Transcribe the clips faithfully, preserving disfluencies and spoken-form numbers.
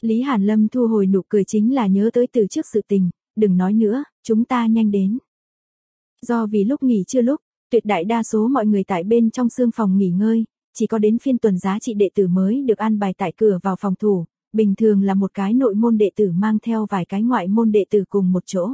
Lý Hàn Lâm thu hồi nụ cười chính là nhớ tới từ trước sự tình, đừng nói nữa, chúng ta nhanh đến. Do vì lúc nghỉ trưa lúc, tuyệt đại đa số mọi người tại bên trong sương phòng nghỉ ngơi, chỉ có đến phiên tuần giá trị đệ tử mới được an bài tại cửa vào phòng thủ, bình thường là một cái nội môn đệ tử mang theo vài cái ngoại môn đệ tử cùng một chỗ.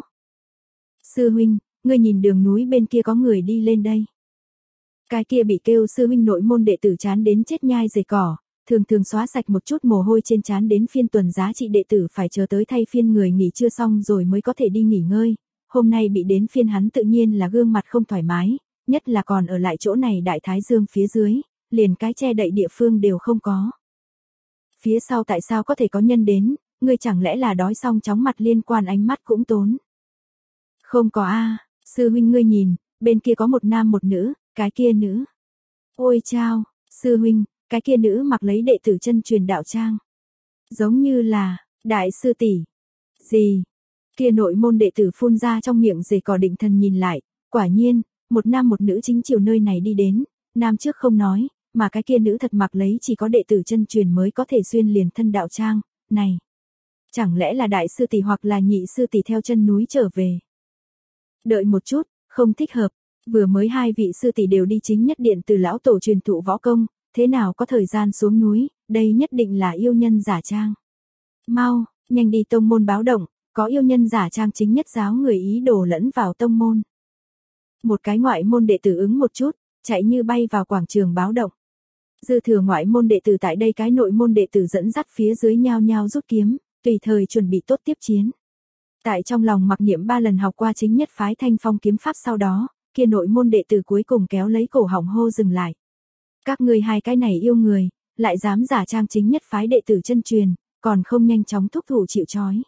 Sư huynh, ngươi nhìn đường núi bên kia có người đi lên đây. Cái kia bị kêu sư huynh nội môn đệ tử chán đến chết nhai rời cỏ, thường thường xóa sạch một chút mồ hôi trên trán đến phiên tuần giá trị đệ tử phải chờ tới thay phiên người nghỉ trưa xong rồi mới có thể đi nghỉ ngơi. Hôm nay bị đến phiên hắn tự nhiên là gương mặt không thoải mái, nhất là còn ở lại chỗ này đại thái dương phía dưới, liền cái che đậy địa phương đều không có. Phía sau tại sao có thể có nhân đến, ngươi chẳng lẽ là đói xong chóng mặt liên quan ánh mắt cũng tốn. Không có a, sư huynh ngươi nhìn, bên kia có một nam một nữ, cái kia nữ. Ôi chao, sư huynh, cái kia nữ mặc lấy đệ tử chân truyền đạo trang. Giống như là, đại sư tỷ. Gì? Kia nội môn đệ tử phun ra trong miệng rể cỏ định thần nhìn lại, quả nhiên, một nam một nữ chính chiều nơi này đi đến, nam trước không nói, mà cái kia nữ thật mặc lấy chỉ có đệ tử chân truyền mới có thể xuyên liền thân đạo trang, này. Chẳng lẽ là đại sư tỷ hoặc là nhị sư tỷ theo chân núi trở về? Đợi một chút, không thích hợp, vừa mới hai vị sư tỷ đều đi chính nhất điện từ lão tổ truyền thụ võ công, thế nào có thời gian xuống núi, đây nhất định là yêu nhân giả trang. Mau, nhanh đi tông môn báo động, có yêu nhân giả trang chính nhất giáo người ý đồ lẫn vào tông môn. Một cái ngoại môn đệ tử ứng một chút, chạy như bay vào quảng trường báo động. Dư thừa ngoại môn đệ tử tại đây cái nội môn đệ tử dẫn dắt phía dưới nhao nhao rút kiếm, tùy thời chuẩn bị tốt tiếp chiến. Tại trong lòng mặc niệm ba lần học qua chính nhất phái thanh phong kiếm pháp sau đó, kia nội môn đệ tử cuối cùng kéo lấy cổ họng hô dừng lại. Các ngươi hai cái này yêu người, lại dám giả trang chính nhất phái đệ tử chân truyền, còn không nhanh chóng thúc thủ chịu trói.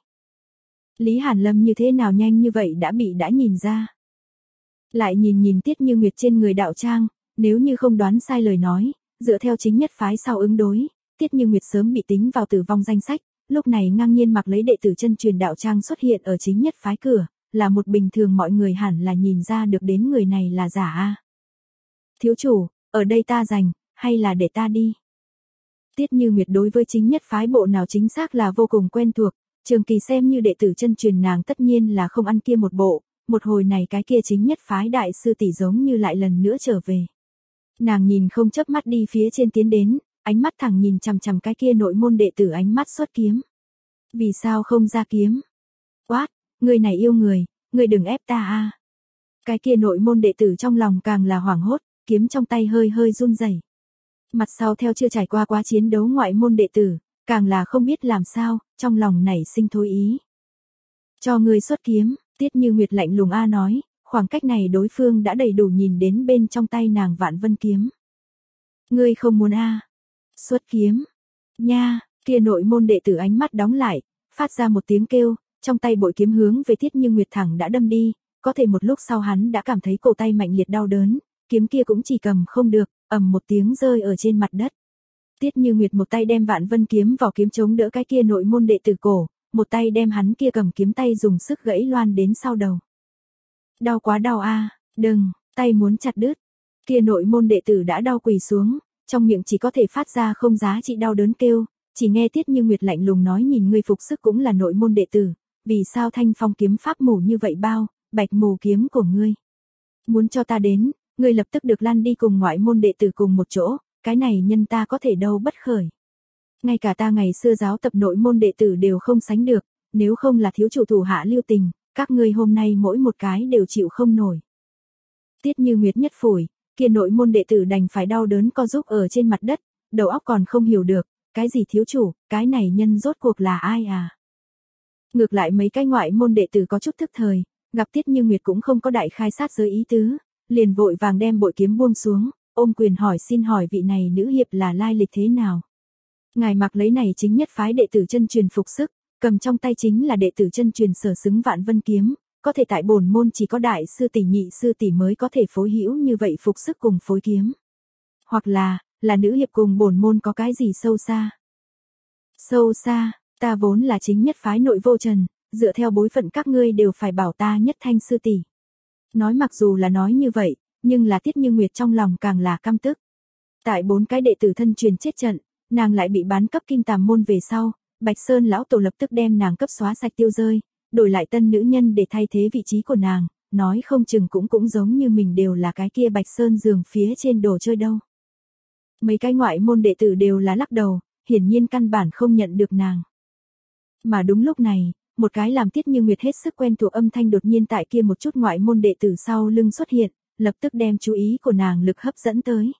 Lý Hàn Lâm như thế nào nhanh như vậy đã bị đã nhìn ra. Lại nhìn nhìn Tiết Như Nguyệt trên người đạo trang, nếu như không đoán sai lời nói, dựa theo chính nhất phái sau ứng đối, Tiết Như Nguyệt sớm bị tính vào tử vong danh sách, lúc này ngang nhiên mặc lấy đệ tử chân truyền đạo trang xuất hiện ở chính nhất phái cửa, là một bình thường mọi người hẳn là nhìn ra được đến người này là giả a. Thiếu chủ, ở đây ta giành, hay là để ta đi? Tiết Như Nguyệt đối với chính nhất phái bộ nào chính xác là vô cùng quen thuộc, trường kỳ xem như đệ tử chân truyền nàng tất nhiên là không ăn kia một bộ, một hồi này cái kia chính nhất phái đại sư tỷ giống như lại lần nữa trở về. Nàng nhìn không chớp mắt đi phía trên tiến đến, ánh mắt thẳng nhìn chằm chằm cái kia nội môn đệ tử ánh mắt xuất kiếm. Vì sao không ra kiếm? Quát, người này yêu người, người đừng ép ta a. Cái kia nội môn đệ tử trong lòng càng là hoảng hốt, kiếm trong tay hơi hơi run rẩy. Mặt sau theo chưa trải qua quá chiến đấu ngoại môn đệ tử, càng là không biết làm sao, trong lòng nảy sinh thối ý. Cho người xuất kiếm, Tiết Như Nguyệt lạnh lùng a nói, khoảng cách này đối phương đã đầy đủ nhìn đến bên trong tay nàng Vạn Vân kiếm. Ngươi không muốn a? Xuất kiếm. Nha, kia nội môn đệ tử ánh mắt đóng lại, phát ra một tiếng kêu, trong tay bội kiếm hướng về Tiết Như Nguyệt thẳng đã đâm đi, có thể một lúc sau hắn đã cảm thấy cổ tay mạnh liệt đau đớn, kiếm kia cũng chỉ cầm không được, ầm một tiếng rơi ở trên mặt đất. Tiết Như Nguyệt một tay đem Vạn Vân kiếm vào kiếm chống đỡ cái kia nội môn đệ tử cổ, một tay đem hắn kia cầm kiếm tay dùng sức gãy loan đến sau đầu. Đau quá đau a, đừng, tay muốn chặt đứt. Kia nội môn đệ tử đã đau quỳ xuống, trong miệng chỉ có thể phát ra không giá trị đau đớn kêu, chỉ nghe Tiết Như Nguyệt lạnh lùng nói nhìn ngươi phục sức cũng là nội môn đệ tử, vì sao thanh phong kiếm pháp mù như vậy bao, bạch mù kiếm của ngươi. Muốn cho ta đến, ngươi lập tức được lăn đi cùng ngoại môn đệ tử cùng một chỗ, cái này nhân ta có thể đâu bất khởi. Ngay cả ta ngày xưa giáo tập nội môn đệ tử đều không sánh được, nếu không là thiếu chủ thủ hạ lưu tình, các ngươi hôm nay mỗi một cái đều chịu không nổi. Tiết Như Nguyệt nhất phủi, kia nội môn đệ tử đành phải đau đớn co giúp ở trên mặt đất, đầu óc còn không hiểu được, cái gì thiếu chủ, cái này nhân rốt cuộc là ai à? Ngược lại mấy cái ngoại môn đệ tử có chút thức thời, gặp Tiết Như Nguyệt cũng không có đại khai sát giới ý tứ, liền vội vàng đem bội kiếm buông xuống, ôm quyền hỏi xin hỏi vị này nữ hiệp là lai lịch thế nào? Ngài mặc lấy này chính nhất phái đệ tử chân truyền phục sức, cầm trong tay chính là đệ tử chân truyền sở xứng Vạn Vân kiếm, có thể tại bổn môn chỉ có đại sư tỷ nhị sư tỷ mới có thể phối hữu như vậy phục sức cùng phối kiếm. Hoặc là, là nữ hiệp cùng bổn môn có cái gì sâu xa? Sâu xa, ta vốn là chính nhất phái nội vô trần, dựa theo bối phận các ngươi đều phải bảo ta nhất thanh sư tỷ. Nói mặc dù là nói như vậy, nhưng là Tiết Như Nguyệt trong lòng càng là căm tức. Tại bốn cái đệ tử thân truyền chết trận, nàng lại bị bán cấp kim tàm môn về sau, Bạch Sơn lão tổ lập tức đem nàng cấp xóa sạch tiêu rơi, đổi lại tân nữ nhân để thay thế vị trí của nàng, nói không chừng cũng cũng giống như mình đều là cái kia Bạch Sơn giường phía trên đồ chơi đâu. Mấy cái ngoại môn đệ tử đều là lắc đầu, hiển nhiên căn bản không nhận được nàng. Mà đúng lúc này, một cái làm Tiết Như Nguyệt hết sức quen thuộc âm thanh đột nhiên tại kia một chút ngoại môn đệ tử sau lưng xuất hiện, lập tức đem chú ý của nàng lực hấp dẫn tới.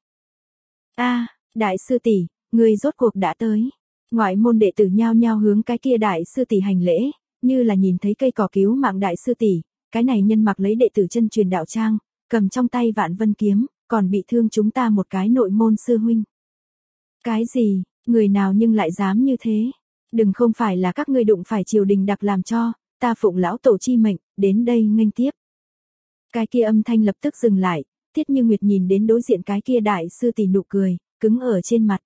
A, đại sư tỷ, người rốt cuộc đã tới. Ngoại môn đệ tử nhao nhao hướng cái kia đại sư tỷ hành lễ, như là nhìn thấy cây cỏ cứu mạng đại sư tỷ, cái này nhân mặc lấy đệ tử chân truyền đạo trang, cầm trong tay Vạn Vân kiếm, còn bị thương chúng ta một cái nội môn sư huynh. Cái gì, người nào nhưng lại dám như thế? Đừng không phải là các ngươi đụng phải triều đình đặc làm cho, ta phụng lão tổ chi mệnh, đến đây nghênh tiếp. Cái kia âm thanh lập tức dừng lại, Tiết Như Nguyệt nhìn đến đối diện cái kia đại sư tỷ nụ cười, cứng ở trên mặt.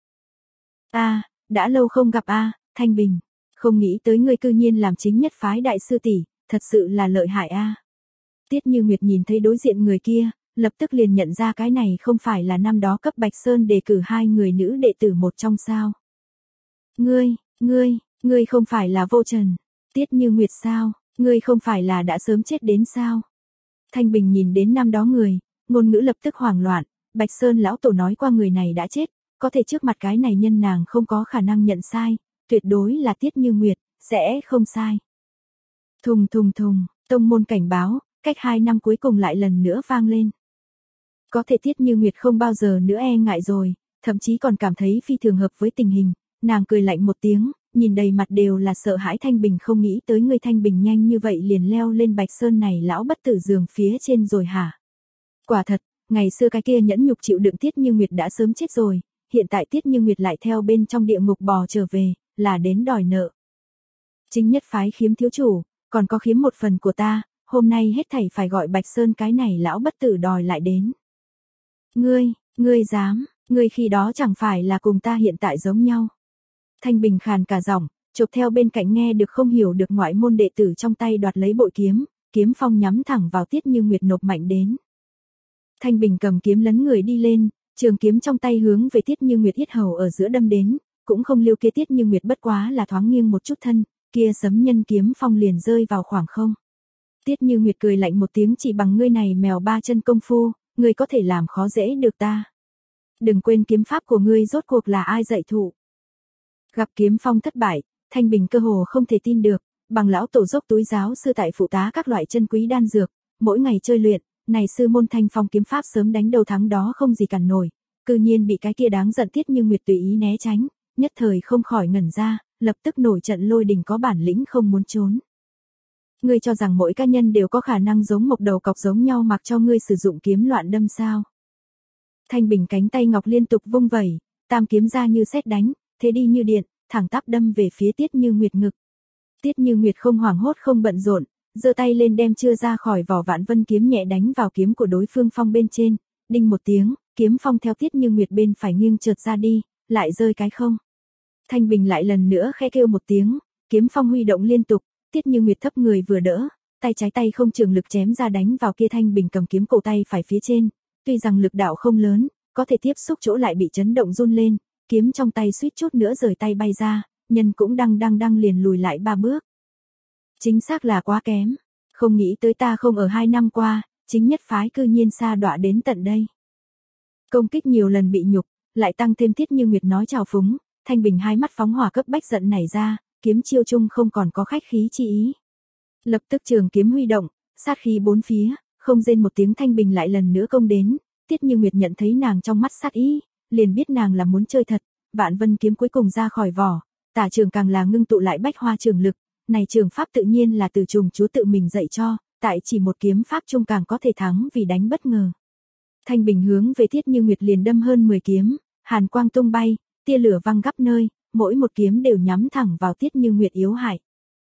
A, đã lâu không gặp a, Thanh Bình, không nghĩ tới ngươi cư nhiên làm chính nhất phái đại sư tỷ, thật sự là lợi hại a. Tiết Như Nguyệt nhìn thấy đối diện người kia, lập tức liền nhận ra cái này không phải là năm đó cấp Bạch Sơn đề cử hai người nữ đệ tử một trong sao. Ngươi, ngươi, ngươi không phải là Vô Trần, Tiết Như Nguyệt sao, ngươi không phải là đã sớm chết đến sao. Thanh Bình nhìn đến năm đó người, ngôn ngữ lập tức hoảng loạn, Bạch Sơn lão tổ nói qua người này đã chết, có thể trước mặt cái này nhân nàng không có khả năng nhận sai, tuyệt đối là Tiết Như Nguyệt, sẽ không sai. Thùng thùng thùng, tông môn cảnh báo, cách hai năm cuối cùng lại lần nữa vang lên. Có thể Tiết Như Nguyệt không bao giờ nữa e ngại rồi, thậm chí còn cảm thấy phi thường hợp với tình hình, nàng cười lạnh một tiếng, nhìn đầy mặt đều là sợ hãi Thanh Bình, không nghĩ tới ngươi Thanh Bình nhanh như vậy liền leo lên Bạch Sơn này lão bất tử giường phía trên rồi hả? Quả thật, ngày xưa cái kia nhẫn nhục chịu đựng Tiết Như Nguyệt đã sớm chết rồi, hiện tại Tiết Như Nguyệt lại theo bên trong địa ngục bò trở về, là đến đòi nợ. Chính nhất phái khiếm thiếu chủ, còn có khiếm một phần của ta, hôm nay hết thảy phải gọi Bạch Sơn cái này lão bất tử đòi lại đến. Ngươi, ngươi dám, ngươi khi đó chẳng phải là cùng ta hiện tại giống nhau. Thanh Bình khàn cả giọng, chộp theo bên cạnh nghe được không hiểu được ngoại môn đệ tử trong tay đoạt lấy bội kiếm, kiếm phong nhắm thẳng vào Tiết Như Nguyệt nộp mạnh đến. Thanh Bình cầm kiếm lấn người đi lên, trường kiếm trong tay hướng về Tiết Như Nguyệt yết hầu ở giữa đâm đến, cũng không liêu kia Tiết Như Nguyệt bất quá là thoáng nghiêng một chút thân, kia sấm nhân kiếm phong liền rơi vào khoảng không. Tiết Như Nguyệt cười lạnh một tiếng, chỉ bằng ngươi này mèo ba chân công phu, ngươi có thể làm khó dễ được ta. Đừng quên kiếm pháp của ngươi rốt cuộc là ai dạy thụ. Gặp kiếm phong thất bại, Thanh Bình cơ hồ không thể tin được, bằng lão tổ dốc túi giáo sư tại phụ tá các loại chân quý đan dược, mỗi ngày chơi luyện, này sư môn Thanh Phong kiếm pháp sớm đánh đầu thắng đó không gì cản nổi, cư nhiên bị cái kia đáng giận Tiết Như Nguyệt tùy ý né tránh, nhất thời không khỏi ngẩn ra, lập tức nổi trận lôi đình, có bản lĩnh không muốn trốn. Ngươi cho rằng mỗi cá nhân đều có khả năng giống một đầu cọc giống nhau mặc cho ngươi sử dụng kiếm loạn đâm sao? Thanh Bình cánh tay ngọc liên tục vung vẩy, tam kiếm ra như sét đánh, thế đi như điện, thẳng tắp đâm về phía Tiết Như Nguyệt ngực. Tiết Như Nguyệt không hoảng hốt không bận rộn, giơ tay lên đem chưa ra khỏi vỏ Vạn Vân kiếm nhẹ đánh vào kiếm của đối phương phong bên trên, đinh một tiếng, kiếm phong theo Tiết Như Nguyệt bên phải nghiêng trượt ra đi, lại rơi cái không. Thanh Bình lại lần nữa khẽ kêu một tiếng, kiếm phong huy động liên tục, Tiết Như Nguyệt thấp người vừa đỡ, tay trái tay không trường lực chém ra đánh vào kia Thanh Bình cầm kiếm cổ tay phải phía trên, tuy rằng lực đạo không lớn, có thể tiếp xúc chỗ lại bị chấn động run lên, kiếm trong tay suýt chút nữa rời tay bay ra, nhân cũng đăng đăng đăng liền lùi lại ba bước. Chính xác là quá kém, không nghĩ tới ta không ở hai năm qua, chính nhất phái cư nhiên sa đọa đến tận đây. Công kích nhiều lần bị nhục, lại tăng thêm Tiết Như Nguyệt nói trào phúng, Thanh Bình hai mắt phóng hỏa cấp bách giận nảy ra, kiếm chiêu chung không còn có khách khí chi ý. Lập tức trường kiếm huy động, sát khí bốn phía, không rên một tiếng Thanh Bình lại lần nữa công đến, Tiết Như Nguyệt nhận thấy nàng trong mắt sát ý, liền biết nàng là muốn chơi thật, Vạn Vân kiếm cuối cùng ra khỏi vỏ, tả trường càng là ngưng tụ lại bách hoa trường lực, này trường pháp tự nhiên là từ trùng chúa tự mình dạy cho, tại chỉ một kiếm pháp chung càng có thể thắng vì đánh bất ngờ. Thanh Bình hướng về Tiết Như Nguyệt liền đâm hơn mười kiếm, hàn quang tung bay, tia lửa văng khắp nơi, mỗi một kiếm đều nhắm thẳng vào Tiết Như Nguyệt yếu hại.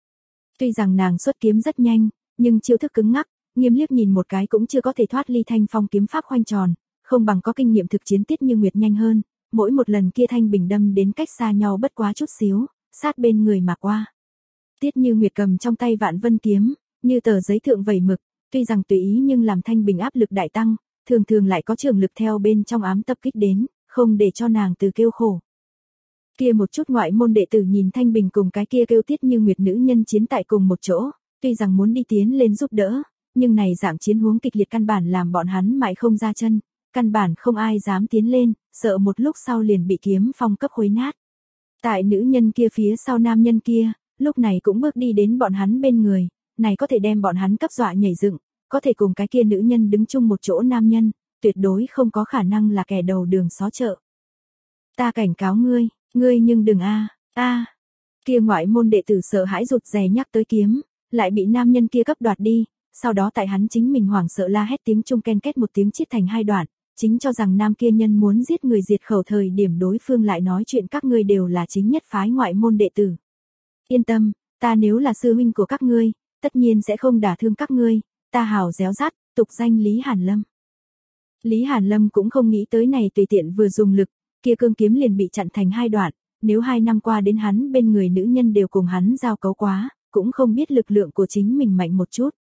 Tuy rằng nàng xuất kiếm rất nhanh, nhưng chiêu thức cứng ngắc, nghiêm liếc nhìn một cái cũng chưa có thể thoát ly Thanh Phong kiếm pháp khoanh tròn, không bằng có kinh nghiệm thực chiến Tiết Như Nguyệt nhanh hơn, mỗi một lần kia Thanh Bình đâm đến cách xa nhau bất quá chút xíu, sát bên người mà qua. Tiết Như Nguyệt cầm trong tay Vạn Vân kiếm, như tờ giấy thượng vẩy mực, tuy rằng tùy ý nhưng làm Thanh Bình áp lực đại tăng, thường thường lại có trường lực theo bên trong ám tập kích đến, không để cho nàng từ kêu khổ. Kia một chút ngoại môn đệ tử nhìn Thanh Bình cùng cái kia kêu Tiết Như Nguyệt nữ nhân chiến tại cùng một chỗ, tuy rằng muốn đi tiến lên giúp đỡ, nhưng này dạng chiến huống kịch liệt căn bản làm bọn hắn mãi không ra chân, căn bản không ai dám tiến lên, sợ một lúc sau liền bị kiếm phong cấp khuấy nát. Tại nữ nhân kia phía sau nam nhân kia, lúc này cũng bước đi đến bọn hắn bên người, này có thể đem bọn hắn cấp dọa nhảy dựng, có thể cùng cái kia nữ nhân đứng chung một chỗ nam nhân, tuyệt đối không có khả năng là kẻ đầu đường xó chợ. Ta cảnh cáo ngươi, ngươi nhưng đừng a, a. Kia ngoại môn đệ tử sợ hãi rụt rè nhắc tới kiếm, lại bị nam nhân kia cấp đoạt đi, sau đó tại hắn chính mình hoảng sợ la hét tiếng trung ken két một tiếng chiết thành hai đoạn, chính cho rằng nam kia nhân muốn giết người diệt khẩu thời điểm đối phương lại nói chuyện các ngươi đều là chính nhất phái ngoại môn đệ tử. Yên tâm, ta nếu là sư huynh của các ngươi, tất nhiên sẽ không đả thương các ngươi, ta hào réo rát, tục danh Lý Hàn Lâm. Lý Hàn Lâm cũng không nghĩ tới này tùy tiện vừa dùng lực, kia cương kiếm liền bị chặn thành hai đoạn, nếu hai năm qua đến hắn bên người nữ nhân đều cùng hắn giao cấu quá, cũng không biết lực lượng của chính mình mạnh một chút.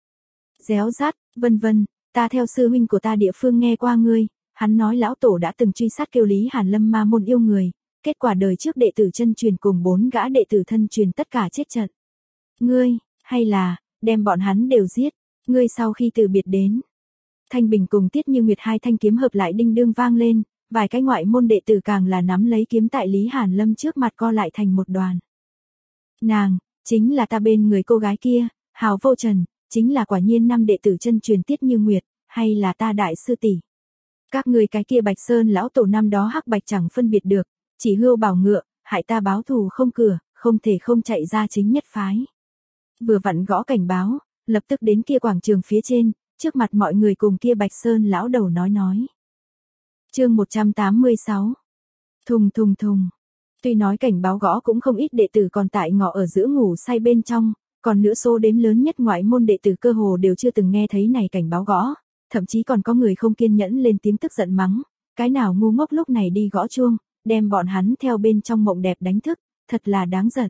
Réo rát, vân vân, ta theo sư huynh của ta địa phương nghe qua ngươi, hắn nói lão tổ đã từng truy sát kêu Lý Hàn Lâm ma môn yêu người, kết quả đời trước đệ tử chân truyền cùng bốn gã đệ tử thân truyền tất cả chết trận. Ngươi, hay là, đem bọn hắn đều giết, ngươi sau khi từ biệt đến. Thanh Bình cùng Tiết Như Nguyệt hai thanh kiếm hợp lại đinh đương vang lên, vài cái ngoại môn đệ tử càng là nắm lấy kiếm tại Lý Hàn Lâm trước mặt co lại thành một đoàn. Nàng, chính là ta bên người cô gái kia, Hào Vô Trần, chính là quả nhiên năm đệ tử chân truyền Tiết Như Nguyệt, hay là ta đại sư tỷ. Các người cái kia Bạch Sơn lão tổ năm đó hắc bạch chẳng phân biệt được, chỉ hươu bảo ngựa, hại ta báo thù không cửa, không thể không chạy ra chính nhất phái. Vừa vặn gõ cảnh báo, lập tức đến kia quảng trường phía trên, trước mặt mọi người cùng kia Bạch Sơn lão đầu nói nói. Chương một trăm tám mươi sáu. Thùng thùng thùng. Tuy nói cảnh báo gõ cũng không ít đệ tử còn tại ngọ ở giữa ngủ say bên trong, còn nữa số đếm lớn nhất ngoại môn đệ tử cơ hồ đều chưa từng nghe thấy này cảnh báo gõ, thậm chí còn có người không kiên nhẫn lên tiếng tức giận mắng, cái nào ngu ngốc lúc này đi gõ chuông, đem bọn hắn theo bên trong mộng đẹp đánh thức, thật là đáng giận.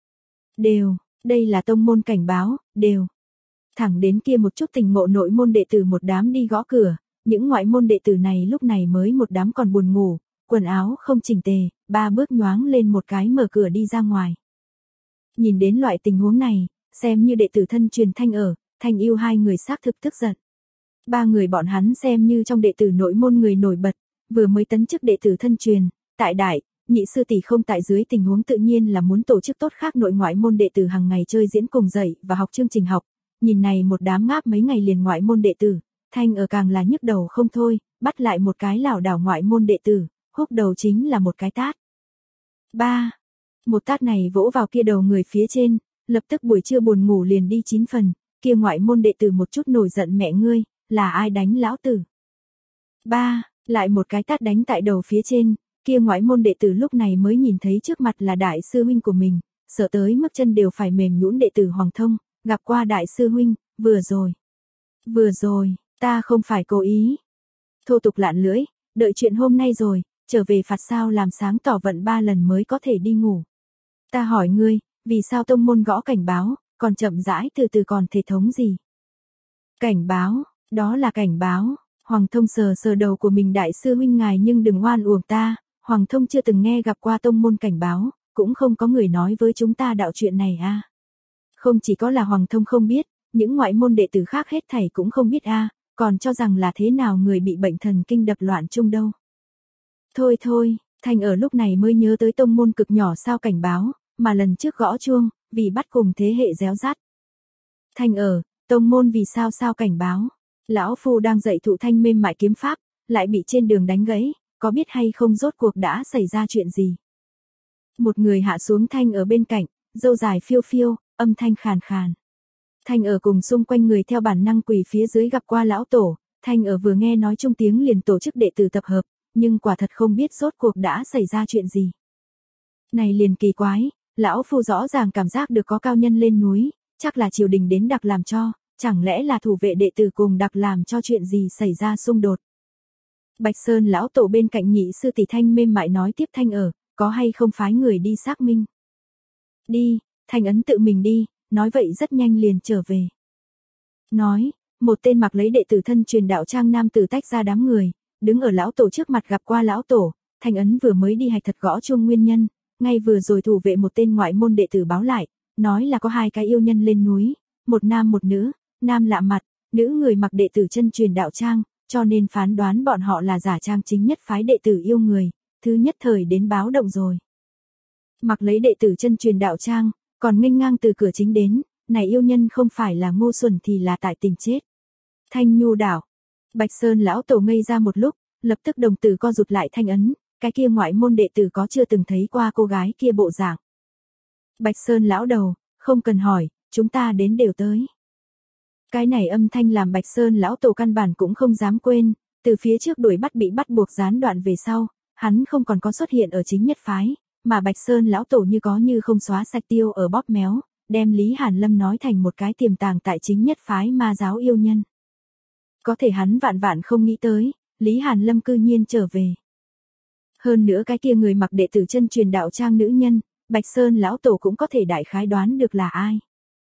Đều, đây là tông môn cảnh báo, đều. Thẳng đến kia một chút tình ngộ nội môn đệ tử một đám đi gõ cửa, những ngoại môn đệ tử này lúc này mới một đám còn buồn ngủ, quần áo không chỉnh tề, ba bước nhoáng lên một cái mở cửa đi ra ngoài. Nhìn đến loại tình huống này, xem như đệ tử thân truyền Thanh ở, Thanh yêu hai người xác thực tức giận. Ba người bọn hắn xem như trong đệ tử nội môn người nổi bật, vừa mới tấn chức đệ tử thân truyền, tại đại, nhị sư tỷ không tại dưới tình huống tự nhiên là muốn tổ chức tốt khác nội ngoại môn đệ tử hàng ngày chơi diễn cùng dạy và học chương trình học. Nhìn này một đám ngáp mấy ngày liền ngoại môn đệ tử, Thanh ở càng là nhức đầu không thôi, bắt lại một cái lảo đảo ngoại môn đệ tử, húc đầu chính là một cái tát. Ba. Một tát này vỗ vào kia đầu người phía trên, lập tức buổi trưa buồn ngủ liền đi chín phần, kia ngoại môn đệ tử một chút nổi giận mẹ ngươi, là ai đánh lão tử. Ba. Lại một cái tát đánh tại đầu phía trên, kia ngoại môn đệ tử lúc này mới nhìn thấy trước mặt là đại sư huynh của mình, sợ tới mức chân đều phải mềm nhũn đệ tử Hoàng Thông, gặp qua đại sư huynh, vừa rồi. Vừa rồi, ta không phải cố ý. Thô tục lạn lưỡi, đợi chuyện hôm nay rồi, trở về phạt sao làm sáng tỏ vận ba lần mới có thể đi ngủ. Ta hỏi ngươi, vì sao tông môn gõ cảnh báo, còn chậm rãi từ từ còn thể thống gì? Cảnh báo, đó là cảnh báo. Hoàng Thông sờ sờ đầu của mình đại sư huynh ngài nhưng đừng oan uổng ta, Hoàng Thông chưa từng nghe gặp qua tông môn cảnh báo, cũng không có người nói với chúng ta đạo chuyện này a. À. Không chỉ có là Hoàng Thông không biết, những ngoại môn đệ tử khác hết thảy cũng không biết a, à, còn cho rằng là thế nào người bị bệnh thần kinh đập loạn chung đâu. Thôi thôi, Thanh ở lúc này mới nhớ tới tông môn cực nhỏ sao cảnh báo, mà lần trước gõ chuông, vì bắt cùng thế hệ réo rắt. Thanh ở, tông môn vì sao sao cảnh báo? Lão phu đang dạy thụ Thanh mềm mại kiếm pháp, lại bị trên đường đánh gãy, có biết hay không rốt cuộc đã xảy ra chuyện gì? Một người hạ xuống Thanh ở bên cạnh, râu dài phiêu phiêu, âm thanh khàn khàn. Thanh ở cùng xung quanh người theo bản năng quỳ phía dưới gặp qua lão tổ, Thanh ở vừa nghe nói chung tiếng liền tổ chức đệ tử tập hợp, nhưng quả thật không biết rốt cuộc đã xảy ra chuyện gì. Này liền kỳ quái, lão phu rõ ràng cảm giác được có cao nhân lên núi, chắc là triều đình đến đặc làm cho, chẳng lẽ là thủ vệ đệ tử cùng đặc làm cho chuyện gì xảy ra xung đột. Bạch Sơn lão tổ bên cạnh nhị sư tỷ Thanh mềm mại nói tiếp Thanh ở, có hay không phái người đi xác minh. Đi, Thanh ấn tự mình đi, nói vậy rất nhanh liền trở về. Nói, một tên mặc lấy đệ tử thân truyền đạo trang nam tử tách ra đám người, đứng ở lão tổ trước mặt gặp qua lão tổ, Thanh ấn vừa mới đi hạch thật gõ chuông nguyên nhân, ngay vừa rồi thủ vệ một tên ngoại môn đệ tử báo lại, nói là có hai cái yêu nhân lên núi, một nam một nữ, nam lạ mặt, nữ người mặc đệ tử chân truyền đạo trang, cho nên phán đoán bọn họ là giả trang chính nhất phái đệ tử yêu người, thứ nhất thời đến báo động rồi. Mặc lấy đệ tử chân truyền đạo trang, còn nghênh ngang từ cửa chính đến, này yêu nhân không phải là ngu xuẩn thì là tại tình chết. Thanh Nhu đảo. Bạch Sơn lão tổ ngây ra một lúc, lập tức đồng tử co rụt lại thanh ấn, cái kia ngoại môn đệ tử có chưa từng thấy qua cô gái kia bộ dạng. Bạch Sơn lão đầu, không cần hỏi, chúng ta đến đều tới. Cái này âm thanh làm Bạch Sơn lão tổ căn bản cũng không dám quên, từ phía trước đuổi bắt bị bắt buộc gián đoạn về sau, hắn không còn có xuất hiện ở chính nhất phái, mà Bạch Sơn lão tổ như có như không xóa sạch tiêu ở bóp méo, đem Lý Hàn Lâm nói thành một cái tiềm tàng tại chính nhất phái ma giáo yêu nhân. Có thể hắn vạn vạn không nghĩ tới, Lý Hàn Lâm cư nhiên trở về. Hơn nữa cái kia người mặc đệ tử chân truyền đạo trang nữ nhân, Bạch Sơn lão tổ cũng có thể đại khái đoán được là ai.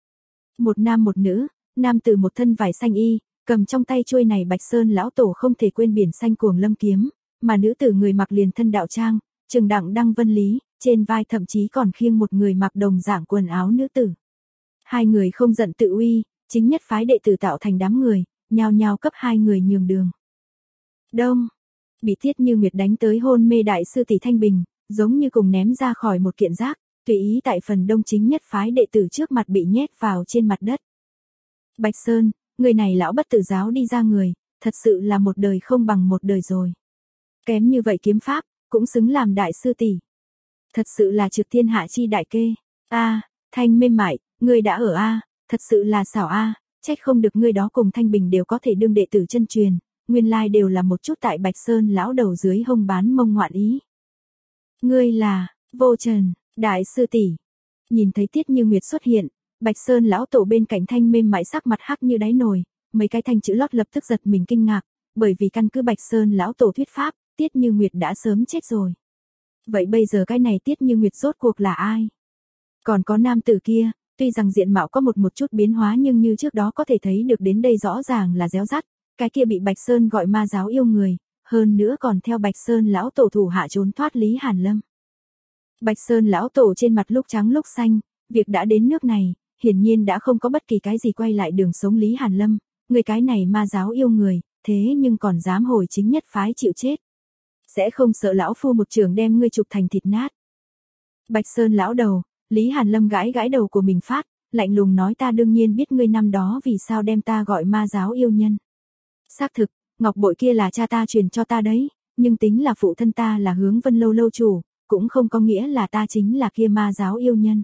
Một nam một nữ, nam tử một thân vải xanh y, cầm trong tay chuôi này Bạch Sơn lão tổ không thể quên biển xanh cuồng lâm kiếm, mà nữ tử người mặc liền thân đạo trang, trừng đặng đăng vân lý, trên vai thậm chí còn khiêng một người mặc đồng dạng quần áo nữ tử. Hai người không giận tự uy, chính nhất phái đệ tử tạo thành đám người, nhao nhao cấp hai người nhường đường. Đông, bị Tiết Như Nguyệt đánh tới hôn mê đại sư tỷ Thanh Bình, giống như cùng ném ra khỏi một kiện rác, tùy ý tại phần đông chính nhất phái đệ tử trước mặt bị nhét vào trên mặt đất. Bạch Sơn, người này lão bất tử giáo đi ra người, thật sự là một đời không bằng một đời rồi. Kém như vậy kiếm pháp, cũng xứng làm đại sư tỷ. Thật sự là trực thiên hạ chi đại kê. A, Thanh mềm mại, ngươi đã ở a, thật sự là xảo a, trách không được ngươi đó cùng Thanh Bình đều có thể đương đệ tử chân truyền, nguyên lai đều là một chút tại Bạch Sơn lão đầu dưới hông bán mông ngoạn ý. Ngươi là Vô Trần, đại sư tỷ. Nhìn thấy Tiết Như Nguyệt xuất hiện, Bạch Sơn lão tổ bên cạnh Thanh mềm mại sắc mặt hắc như đáy nồi, mấy cái thanh chữ lót lập tức giật mình kinh ngạc, bởi vì căn cứ Bạch Sơn lão tổ thuyết pháp, Tiết Như Nguyệt đã sớm chết rồi. Vậy bây giờ cái này Tiết Như Nguyệt rốt cuộc là ai? Còn có nam tử kia, tuy rằng diện mạo có một một chút biến hóa nhưng như trước đó có thể thấy được đến đây rõ ràng là réo rắt, cái kia bị Bạch Sơn gọi ma giáo yêu người, hơn nữa còn theo Bạch Sơn lão tổ thủ hạ trốn thoát Lý Hàn Lâm. Bạch Sơn lão tổ trên mặt lúc trắng lúc xanh, việc đã đến nước này, hiển nhiên đã không có bất kỳ cái gì quay lại đường sống Lý Hàn Lâm, người cái này ma giáo yêu người, thế nhưng còn dám hồi chính nhất phái chịu chết. Sẽ không sợ lão phu một trường đem ngươi chụp thành thịt nát. Bạch Sơn lão đầu, Lý Hàn Lâm gãi gãi đầu của mình phát, lạnh lùng nói ta đương nhiên biết ngươi năm đó vì sao đem ta gọi ma giáo yêu nhân. Xác thực, ngọc bội kia là cha ta truyền cho ta đấy, nhưng tính là phụ thân ta là Hướng Vân lâu lâu chủ, cũng không có nghĩa là ta chính là kia ma giáo yêu nhân.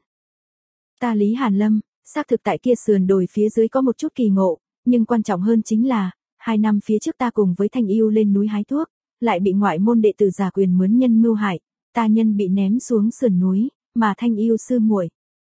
Ta Lý Hàn Lâm, xác thực tại kia sườn đồi phía dưới có một chút kỳ ngộ, nhưng quan trọng hơn chính là, hai năm phía trước ta cùng với Thanh Yêu lên núi hái thuốc, lại bị ngoại môn đệ tử giả quyền mướn nhân mưu hại, ta nhân bị ném xuống sườn núi, mà Thanh Yêu sư muội.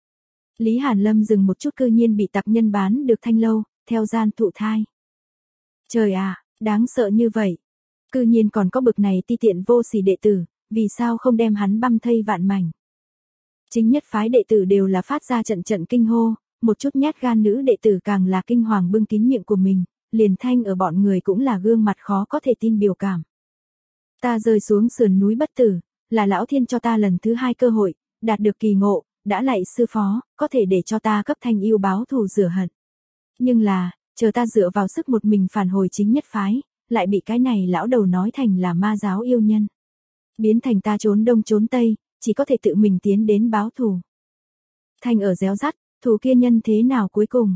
Lý Hàn Lâm dừng một chút cư nhiên bị tặc nhân bán được Thanh lâu, theo gian thụ thai. Trời à, đáng sợ như vậy. Cư nhiên còn có bực này ti tiện vô sỉ đệ tử, vì sao không đem hắn băm thây vạn mảnh. Chính nhất phái đệ tử đều là phát ra trận trận kinh hô, một chút nhát gan nữ đệ tử càng là kinh hoàng bưng kín miệng của mình, liền Thanh ở bọn người cũng là gương mặt khó có thể tin biểu cảm. Ta rơi xuống sườn núi bất tử, là lão thiên cho ta lần thứ hai cơ hội, đạt được kỳ ngộ, đã lạy sư phó, có thể để cho ta cấp Thanh Yêu báo thù rửa hận. Nhưng là, chờ ta dựa vào sức một mình phản hồi chính nhất phái, lại bị cái này lão đầu nói thành là ma giáo yêu nhân. Biến thành ta trốn đông trốn tây, chỉ có thể tự mình tiến đến báo thù. Thanh ở réo rắt, thù kia nhân thế nào cuối cùng?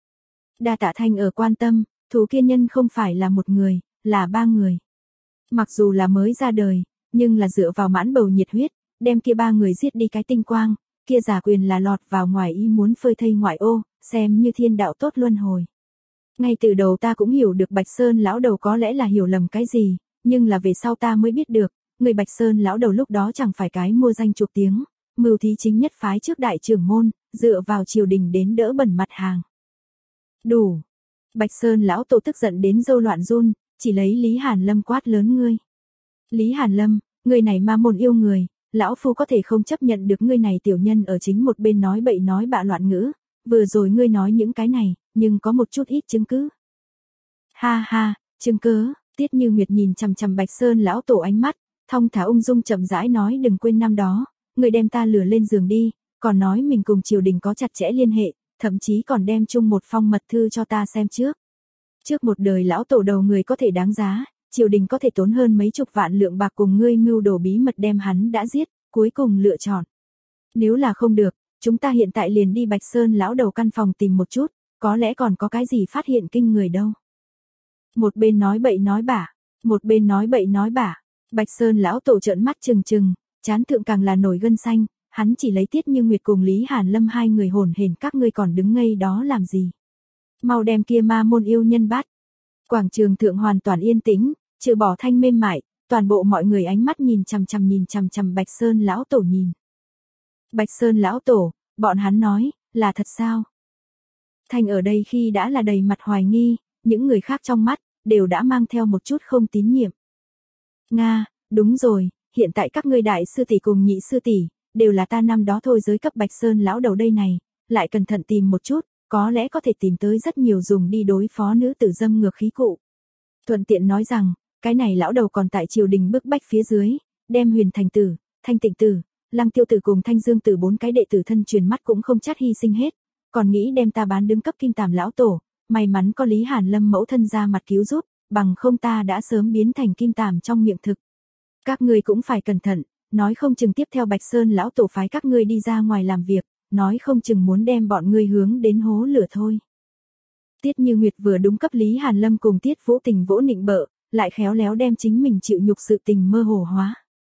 Đa tạ Thanh ở quan tâm, thù kia nhân không phải là một người, là ba người. Mặc dù là mới ra đời, nhưng là dựa vào mãn bầu nhiệt huyết, đem kia ba người giết đi cái tinh quang, kia giả quyền là lọt vào ngoài ý muốn phơi thây ngoại ô, xem như thiên đạo tốt luân hồi. Ngay từ đầu ta cũng hiểu được Bạch Sơn lão đầu có lẽ là hiểu lầm cái gì, nhưng là về sau ta mới biết được, người Bạch Sơn lão đầu lúc đó chẳng phải cái mua danh chuộc tiếng, mưu thí chính nhất phái trước đại trưởng môn, dựa vào triều đình đến đỡ bẩn mặt hàng. Đủ. Bạch Sơn lão tổ tức giận đến râu loạn run, chỉ lấy Lý Hàn Lâm quát lớn ngươi. Lý Hàn Lâm, ngươi này ma môn yêu người, lão phu có thể không chấp nhận được ngươi này tiểu nhân ở chính một bên nói bậy nói bạ loạn ngữ, vừa rồi ngươi nói những cái này, nhưng có một chút ít chứng cứ. Ha ha, chứng cứ, Tiết Như Nguyệt nhìn chằm chằm Bạch Sơn lão tổ ánh mắt, thong thả ung dung chậm rãi nói đừng quên năm đó, ngươi đem ta lừa lên giường đi, còn nói mình cùng triều đình có chặt chẽ liên hệ, thậm chí còn đem chung một phong mật thư cho ta xem trước. Trước một đời lão tổ đầu người có thể đáng giá, triều đình có thể tốn hơn mấy chục vạn lượng bạc cùng ngươi mưu đồ bí mật đem hắn đã giết, cuối cùng lựa chọn. Nếu là không được, chúng ta hiện tại liền đi Bạch Sơn lão đầu căn phòng tìm một chút, có lẽ còn có cái gì phát hiện kinh người đâu. Một bên nói bậy nói bả, một bên nói bậy nói bả, Bạch Sơn lão tổ trợn mắt trừng trừng, trán thượng càng là nổi gân xanh, hắn chỉ lấy Tiết Như Nguyệt cùng Lý Hàn Lâm hai người hồn hển, các ngươi còn đứng ngây đó làm gì? Mau đem kia ma môn yêu nhân bắt. Quảng trường thượng hoàn toàn yên tĩnh, trừ bỏ thanh mềm mại, toàn bộ mọi người ánh mắt nhìn chằm chằm nhìn chằm chằm Bạch Sơn lão tổ nhìn. Bạch Sơn lão tổ, bọn hắn nói, là thật sao? Thanh ở đây khi đã là đầy mặt hoài nghi, những người khác trong mắt, đều đã mang theo một chút không tín nhiệm. Nga, đúng rồi, hiện tại các ngươi đại sư tỷ cùng nhị sư tỷ, đều là ta năm đó thôi giới cấp Bạch Sơn lão đầu đây này, lại cẩn thận tìm một chút, có lẽ có thể tìm tới rất nhiều dùng đi đối phó nữ tử dâm ngược khí cụ. Thuận tiện nói rằng, cái này lão đầu còn tại triều đình bức bách phía dưới, đem Huyền Thành Tử, Thanh Tịnh Tử, Lăng Tiêu Tử cùng Thanh Dương Tử bốn cái đệ tử thân truyền mắt cũng không chát hy sinh hết, còn nghĩ đem ta bán đứng cấp Kim Tàm lão tổ, may mắn có Lý Hàn Lâm mẫu thân ra mặt cứu giúp, bằng không ta đã sớm biến thành Kim Tàm trong miệng thực. Các ngươi cũng phải cẩn thận, nói không chừng tiếp theo Bạch Sơn lão tổ phái các ngươi đi ra ngoài làm việc, nói không chừng muốn đem bọn ngươi hướng đến hố lửa thôi. Tiết Như Nguyệt vừa đúng cấp Lý Hàn Lâm cùng Tiết Vũ Tình vỗ nịnh bợ, lại khéo léo đem chính mình chịu nhục sự tình mơ hồ hóa.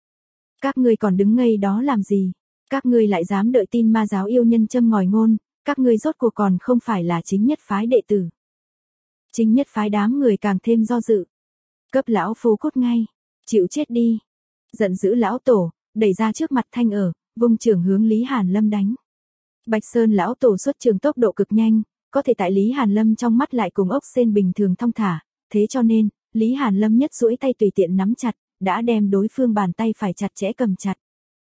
Các ngươi còn đứng ngây đó làm gì? Các ngươi lại dám đợi tin ma giáo yêu nhân châm ngòi ngôn, các ngươi rốt cuộc còn không phải là chính nhất phái đệ tử. Chính nhất phái đám người càng thêm do dự. Cấp lão phu cút ngay, chịu chết đi. Giận dữ lão tổ, đẩy ra trước mặt Thanh ở, vung trường hướng Lý Hàn Lâm đánh. Bạch Sơn lão tổ xuất trường tốc độ cực nhanh, có thể tại Lý Hàn Lâm trong mắt lại cùng ốc sên bình thường thong thả, thế cho nên, Lý Hàn Lâm nhất duỗi tay tùy tiện nắm chặt, đã đem đối phương bàn tay phải chặt chẽ cầm chặt.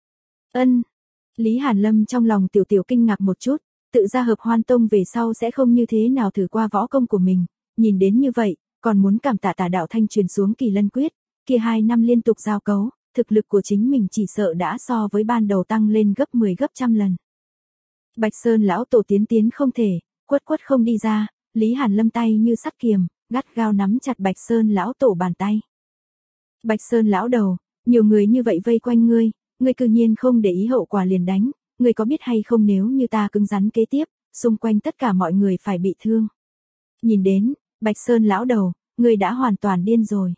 Ân. Lý Hàn Lâm trong lòng tiểu tiểu kinh ngạc một chút, tự ra hợp Hoan Tông về sau sẽ không như thế nào thử qua võ công của mình, nhìn đến như vậy, còn muốn cảm tạ Tả đạo Thanh truyền xuống Kỳ Lân Quyết, kia hai năm liên tục giao cấu, thực lực của chính mình chỉ sợ đã so với ban đầu tăng lên gấp mười gấp trăm lần. Bạch Sơn lão tổ tiến tiến không thể, quất quất không đi ra, Lý Hàn Lâm tay như sắt kiềm, gắt gao nắm chặt Bạch Sơn lão tổ bàn tay. Bạch Sơn lão đầu, nhiều người như vậy vây quanh ngươi, ngươi cư nhiên không để ý hậu quả liền đánh, ngươi có biết hay không nếu như ta cứng rắn kế tiếp, xung quanh tất cả mọi người phải bị thương. Nhìn đến, Bạch Sơn lão đầu, ngươi đã hoàn toàn điên rồi.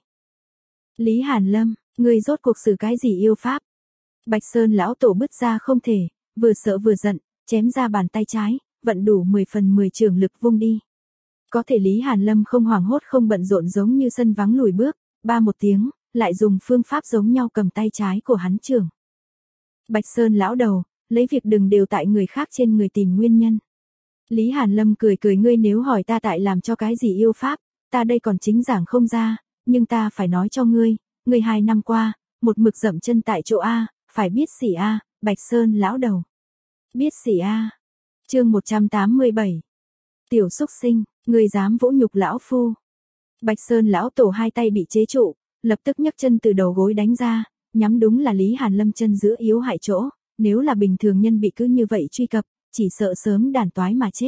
Lý Hàn Lâm, ngươi rốt cuộc xử cái gì yêu pháp? Bạch Sơn lão tổ bứt ra không thể, vừa sợ vừa giận, chém ra bàn tay trái, vận đủ mười phần mười trường lực vung đi. Có thể Lý Hàn Lâm không hoảng hốt không bận rộn giống như sân vắng lùi bước, ba một tiếng, lại dùng phương pháp giống nhau cầm tay trái của hắn trường. Bạch Sơn lão đầu, lấy việc đừng đều tại người khác trên người tìm nguyên nhân. Lý Hàn Lâm cười cười, ngươi nếu hỏi ta tại làm cho cái gì yêu pháp, ta đây còn chính giảng không ra, nhưng ta phải nói cho ngươi, ngươi hai năm qua, một mực dậm chân tại chỗ A, phải biết xỉ A, Bạch Sơn lão đầu. Biết xỉ A. Chương một trăm tám mươi bảy. Tiểu xúc sinh, ngươi dám vỗ nhục lão phu. Bạch Sơn lão tổ hai tay bị chế trụ, lập tức nhấc chân từ đầu gối đánh ra, nhắm đúng là Lý Hàn Lâm chân giữa yếu hại chỗ, nếu là bình thường nhân bị cứ như vậy truy cập, chỉ sợ sớm đàn toái mà chết.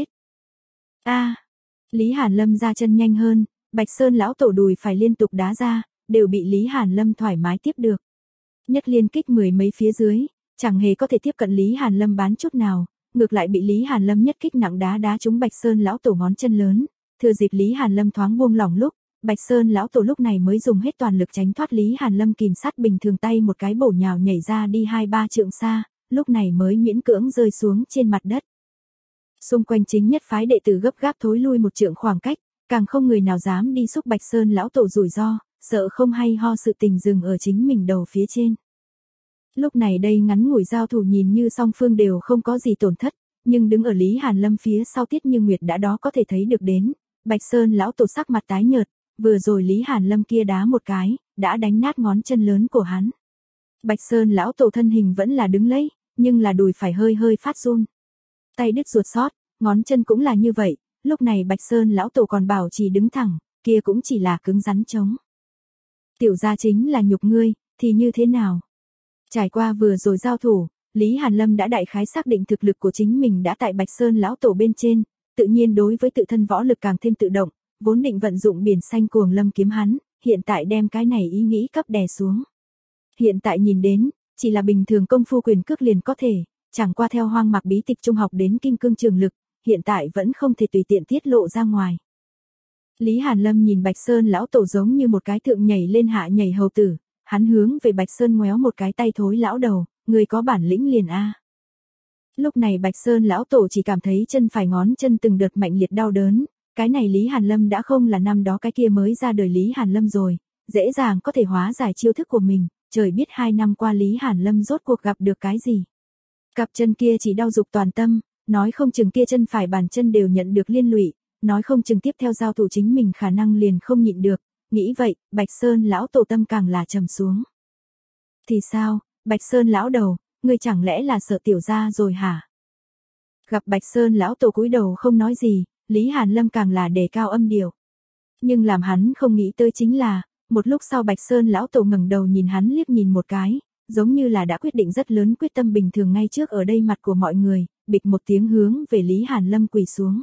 A, Lý Hàn Lâm ra chân nhanh hơn, Bạch Sơn lão tổ đùi phải liên tục đá ra, đều bị Lý Hàn Lâm thoải mái tiếp được. Nhất liên kích mười mấy phía dưới, chẳng hề có thể tiếp cận Lý Hàn Lâm bán chút nào, ngược lại bị Lý Hàn Lâm nhất kích nặng đá đá trúng Bạch Sơn lão tổ ngón chân lớn, thừa dịp Lý Hàn Lâm thoáng buông lỏng lúc, Bạch Sơn lão tổ lúc này mới dùng hết toàn lực tránh thoát Lý Hàn Lâm kìm sát bình thường tay một cái bổ nhào nhảy ra đi hai ba trượng xa, lúc này mới miễn cưỡng rơi xuống trên mặt đất. Xung quanh chính nhất phái đệ tử gấp gáp thối lui một trượng khoảng cách, càng không người nào dám đi xúc Bạch Sơn lão tổ rủi ro, sợ không hay ho sự tình dừng ở chính mình đầu phía trên. Lúc này đây ngắn ngủi giao thủ nhìn như song phương đều không có gì tổn thất, nhưng đứng ở Lý Hàn Lâm phía sau Tiết Như Nguyệt đã đó có thể thấy được đến, Bạch Sơn lão tổ sắc mặt tái nhợt, vừa rồi Lý Hàn Lâm kia đá một cái, đã đánh nát ngón chân lớn của hắn. Bạch Sơn lão tổ thân hình vẫn là đứng lấy, nhưng là đùi phải hơi hơi phát run. Tay đứt ruột sót, ngón chân cũng là như vậy, lúc này Bạch Sơn lão tổ còn bảo trì đứng thẳng, kia cũng chỉ là cứng rắn chống. Tiểu gia chính là nhục ngươi, thì như thế nào? Trải qua vừa rồi giao thủ, Lý Hàn Lâm đã đại khái xác định thực lực của chính mình đã tại Bạch Sơn lão tổ bên trên, tự nhiên đối với tự thân võ lực càng thêm tự động, vốn định vận dụng biển xanh cuồng lâm kiếm hắn, hiện tại đem cái này ý nghĩ cấp đè xuống. Hiện tại nhìn đến, chỉ là bình thường công phu quyền cước liền có thể, chẳng qua theo Hoang Mạc bí tịch trung học đến kim cương trường lực, hiện tại vẫn không thể tùy tiện tiết lộ ra ngoài. Lý Hàn Lâm nhìn Bạch Sơn lão tổ giống như một cái thượng nhảy lên hạ nhảy hầu tử, hắn hướng về Bạch Sơn ngoéo một cái tay thối lão đầu, người có bản lĩnh liền a. Lúc này Bạch Sơn lão tổ chỉ cảm thấy chân phải ngón chân từng đợt mạnh liệt đau đớn, cái này Lý Hàn Lâm đã không là năm đó cái kia mới ra đời Lý Hàn Lâm rồi, dễ dàng có thể hóa giải chiêu thức của mình, trời biết hai năm qua Lý Hàn Lâm rốt cuộc gặp được cái gì. Cặp chân kia chỉ đau dục toàn tâm, nói không chừng kia chân phải bàn chân đều nhận được liên lụy, nói không chừng tiếp theo giao thủ chính mình khả năng liền không nhịn được, nghĩ vậy, Bạch Sơn lão tổ tâm càng là trầm xuống. Thì sao, Bạch Sơn lão đầu, ngươi chẳng lẽ là sợ tiểu gia rồi hả? Gặp Bạch Sơn lão tổ cúi đầu không nói gì, Lý Hàn Lâm càng là đề cao âm điệu. Nhưng làm hắn không nghĩ tới chính là, một lúc sau Bạch Sơn lão tổ ngẩng đầu nhìn hắn liếc nhìn một cái, giống như là đã quyết định rất lớn quyết tâm bình thường ngay trước ở đây mặt của mọi người, bịch một tiếng hướng về Lý Hàn Lâm quỳ xuống.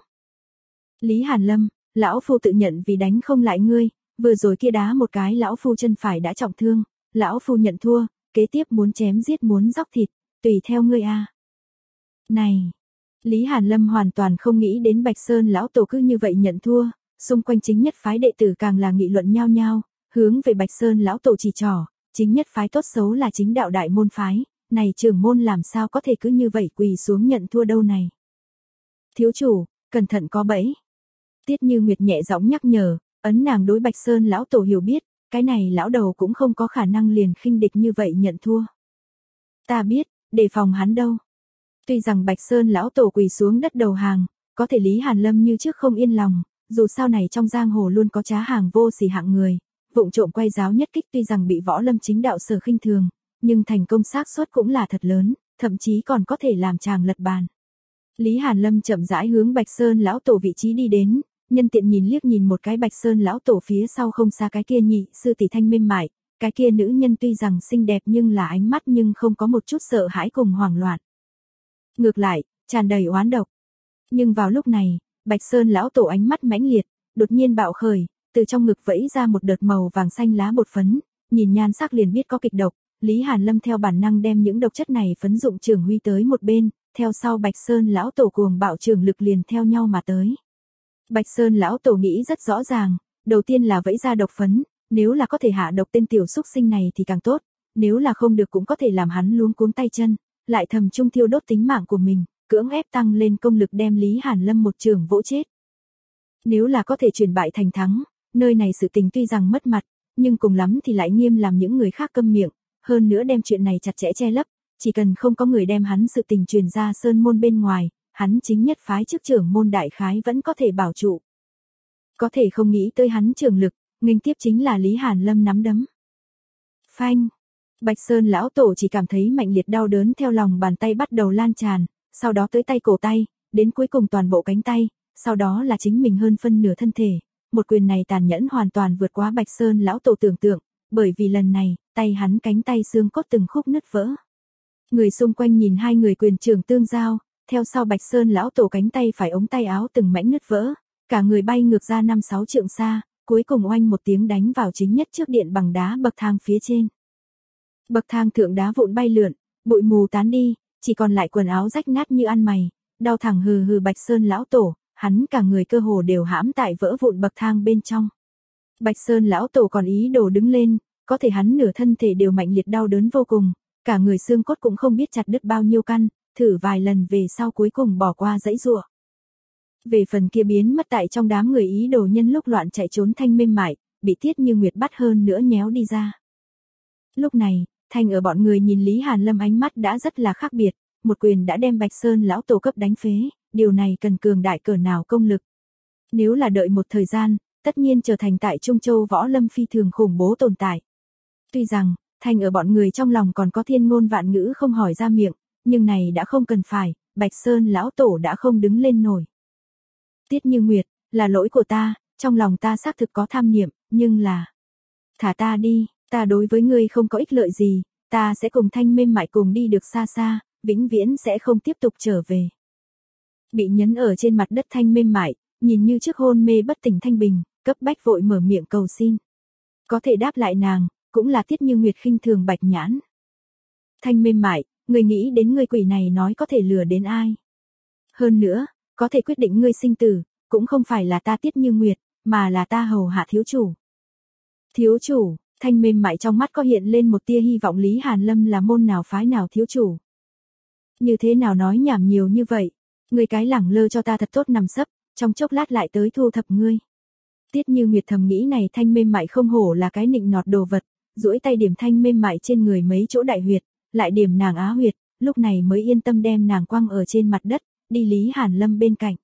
Lý Hàn Lâm, lão phu tự nhận vì đánh không lại ngươi, vừa rồi kia đá một cái lão phu chân phải đã trọng thương, lão phu nhận thua, kế tiếp muốn chém giết muốn dóc thịt, tùy theo ngươi a. Này, Lý Hàn Lâm hoàn toàn không nghĩ đến Bạch Sơn lão tổ cứ như vậy nhận thua, xung quanh chính nhất phái đệ tử càng là nghị luận nhao nhao, hướng về Bạch Sơn lão tổ chỉ trỏ, chính nhất phái tốt xấu là chính đạo đại môn phái, này trưởng môn làm sao có thể cứ như vậy quỳ xuống nhận thua đâu này. Thiếu chủ, cẩn thận có bẫy. Tiết Như Nguyệt nhẹ giọng nhắc nhở, ấn nàng đối Bạch Sơn lão tổ hiểu biết, cái này lão đầu cũng không có khả năng liền khinh địch như vậy nhận thua. Ta biết, đề phòng hắn đâu. Tuy rằng Bạch Sơn lão tổ quỳ xuống đất đầu hàng, có thể Lý Hàn Lâm như trước không yên lòng, dù sao này trong giang hồ luôn có trá hàng vô sỉ hạng người, vụng trộm quay giáo nhất kích tuy rằng bị võ lâm chính đạo sở khinh thường, nhưng thành công xác suất cũng là thật lớn, thậm chí còn có thể làm chàng lật bàn. Lý Hàn Lâm chậm rãi hướng Bạch Sơn lão tổ vị trí đi đến, nhân tiện nhìn liếc nhìn một cái Bạch Sơn lão tổ phía sau không xa cái kia nhị sư tỷ thanh mềm mại, cái kia nữ nhân tuy rằng xinh đẹp nhưng là ánh mắt nhưng không có một chút sợ hãi cùng hoảng loạn. Ngược lại, tràn đầy oán độc. Nhưng vào lúc này, Bạch Sơn lão tổ ánh mắt mãnh liệt, đột nhiên bạo khởi, từ trong ngực vẫy ra một đợt màu vàng xanh lá bột phấn, nhìn nhan sắc liền biết có kịch độc, Lý Hàn Lâm theo bản năng đem những độc chất này phấn dụng trường huy tới một bên, theo sau Bạch Sơn lão tổ cuồng bạo trường lực liền theo nhau mà tới. Bạch Sơn lão tổ nghĩ rất rõ ràng, đầu tiên là vẫy ra độc phấn, nếu là có thể hạ độc tên tiểu xúc sinh này thì càng tốt, nếu là không được cũng có thể làm hắn luống cuống tay chân, lại thầm trung thiêu đốt tính mạng của mình, cưỡng ép tăng lên công lực đem Lý Hàn Lâm một trường vỗ chết. Nếu là có thể chuyển bại thành thắng, nơi này sự tình tuy rằng mất mặt, nhưng cùng lắm thì lại nghiêm làm những người khác câm miệng, hơn nữa đem chuyện này chặt chẽ che lấp, chỉ cần không có người đem hắn sự tình truyền ra sơn môn bên ngoài, hắn chính nhất phái chức trưởng môn đại khái vẫn có thể bảo trụ. Có thể không nghĩ tới hắn trường lực, nghênh tiếp chính là Lý Hàn Lâm nắm đấm. Phanh! Bạch Sơn lão tổ chỉ cảm thấy mạnh liệt đau đớn theo lòng bàn tay bắt đầu lan tràn, sau đó tới tay cổ tay, đến cuối cùng toàn bộ cánh tay, sau đó là chính mình hơn phân nửa thân thể. Một quyền này tàn nhẫn hoàn toàn vượt quá Bạch Sơn lão tổ tưởng tượng, bởi vì lần này, tay hắn cánh tay xương cốt từng khúc nứt vỡ. Người xung quanh nhìn hai người quyền trường tương giao, theo sau Bạch Sơn lão tổ cánh tay phải ống tay áo từng mảnh nứt vỡ, cả người bay ngược ra năm sáu trượng xa, cuối cùng oanh một tiếng đánh vào chính nhất trước điện bằng đá bậc thang phía trên. Bậc thang thượng đá vụn bay lượn, bụi mù tán đi, chỉ còn lại quần áo rách nát như ăn mày, đau thẳng hừ hừ Bạch Sơn lão tổ, hắn cả người cơ hồ đều hãm tại vỡ vụn bậc thang bên trong. Bạch Sơn lão tổ còn ý đồ đứng lên, có thể hắn nửa thân thể đều mạnh liệt đau đớn vô cùng, cả người xương cốt cũng không biết chặt đứt bao nhiêu căn, thử vài lần về sau cuối cùng bỏ qua dãy giụa. Về phần kia biến mất tại trong đám người ý đồ nhân lúc loạn chạy trốn thanh mềm mại, bị Tiết Như Nguyệt bắt hơn nữa nhéo đi ra. Lúc này, Thanh ở bọn người nhìn Lý Hàn Lâm ánh mắt đã rất là khác biệt, một quyền đã đem Bạch Sơn lão tổ cấp đánh phế, điều này cần cường đại cỡ nào công lực. Nếu là đợi một thời gian, tất nhiên trở thành tại Trung Châu võ lâm phi thường khủng bố tồn tại. Tuy rằng, Thanh ở bọn người trong lòng còn có thiên ngôn vạn ngữ không hỏi ra miệng, nhưng này đã không cần phải, Bạch Sơn lão tổ đã không đứng lên nổi. Tiết Như Nguyệt, là lỗi của ta, trong lòng ta xác thực có tham niệm, nhưng là... Thả ta đi, ta đối với ngươi không có ích lợi gì, ta sẽ cùng Thanh mềm mại cùng đi được xa xa, vĩnh viễn sẽ không tiếp tục trở về. Bị nhấn ở trên mặt đất Thanh mềm mại, nhìn như trước hôn mê bất tỉnh Thanh Bình, cấp bách vội mở miệng cầu xin. Có thể đáp lại nàng, cũng là Tiết Như Nguyệt khinh thường Bạch Nhãn. Thanh mềm mại, người nghĩ đến người quỷ này nói có thể lừa đến ai. Hơn nữa, có thể quyết định ngươi sinh tử, cũng không phải là ta Tiết Như Nguyệt, mà là ta hầu hạ thiếu chủ. Thiếu chủ, Thanh mềm mại trong mắt có hiện lên một tia hy vọng Lý Hàn Lâm là môn nào phái nào thiếu chủ. Như thế nào nói nhảm nhiều như vậy, ngươi cái lẳng lơ cho ta thật tốt nằm sấp, trong chốc lát lại tới thu thập ngươi. Tiết Như Nguyệt thầm nghĩ này Thanh mềm mại không hổ là cái nịnh nọt đồ vật, duỗi tay điểm Thanh mềm mại trên người mấy chỗ đại huyệt, lại điểm nàng á huyệt, lúc này mới yên tâm đem nàng quăng ở trên mặt đất, đi Lý Hàn Lâm bên cạnh.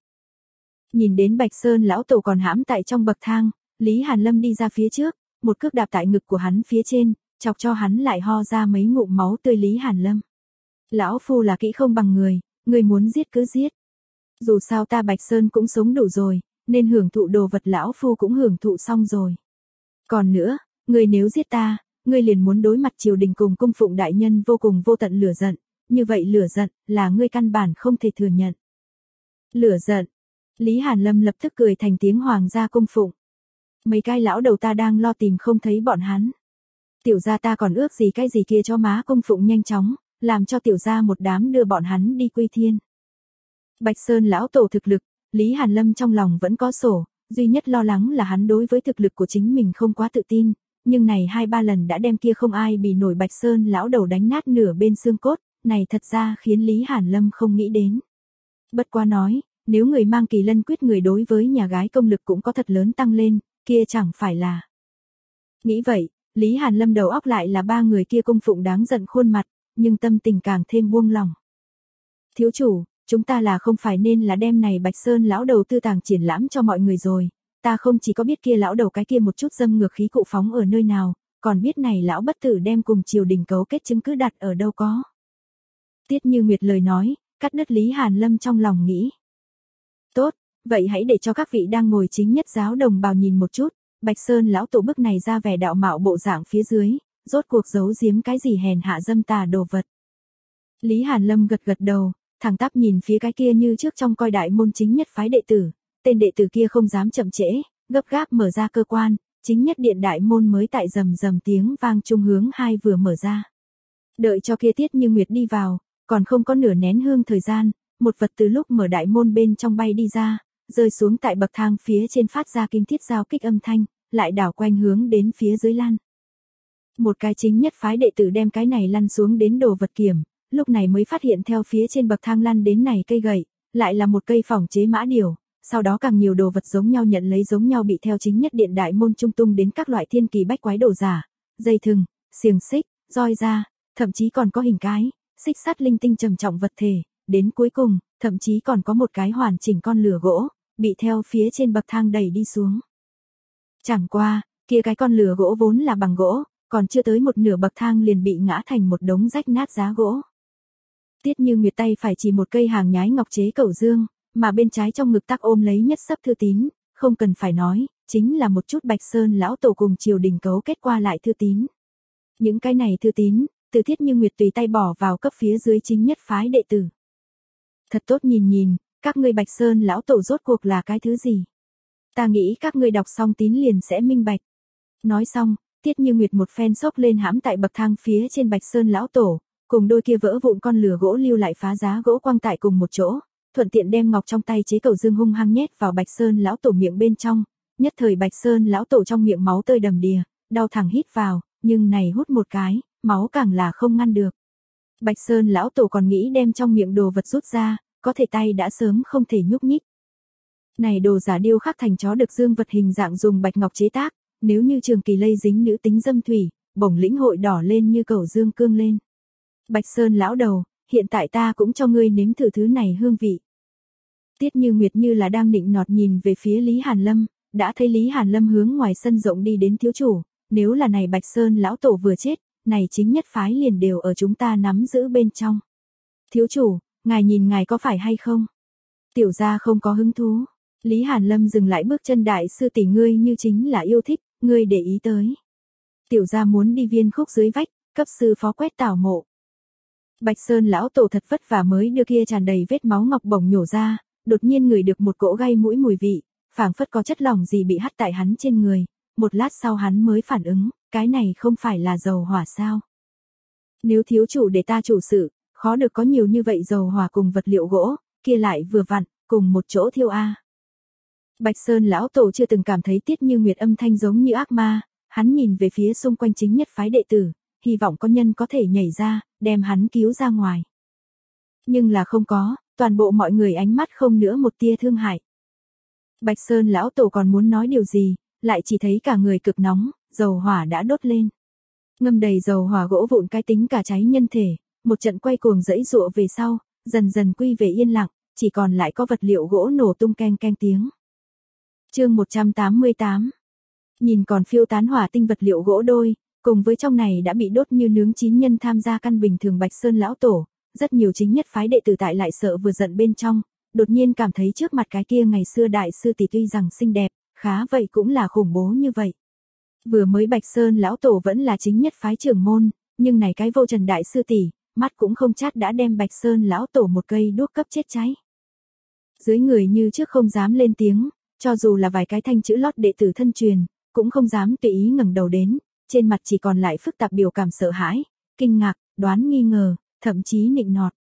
Nhìn đến Bạch Sơn lão tổ còn hãm tại trong bậc thang, Lý Hàn Lâm đi ra phía trước, một cước đạp tại ngực của hắn phía trên, chọc cho hắn lại ho ra mấy ngụm máu tươi. Lý Hàn Lâm, lão phu là kỹ không bằng người, người muốn giết cứ giết. Dù sao ta Bạch Sơn cũng sống đủ rồi, nên hưởng thụ đồ vật lão phu cũng hưởng thụ xong rồi. Còn nữa, người nếu giết ta, ngươi liền muốn đối mặt triều đình cùng cung phụng đại nhân vô cùng vô tận lửa giận, như vậy lửa giận là ngươi căn bản không thể thừa nhận. Lửa giận. Lý Hàn Lâm lập tức cười thành tiếng hoàng gia cung phụng. Mấy cái lão đầu ta đang lo tìm không thấy bọn hắn. Tiểu gia ta còn ước gì cái gì kia cho má cung phụng nhanh chóng, làm cho tiểu gia một đám đưa bọn hắn đi quy thiên. Bạch Sơn lão tổ thực lực, Lý Hàn Lâm trong lòng vẫn có sổ, duy nhất lo lắng là hắn đối với thực lực của chính mình không quá tự tin, nhưng này hai ba lần đã đem kia không ai bị nổi Bạch Sơn lão đầu đánh nát nửa bên xương cốt, này thật ra khiến Lý Hàn Lâm không nghĩ đến. Bất quá nói, nếu người mang Kỳ Lân quyết người đối với nhà gái công lực cũng có thật lớn tăng lên, kia chẳng phải là. Nghĩ vậy, Lý Hàn Lâm đầu óc lại là ba người kia cung phụng đáng giận khuôn mặt, nhưng tâm tình càng thêm buông lỏng. Thiếu chủ, chúng ta là không phải nên là đem này Bạch Sơn lão đầu tư tàng triển lãm cho mọi người rồi, ta không chỉ có biết kia lão đầu cái kia một chút dâm ngược khí cụ phóng ở nơi nào, còn biết này lão bất tử đem cùng triều đình cấu kết chứng cứ đặt ở đâu có. Tiết Như Nguyệt lời nói, cắt đứt Lý Hàn Lâm trong lòng nghĩ. Tốt, vậy hãy để cho các vị đang ngồi chính nhất giáo đồng bào nhìn một chút, Bạch Sơn lão tổ bức này ra vẻ đạo mạo bộ dạng phía dưới, rốt cuộc giấu giếm cái gì hèn hạ dâm tà đồ vật. Lý Hàn Lâm gật gật đầu, thẳng tắp nhìn phía cái kia như trước trong coi đại môn chính nhất phái đệ tử, tên đệ tử kia không dám chậm trễ, gấp gáp mở ra cơ quan, chính nhất điện đại môn mới tại rầm rầm tiếng vang trung hướng hai vừa mở ra. Đợi cho kia Tiết Như Nguyệt đi vào, còn không có nửa nén hương thời gian, một vật từ lúc mở đại môn bên trong bay đi ra, rơi xuống tại bậc thang phía trên phát ra kim thiết giao kích âm thanh, lại đảo quanh hướng đến phía dưới lăn. Một cái chính nhất phái đệ tử đem cái này lăn xuống đến đồ vật kiểm, lúc này mới phát hiện theo phía trên bậc thang lăn đến này cây gậy, lại là một cây phỏng chế mã điểu, sau đó càng nhiều đồ vật giống nhau nhận lấy giống nhau bị theo chính nhất điện đại môn trung tung đến các loại thiên kỳ bách quái đồ giả, dây thừng, xiềng xích, roi da, thậm chí còn có hình cái, xích sắt linh tinh trầm trọng vật thể, đến cuối cùng, thậm chí còn có một cái hoàn chỉnh con lửa gỗ, bị theo phía trên bậc thang đẩy đi xuống. Chẳng qua, kia cái con lửa gỗ vốn là bằng gỗ, còn chưa tới một nửa bậc thang liền bị ngã thành một đống rách nát giá gỗ. Tiết Như Nguyệt tay phải chỉ một cây hàng nhái ngọc chế cẩu dương, mà bên trái trong ngực tắc ôm lấy nhất sấp thư tín, không cần phải nói, chính là một chút Bạch Sơn lão tổ cùng triều đình cấu kết qua lại thư tín. Những cái này thư tín, từ Tiết Như Nguyệt tùy tay bỏ vào cấp phía dưới chính nhất phái đệ tử. Thật tốt nhìn nhìn, các ngươi Bạch Sơn lão tổ rốt cuộc là cái thứ gì? Ta nghĩ các ngươi đọc xong tín liền sẽ minh bạch. Nói xong, Tiết Như Nguyệt một phen xốc lên hãm tại bậc thang phía trên Bạch Sơn lão tổ, cùng đôi kia vỡ vụn con lửa gỗ lưu lại phá giá gỗ quăng tại cùng một chỗ, thuận tiện đem ngọc trong tay chế cẩu dương hung hăng nhét vào Bạch Sơn lão tổ miệng bên trong, nhất thời Bạch Sơn lão tổ trong miệng máu tươi đầm đìa, đau thẳng hít vào, nhưng này hút một cái, máu càng là không ngăn được. Bạch Sơn lão tổ còn nghĩ đem trong miệng đồ vật rút ra, có thể tay đã sớm không thể nhúc nhích. Này đồ giả điêu khắc thành chó được dương vật hình dạng dùng bạch ngọc chế tác, nếu như Trường Kỳ lây dính nữ tính dâm thủy, bổng lĩnh hội đỏ lên như cẩu dương cương lên. Bạch Sơn lão đầu, hiện tại ta cũng cho ngươi nếm thử thứ này hương vị. Tiết Như Nguyệt như là đang nịnh nọt nhìn về phía Lý Hàn Lâm, đã thấy Lý Hàn Lâm hướng ngoài sân rộng đi đến thiếu chủ, nếu là này Bạch Sơn lão tổ vừa chết, này chính nhất phái liền đều ở chúng ta nắm giữ bên trong. Thiếu chủ, ngài nhìn ngài có phải hay không? Tiểu gia không có hứng thú. Lý Hàn Lâm dừng lại bước chân, đại sư tỷ ngươi như chính là yêu thích, ngươi để ý tới. Tiểu gia muốn đi Viên Khúc dưới vách, cấp sư phó quét tảo mộ. Bạch Sơn lão tổ thật vất vả mới đưa kia tràn đầy vết máu ngọc bổng nhổ ra, đột nhiên ngửi được một cỗ gai mũi mùi vị, phảng phất có chất lỏng gì bị hắt tại hắn trên người, một lát sau hắn mới phản ứng, cái này không phải là dầu hỏa sao? Nếu thiếu chủ để ta chủ sự, khó được có nhiều như vậy dầu hỏa cùng vật liệu gỗ, kia lại vừa vặn, cùng một chỗ thiêu a. Bạch Sơn lão tổ chưa từng cảm thấy Tiết Như Nguyệt âm thanh giống như ác ma, hắn nhìn về phía xung quanh chính nhất phái đệ tử, hy vọng có nhân có thể nhảy ra, đem hắn cứu ra ngoài. Nhưng là không có, toàn bộ mọi người ánh mắt không nữa một tia thương hại. Bạch Sơn lão tổ còn muốn nói điều gì, lại chỉ thấy cả người cực nóng, dầu hỏa đã đốt lên. Ngâm đầy dầu hỏa gỗ vụn cái tính cả cháy nhân thể, một trận quay cuồng dãy dụa về sau, dần dần quy về yên lặng, chỉ còn lại có vật liệu gỗ nổ tung keng keng tiếng. Chương một trăm tám mươi tám. Nhìn còn phiêu tán hỏa tinh vật liệu gỗ đôi, cùng với trong này đã bị đốt như nướng chín nhân tham gia căn bình thường Bạch Sơn lão tổ, rất nhiều chính nhất phái đệ tử tại lại sợ vừa giận bên trong, đột nhiên cảm thấy trước mặt cái kia ngày xưa đại sư tỷ tuy rằng xinh đẹp, khá vậy cũng là khủng bố như vậy. Vừa mới Bạch Sơn lão tổ vẫn là chính nhất phái trưởng môn, nhưng này cái Vô Trần đại sư tỷ, mắt cũng không chát đã đem Bạch Sơn lão tổ một cây đuốc cấp chết cháy. Dưới người như trước không dám lên tiếng, cho dù là vài cái thanh chữ lót đệ tử thân truyền, cũng không dám tùy ý ngẩng đầu đến, trên mặt chỉ còn lại phức tạp biểu cảm sợ hãi, kinh ngạc, đoán nghi ngờ, thậm chí nịnh nọt.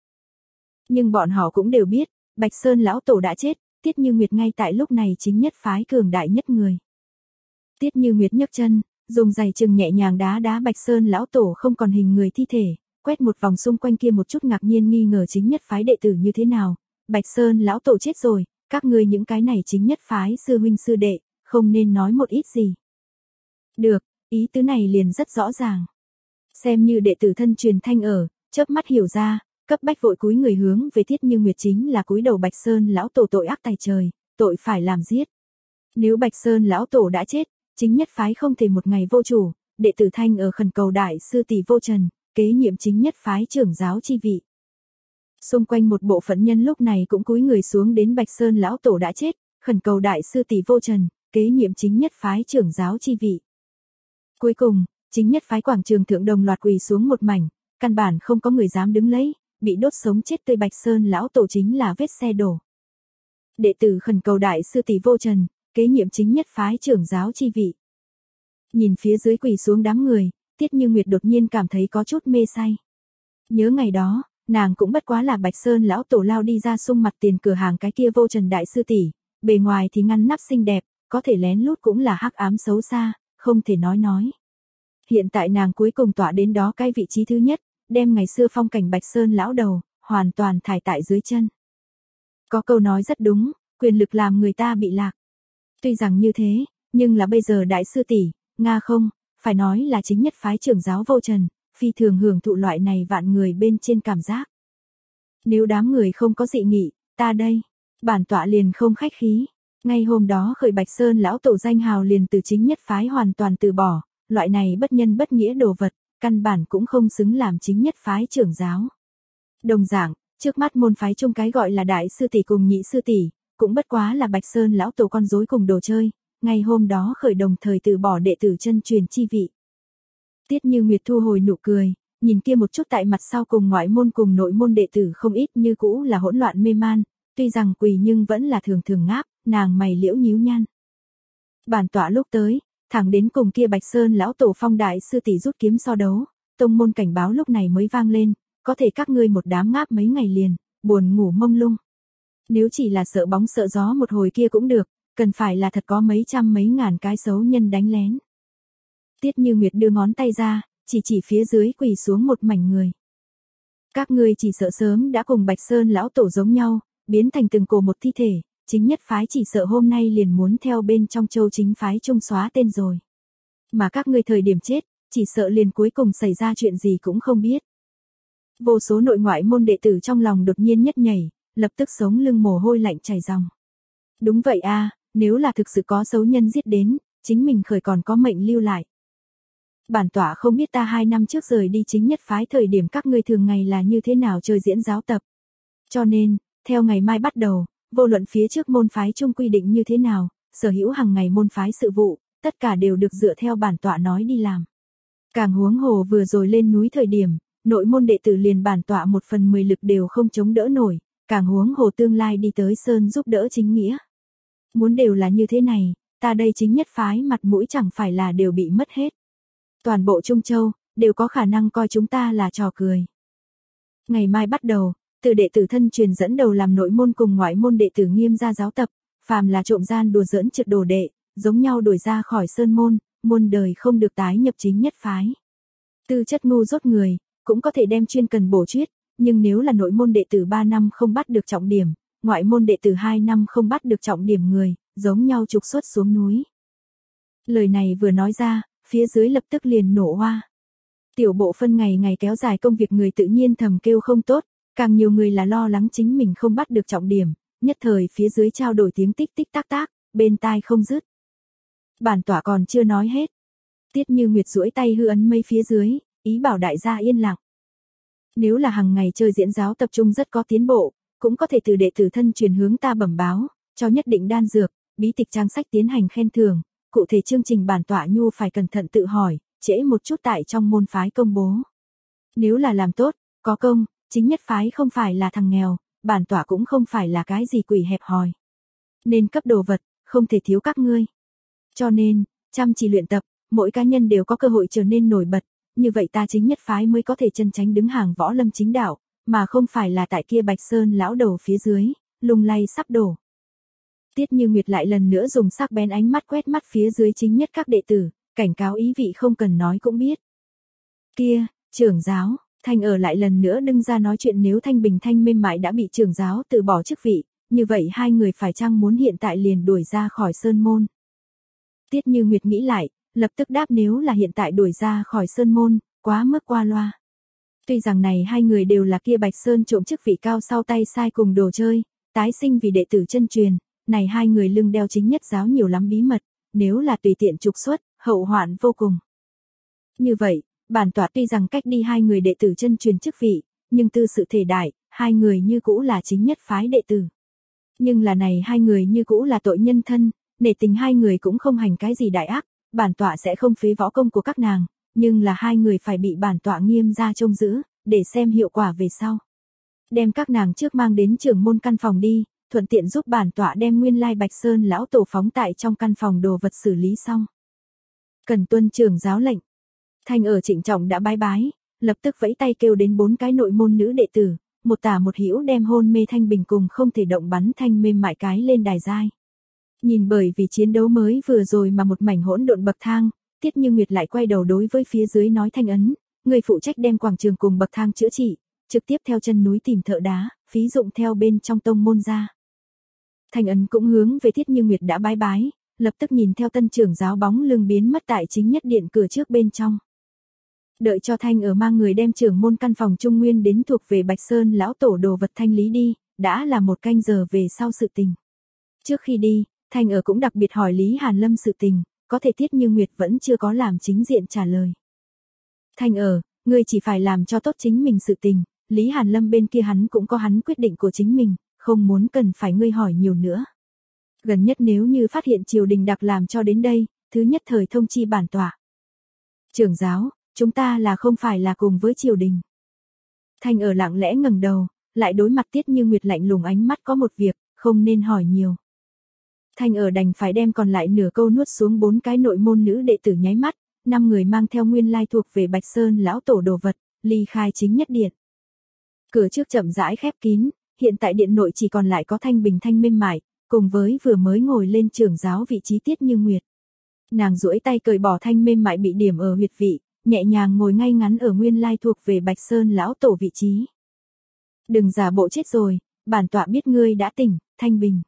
Nhưng bọn họ cũng đều biết, Bạch Sơn lão tổ đã chết, Tiết Như Nguyệt ngay tại lúc này chính nhất phái cường đại nhất người. Tiết Như Nguyệt nhấc chân, dùng giày chừng nhẹ nhàng đá đá Bạch Sơn lão tổ không còn hình người thi thể, quét một vòng xung quanh kia một chút ngạc nhiên nghi ngờ chính nhất phái đệ tử như thế nào. Bạch Sơn lão tổ chết rồi, các ngươi những cái này chính nhất phái sư huynh sư đệ, không nên nói một ít gì. Được, ý tứ này liền rất rõ ràng. Xem như đệ tử thân truyền thanh ở, chớp mắt hiểu ra, cấp bách vội cúi người hướng về Tiết Như Nguyệt chính là cúi đầu Bạch Sơn lão tổ tội ác tày trời, tội phải làm giết. Nếu Bạch Sơn lão tổ đã chết, chính nhất phái không thể một ngày vô chủ, đệ tử thanh ở khẩn cầu đại sư tỷ Vô Trần, kế nhiệm chính nhất phái trưởng giáo chi vị. Xung quanh một bộ phận nhân lúc này cũng cúi người xuống đến Bạch Sơn lão tổ đã chết, khẩn cầu đại sư tỷ Vô Trần, kế nhiệm chính nhất phái trưởng giáo chi vị. Cuối cùng, chính nhất phái quảng trường thượng đồng loạt quỳ xuống một mảnh, căn bản không có người dám đứng lấy, bị đốt sống chết tươi Bạch Sơn lão tổ chính là vết xe đổ. Đệ tử khẩn cầu đại sư tỷ Vô Trần, kế nhiệm chính nhất phái trưởng giáo chi vị. Nhìn phía dưới quỳ xuống đám người, Tiết Như Nguyệt đột nhiên cảm thấy có chút mê say. Nhớ ngày đó, nàng cũng bất quá là Bạch Sơn lão tổ lao đi ra sung mặt tiền cửa hàng cái kia Vô Trần đại sư tỷ, bề ngoài thì ngăn nắp xinh đẹp, có thể lén lút cũng là hắc ám xấu xa, không thể nói nói. Hiện tại nàng cuối cùng tỏa đến đó cái vị trí thứ nhất, đem ngày xưa phong cảnh Bạch Sơn lão đầu, hoàn toàn thải tại dưới chân. Có câu nói rất đúng, quyền lực làm người ta bị lạc. Tuy rằng như thế, nhưng là bây giờ đại sư tỷ, Nga không, phải nói là chính nhất phái trưởng giáo Vô Trần, phi thường hưởng thụ loại này vạn người bên trên cảm giác. Nếu đám người không có dị nghị, ta đây, bản tọa liền không khách khí. Ngay hôm đó khởi Bạch Sơn lão tổ danh hào liền từ chính nhất phái hoàn toàn từ bỏ, loại này bất nhân bất nghĩa đồ vật, căn bản cũng không xứng làm chính nhất phái trưởng giáo. Đồng dạng, trước mắt môn phái chung cái gọi là đại sư tỷ cùng nhị sư tỷ, cũng bất quá là Bạch Sơn lão tổ con rối cùng đồ chơi, ngày hôm đó khởi đồng thời từ bỏ đệ tử chân truyền chi vị. Tiết Như Nguyệt thu hồi nụ cười, nhìn kia một chút tại mặt sau cùng ngoại môn cùng nội môn đệ tử không ít như cũ là hỗn loạn mê man, tuy rằng quỳ nhưng vẫn là thường thường ngáp, nàng mày liễu nhíu nhăn. Bản tọa lúc tới, thẳng đến cùng kia Bạch Sơn lão tổ phong đại sư tỷ rút kiếm so đấu, tông môn cảnh báo lúc này mới vang lên, có thể các ngươi một đám ngáp mấy ngày liền, buồn ngủ mông lung. Nếu chỉ là sợ bóng sợ gió một hồi kia cũng được, cần phải là thật có mấy trăm mấy ngàn cái xấu nhân đánh lén. Tiết Như Nguyệt đưa ngón tay ra, chỉ chỉ phía dưới quỳ xuống một mảnh người. Các ngươi chỉ sợ sớm đã cùng Bạch Sơn lão tổ giống nhau, biến thành từng cổ một thi thể, chính nhất phái chỉ sợ hôm nay liền muốn theo bên trong châu chính phái chung xóa tên rồi. Mà các ngươi thời điểm chết, chỉ sợ liền cuối cùng xảy ra chuyện gì cũng không biết. Vô số nội ngoại môn đệ tử trong lòng đột nhiên nhất nhảy, lập tức sống lưng mồ hôi lạnh chảy ròng. Đúng vậy a, nếu là thực sự có xấu nhân giết đến, chính mình khởi còn có mệnh lưu lại. Bản tọa không biết ta hai năm trước rời đi chính nhất phái thời điểm các ngươi thường ngày là như thế nào chơi diễn giáo tập. Cho nên, theo ngày mai bắt đầu, vô luận phía trước môn phái chung quy định như thế nào, sở hữu hàng ngày môn phái sự vụ, tất cả đều được dựa theo bản tọa nói đi làm. Càng huống hồ vừa rồi lên núi thời điểm, nội môn đệ tử liền bản tọa một phần mười lực đều không chống đỡ nổi, càng huống hồ tương lai đi tới sơn giúp đỡ chính nghĩa. Muốn đều là như thế này, ta đây chính nhất phái mặt mũi chẳng phải là đều bị mất hết. Toàn bộ Trung Châu, đều có khả năng coi chúng ta là trò cười. Ngày mai bắt đầu, từ đệ tử thân truyền dẫn đầu làm nội môn cùng ngoại môn đệ tử nghiêm ra giáo tập, phàm là trộm gian đùa giỡn trượt đồ đệ, giống nhau đuổi ra khỏi sơn môn, muôn đời không được tái nhập chính nhất phái. Tư chất ngu dốt người, cũng có thể đem chuyên cần bổ chuyết, nhưng nếu là nội môn đệ tử ba năm không bắt được trọng điểm, ngoại môn đệ tử hai năm không bắt được trọng điểm người, giống nhau trục xuất xuống núi. Lời này vừa nói ra, phía dưới lập tức liền nổ hoa. Tiểu bộ phân ngày ngày kéo dài công việc người tự nhiên thầm kêu không tốt, càng nhiều người là lo lắng chính mình không bắt được trọng điểm, nhất thời phía dưới trao đổi tiếng tích tích tác tác, bên tai không dứt. Bản tọa còn chưa nói hết. Tiết Như Nguyệt duỗi tay hư ấn mây phía dưới, ý bảo đại gia yên lặng. Nếu là hàng ngày chơi diễn giáo tập trung rất có tiến bộ, cũng có thể từ đệ tử thân truyền hướng ta bẩm báo, cho nhất định đan dược, bí tịch trang sách tiến hành khen thưởng, cụ thể chương trình bản tọa nhu phải cẩn thận tự hỏi, trễ một chút tại trong môn phái công bố. Nếu là làm tốt, có công, chính nhất phái không phải là thằng nghèo, bản tọa cũng không phải là cái gì quỷ hẹp hòi. Nên cấp đồ vật, không thể thiếu các ngươi. Cho nên, chăm chỉ luyện tập, mỗi cá nhân đều có cơ hội trở nên nổi bật, như vậy ta chính nhất phái mới có thể chân chánh đứng hàng võ lâm chính đạo, mà không phải là tại kia Bạch Sơn lão đầu phía dưới, lung lay sắp đổ. Tiết Như Nguyệt lại lần nữa dùng sắc bén ánh mắt quét mắt phía dưới chính nhất các đệ tử, cảnh cáo ý vị không cần nói cũng biết. Kia, trưởng giáo, Thanh ở lại lần nữa đứng ra nói chuyện, nếu Thanh Bình Thanh mềm mại đã bị trưởng giáo từ bỏ chức vị, như vậy hai người phải chăng muốn hiện tại liền đuổi ra khỏi sơn môn. Tiết Như Nguyệt nghĩ lại, lập tức đáp nếu là hiện tại đuổi ra khỏi sơn môn, quá mức qua loa. Tuy rằng này hai người đều là kia Bạch Sơn trộm chức vị cao sau tay sai cùng đồ chơi, tái sinh vì đệ tử chân truyền, này hai người lưng đeo chính nhất giáo nhiều lắm bí mật, nếu là tùy tiện trục xuất, hậu hoạn vô cùng. Như vậy, bản tọa tuy rằng cách đi hai người đệ tử chân truyền chức vị, nhưng tư sự thể đại, hai người như cũ là chính nhất phái đệ tử. Nhưng là này hai người như cũ là tội nhân thân, nể tình hai người cũng không hành cái gì đại ác, bản tọa sẽ không phế võ công của các nàng, nhưng là hai người phải bị bản tọa nghiêm ra trông giữ, để xem hiệu quả về sau. Đem các nàng trước mang đến trưởng môn căn phòng đi, thuận tiện giúp bản tọa đem nguyên lai Bạch Sơn lão tổ phóng tại trong căn phòng đồ vật xử lý xong. Cần tuân trưởng giáo lệnh. Thanh ở trịnh trọng đã bái bái, lập tức vẫy tay kêu đến bốn cái nội môn nữ đệ tử, một tả một hữu đem hôn mê Thanh Bình cùng không thể động bắn Thanh mềm mại cái lên đài giai. Nhìn bởi vì chiến đấu mới vừa rồi mà một mảnh hỗn độn bậc thang, Tiết Như Nguyệt lại quay đầu đối với phía dưới nói Thanh Ấn, người phụ trách đem quảng trường cùng bậc thang chữa trị, trực tiếp theo chân núi tìm thợ đá, phí dụng theo bên trong tông môn ra. Thanh Ấn cũng hướng về Tiết Như Nguyệt đã bái bái, lập tức nhìn theo tân trưởng giáo bóng lưng biến mất tại chính nhất điện cửa trước bên trong. Đợi cho Thanh ở mang người đem trưởng môn căn phòng trung nguyên đến thuộc về Bạch Sơn lão tổ đồ vật thanh lý đi, đã là một canh giờ về sau sự tình. Trước khi đi, Thanh ở cũng đặc biệt hỏi Lý Hàn Lâm sự tình, có thể Tiết Như Nguyệt vẫn chưa có làm chính diện trả lời. Thanh ở, ngươi chỉ phải làm cho tốt chính mình sự tình, Lý Hàn Lâm bên kia hắn cũng có hắn quyết định của chính mình, không muốn cần phải ngươi hỏi nhiều nữa. Gần nhất nếu như phát hiện triều đình đặc làm cho đến đây, thứ nhất thời thông chi bản tọa. Trưởng giáo, chúng ta là không phải là cùng với triều đình. Thanh ở lặng lẽ ngẩng đầu, lại đối mặt Tiết Như Nguyệt lạnh lùng ánh mắt có một việc, không nên hỏi nhiều. Thanh ở đành phải đem còn lại nửa câu nuốt xuống bốn cái nội môn nữ đệ tử nháy mắt, năm người mang theo nguyên lai thuộc về Bạch Sơn lão tổ đồ vật, ly khai chính nhất điện. Cửa trước chậm rãi khép kín, hiện tại điện nội chỉ còn lại có Thanh Bình Thanh mềm mại, cùng với vừa mới ngồi lên trưởng giáo vị trí Tiết Như Nguyệt. Nàng duỗi tay cởi bỏ Thanh mềm mại bị điểm ở huyệt vị, nhẹ nhàng ngồi ngay ngắn ở nguyên lai thuộc về Bạch Sơn lão tổ vị trí. Đừng giả bộ chết rồi, bản tọa biết ngươi đã tỉnh, Thanh Bình.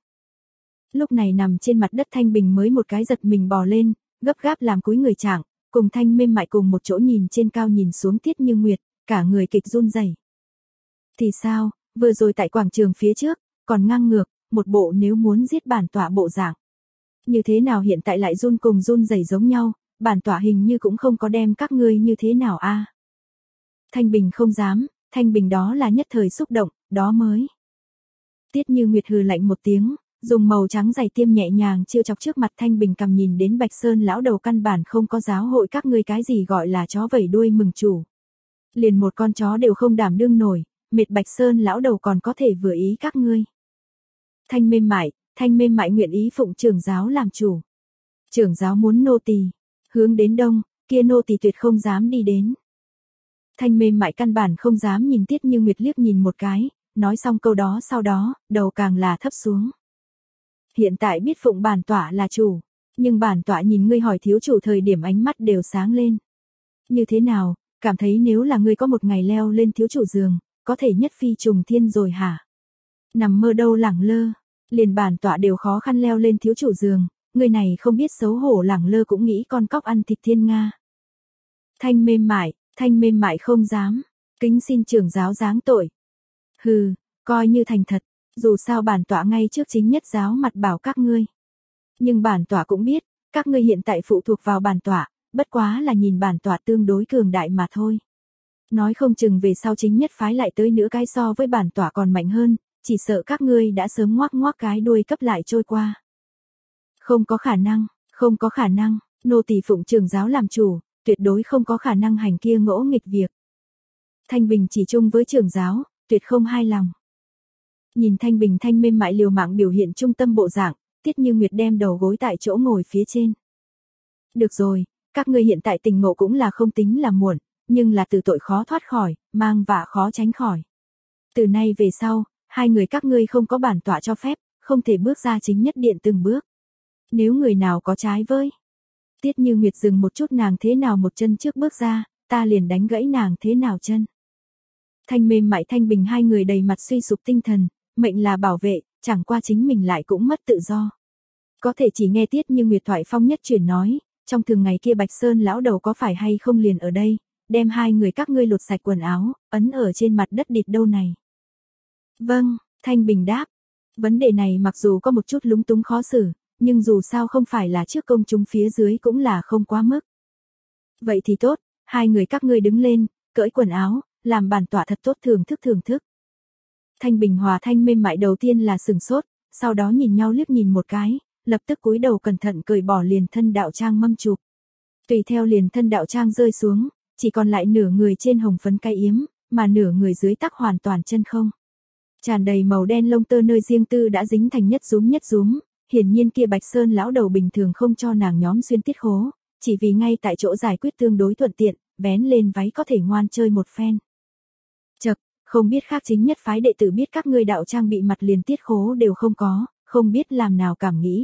Lúc này nằm trên mặt đất Thanh Bình mới một cái giật mình bò lên, gấp gáp làm cúi người trạng, cùng Thanh mềm mại cùng một chỗ nhìn trên cao nhìn xuống Tiết Như Nguyệt, cả người kịch run rẩy. Thì sao, vừa rồi tại quảng trường phía trước, còn ngang ngược, một bộ nếu muốn giết bản tọa bộ dạng. Như thế nào hiện tại lại run cùng run rẩy giống nhau, bản tọa hình như cũng không có đem các ngươi như thế nào a. À? Thanh Bình không dám, Thanh Bình đó là nhất thời xúc động, đó mới. Tiết Như Nguyệt hừ lạnh một tiếng, dùng màu trắng dày tiêm nhẹ nhàng chiêu chọc trước mặt Thanh Bình, cầm nhìn đến Bạch Sơn lão đầu căn bản không có giáo hội các ngươi cái gì gọi là chó vẩy đuôi mừng chủ. Liền một con chó đều không đảm đương nổi, mệt Bạch Sơn lão đầu còn có thể vừa ý các ngươi. Thanh mềm mại, thanh mềm mại nguyện ý phụng trưởng giáo làm chủ. Trưởng giáo muốn nô tỳ hướng đến đông, kia nô tỳ tuyệt không dám đi đến. Thanh mềm mại căn bản không dám nhìn Tiết Như Nguyệt liếc nhìn một cái, nói xong câu đó sau đó, đầu càng là thấp xuống. Hiện tại biết phụng bản tọa là chủ, nhưng bản tọa nhìn ngươi hỏi thiếu chủ thời điểm ánh mắt đều sáng lên. Như thế nào, cảm thấy nếu là ngươi có một ngày leo lên thiếu chủ giường, có thể nhất phi trùng thiên rồi hả? Nằm mơ đâu lẳng lơ, liền bản tọa đều khó khăn leo lên thiếu chủ giường, người này không biết xấu hổ lẳng lơ cũng nghĩ con cóc ăn thịt thiên nga. Thanh mềm mại, thanh mềm mại không dám, kính xin trưởng giáo giáng tội. Hừ, coi như thành thật, dù sao bản tọa ngay trước chính nhất giáo mặt bảo các ngươi. Nhưng bản tọa cũng biết, các ngươi hiện tại phụ thuộc vào bản tọa, bất quá là nhìn bản tọa tương đối cường đại mà thôi. Nói không chừng về sau chính nhất phái lại tới nữa cái so với bản tọa còn mạnh hơn, chỉ sợ các ngươi đã sớm ngoác ngoác cái đuôi cấp lại trôi qua. Không có khả năng, không có khả năng, nô tỳ phụng trưởng giáo làm chủ, tuyệt đối không có khả năng hành kia ngỗ nghịch việc. Thanh Bình chỉ chung với trưởng giáo, tuyệt không hai lòng. Nhìn Thanh Bình thanh mềm mại liều mạng biểu hiện trung tâm bộ dạng, Tiết Như Nguyệt đem đầu gối tại chỗ ngồi phía trên. Được rồi, các ngươi hiện tại tình ngộ cũng là không tính là muộn, nhưng là từ tội khó thoát khỏi, mang vạ khó tránh khỏi. Từ nay về sau, hai người các ngươi không có bản tọa cho phép, không thể bước ra chính nhất điện từng bước. Nếu người nào có trái với. Tiết Như Nguyệt dừng một chút, nàng thế nào một chân trước bước ra, ta liền đánh gãy nàng thế nào chân. Thanh mềm mại Thanh Bình hai người đầy mặt suy sụp tinh thần, mệnh là bảo vệ, chẳng qua chính mình lại cũng mất tự do. Có thể chỉ nghe Tiết Như Nguyệt thoại phong nhất chuyển nói, trong thường ngày kia Bạch Sơn lão đầu có phải hay không liền ở đây, đem hai người các ngươi lột sạch quần áo, ấn ở trên mặt đất địt đâu này. Vâng, Thanh Bình đáp. Vấn đề này mặc dù có một chút lúng túng khó xử, nhưng dù sao không phải là trước công chúng phía dưới cũng là không quá mức. Vậy thì tốt, hai người các ngươi đứng lên, cởi quần áo, làm bản tọa thật tốt thưởng thức thưởng thức. Thanh Bình hòa Thanh mềm mại đầu tiên là sừng sốt, sau đó nhìn nhau liếc nhìn một cái, lập tức cúi đầu cẩn thận cởi bỏ liền thân đạo trang mâm chụp. Tùy theo liền thân đạo trang rơi xuống, chỉ còn lại nửa người trên hồng phấn cái yếm, mà nửa người dưới tắc hoàn toàn chân không. Tràn đầy màu đen lông tơ nơi riêng tư đã dính thành nhất rúm nhất rúm, hiển nhiên kia Bạch Sơn lão đầu bình thường không cho nàng nhóm xuyên tiết khố, chỉ vì ngay tại chỗ giải quyết tương đối thuận tiện, vén lên váy có thể ngoan chơi một phen. Chậc, không biết khác chính nhất phái đệ tử biết các ngươi đạo trang bị mặt liền tiết khố đều không có, không biết làm nào cảm nghĩ.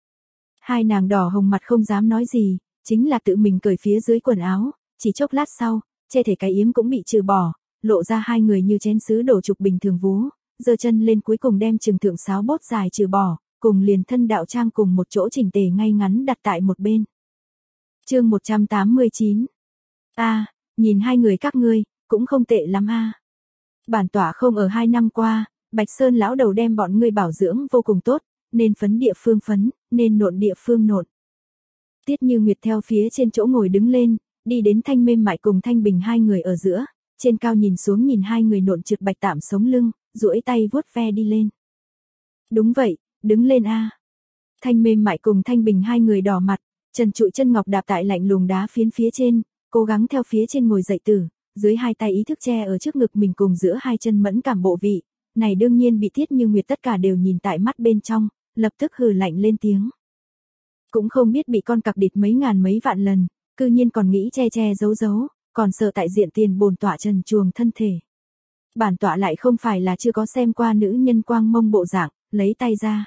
Hai nàng đỏ hồng mặt không dám nói gì, chính là tự mình cởi phía dưới quần áo, chỉ chốc lát sau, che thể cái yếm cũng bị trừ bỏ, lộ ra hai người như chén sứ đổ trục bình thường vú, giơ chân lên cuối cùng đem trường thượng sáo bốt dài trừ bỏ, cùng liền thân đạo trang cùng một chỗ chỉnh tề ngay ngắn đặt tại một bên. Chương một trăm tám mươi chín. A, à, nhìn hai người các ngươi, cũng không tệ lắm a. À. Bản tọa không ở hai năm qua, Bạch Sơn lão đầu đem bọn ngươi bảo dưỡng vô cùng tốt, nên phấn địa phương phấn, nên nộn địa phương nộn. Tiết Như Nguyệt theo phía trên chỗ ngồi đứng lên, đi đến Thanh mềm mại cùng Thanh Bình hai người ở giữa, trên cao nhìn xuống nhìn hai người nộn trượt bạch tạm sống lưng, duỗi tay vuốt ve đi lên. Đúng vậy, đứng lên a. À. Thanh mềm mại cùng Thanh Bình hai người đỏ mặt, trần trụi chân ngọc đạp tại lạnh lùng đá phiến phía trên, cố gắng theo phía trên ngồi dậy tử, dưới hai tay ý thức che ở trước ngực mình cùng giữa hai chân mẫn cảm bộ vị, này đương nhiên bị Tiết Như Nguyệt tất cả đều nhìn tại mắt bên trong, lập tức hừ lạnh lên tiếng. Cũng không biết bị con cặc địt mấy ngàn mấy vạn lần, cư nhiên còn nghĩ che che giấu giấu, còn sợ tại diện tiền bồn tọa trần truồng thân thể. Bản tọa lại không phải là chưa có xem qua nữ nhân quang mông bộ dạng, lấy tay ra.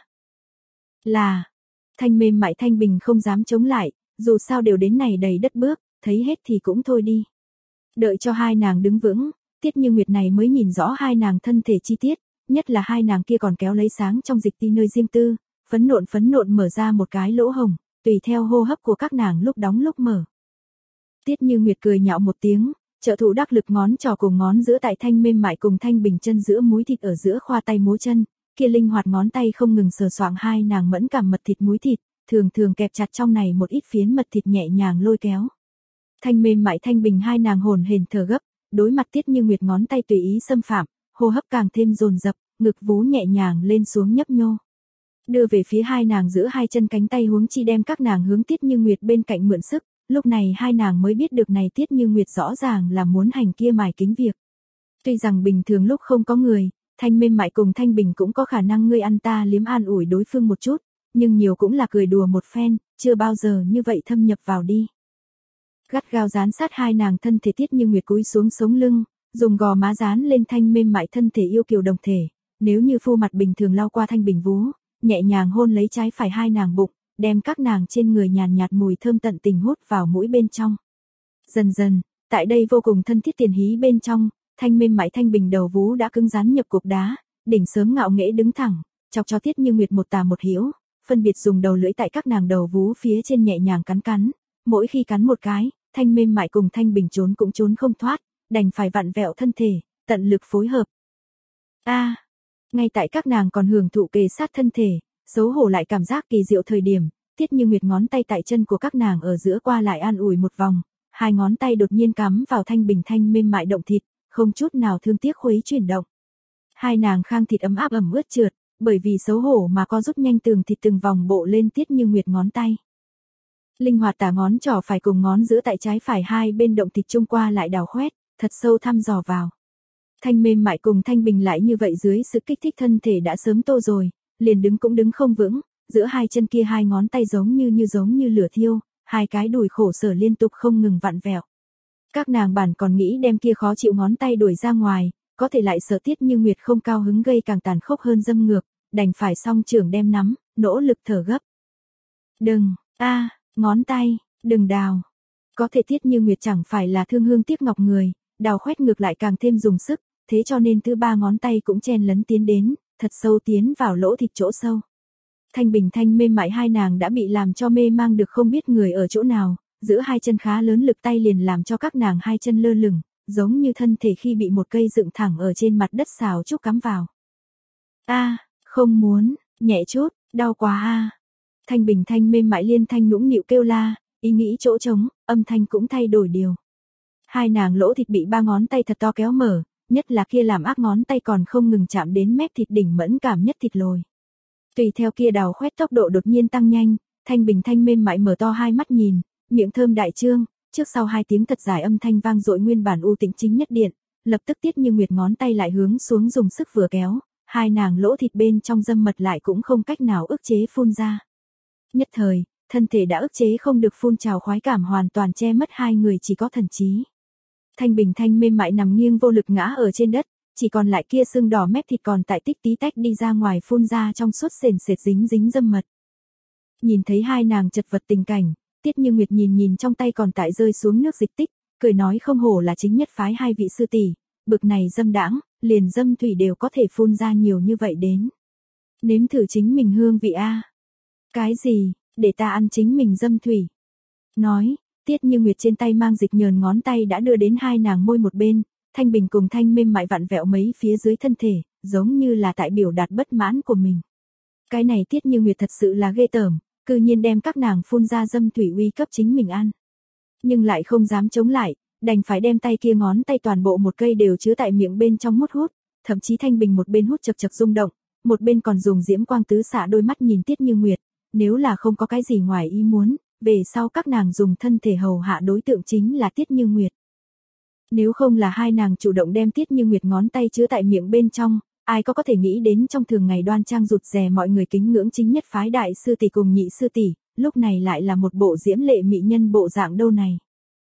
Là, Thanh mềm mại Thanh Bình không dám chống lại, dù sao đều đến này đầy đất bước, thấy hết thì cũng thôi đi. Đợi cho hai nàng đứng vững, Tiết Như Nguyệt này mới nhìn rõ hai nàng thân thể chi tiết, nhất là hai nàng kia còn kéo lấy sáng trong dịch ti nơi riêng tư, phấn nộn phấn nộn mở ra một cái lỗ hồng, tùy theo hô hấp của các nàng lúc đóng lúc mở. Tiết Như Nguyệt cười nhạo một tiếng, trợ thủ đắc lực ngón trỏ cùng ngón giữa tại Thanh mềm mại cùng Thanh Bình chân giữa múi thịt ở giữa khoa tay múa chân, kia linh hoạt ngón tay không ngừng sờ soạng hai nàng mẫn cảm mật thịt múi thịt, thường thường kẹp chặt trong này một ít phiến mật thịt nhẹ nhàng lôi kéo. Thanh mềm mại Thanh Bình hai nàng hồn hển thở gấp, đối mặt Tiết Như Nguyệt ngón tay tùy ý xâm phạm, hô hấp càng thêm dồn dập, ngực vú nhẹ nhàng lên xuống nhấp nhô. Đưa về phía hai nàng giữa hai chân cánh tay huống chi đem các nàng hướng Tiết Như Nguyệt bên cạnh mượn sức, lúc này hai nàng mới biết được này Tiết Như Nguyệt rõ ràng là muốn hành kia mài kính việc. Tuy rằng bình thường lúc không có người, Thanh Mềm Mại cùng Thanh Bình cũng có khả năng ngươi ăn ta liếm an ủi đối phương một chút, nhưng nhiều cũng là cười đùa một phen, chưa bao giờ như vậy thâm nhập vào đi. Gắt gao dán sát hai nàng thân thể Tiết Như Nguyệt cúi xuống sống lưng, dùng gò má dán lên Thanh Mềm Mại thân thể yêu kiều đồng thể, nếu như phu mặt bình thường lau qua Thanh Bình vú, nhẹ nhàng hôn lấy trái phải hai nàng bụng, đem các nàng trên người nhàn nhạt mùi thơm tận tình hút vào mũi bên trong. Dần dần, tại đây vô cùng thân thiết tiền hí bên trong, Thanh Mềm Mại Thanh Bình đầu vú đã cứng rắn nhập cục đá, đỉnh sớm ngạo nghễ đứng thẳng, chọc cho Tiết Như Nguyệt một tà một hữu, phân biệt dùng đầu lưỡi tại các nàng đầu vú phía trên nhẹ nhàng cắn cắn, mỗi khi cắn một cái, Thanh Mềm Mại cùng Thanh Bình trốn cũng trốn không thoát, đành phải vặn vẹo thân thể, tận lực phối hợp. A, à, ngay tại các nàng còn hưởng thụ kề sát thân thể, xấu hổ lại cảm giác kỳ diệu thời điểm, Tiết Như Nguyệt ngón tay tại chân của các nàng ở giữa qua lại an ủi một vòng, hai ngón tay đột nhiên cắm vào Thanh Bình Thanh Mềm Mại động thịt, không chút nào thương tiếc khuấy chuyển động. Hai nàng khang thịt ấm áp ẩm ướt trượt, bởi vì xấu hổ mà co rút nhanh tường thịt từng vòng bộ lên Tiết Như Nguyệt ngón tay. Linh hoạt tả ngón trỏ phải cùng ngón giữa tại trái phải hai bên động thịt trung qua lại đào khoét, thật sâu thăm dò vào. Thanh Mềm Mại cùng Thanh Bình lại như vậy dưới sự kích thích thân thể đã sớm tô rồi, liền đứng cũng đứng không vững, giữa hai chân kia hai ngón tay giống như như giống như lửa thiêu, hai cái đùi khổ sở liên tục không ngừng vặn vẹo. Các nàng bản còn nghĩ đem kia khó chịu ngón tay đuổi ra ngoài, có thể lại sợ Tiết Như Nguyệt không cao hứng gây càng tàn khốc hơn dâm ngược, đành phải song trưởng đem nắm, nỗ lực thở gấp. Đừng, a, à, ngón tay, đừng đào. Có thể Tiết Như Nguyệt chẳng phải là thương hương tiếc ngọc người, đào khoét ngược lại càng thêm dùng sức, thế cho nên thứ ba ngón tay cũng chen lấn tiến đến, thật sâu tiến vào lỗ thịt chỗ sâu. Thanh Bình Thanh Mềm Mại hai nàng đã bị làm cho mê mang được không biết người ở chỗ nào, giữa hai chân khá lớn lực tay liền làm cho các nàng hai chân lơ lửng, giống như thân thể khi bị một cây dựng thẳng ở trên mặt đất xào trúc cắm vào. A, à, không muốn, nhẹ chút, đau quá a. À. Thanh Bình Thanh Mềm Mại liên thanh nũng nịu kêu la, ý nghĩ chỗ trống, âm thanh cũng thay đổi điều. Hai nàng lỗ thịt bị ba ngón tay thật to kéo mở, nhất là kia làm ác ngón tay còn không ngừng chạm đến mép thịt đỉnh mẫn cảm nhất thịt lồi. Tùy theo kia đào khoét tốc độ đột nhiên tăng nhanh, Thanh Bình Thanh Mềm Mại mở to hai mắt nhìn, miệng thơm đại trương, trước sau hai tiếng thật dài âm thanh vang dội nguyên bản u tĩnh chính nhất điện, lập tức Tiết Như Nguyệt ngón tay lại hướng xuống dùng sức vừa kéo, hai nàng lỗ thịt bên trong dâm mật lại cũng không cách nào ức chế phun ra. Nhất thời, thân thể đã ức chế không được phun trào khoái cảm hoàn toàn che mất hai người chỉ có thần trí. Thanh Bình Thanh Mềm Mại nằm nghiêng vô lực ngã ở trên đất, chỉ còn lại kia sưng đỏ mép thịt còn tại tích tí tách đi ra ngoài phun ra trong suốt sền sệt dính dính dâm mật. Nhìn thấy hai nàng chật vật tình cảnh, Tiết Như Nguyệt nhìn nhìn trong tay còn tại rơi xuống nước dịch tích, cười nói không hổ là chính nhất phái hai vị sư tỷ, bực này dâm đãng, liền dâm thủy đều có thể phun ra nhiều như vậy đến. Nếm thử chính mình hương vị a. Cái gì, để ta ăn chính mình dâm thủy. Nói, Tiết Như Nguyệt trên tay mang dịch nhờn ngón tay đã đưa đến hai nàng môi một bên, Thanh Bình cùng Thanh Mềm Mại vặn vẹo mấy phía dưới thân thể, giống như là tại biểu đạt bất mãn của mình. Cái này Tiết Như Nguyệt thật sự là ghê tởm, cư nhiên đem các nàng phun ra dâm thủy uy cấp chính mình ăn. Nhưng lại không dám chống lại, đành phải đem tay kia ngón tay toàn bộ một cây đều chứa tại miệng bên trong hút hút, thậm chí Thanh Bình một bên hút chật chật rung động, một bên còn dùng diễm quang tứ xạ đôi mắt nhìn Tiết Như Nguyệt, nếu là không có cái gì ngoài ý muốn, về sau các nàng dùng thân thể hầu hạ đối tượng chính là Tiết Như Nguyệt. Nếu không là hai nàng chủ động đem Tiết Như Nguyệt ngón tay chứa tại miệng bên trong, ai có có thể nghĩ đến trong thường ngày đoan trang rụt rè mọi người kính ngưỡng chính nhất phái đại sư tỷ cùng nhị sư tỷ, lúc này lại là một bộ diễm lệ mỹ nhân bộ dạng đâu này.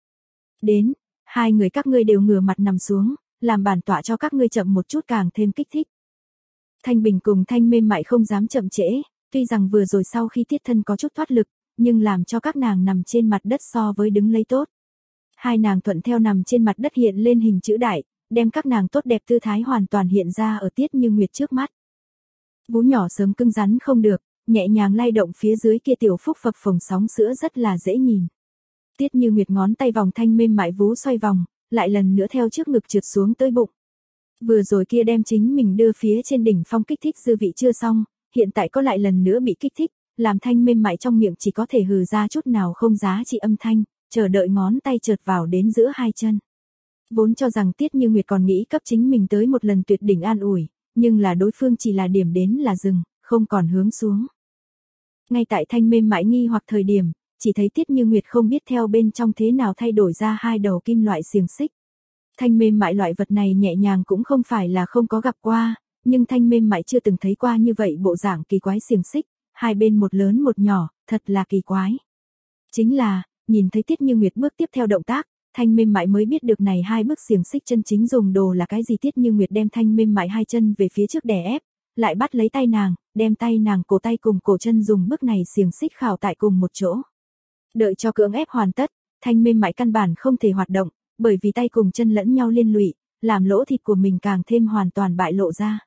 Đến, hai người các ngươi đều ngửa mặt nằm xuống, làm bản tọa cho các ngươi chậm một chút càng thêm kích thích. Thanh Bình cùng Thanh Mềm Mại không dám chậm trễ, tuy rằng vừa rồi sau khi tiết thân có chút thoát lực, nhưng làm cho các nàng nằm trên mặt đất so với đứng lấy tốt. Hai nàng thuận theo nằm trên mặt đất hiện lên hình chữ đại, đem các nàng tốt đẹp tư thái hoàn toàn hiện ra ở Tiết Như Nguyệt trước mắt. Vú nhỏ sớm cứng rắn không được, nhẹ nhàng lay động phía dưới kia tiểu phúc phập phồng sóng sữa rất là dễ nhìn. Tiết Như Nguyệt ngón tay vòng Thanh Mềm Mại vú xoay vòng, lại lần nữa theo trước ngực trượt xuống tới bụng. Vừa rồi kia đem chính mình đưa phía trên đỉnh phong kích thích dư vị chưa xong, hiện tại có lại lần nữa bị kích thích, làm Thanh Mềm Mại trong miệng chỉ có thể hừ ra chút nào không giá trị âm thanh, chờ đợi ngón tay trượt vào đến giữa hai chân. Vốn cho rằng Tiết Như Nguyệt còn nghĩ cấp chính mình tới một lần tuyệt đỉnh an ủi, nhưng là đối phương chỉ là điểm đến là dừng, không còn hướng xuống. Ngay tại Thanh Mềm Mại nghi hoặc thời điểm, chỉ thấy Tiết Như Nguyệt không biết theo bên trong thế nào thay đổi ra hai đầu kim loại xiềng xích. Thanh mềm mại loại vật này nhẹ nhàng cũng không phải là không có gặp qua, nhưng thanh mềm mại chưa từng thấy qua như vậy bộ dạng kỳ quái xiềng xích, hai bên một lớn một nhỏ, thật là kỳ quái. Chính là, nhìn thấy Tiết Như Nguyệt bước tiếp theo động tác, thanh mềm mại mới biết được này hai bước xiềng xích chân chính dùng đồ là cái gì. Tiết Như Nguyệt đem thanh mềm mại hai chân về phía trước đè ép, lại bắt lấy tay nàng, đem tay nàng cổ tay cùng cổ chân dùng bước này xiềng xích khảo tại cùng một chỗ. Đợi cho cưỡng ép hoàn tất, thanh mềm mại căn bản không thể hoạt động, bởi vì tay cùng chân lẫn nhau liên lụy, làm lỗ thịt của mình càng thêm hoàn toàn bại lộ ra.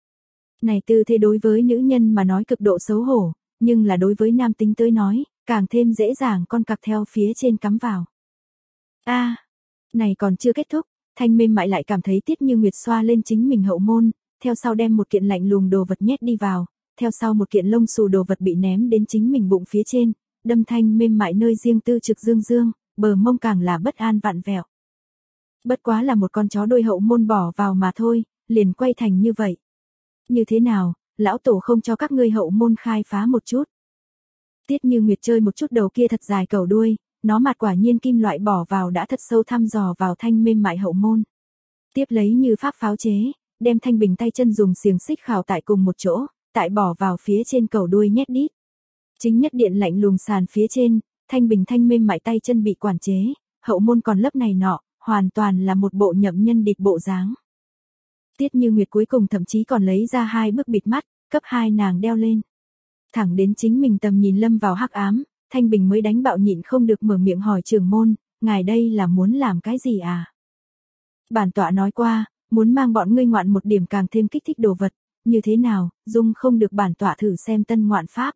Này tư thế đối với nữ nhân mà nói cực độ xấu hổ, nhưng là đối với nam tính tới nói, càng thêm dễ dàng con cặc theo phía trên cắm vào. A, à, này còn chưa kết thúc, thanh mềm mại lại cảm thấy Tiết Như Nguyệt xoa lên chính mình hậu môn, theo sau đem một kiện lạnh lùng đồ vật nhét đi vào, theo sau một kiện lông xù đồ vật bị ném đến chính mình bụng phía trên, đâm thanh mềm mại nơi riêng tư trực dương dương, bờ mông càng là bất an vặn vẹo. Bất quá là một con chó đuôi hậu môn bỏ vào mà thôi, liền quay thành như vậy. Như thế nào, lão tổ không cho các ngươi hậu môn khai phá một chút. Tiết Như Nguyệt chơi một chút đầu kia thật dài cầu đuôi, nó mặt quả nhiên kim loại bỏ vào đã thật sâu thăm dò vào thanh mềm mại hậu môn. Tiếp lấy như pháp pháo chế, đem thanh bình tay chân dùng xiềng xích khảo tại cùng một chỗ, tại bỏ vào phía trên cầu đuôi nhét đít. Chính nhất điện lạnh lùng sàn phía trên, thanh bình thanh mềm mại tay chân bị quản chế, hậu môn còn lớp này nọ, hoàn toàn là một bộ nhậm nhân địch bộ dáng. Tiết Như Nguyệt cuối cùng thậm chí còn lấy ra hai bước bịt mắt, cấp hai nàng đeo lên. Thẳng đến chính mình tầm nhìn lâm vào hắc ám, Thanh Bình mới đánh bạo nhịn không được mở miệng hỏi trưởng môn, ngài đây là muốn làm cái gì à? Bản tọa nói qua, muốn mang bọn ngươi ngoạn một điểm càng thêm kích thích đồ vật, như thế nào, dung không được bản tọa thử xem tân ngoạn pháp.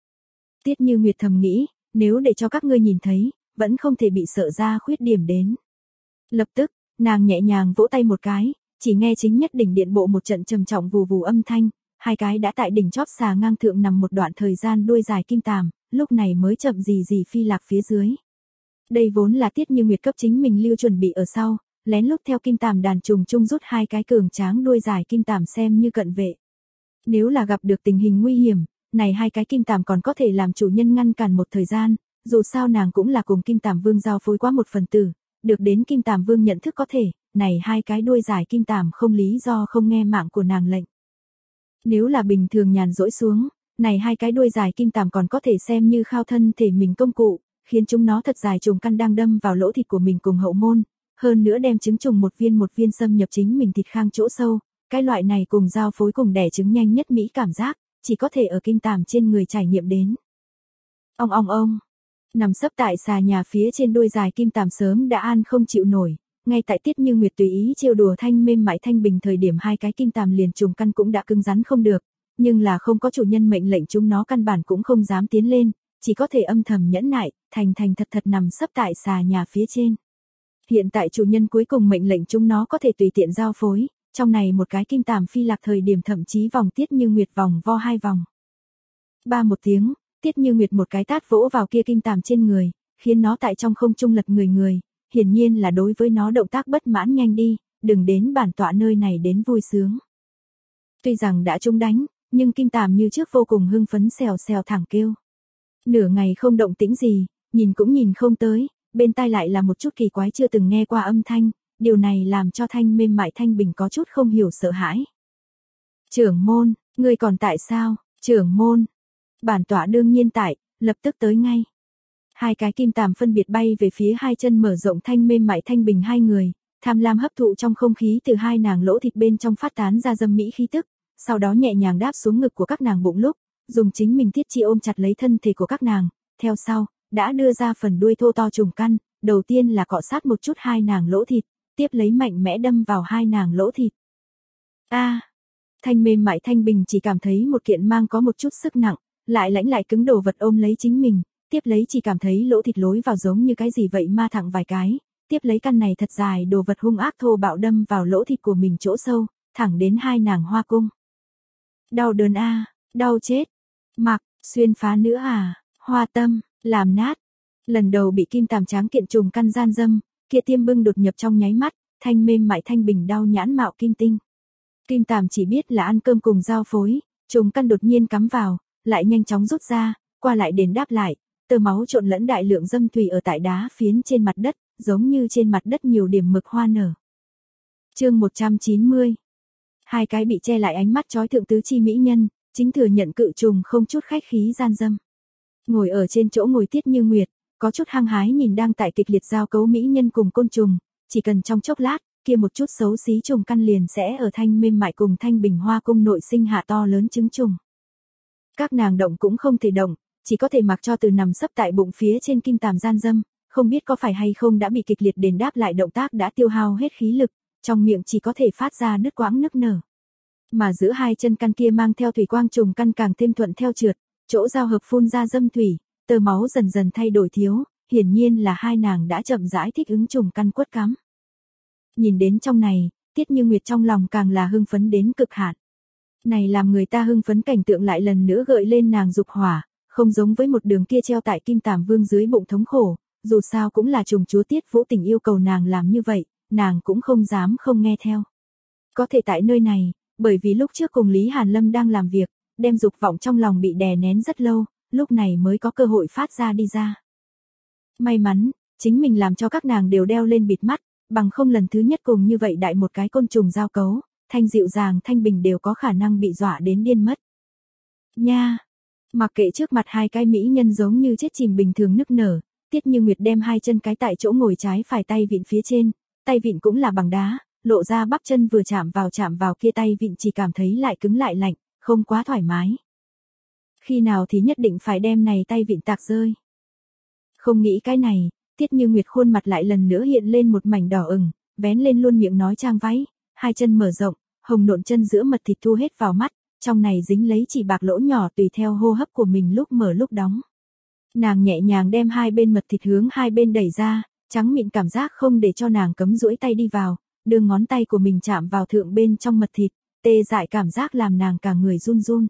Tiết Như Nguyệt thầm nghĩ, nếu để cho các ngươi nhìn thấy, vẫn không thể bị sợ ra khuyết điểm đến. Lập tức, nàng nhẹ nhàng vỗ tay một cái, chỉ nghe chính nhất đỉnh điện bộ một trận trầm trọng vù vù âm thanh, hai cái đã tại đỉnh chóp xà ngang thượng nằm một đoạn thời gian đuôi dài kim tàm, lúc này mới chậm gì gì phi lạc phía dưới. Đây vốn là Tiết Như Nguyệt cấp chính mình lưu chuẩn bị ở sau, lén lút theo kim tàm đàn trùng chung rút hai cái cường tráng đuôi dài kim tàm xem như cận vệ. Nếu là gặp được tình hình nguy hiểm, này hai cái kim tàm còn có thể làm chủ nhân ngăn cản một thời gian, dù sao nàng cũng là cùng kim tàm vương giao phối quá một phần tử, được đến kim tàm vương nhận thức có thể, này hai cái đuôi dài kim tàm không lý do không nghe mạng của nàng lệnh. Nếu là bình thường nhàn rỗi xuống, này hai cái đuôi dài kim tàm còn có thể xem như khao thân thể mình công cụ, khiến chúng nó thật dài trùng căn đang đâm vào lỗ thịt của mình cùng hậu môn, hơn nữa đem trứng trùng một viên một viên xâm nhập chính mình thịt khang chỗ sâu, cái loại này cùng giao phối cùng đẻ trứng nhanh nhất mỹ cảm giác, chỉ có thể ở kim tàm trên người trải nghiệm đến. Ong ong ong, nằm sấp tại xà nhà phía trên đuôi dài kim tàm sớm đã an không chịu nổi, ngay tại Tiết Như Nguyệt tùy ý trêu đùa thanh mềm mại thanh bình thời điểm hai cái kim tàm liền trùng căn cũng đã cứng rắn không được, nhưng là không có chủ nhân mệnh lệnh chúng nó căn bản cũng không dám tiến lên, chỉ có thể âm thầm nhẫn nại, thành thành thật thật nằm sấp tại xà nhà phía trên. Hiện tại chủ nhân cuối cùng mệnh lệnh chúng nó có thể tùy tiện giao phối, trong này một cái kim tàm phi lạc thời điểm thậm chí vòng Tiết Như Nguyệt vòng vo hai vòng. Ba một tiếng, Tiết Như Nguyệt một cái tát vỗ vào kia kim tàm trên người, khiến nó tại trong không trung lật người người, hiển nhiên là đối với nó động tác bất mãn nhanh đi, đừng đến bản tọa nơi này đến vui sướng. Tuy rằng đã trúng đánh, nhưng kim tàm như trước vô cùng hưng phấn xèo xèo thẳng kêu. Nửa ngày không động tĩnh gì, nhìn cũng nhìn không tới, bên tai lại là một chút kỳ quái chưa từng nghe qua âm thanh, điều này làm cho thanh mềm mại thanh bình có chút không hiểu sợ hãi. Trưởng môn, ngươi còn tại sao, trưởng môn? Bản tọa đương nhiên tại, lập tức tới ngay. Hai cái kim tàm phân biệt bay về phía hai chân mở rộng thanh mềm mại thanh bình hai người, tham lam hấp thụ trong không khí từ hai nàng lỗ thịt bên trong phát tán ra dâm mỹ khí tức, sau đó nhẹ nhàng đáp xuống ngực của các nàng bụng lúc, dùng chính mình thiết chi ôm chặt lấy thân thể của các nàng, theo sau, đã đưa ra phần đuôi thô to trùng căn, đầu tiên là cọ sát một chút hai nàng lỗ thịt, tiếp lấy mạnh mẽ đâm vào hai nàng lỗ thịt. A, à, thanh mềm mại thanh bình chỉ cảm thấy một kiện mang có một chút sức nặng, lại lãnh lại cứng đồ vật ôm lấy chính mình, tiếp lấy chỉ cảm thấy lỗ thịt lối vào giống như cái gì vậy ma thẳng vài cái, tiếp lấy căn này thật dài đồ vật hung ác thô bạo đâm vào lỗ thịt của mình chỗ sâu, thẳng đến hai nàng hoa cung. Đau đớn a, à, đau chết. Mặc, xuyên phá nữa à, hoa tâm, làm nát. Lần đầu bị kim tàm tráng kiện trùng căn gian dâm, kia tiêm bưng đột nhập trong nháy mắt, thanh mềm mại thanh bình đau nhãn mạo kim tinh. Kim tàm chỉ biết là ăn cơm cùng giao phối, trùng căn đột nhiên cắm vào, lại nhanh chóng rút ra, qua lại đến đáp lại, tơ máu trộn lẫn đại lượng dâm thủy ở tại đá phiến trên mặt đất, giống như trên mặt đất nhiều điểm mực hoa nở. Chương một trăm chín mươi. Hai cái bị che lại ánh mắt chói thượng tứ chi mỹ nhân, chính thừa nhận cự trùng không chút khách khí gian dâm. Ngồi ở trên chỗ ngồi Tiết Như Nguyệt, có chút hăng hái nhìn đang tại kịch liệt giao cấu mỹ nhân cùng côn trùng, chỉ cần trong chốc lát, kia một chút xấu xí trùng căn liền sẽ ở thanh mềm mại cùng thanh bình hoa cung nội sinh hạ to lớn trứng trùng. Các nàng động cũng không thể động, chỉ có thể mặc cho từ nằm sấp tại bụng phía trên kim tàm gian dâm, không biết có phải hay không đã bị kịch liệt đền đáp lại động tác đã tiêu hao hết khí lực, trong miệng chỉ có thể phát ra đứt quãng nức nở. Mà giữa hai chân căn kia mang theo thủy quang trùng căn càng thêm thuận theo trượt, chỗ giao hợp phun ra dâm thủy, tơ máu dần dần thay đổi thiếu, hiển nhiên là hai nàng đã chậm rãi thích ứng trùng căn quất cắm. Nhìn đến trong này, Tiết Như Nguyệt trong lòng càng là hưng phấn đến cực hạn. Này làm người ta hưng phấn cảnh tượng lại lần nữa gợi lên nàng dục hỏa, không giống với một đường kia treo tại kim tàm vương dưới bụng thống khổ, dù sao cũng là trùng chúa Tiết Vũ Tình yêu cầu nàng làm như vậy, nàng cũng không dám không nghe theo. Có thể tại nơi này, bởi vì lúc trước cùng Lý Hàn Lâm đang làm việc, đem dục vọng trong lòng bị đè nén rất lâu, lúc này mới có cơ hội phát ra đi ra. May mắn, chính mình làm cho các nàng đều đeo lên bịt mắt, bằng không lần thứ nhất cùng như vậy đại một cái côn trùng giao cấu, thanh dịu dàng thanh bình đều có khả năng bị dọa đến điên mất. Nha! Mặc kệ trước mặt hai cái mỹ nhân giống như chết chìm bình thường nức nở, Tiết Như Nguyệt đem hai chân cái tại chỗ ngồi trái phải tay vịn phía trên, tay vịn cũng là bằng đá, lộ ra bắp chân vừa chạm vào chạm vào kia tay vịn chỉ cảm thấy lại cứng lại lạnh, không quá thoải mái. Khi nào thì nhất định phải đem này tay vịn tạc rơi. Không nghĩ cái này, Tiết Như Nguyệt khuôn mặt lại lần nữa hiện lên một mảnh đỏ ửng, vén lên luôn miệng nói trang váy, hai chân mở rộng, hồng nộn chân giữa mật thịt thu hết vào mắt, trong này dính lấy chỉ bạc lỗ nhỏ tùy theo hô hấp của mình lúc mở lúc đóng. Nàng nhẹ nhàng đem hai bên mật thịt hướng hai bên đẩy ra, trắng mịn cảm giác không để cho nàng cấm duỗi tay đi vào, đưa ngón tay của mình chạm vào thượng bên trong mật thịt, tê dại cảm giác làm nàng cả người run run.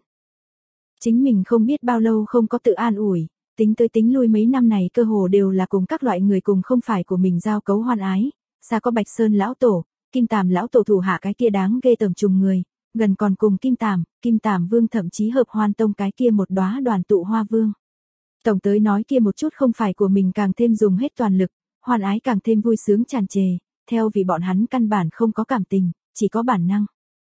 Chính mình không biết bao lâu không có tự an ủi, tính tới tính lui mấy năm này cơ hồ đều là cùng các loại người cùng không phải của mình giao cấu hoan ái, xa có Bạch Sơn lão tổ, Kim Tàm lão tổ thủ hạ cái kia đáng ghê tởm trùng người, gần còn cùng Kim Tàm, Kim Tàm vương thậm chí hợp Hoan Tông cái kia một đóa đoàn tụ hoa vương. Tổng tới nói kia một chút không phải của mình càng thêm dùng hết toàn lực, hoan ái càng thêm vui sướng tràn trề, theo vì bọn hắn căn bản không có cảm tình, chỉ có bản năng.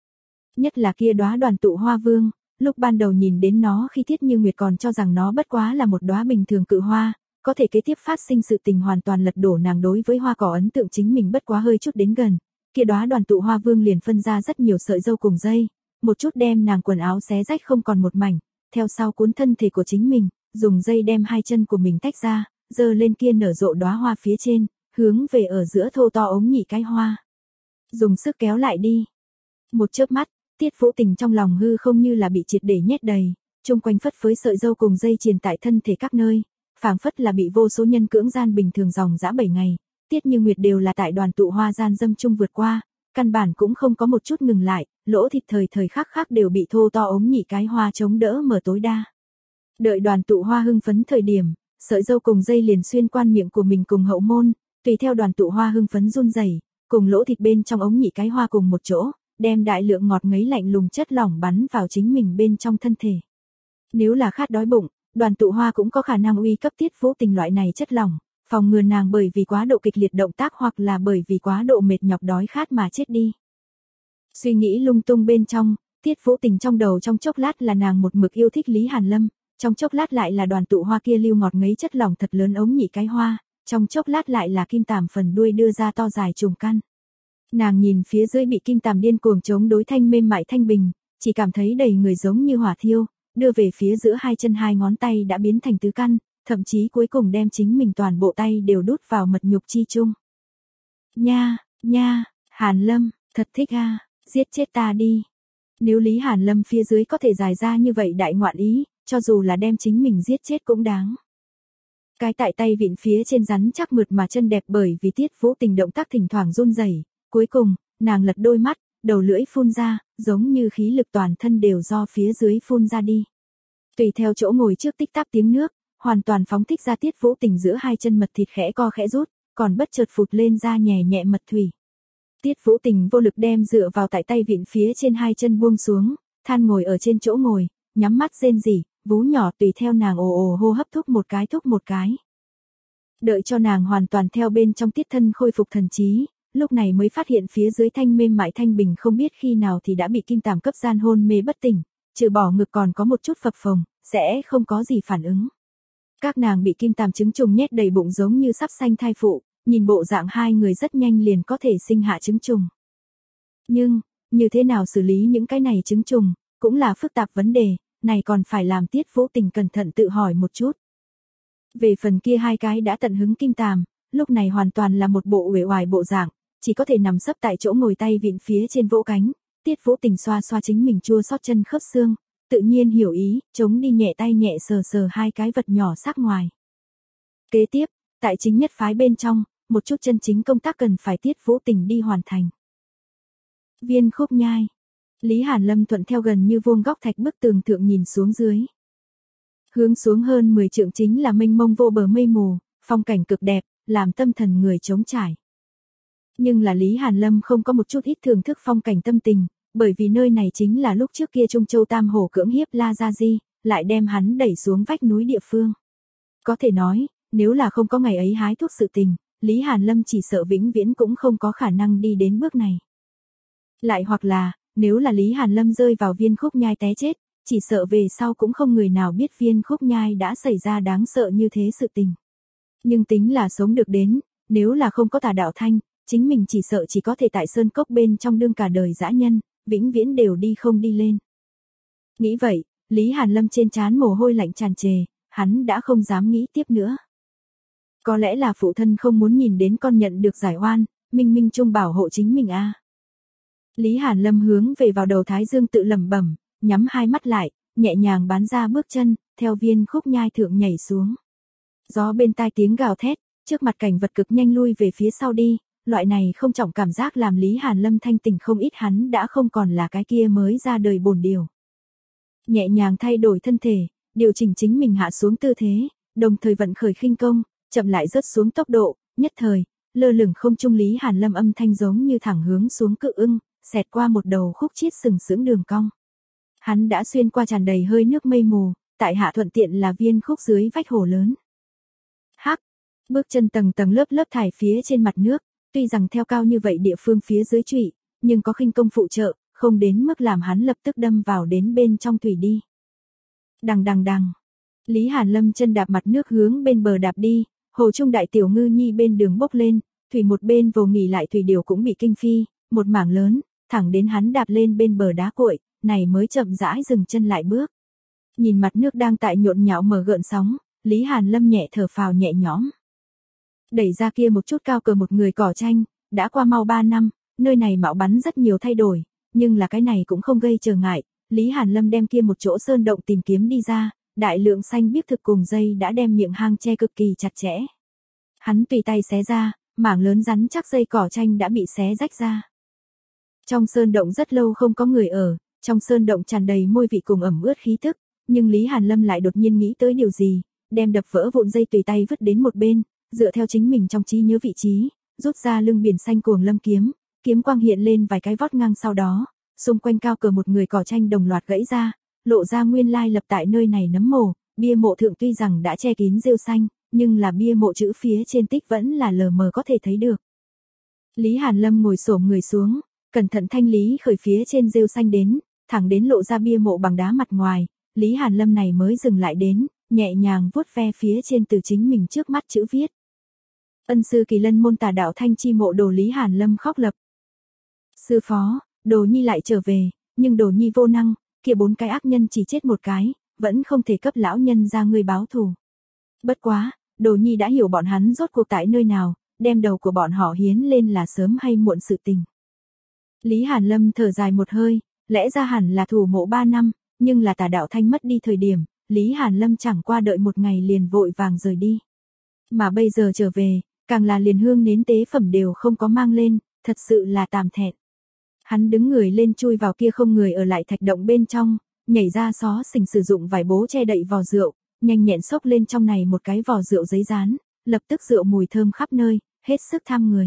Nhất là kia đóa đoàn tụ hoa vương, lúc ban đầu nhìn đến nó khi Tiết Như Nguyệt còn cho rằng nó bất quá là một đóa bình thường cự hoa, có thể kế tiếp phát sinh sự tình hoàn toàn lật đổ nàng đối với hoa cỏ ấn tượng chính mình bất quá hơi chút đến gần. Kia đóa đoàn tụ hoa vương liền phân ra rất nhiều sợi dâu cùng dây, một chút đem nàng quần áo xé rách không còn một mảnh, theo sau cuốn thân thể của chính mình, dùng dây đem hai chân của mình tách ra, giơ lên kia nở rộ đóa hoa phía trên, hướng về ở giữa thô to ống nhị cái hoa. Dùng sức kéo lại đi. Một chớp mắt, Tiết Vũ Tình trong lòng hư không như là bị triệt để nhét đầy, chung quanh phất phới sợi dâu cùng dây chuyền tại thân thể các nơi, phảng phất là bị vô số nhân cưỡng gian bình thường dòng dã bảy ngày, Tiết Như Nguyệt đều là tại đoàn tụ hoa gian dâm chung vượt qua, căn bản cũng không có một chút ngừng lại, lỗ thịt thời thời khắc khắc đều bị thô to ống nhị cái hoa chống đỡ mở tối đa. Đợi đoàn tụ hoa hưng phấn thời điểm, sợi dâu cùng dây liền xuyên quan miệng của mình cùng hậu môn, tùy theo đoàn tụ hoa hưng phấn run rẩy, cùng lỗ thịt bên trong ống nhị cái hoa cùng một chỗ, đem đại lượng ngọt ngấy lạnh lùng chất lỏng bắn vào chính mình bên trong thân thể. Nếu là khát đói bụng, đoàn tụ hoa cũng có khả năng uy cấp Tiết Vũ Tình loại này chất lỏng, phòng ngừa nàng bởi vì quá độ kịch liệt động tác hoặc là bởi vì quá độ mệt nhọc đói khát mà chết đi. Suy nghĩ lung tung bên trong, Tiết Vũ Tình trong đầu trong chốc lát là nàng một mực yêu thích Lý Hàn Lâm, trong chốc lát lại là đoàn tụ hoa kia lưu ngọt ngấy chất lỏng thật lớn ống nhị cái hoa, trong chốc lát lại là Kim Tàm phần đuôi đưa ra to dài trùng căn. Nàng nhìn phía dưới bị Kim Tàm điên cuồng chống đối thanh mềm mại thanh bình, chỉ cảm thấy đầy người giống như hỏa thiêu, đưa về phía giữa hai chân hai ngón tay đã biến thành tứ căn, thậm chí cuối cùng đem chính mình toàn bộ tay đều đút vào mật nhục chi chung. Nha, nha, Hàn Lâm, thật thích a, giết chết ta đi. Nếu Lý Hàn Lâm phía dưới có thể dài ra như vậy đại ngoạn ý, cho dù là đem chính mình giết chết cũng đáng. Cái tại tay vịn phía trên rắn chắc mượt mà chân đẹp bởi vì Tiết Vũ Tình động tác thỉnh thoảng run rẩy, cuối cùng, nàng lật đôi mắt, đầu lưỡi phun ra, giống như khí lực toàn thân đều do phía dưới phun ra đi. Tùy theo chỗ ngồi trước tích tắc tiếng nước, hoàn toàn phóng thích ra Tiết Vũ Tình giữa hai chân mật thịt khẽ co khẽ rút, còn bất chợt phụt lên ra nhẹ nhẹ mật thủy. Tiết Vũ Tình vô lực đem dựa vào tại tay vịn phía trên hai chân buông xuống, than ngồi ở trên chỗ ngồi, nhắm mắt rên rỉ, vú nhỏ tùy theo nàng ồ ồ hô hấp thúc một cái thúc một cái. Đợi cho nàng hoàn toàn theo bên trong tiết thân khôi phục thần trí, lúc này mới phát hiện phía dưới thanh mềm mại thanh bình không biết khi nào thì đã bị kim tàm cấp gian hôn mê bất tỉnh, trừ bỏ ngực còn có một chút phập phồng, sẽ không có gì phản ứng. Các nàng bị kim tàm trứng trùng nhét đầy bụng giống như sắp sanh thai phụ, nhìn bộ dạng hai người rất nhanh liền có thể sinh hạ trứng trùng. Nhưng, như thế nào xử lý những cái này trứng trùng, cũng là phức tạp vấn đề, này còn phải làm Tiết Vũ Tình cẩn thận tự hỏi một chút. Về phần kia hai cái đã tận hứng kim tàm, lúc này hoàn toàn là một bộ uể oải bộ dạng, chỉ có thể nằm sấp tại chỗ ngồi tay vịn phía trên vỗ cánh, Tiết Vũ Tình xoa xoa chính mình chua xót chân khớp xương, tự nhiên hiểu ý, chống đi nhẹ tay nhẹ sờ sờ hai cái vật nhỏ sắc ngoài. Kế tiếp, tại chính nhất phái bên trong, một chút chân chính công tác cần phải Tiết Vũ Tình đi hoàn thành. Viên Khúc Nhai. Lý Hàn Lâm thuận theo gần như vuông góc thạch bức tường thượng nhìn xuống dưới. Hướng xuống hơn mười trượng chính là mênh mông vô bờ mây mù, phong cảnh cực đẹp, làm tâm thần người trống trải. Nhưng là Lý Hàn Lâm không có một chút ít thưởng thức phong cảnh tâm tình, bởi vì nơi này chính là lúc trước kia Trung Châu Tam Hổ cưỡng hiếp La Gia Di, lại đem hắn đẩy xuống vách núi địa phương. Có thể nói, nếu là không có ngày ấy hái thuốc sự tình, Lý Hàn Lâm chỉ sợ vĩnh viễn cũng không có khả năng đi đến bước này. Lại hoặc là, nếu là Lý Hàn Lâm rơi vào Viên Khúc Nhai té chết, chỉ sợ về sau cũng không người nào biết Viên Khúc Nhai đã xảy ra đáng sợ như thế sự tình. Nhưng tính là sống được đến, nếu là không có Tà Đạo Thanh, chính mình chỉ sợ chỉ có thể tại sơn cốc bên trong đương cả đời dã nhân, vĩnh viễn đều đi không đi lên. Nghĩ vậy, Lý Hàn Lâm trên trán mồ hôi lạnh tràn trề, hắn đã không dám nghĩ tiếp nữa. Có lẽ là phụ thân không muốn nhìn đến con nhận được giải oan, minh minh trung bảo hộ chính mình a. À. Lý Hàn Lâm hướng về vào đầu Thái Dương tự lẩm bẩm, nhắm hai mắt lại, nhẹ nhàng bán ra bước chân, theo Viên Khúc Nhai thượng nhảy xuống. Gió bên tai tiếng gào thét, trước mặt cảnh vật cực nhanh lui về phía sau đi, loại này không trọng cảm giác làm Lý Hàn Lâm thanh tỉnh không ít, hắn đã không còn là cái kia mới ra đời bổn điều. Nhẹ nhàng thay đổi thân thể, điều chỉnh chính mình hạ xuống tư thế, đồng thời vận khởi khinh công, chậm lại rớt xuống tốc độ, nhất thời, lơ lửng không trung Lý Hàn Lâm âm thanh giống như thẳng hướng xuống cự ưng, xẹt qua một đầu khúc chiết sừng sững đường cong. Hắn đã xuyên qua tràn đầy hơi nước mây mù, tại hạ thuận tiện là Viên Khúc dưới vách hồ lớn. Hắc, bước chân tầng tầng lớp lớp thải phía trên mặt nước, tuy rằng theo cao như vậy địa phương phía dưới trụy, nhưng có khinh công phụ trợ, không đến mức làm hắn lập tức đâm vào đến bên trong thủy đi. Đằng đằng đằng, Lý Hàn Lâm chân đạp mặt nước hướng bên bờ đạp đi, hồ trung đại tiểu ngư nhi bên đường bốc lên, thủy một bên vồ nghỉ lại thủy điều cũng bị kinh phi, một mảng lớn, thẳng đến hắn đạp lên bên bờ đá cuội, này mới chậm rãi dừng chân lại bước. Nhìn mặt nước đang tại nhộn nhạo mở gợn sóng, Lý Hàn Lâm nhẹ thở phào nhẹ nhõm. Đẩy ra kia một chút cao cờ một người cỏ tranh, đã qua mau ba năm, nơi này mạo bắn rất nhiều thay đổi, nhưng là cái này cũng không gây trở ngại, Lý Hàn Lâm đem kia một chỗ sơn động tìm kiếm đi ra, đại lượng xanh biếc thực cùng dây đã đem miệng hang che cực kỳ chặt chẽ. Hắn tùy tay xé ra, mảng lớn rắn chắc dây cỏ tranh đã bị xé rách ra. Trong sơn động rất lâu không có người ở, trong sơn động tràn đầy mùi vị cùng ẩm ướt khí tức, nhưng Lý Hàn Lâm lại đột nhiên nghĩ tới điều gì, đem đập vỡ vụn dây tùy tay vứt đến một bên, dựa theo chính mình trong trí nhớ vị trí, rút ra lưng biển xanh cuồng lâm kiếm, kiếm quang hiện lên vài cái vót ngang sau đó, xung quanh cao cờ một người cỏ tranh đồng loạt gãy ra, lộ ra nguyên lai lập tại nơi này nấm mồ, bia mộ thượng tuy rằng đã che kín rêu xanh, nhưng là bia mộ chữ phía trên tích vẫn là lờ mờ có thể thấy được. Lý Hàn Lâm ngồi xổm người xuống, cẩn thận thanh lý khởi phía trên rêu xanh đến, thẳng đến lộ ra bia mộ bằng đá mặt ngoài, Lý Hàn Lâm này mới dừng lại đến, nhẹ nhàng vuốt ve phía trên từ chính mình trước mắt chữ viết. Ân sư Kỳ Lân môn Tà Đạo Thanh chi mộ đồ. Lý Hàn Lâm khóc lập. Sư phó, Đồ Nhi lại trở về, nhưng Đồ Nhi vô năng, kia bốn cái ác nhân chỉ chết một cái, vẫn không thể cấp lão nhân ra ngươi báo thù. Bất quá, Đồ Nhi đã hiểu bọn hắn rốt cuộc tại nơi nào, đem đầu của bọn họ hiến lên là sớm hay muộn sự tình. Lý Hàn Lâm thở dài một hơi, lẽ ra hẳn là thủ mộ ba năm, nhưng là Tà Đạo Thanh mất đi thời điểm, Lý Hàn Lâm chẳng qua đợi một ngày liền vội vàng rời đi. Mà bây giờ trở về, càng là liền hương nến tế phẩm đều không có mang lên, thật sự là tàm thẹn. Hắn đứng người lên chui vào kia không người ở lại thạch động bên trong, nhảy ra xó xỉnh sử dụng vải bố che đậy vò rượu, nhanh nhẹn xốc lên trong này một cái vò rượu giấy dán, lập tức rượu mùi thơm khắp nơi, hết sức tham người.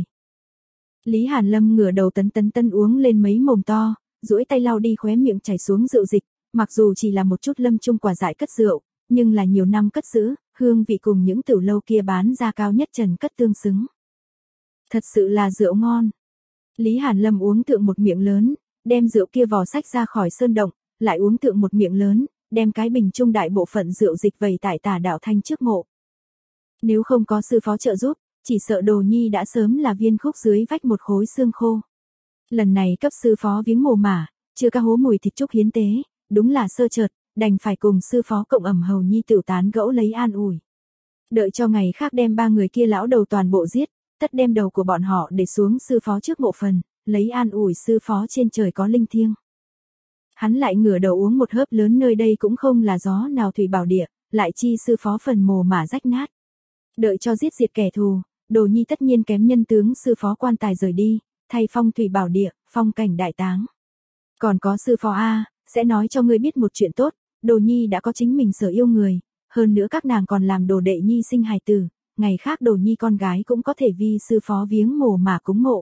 Lý Hàn Lâm ngửa đầu tấn tấn tấn uống lên mấy mồm to, duỗi tay lau đi khóe miệng chảy xuống rượu dịch, Mặc dù chỉ là một chút lâm chung quả dại cất rượu, nhưng là nhiều năm cất giữ, hương vị cùng những tiểu lâu kia bán ra cao nhất trần cất tương xứng. Thật sự là rượu ngon. Lý Hàn Lâm uống thượng một miệng lớn, đem rượu kia vò sách ra khỏi sơn động, lại uống thượng một miệng lớn, đem cái bình trung đại bộ phận rượu dịch vẩy tại Tả Đạo Thanh trước mộ. Nếu không có sư phó trợ giúp, chỉ sợ Đồ Nhi đã sớm là viên khúc dưới vách một khối xương khô. Lần này cấp sư phó viếng mồ mả, chưa ca hố mùi thịt trúc hiến tế, đúng là sơ chợt, đành phải cùng sư phó cộng ẩm hầu nhi tiểu tán gẫu lấy an ủi. Đợi cho ngày khác đem ba người kia lão đầu toàn bộ giết, tất đem đầu của bọn họ để xuống sư phó trước mộ phần, lấy an ủi sư phó trên trời có linh thiêng. Hắn lại ngửa đầu uống một hớp lớn, nơi đây cũng không là gió nào thủy bảo địa, lại chi sư phó phần mồ mả rách nát. Đợi cho giết diệt kẻ thù, Đồ Nhi tất nhiên kém nhân tướng sư phó quan tài rời đi, thay phong thủy bảo địa, phong cảnh đại táng. Còn có sư phó a, sẽ nói cho ngươi biết một chuyện tốt, Đồ Nhi đã có chính mình sở yêu người, hơn nữa các nàng còn làm đồ đệ Nhi sinh hài tử, ngày khác Đồ Nhi con gái cũng có thể vi sư phó viếng mồ mả cúng mộ.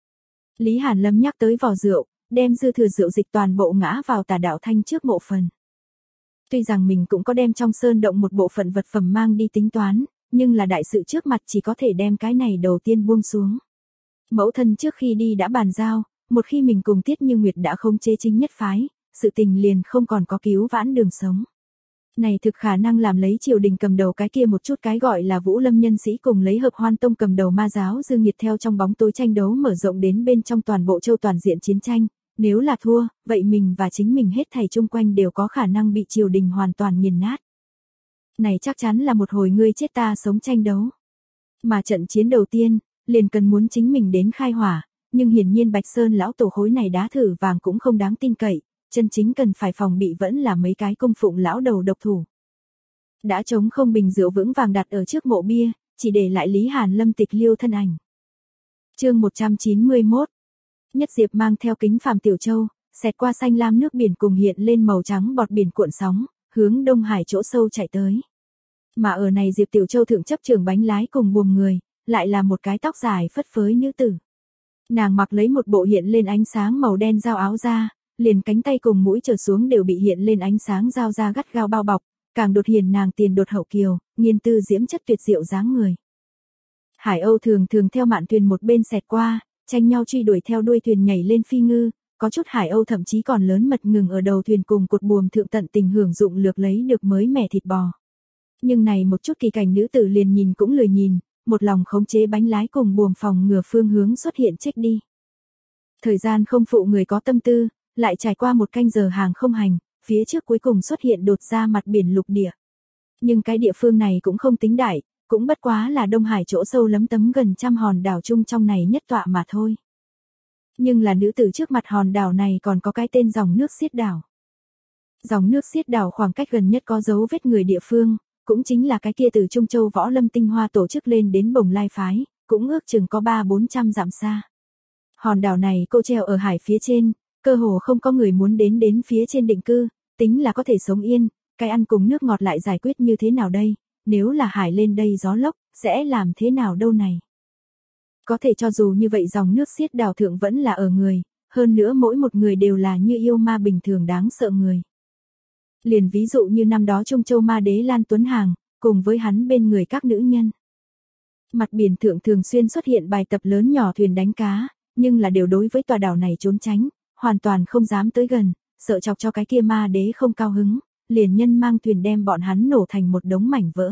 Lý Hàn Lâm nhắc tới vò rượu, đem dư thừa rượu dịch toàn bộ ngã vào Tả Đạo Thanh trước mộ phần. Tuy rằng mình cũng có đem trong sơn động một bộ phận vật phẩm mang đi tính toán, nhưng là đại sự trước mặt chỉ có thể đem cái này đầu tiên buông xuống. Mẫu thân trước khi đi đã bàn giao, một khi mình cùng Tiết Như Nguyệt đã khống chế chính nhất phái, sự tình liền không còn có cứu vãn đường sống. Này thực khả năng làm lấy triều đình cầm đầu cái kia một chút cái gọi là Vũ Lâm nhân sĩ cùng lấy Hợp Hoan Tông cầm đầu ma giáo Dương Nhiệt theo trong bóng tối tranh đấu mở rộng đến bên trong toàn bộ châu toàn diện chiến tranh, nếu là thua, vậy mình và chính mình hết thảy chung quanh đều có khả năng bị triều đình hoàn toàn nghiền nát. Này chắc chắn là một hồi ngươi chết ta sống tranh đấu. Mà trận chiến đầu tiên, liền cần muốn chính mình đến khai hỏa, nhưng hiển nhiên Bạch Sơn lão tổ khối này đá thử vàng cũng không đáng tin cậy, chân chính cần phải phòng bị vẫn là mấy cái cung phụng lão đầu độc thủ. Đã chống không bình rượu vững vàng đặt ở trước mộ bia, chỉ để lại Lý Hàn Lâm tịch liêu thân ảnh. Chương một trăm chín mươi mốt. Nhất Diệp mang theo kính phàm Tiểu Châu, xẹt qua xanh lam nước biển cùng hiện lên màu trắng bọt biển cuộn sóng, hướng Đông Hải chỗ sâu chạy tới. Mà ở này Diệp Tiểu Châu thượng chấp trường bánh lái cùng buồm người, lại là một cái tóc dài phất phới nữ tử. Nàng mặc lấy một bộ hiện lên ánh sáng màu đen dao áo da, liền cánh tay cùng mũi trở xuống đều bị hiện lên ánh sáng dao da gắt gao bao bọc, càng đột hiện nàng tiền đột hậu kiều, nghiên tư diễm chất tuyệt diệu dáng người. Hải Âu thường thường theo mạn thuyền một bên xẹt qua, tranh nhau truy đuổi theo đuôi thuyền nhảy lên phi ngư, có chút Hải Âu thậm chí còn lớn mật ngừng ở đầu thuyền cùng cột buồm thượng tận tình hưởng dụng lược lấy được mới mẻ thịt bò. Nhưng này một chút kỳ cảnh nữ tử liền nhìn cũng lười nhìn, một lòng khống chế bánh lái cùng buồm phòng ngừa phương hướng xuất hiện trách đi. Thời gian không phụ người có tâm tư, lại trải qua một canh giờ hàng không hành, phía trước cuối cùng xuất hiện đột ra mặt biển lục địa. Nhưng cái địa phương này cũng không tính đại, cũng bất quá là Đông Hải chỗ sâu lấm tấm gần trăm hòn đảo chung trong này nhất tọa mà thôi. Nhưng là nữ tử trước mặt hòn đảo này còn có cái tên dòng nước xiết đảo. Dòng nước xiết đảo khoảng cách gần nhất có dấu vết người địa phương, cũng chính là cái kia từ Trung Châu Võ Lâm Tinh Hoa tổ chức lên đến Bồng Lai phái, cũng ước chừng có ba bốn trăm dặm xa. Hòn đảo này cô treo ở hải phía trên, cơ hồ không có người muốn đến đến phía trên định cư, tính là có thể sống yên, cái ăn cùng nước ngọt lại giải quyết như thế nào đây, nếu là hải lên đây gió lốc, sẽ làm thế nào đâu này. Có thể cho dù như vậy dòng nước xiết đảo thượng vẫn là ở người, hơn nữa mỗi một người đều là như yêu ma bình thường đáng sợ người. Liền ví dụ như năm đó Trung Châu ma đế Lan Tuấn Hàng, cùng với hắn bên người các nữ nhân. Mặt biển thượng thường xuyên xuất hiện bài tập lớn nhỏ thuyền đánh cá, nhưng là đều đối với tòa đảo này trốn tránh, hoàn toàn không dám tới gần, sợ chọc cho cái kia ma đế không cao hứng, liền nhân mang thuyền đem bọn hắn nổ thành một đống mảnh vỡ.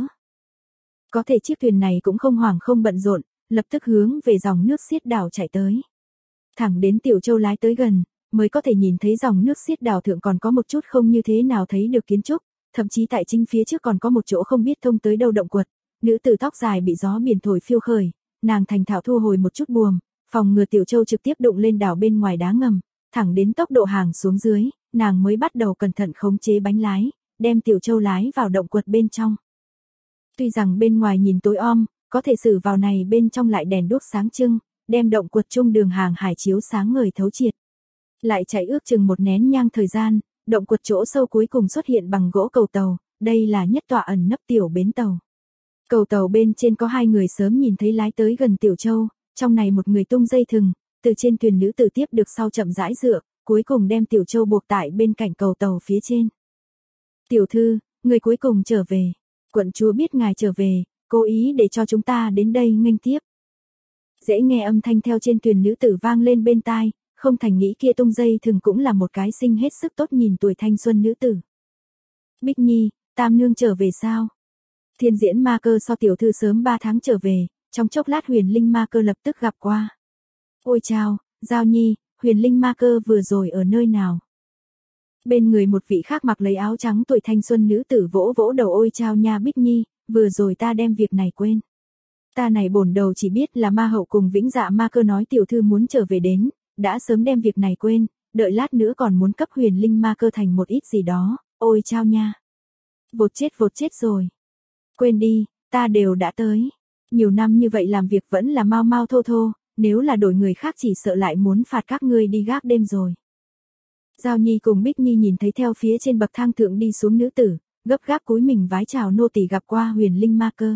Có thể chiếc thuyền này cũng không hoảng không bận rộn, lập tức hướng về dòng nước xiết đảo chạy tới. Thẳng đến Tiểu Châu lái tới gần, mới có thể nhìn thấy dòng nước xiết đảo thượng còn có một chút không như thế nào thấy được kiến trúc, thậm chí tại chính phía trước còn có một chỗ không biết thông tới đâu động quật. Nữ tử tóc dài bị gió biển thổi phiêu khởi, nàng thành thạo thu hồi một chút buồm, phòng ngừa Tiểu Châu trực tiếp đụng lên đảo bên ngoài đá ngầm, thẳng đến tốc độ hàng xuống dưới, nàng mới bắt đầu cẩn thận khống chế bánh lái, đem Tiểu Châu lái vào động quật bên trong. Tuy rằng bên ngoài nhìn tối om, có thể xử vào này bên trong lại đèn đuốc sáng trưng, đem động quật chung đường hàng hải chiếu sáng ngời thấu triệt. Lại chạy ước chừng một nén nhang thời gian, động quật chỗ sâu cuối cùng xuất hiện bằng gỗ cầu tàu, đây là nhất tọa ẩn nấp tiểu bến tàu. Cầu tàu bên trên có hai người sớm nhìn thấy lái tới gần Tiểu Châu, trong này một người tung dây thừng, từ trên thuyền nữ tử tiếp được sau chậm rãi dựa, cuối cùng đem Tiểu Châu buộc tại bên cạnh cầu tàu phía trên. Tiểu thư, người cuối cùng trở về. Quận chúa biết ngài trở về, cố ý để cho chúng ta đến đây nghênh tiếp. Dễ nghe âm thanh theo trên thuyền nữ tử vang lên bên tai, không thành nghĩ kia tung dây thường cũng là một cái xinh hết sức tốt nhìn tuổi thanh xuân nữ tử. Bích Nhi, tam nương trở về sao? Thiên diễn ma cơ so tiểu thư sớm ba tháng trở về, trong chốc lát huyền linh ma cơ lập tức gặp qua. Ôi chào, Giao Nhi, huyền linh ma cơ vừa rồi ở nơi nào? Bên người một vị khác mặc lấy áo trắng tuổi thanh xuân nữ tử vỗ vỗ đầu. Ôi chào nha Bích Nhi, vừa rồi ta đem việc này quên. Ta này bổn đầu chỉ biết là ma hậu cùng vĩnh dạ ma cơ nói tiểu thư muốn trở về đến, đã sớm đem việc này quên, đợi lát nữa còn muốn cấp huyền linh ma cơ thành một ít gì đó, ôi chao nha. Vột chết vột chết rồi. Quên đi, ta đều đã tới. Nhiều năm như vậy làm việc vẫn là mau mau thô thô, nếu là đổi người khác chỉ sợ lại muốn phạt các ngươi đi gác đêm rồi. Giao Nhi cùng Bích Nhi nhìn thấy theo phía trên bậc thang thượng đi xuống nữ tử, gấp gáp cúi mình vái chào nô tỳ gặp qua huyền linh ma cơ.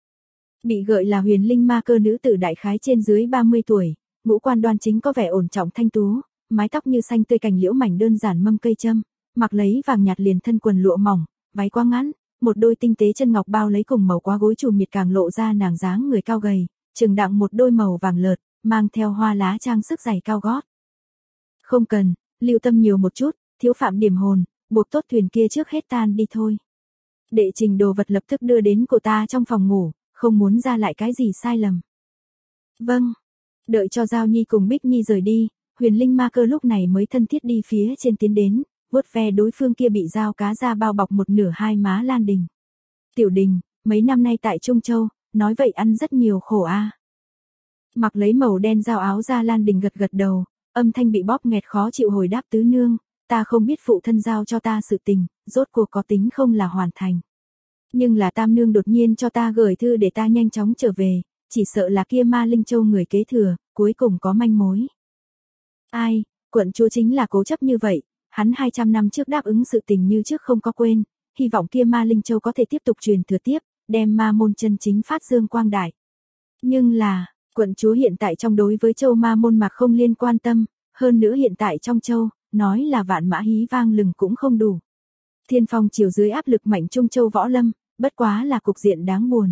Bị gợi là huyền linh ma cơ nữ tử đại khái trên dưới ba mươi tuổi, ngũ quan đoan chính có vẻ ổn trọng thanh tú, mái tóc như xanh tươi cành liễu mảnh đơn giản mâm cây châm, mặc lấy vàng nhạt liền thân quần lụa mỏng, váy quá ngắn, một đôi tinh tế chân ngọc bao lấy cùng màu quá gối chùm miệt càng lộ ra nàng dáng người cao gầy, chừng đặng một đôi màu vàng lợt, mang theo hoa lá trang sức giày cao gót. Không cần, lưu tâm nhiều một chút, thiếu phạm điểm hồn, buộc tốt thuyền kia trước hết tan đi thôi. Đệ trình đồ vật lập tức đưa đến cô ta trong phòng ngủ, không muốn ra lại cái gì sai lầm. Vâng. Đợi cho Giao Nhi cùng Bích Nhi rời đi, huyền linh ma cơ lúc này mới thân thiết đi phía trên tiến đến, vuốt ve đối phương kia bị dao cá da bao bọc một nửa hai má Lan Đình. Tiểu Đình, mấy năm nay tại Trung Châu, nói vậy ăn rất nhiều khổ a. À. Mặc lấy màu đen dao áo da Lan Đình gật gật đầu, âm thanh bị bóp nghẹt khó chịu hồi đáp tứ nương, ta không biết phụ thân giao cho ta sự tình, rốt cuộc có tính không là hoàn thành. Nhưng là tam nương đột nhiên cho ta gửi thư để ta nhanh chóng trở về, chỉ sợ là kia ma linh châu người kế thừa, cuối cùng có manh mối. Ai, quận chúa chính là cố chấp như vậy, hắn hai trăm năm trước đáp ứng sự tình như trước không có quên, hy vọng kia ma linh châu có thể tiếp tục truyền thừa tiếp, đem ma môn chân chính phát dương quang đại. Nhưng là, quận chúa hiện tại trong đối với châu ma môn mà không liên quan tâm, hơn nữa hiện tại trong châu, nói là vạn mã hí vang lừng cũng không đủ. Thiên phong chiều dưới áp lực mạnh Trung Châu võ lâm, bất quá là cục diện đáng buồn.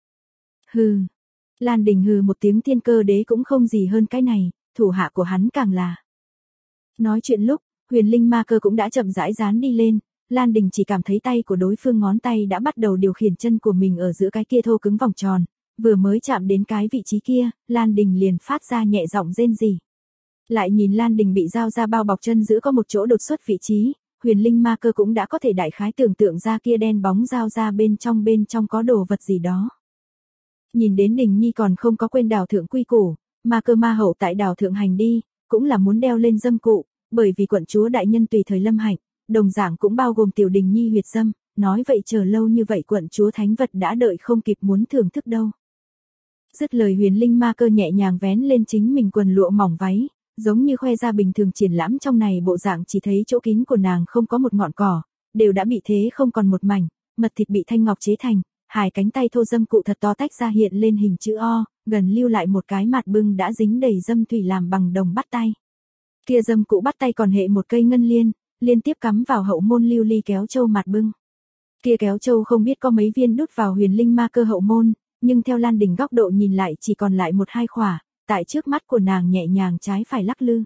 Hừ. Lan Đình hừ một tiếng thiên cơ đế cũng không gì hơn cái này, thủ hạ của hắn càng là. Nói chuyện lúc, huyền linh ma cơ cũng đã chậm rãi dán đi lên, Lan Đình chỉ cảm thấy tay của đối phương ngón tay đã bắt đầu điều khiển chân của mình ở giữa cái kia thô cứng vòng tròn, vừa mới chạm đến cái vị trí kia, Lan Đình liền phát ra nhẹ giọng rên rỉ. Lại nhìn Lan Đình bị dao ra bao bọc chân giữa có một chỗ đột xuất vị trí, huyền linh ma cơ cũng đã có thể đại khái tưởng tượng ra kia đen bóng dao ra bên trong bên trong có đồ vật gì đó. Nhìn đến Đình Nhi còn không có quên đảo thượng quy củ, ma cơ ma hậu tại đảo thượng hành đi, cũng là muốn đeo lên dâm cụ, bởi vì quận chúa đại nhân tùy thời lâm hạnh, đồng dạng cũng bao gồm tiểu Đình Nhi huyệt dâm, nói vậy chờ lâu như vậy quận chúa thánh vật đã đợi không kịp muốn thưởng thức đâu. Dứt lời huyền linh ma cơ nhẹ nhàng vén lên chính mình quần lụa mỏng váy, giống như khoe ra bình thường triển lãm trong này bộ dạng chỉ thấy chỗ kín của nàng không có một ngọn cỏ, đều đã bị thế không còn một mảnh, mật thịt bị thanh ngọc chế thành, hai cánh tay thô dâm cụ thật to tách ra hiện lên hình chữ O, gần lưu lại một cái mặt bưng đã dính đầy dâm thủy làm bằng đồng bắt tay. Kia dâm cụ bắt tay còn hệ một cây ngân liên, liên tiếp cắm vào hậu môn lưu ly kéo châu mặt bưng. Kia kéo châu không biết có mấy viên đút vào huyền linh ma cơ hậu môn, nhưng theo Lan Đình góc độ nhìn lại chỉ còn lại một hai khỏa, tại trước mắt của nàng nhẹ nhàng trái phải lắc lư.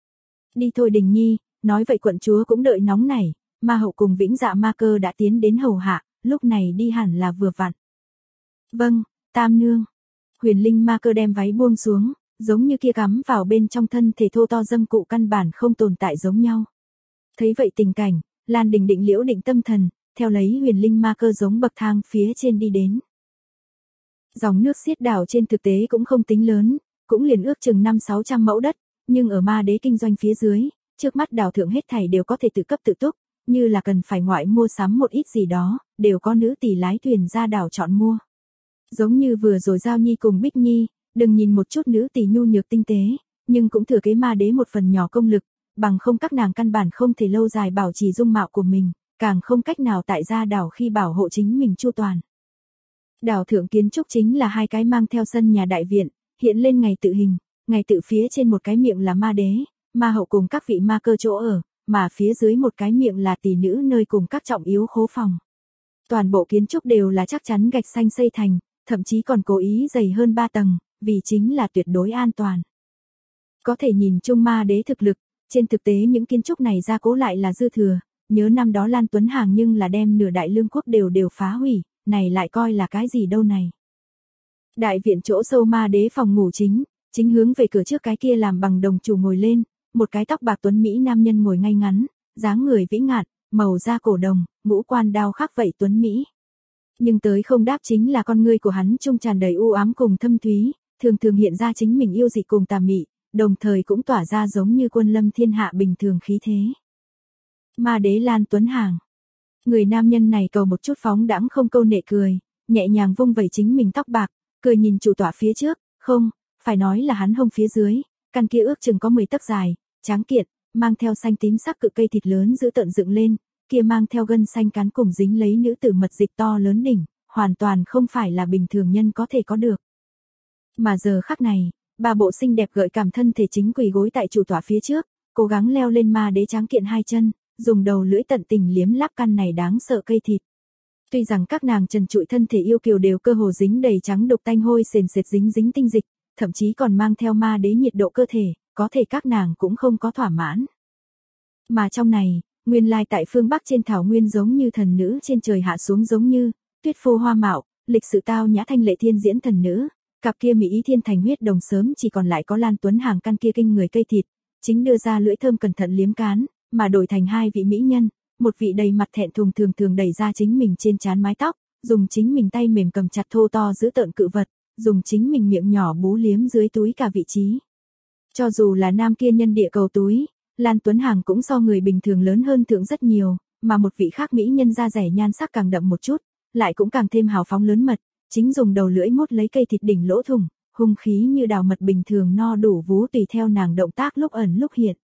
Đi thôi Đình Nhi, nói vậy quận chúa cũng đợi nóng này, ma hậu cùng vĩnh dạ ma cơ đã tiến đến hầu hạ, lúc này đi hẳn là vừa vặn. Vâng, tam nương. Huyền linh ma cơ đem váy buông xuống, giống như kia cắm vào bên trong thân thể thô to dâm cụ căn bản không tồn tại giống nhau. Thấy vậy tình cảnh, Lan Đình định liễu định tâm thần, theo lấy huyền linh ma cơ giống bậc thang phía trên đi đến. Dòng nước xiết đảo trên thực tế cũng không tính lớn, cũng liền ước chừng năm sáu trăm mẫu đất, nhưng ở ma đế kinh doanh phía dưới, trước mắt đảo thượng hết thảy đều có thể tự cấp tự túc, như là cần phải ngoại mua sắm một ít gì đó, đều có nữ tỷ lái thuyền ra đảo chọn mua. Giống như vừa rồi Giao Nhi cùng Bích Nhi, đừng nhìn một chút nữ tỷ nhu nhược tinh tế, nhưng cũng thừa kế ma đế một phần nhỏ công lực, bằng không các nàng căn bản không thể lâu dài bảo trì dung mạo của mình, càng không cách nào tại ra đảo khi bảo hộ chính mình chu toàn. Đảo thượng kiến trúc chính là hai cái mang theo sân nhà đại viện, hiện lên ngày tự hình, ngày tự phía trên một cái miệng là ma đế, ma hậu cùng các vị ma cơ chỗ ở, mà phía dưới một cái miệng là tỷ nữ nơi cùng các trọng yếu khố phòng. Toàn bộ kiến trúc đều là chắc chắn gạch xanh xây thành, thậm chí còn cố ý dày hơn ba tầng, vì chính là tuyệt đối an toàn. Có thể nhìn chung ma đế thực lực, trên thực tế những kiến trúc này gia cố lại là dư thừa, nhớ năm đó Lan Tuấn Hàng nhưng là đem nửa đại lương quốc đều đều phá hủy, này lại coi là cái gì đâu này. Đại viện chỗ sâu ma đế phòng ngủ chính, chính hướng về cửa trước cái kia làm bằng đồng chủ ngồi lên, một cái tóc bạc tuấn Mỹ nam nhân ngồi ngay ngắn, dáng người vĩ ngạn, màu da cổ đồng, ngũ quan đao khắc vậy tuấn Mỹ. Nhưng tới không đáp chính là con ngươi của hắn trung tràn đầy u ám cùng thâm thúy, thường thường hiện ra chính mình yêu dị cùng tà mị, đồng thời cũng tỏa ra giống như quân lâm thiên hạ bình thường khí thế. Ma đế Lan Tuấn Hàng. Người nam nhân này cầu một chút phóng đãng không câu nệ cười, nhẹ nhàng vung vẩy chính mình tóc bạc, cười nhìn chủ tọa phía trước, không, phải nói là hắn hông phía dưới, căn kia ước chừng có mười tấc dài, tráng kiện, mang theo xanh tím sắc cự cây thịt lớn giữ tợn dựng lên, kia mang theo gân xanh cán cùng dính lấy nữ tử mật dịch to lớn đỉnh, hoàn toàn không phải là bình thường nhân có thể có được. Mà giờ khắc này, ba bộ xinh đẹp gợi cảm thân thể chính quỳ gối tại chủ tọa phía trước, cố gắng leo lên ma đế tráng kiện hai chân, dùng đầu lưỡi tận tình liếm láp căn này đáng sợ cây thịt. Tuy rằng các nàng trần trụi thân thể yêu kiều đều cơ hồ dính đầy trắng đục tanh hôi sền sệt dính dính tinh dịch, thậm chí còn mang theo ma đế nhiệt độ cơ thể, có thể các nàng cũng không có thỏa mãn. Mà trong này, nguyên lai tại phương Bắc trên thảo nguyên giống như thần nữ trên trời hạ xuống giống như, tuyết phô hoa mạo, lịch sự tao nhã thanh lệ thiên diễn thần nữ, cặp kia mỹ ý thiên thành huyết đồng sớm chỉ còn lại có Lan Tuấn Hàng căn kia kinh người cây thịt, chính đưa ra lưỡi thơm cẩn thận liếm cán, mà đổi thành hai vị mỹ nhân, một vị đầy mặt thẹn thùng thường thường đẩy ra chính mình trên trán mái tóc, dùng chính mình tay mềm cầm chặt thô to giữ tợn cự vật, dùng chính mình miệng nhỏ bú liếm dưới túi cả vị trí. Cho dù là nam kia nhân địa cầu túi, Lan Tuấn Hàng cũng so người bình thường lớn hơn thượng rất nhiều, mà một vị khác mỹ nhân da rẻ nhan sắc càng đậm một chút, lại cũng càng thêm hào phóng lớn mật, chính dùng đầu lưỡi mút lấy cây thịt đỉnh lỗ thủng, hung khí như đào mật bình thường no đủ vú tùy theo nàng động tác lúc ẩn lúc hiện.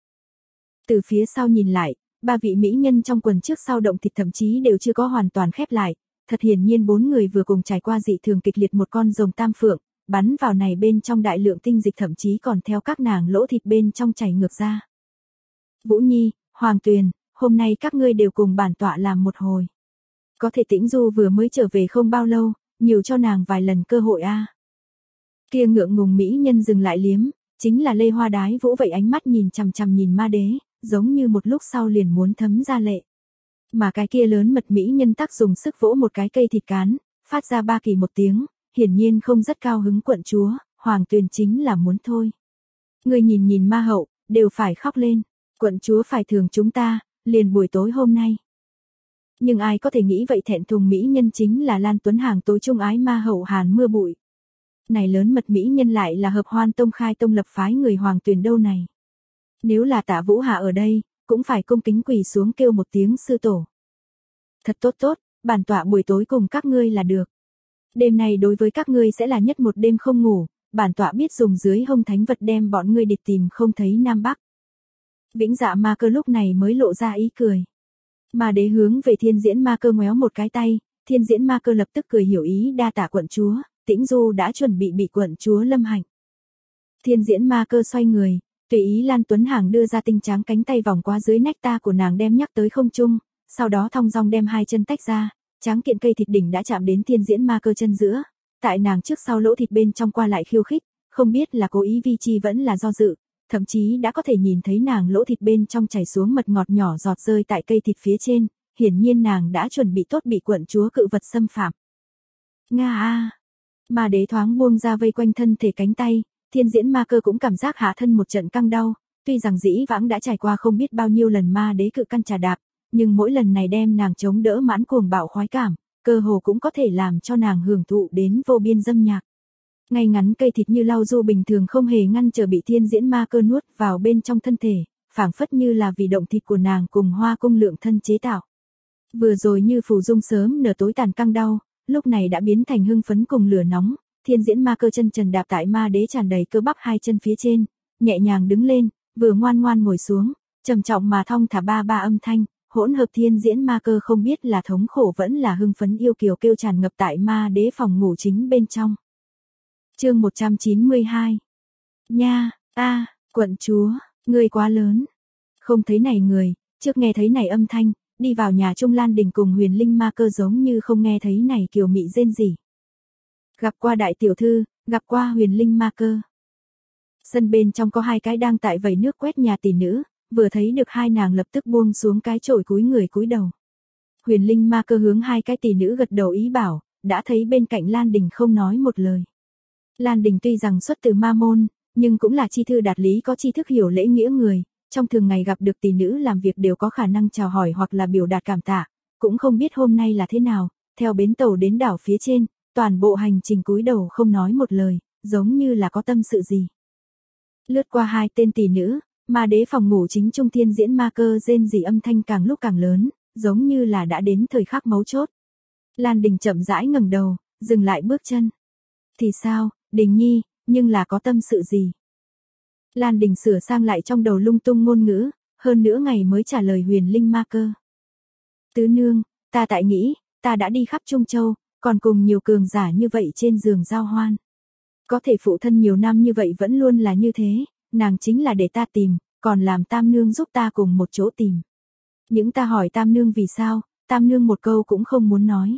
Từ phía sau nhìn lại, ba vị mỹ nhân trong quần trước sau động thịt thậm chí đều chưa có hoàn toàn khép lại, thật hiển nhiên bốn người vừa cùng trải qua dị thường kịch liệt một con rồng tam phượng, bắn vào này bên trong đại lượng tinh dịch thậm chí còn theo các nàng lỗ thịt bên trong chảy ngược ra. Vũ Nhi, Hoàng Tuyền, hôm nay các ngươi đều cùng bản tọa làm một hồi. Có thể Tĩnh Du vừa mới trở về không bao lâu, nhiều cho nàng vài lần cơ hội a. À. Kia ngượng ngùng mỹ nhân dừng lại liếm, chính là Lê Hoa Đái Vũ vậy ánh mắt nhìn chằm chằm nhìn ma đế, giống như một lúc sau liền muốn thấm ra lệ. Mà cái kia lớn mật mỹ nhân tắc dùng sức vỗ một cái cây thịt cán, phát ra ba kỳ một tiếng, hiển nhiên không rất cao hứng quận chúa, Hoàng Tuyền chính là muốn thôi. Người nhìn nhìn ma hậu, đều phải khóc lên, quận chúa phải thưởng chúng ta, liền buổi tối hôm nay. Nhưng ai có thể nghĩ vậy thẹn thùng mỹ nhân chính là Lan Tuấn Hàng tối trung ái ma hậu Hàn Mưa Bụi. Này lớn mật mỹ nhân lại là hợp hoan tông khai tông lập phái người Hoàng Tuyền đâu này. Nếu là Tạ Vũ Hà ở đây, cũng phải cung kính quỳ xuống kêu một tiếng sư tổ. Thật tốt tốt, bản tọa buổi tối cùng các ngươi là được. Đêm này đối với các ngươi sẽ là nhất một đêm không ngủ, bản tọa biết dùng dưới hông thánh vật đem bọn ngươi địch tìm không thấy Nam Bắc. Vĩnh Dạ Ma Cơ lúc này mới lộ ra ý cười. Ma đế hướng về Thiên Diễn Ma Cơ ngoéo một cái tay, Thiên Diễn Ma Cơ lập tức cười hiểu ý đa tạ quận chúa, Tĩnh Du đã chuẩn bị bị quận chúa lâm hạnh. Thiên Diễn Ma Cơ xoay người, tùy ý Lan Tuấn Hàng đưa ra tinh tráng cánh tay vòng qua dưới nách ta của nàng đem nhắc tới không trung, sau đó thong dong đem hai chân tách ra, tráng kiện cây thịt đỉnh đã chạm đến Thiên Diễn Ma Cơ chân giữa, tại nàng trước sau lỗ thịt bên trong qua lại khiêu khích, không biết là cố ý vi chi vẫn là do dự, thậm chí đã có thể nhìn thấy nàng lỗ thịt bên trong chảy xuống mật ngọt nhỏ giọt rơi tại cây thịt phía trên, hiển nhiên nàng đã chuẩn bị tốt bị quận chúa cự vật xâm phạm. Nga a, Ma đế thoáng buông ra vây quanh thân thể cánh tay, Thiên Diễn Ma Cơ cũng cảm giác hạ thân một trận căng đau, tuy rằng dĩ vãng đã trải qua không biết bao nhiêu lần ma đế cự căn trà đạp, nhưng mỗi lần này đem nàng chống đỡ mãn cuồng bạo khoái cảm, cơ hồ cũng có thể làm cho nàng hưởng thụ đến vô biên dâm nhạc. Ngay ngắn cây thịt như lau du bình thường không hề ngăn trở bị Thiên Diễn Ma Cơ nuốt vào bên trong thân thể, phảng phất như là vì động thịt của nàng cùng hoa cung lượng thân chế tạo. Vừa rồi như phù dung sớm nở tối tàn căng đau, lúc này đã biến thành hưng phấn cùng lửa nóng. Thiên Diễn Ma Cơ chân trần đạp tại ma đế tràn đầy cơ bắp hai chân phía trên, nhẹ nhàng đứng lên, vừa ngoan ngoan ngồi xuống, trầm trọng mà thong thả ba ba âm thanh, hỗn hợp Thiên Diễn Ma Cơ không biết là thống khổ vẫn là hưng phấn yêu kiều kêu tràn ngập tại ma đế phòng ngủ chính bên trong. Chương một trăm chín mươi hai. Nha, a, quận chúa, Ngươi quá lớn. Không thấy này người, trước nghe thấy này âm thanh, đi vào nhà Trung Lan Đình cùng Huyền Linh ma cơ giống như không nghe thấy này kiều mị rên rỉ. Gặp qua đại tiểu thư, gặp qua Huyền Linh ma cơ. Sân bên trong có hai cái đang tại vẩy nước quét nhà tỷ nữ, vừa thấy được hai nàng lập tức buông xuống cái chổi cúi người cúi đầu. Huyền Linh ma cơ hướng hai cái tỷ nữ gật đầu ý bảo, đã thấy bên cạnh Lan Đình không nói một lời. Lan Đình tuy rằng xuất từ ma môn, nhưng cũng là chi thư đạt lý có tri thức hiểu lễ nghĩa người, trong thường ngày gặp được tỷ nữ làm việc đều có khả năng chào hỏi hoặc là biểu đạt cảm tạ, cũng không biết hôm nay là thế nào, theo bến tàu đến đảo phía trên, toàn bộ hành trình cúi đầu không nói một lời, giống như là có tâm sự gì. Lướt qua hai tên tỷ nữ, ma đế phòng ngủ chính trung thiên diễn ma cơ rên rỉ âm thanh càng lúc càng lớn, giống như là đã đến thời khắc mấu chốt. Lan Đình chậm rãi ngẩng đầu, dừng lại bước chân. Thì sao, Đình Nhi, nhưng là có tâm sự gì? Lan Đình sửa sang lại trong đầu lung tung ngôn ngữ, hơn nữa ngày mới trả lời Huyền Linh ma cơ. Tứ nương, ta tại nghĩ, ta đã đi khắp Trung Châu, còn cùng nhiều cường giả như vậy trên giường giao hoan. Có thể phụ thân nhiều năm như vậy vẫn luôn là như thế, nàng chính là để ta tìm, còn làm tam nương giúp ta cùng một chỗ tìm. Những ta hỏi tam nương vì sao, tam nương một câu cũng không muốn nói.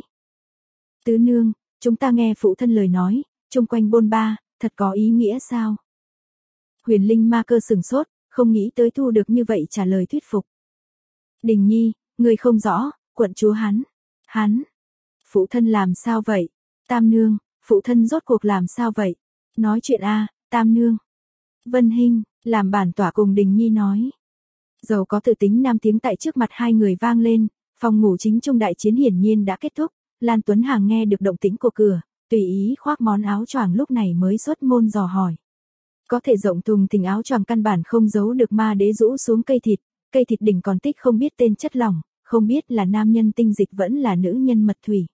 Tứ nương, chúng ta nghe phụ thân lời nói, chung quanh bôn ba, thật có ý nghĩa sao? Huyền Linh ma cơ sừng sốt, không nghĩ tới thu được như vậy trả lời thuyết phục. Đình Nhi, người không rõ, quận chúa hắn, hắn, phụ thân làm sao vậy? Tam nương, phụ thân rốt cuộc làm sao vậy? Nói chuyện a, tam nương. Vân Hinh, làm bản tỏa cùng Đình Nhi nói. Dầu có tự tính nam tiếng tại trước mặt hai người vang lên, phòng ngủ chính trung đại chiến hiển nhiên đã kết thúc, Lan Tuấn Hàng nghe được động tĩnh của cửa, tùy ý khoác món áo choàng lúc này mới xuất môn dò hỏi. Có thể rộng thùng thình áo choàng căn bản không giấu được ma đế rũ xuống cây thịt, cây thịt đỉnh còn tích không biết tên chất lỏng, không biết là nam nhân tinh dịch vẫn là nữ nhân mật thủy.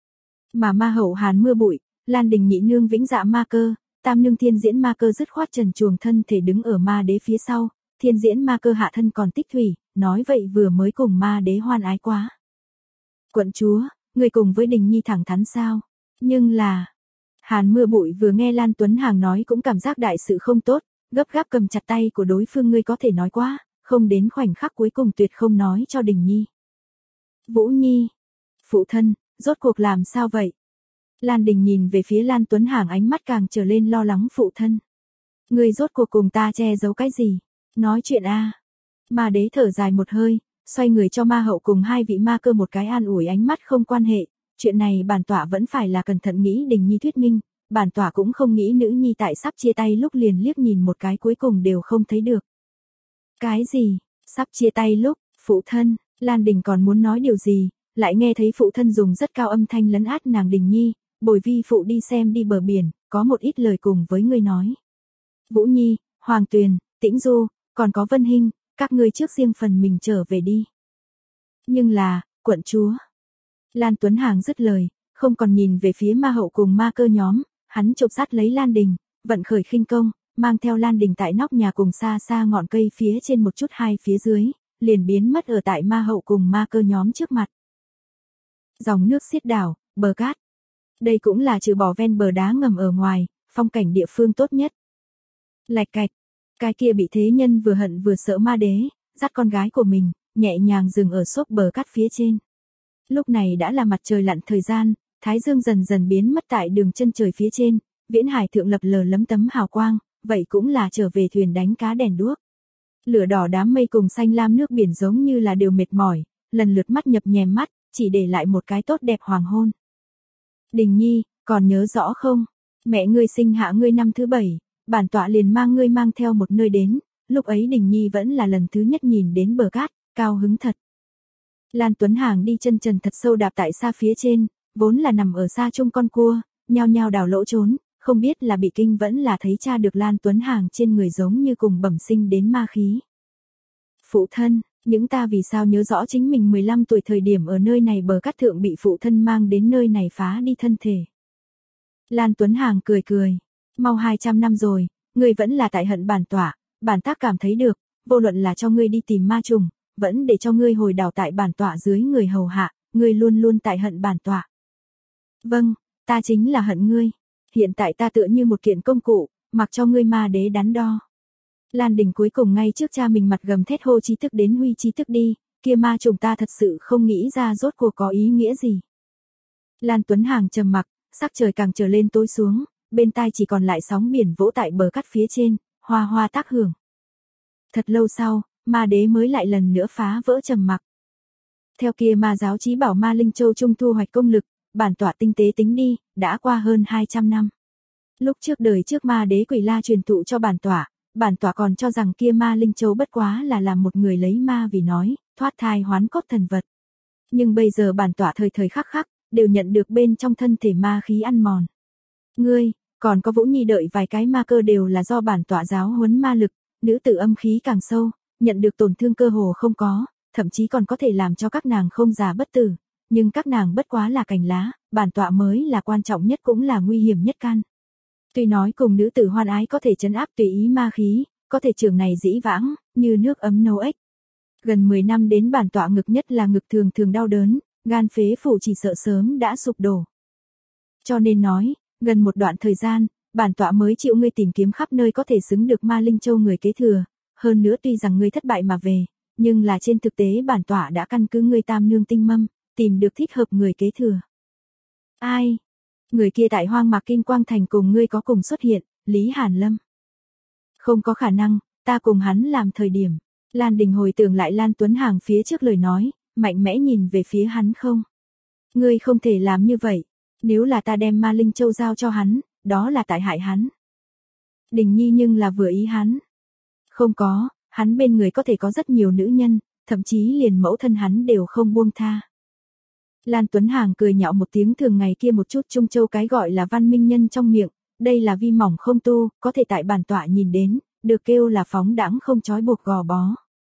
Mà ma hậu Hàn Mưa Bụi, Lan Đình nhị nương Vĩnh Dạ ma cơ, tam nương Thiên Diễn ma cơ dứt khoát trần truồng thân thể đứng ở ma đế phía sau, Thiên Diễn ma cơ hạ thân còn tích thủy, nói vậy vừa mới cùng ma đế hoan ái quá. Quận chúa, người cùng với Đình Nhi thẳng thắn sao? Nhưng là... Hàn Mưa Bụi vừa nghe Lan Tuấn Hàng nói cũng cảm giác đại sự không tốt, gấp gáp cầm chặt tay của đối phương, ngươi có thể nói quá, không đến khoảnh khắc cuối cùng tuyệt không nói cho Đình Nhi. Vũ Nhi, phụ thân, rốt cuộc làm sao vậy? Lan Đình nhìn về phía Lan Tuấn Hàng ánh mắt càng trở lên lo lắng. Phụ thân, ngươi rốt cuộc cùng ta che giấu cái gì? Nói chuyện a. À. Ma đế thở dài một hơi, xoay người cho ma hậu cùng hai vị ma cơ một cái an ủi ánh mắt không quan hệ. Chuyện này bản tỏa vẫn phải là cẩn thận nghĩ Đình Nhi thuyết minh, bản tỏa cũng không nghĩ nữ nhi tại sắp chia tay lúc liền liếc nhìn một cái cuối cùng đều không thấy được. Cái gì? Sắp chia tay lúc, phụ thân, Lan Đình còn muốn nói điều gì, lại nghe thấy phụ thân dùng rất cao âm thanh lấn át nàng. Đình Nhi, bồi vi phụ đi xem đi bờ biển, có một ít lời cùng với ngươi nói. Vũ Nhi, Hoàng Tuyền, Tĩnh Du, còn có Vân Hinh, các ngươi trước riêng phần mình trở về đi. Nhưng là, quận chúa. Lan Tuấn Hàng dứt lời, không còn nhìn về phía ma hậu cùng ma cơ nhóm, hắn chộp sát lấy Lan Đình, vận khởi khinh công, mang theo Lan Đình tại nóc nhà cùng xa xa ngọn cây phía trên một chút hai phía dưới, liền biến mất ở tại ma hậu cùng ma cơ nhóm trước mặt. Dòng nước xiết đảo, bờ cát. Đây cũng là trừ bỏ ven bờ đá ngầm ở ngoài, phong cảnh địa phương tốt nhất. Lạch cạch, cái kia bị thế nhân vừa hận vừa sợ ma đế, dắt con gái của mình, nhẹ nhàng dừng ở xốp bờ cát phía trên. Lúc này đã là mặt trời lặn thời gian, thái dương dần dần biến mất tại đường chân trời phía trên, viễn hải thượng lập lờ lấm tấm hào quang, vậy cũng là trở về thuyền đánh cá đèn đuốc. Lửa đỏ đám mây cùng xanh lam nước biển giống như là đều mệt mỏi, lần lượt mắt nhập nhèm mắt, chỉ để lại một cái tốt đẹp hoàng hôn. Đình Nhi, còn nhớ rõ không? Mẹ ngươi sinh hạ ngươi năm thứ bảy, bản tọa liền mang ngươi mang theo một nơi đến, lúc ấy Đình Nhi vẫn là lần thứ nhất nhìn đến bờ cát, cao hứng thật. Lan Tuấn Hàng đi chân trần thật sâu đạp tại xa phía trên, vốn là nằm ở xa chung con cua, nhao nhao đào lỗ trốn, không biết là bị kinh vẫn là thấy cha được Lan Tuấn Hàng trên người giống như cùng bẩm sinh đến ma khí. Phụ thân, những ta vì sao nhớ rõ chính mình mười lăm tuổi thời điểm ở nơi này bờ cát thượng bị phụ thân mang đến nơi này phá đi thân thể. Lan Tuấn Hàng cười cười, mau hai trăm năm rồi, ngươi vẫn là tại hận bản tỏa, bản tác cảm thấy được, vô luận là cho ngươi đi tìm ma trùng, vẫn để cho ngươi hồi đảo tại bản tọa dưới người hầu hạ, ngươi luôn luôn tại hận bản tọa. Vâng, ta chính là hận ngươi. Hiện tại ta tựa như một kiện công cụ, mặc cho ngươi ma đế đắn đo. Lan Đình cuối cùng ngay trước cha mình mặt gầm thét hô trí thức đến huy trí thức đi, kia ma trùng ta thật sự không nghĩ ra rốt cuộc có ý nghĩa gì. Lan Tuấn Hàng trầm mặc, sắc trời càng trở lên tối xuống, bên tai chỉ còn lại sóng biển vỗ tại bờ cát phía trên, hoa hoa tác hưởng. Thật lâu sau, ma đế mới lại lần nữa phá vỡ trầm mặc. Theo kia ma giáo chí bảo ma Linh Châu Trung thu hoạch công lực, bản tọa tinh tế tính đi, đã qua hơn hai trăm năm. Lúc trước đời trước ma đế Quỷ La truyền thụ cho bản tọa, bản tọa còn cho rằng kia ma Linh Châu bất quá là làm một người lấy ma vì nói, thoát thai hoán cốt thần vật. Nhưng bây giờ bản tọa thời thời khắc khắc, đều nhận được bên trong thân thể ma khí ăn mòn. Ngươi, còn có Vũ Nhi đợi vài cái ma cơ đều là do bản tọa giáo huấn ma lực, nữ tử âm khí càng sâu, nhận được tổn thương cơ hồ không có, thậm chí còn có thể làm cho các nàng không già bất tử, nhưng các nàng bất quá là cành lá, bản tọa mới là quan trọng nhất cũng là nguy hiểm nhất căn. Tuy nói cùng nữ tử hoan ái có thể trấn áp tùy ý ma khí, có thể trường này dĩ vãng, như nước ấm nấu ếch. Gần mười năm đến bản tọa ngực nhất là ngực thường thường đau đớn, gan phế phủ chỉ sợ sớm đã sụp đổ. Cho nên nói, gần một đoạn thời gian, bản tọa mới chịu ngươi tìm kiếm khắp nơi có thể xứng được ma Linh Châu người kế thừa, hơn nữa tuy rằng ngươi thất bại mà về, nhưng là trên thực tế bản tọa đã căn cứ ngươi tam nương tinh mâm, tìm được thích hợp người kế thừa. Ai? Người kia tại Hoang Mạc Kinh Quang Thành cùng ngươi có cùng xuất hiện, Lý Hàn Lâm. Không có khả năng, ta cùng hắn làm thời điểm. Lan Đình hồi tưởng lại Lan Tuấn Hàng phía trước lời nói, mạnh mẽ nhìn về phía hắn không. Ngươi không thể làm như vậy, nếu là ta đem ma Linh Châu giao cho hắn, đó là tại hại hắn. Đình Nhi nhưng là vừa ý hắn. Không có, hắn bên người có thể có rất nhiều nữ nhân, thậm chí liền mẫu thân hắn đều không buông tha. Lan Tuấn Hàng cười nhạo một tiếng thường ngày kia một chút Trung Châu cái gọi là văn minh nhân trong miệng, đây là vi mỏng không tu, có thể tại bản tọa nhìn đến, được kêu là phóng đãng không trói buộc gò bó.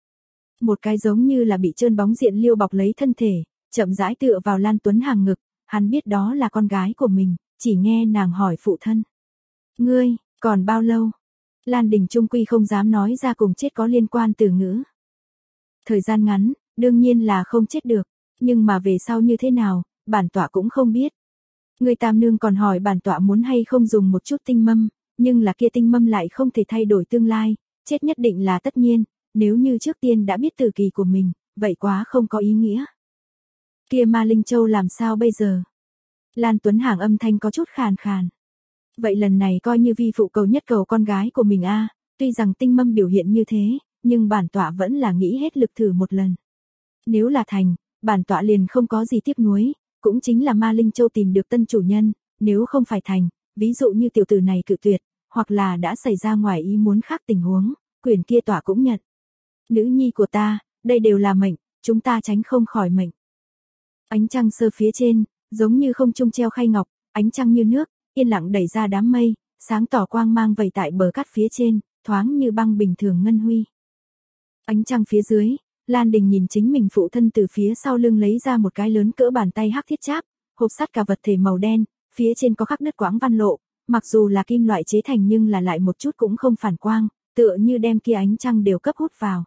Một cái giống như là bị trơn bóng diện liêu bọc lấy thân thể, chậm rãi tựa vào Lan Tuấn Hàng ngực, hắn biết đó là con gái của mình, chỉ nghe nàng hỏi phụ thân. Ngươi, còn bao lâu? Lan Đình trung quy không dám nói ra cùng chết có liên quan từ ngữ. Thời gian ngắn, đương nhiên là không chết được, nhưng mà về sau như thế nào, bản tọa cũng không biết. Người tam nương còn hỏi bản tọa muốn hay không dùng một chút tinh mâm, nhưng là kia tinh mâm lại không thể thay đổi tương lai, chết nhất định là tất nhiên, nếu như trước tiên đã biết tử kỳ của mình, vậy quá không có ý nghĩa. Kia ma Linh Châu làm sao bây giờ? Lan Tuấn Hàng âm thanh có chút khàn khàn. Vậy lần này coi như vi phụ cầu nhất cầu con gái của mình a, tuy rằng tinh mâm biểu hiện như thế, nhưng bản tọa vẫn là nghĩ hết lực thử một lần. Nếu là thành, bản tọa liền không có gì tiếc nuối, cũng chính là ma Linh Châu tìm được tân chủ nhân, nếu không phải thành, ví dụ như tiểu tử này cự tuyệt, hoặc là đã xảy ra ngoài ý muốn khác tình huống, quyền kia tọa cũng nhận. Nữ nhi của ta, đây đều là mệnh, chúng ta tránh không khỏi mệnh. Ánh trăng sơ phía trên, giống như không trung treo khay ngọc, ánh trăng như nước, yên lặng đẩy ra đám mây, sáng tỏ quang mang vẩy tại bờ cát phía trên, thoáng như băng bình thường ngân huy. Ánh trăng phía dưới, Lan Đình nhìn chính mình phụ thân từ phía sau lưng lấy ra một cái lớn cỡ bàn tay hắc thiết cháp, hộp sắt cả vật thể màu đen, phía trên có khắc đứt quãng văn lộ, mặc dù là kim loại chế thành nhưng là lại một chút cũng không phản quang, tựa như đem kia ánh trăng đều cấp hút vào.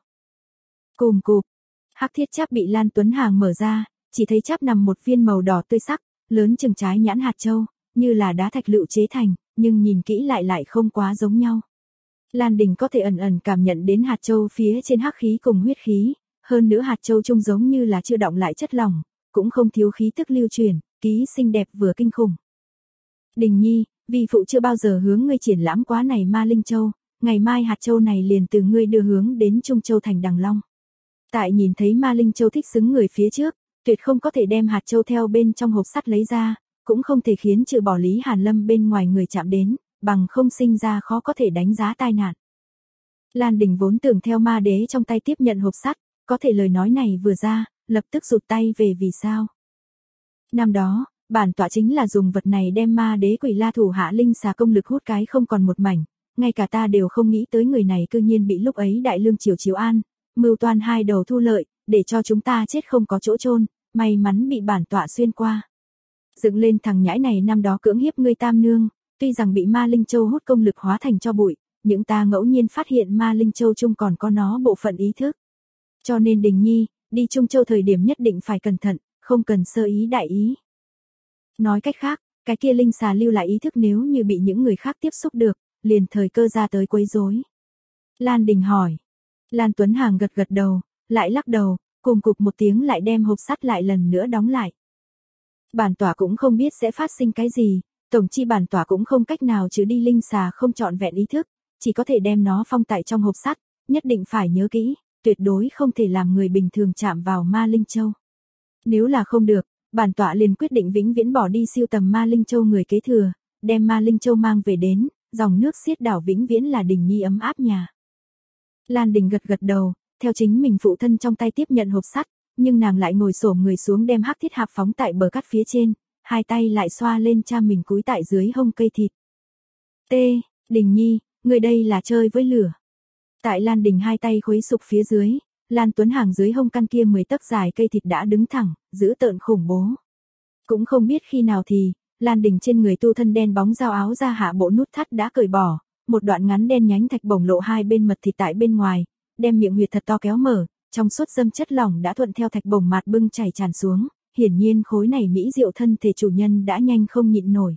Cùm cụp, hắc thiết cháp bị Lan Tuấn Hàng mở ra, chỉ thấy cháp nằm một viên màu đỏ tươi sắc, lớn chừng trái nhãn hạt châu, như là đá thạch lựu chế thành, nhưng nhìn kỹ lại lại không quá giống nhau. Lan Đình có thể ẩn ẩn cảm nhận đến hạt châu phía trên hắc khí cùng huyết khí, hơn nữa hạt châu trông giống như là chưa động lại chất lỏng, cũng không thiếu khí tức lưu truyền, ký xinh đẹp vừa kinh khủng. Đình Nhi, vì phụ chưa bao giờ hướng ngươi triển lãm quá này ma Linh Châu, ngày mai hạt châu này liền từ ngươi đưa hướng đến Trung Châu thành Đằng Long. Tại nhìn thấy ma Linh Châu thích xứng người phía trước, tuyệt không có thể đem hạt châu theo bên trong hộp sắt lấy ra, cũng không thể khiến trừ bỏ Lý Hàn Lâm bên ngoài người chạm đến, bằng không sinh ra khó có thể đánh giá tai nạn. Lan Đình vốn tưởng theo ma đế trong tay tiếp nhận hộp sắt, có thể lời nói này vừa ra, lập tức rụt tay về vì sao. Năm đó, bản tọa chính là dùng vật này đem ma đế Quỷ La thủ hạ linh xà công lực hút cái không còn một mảnh, ngay cả ta đều không nghĩ tới người này cư nhiên bị lúc ấy đại lương triều chiếu an, mưu toan hai đầu thu lợi, để cho chúng ta chết không có chỗ chôn, may mắn bị bản tọa xuyên qua. Dựng lên thằng nhãi này năm đó cưỡng hiếp ngươi tam nương, tuy rằng bị ma Linh Châu hút công lực hóa thành cho bụi, nhưng ta ngẫu nhiên phát hiện ma Linh Châu chung còn có nó bộ phận ý thức. Cho nên Đình Nhi, đi Trung Châu thời điểm nhất định phải cẩn thận, không cần sơ ý đại ý. Nói cách khác, cái kia linh xà lưu lại ý thức nếu như bị những người khác tiếp xúc được, liền thời cơ ra tới quấy rối. Lan Đình hỏi. Lan Tuấn Hàng gật gật đầu, lại lắc đầu, cùng cục một tiếng lại đem hộp sắt lại lần nữa đóng lại. Bản tỏa cũng không biết sẽ phát sinh cái gì, tổng chi bản tỏa cũng không cách nào trừ đi linh xà không trọn vẹn ý thức, chỉ có thể đem nó phong tại trong hộp sắt, nhất định phải nhớ kỹ, tuyệt đối không thể làm người bình thường chạm vào ma linh châu. Nếu là không được, bản tọa liền quyết định vĩnh viễn bỏ đi siêu tầm ma linh châu người kế thừa, đem ma linh châu mang về đến, dòng nước xiết đảo vĩnh viễn là Đình Nhi ấm áp nhà. Lan Đình gật gật đầu, theo chính mình phụ thân trong tay tiếp nhận hộp sắt, nhưng nàng lại ngồi xổm người xuống đem hắc thiết hạp phóng tại bờ cát phía trên, hai tay lại xoa lên cha mình cúi tại dưới hông cây thịt. T, Đình Nhi, người đây là chơi với lửa. Tại Lan Đình hai tay khuấy sục phía dưới, Lan Tuấn Hàng dưới hông căn kia mười tấc dài cây thịt đã đứng thẳng, dữ tợn khủng bố. Cũng không biết khi nào thì, Lan Đình trên người tu thân đen bóng dao áo ra hạ bộ nút thắt đã cởi bỏ, một đoạn ngắn đen nhánh thạch bổng lộ hai bên mật thịt tại bên ngoài, đem miệng huyệt thật to kéo mở, trong suốt dâm chất lỏng đã thuận theo thạch bổng mạt bưng chảy tràn xuống, hiển nhiên khối này mỹ diệu thân thể chủ nhân đã nhanh không nhịn nổi.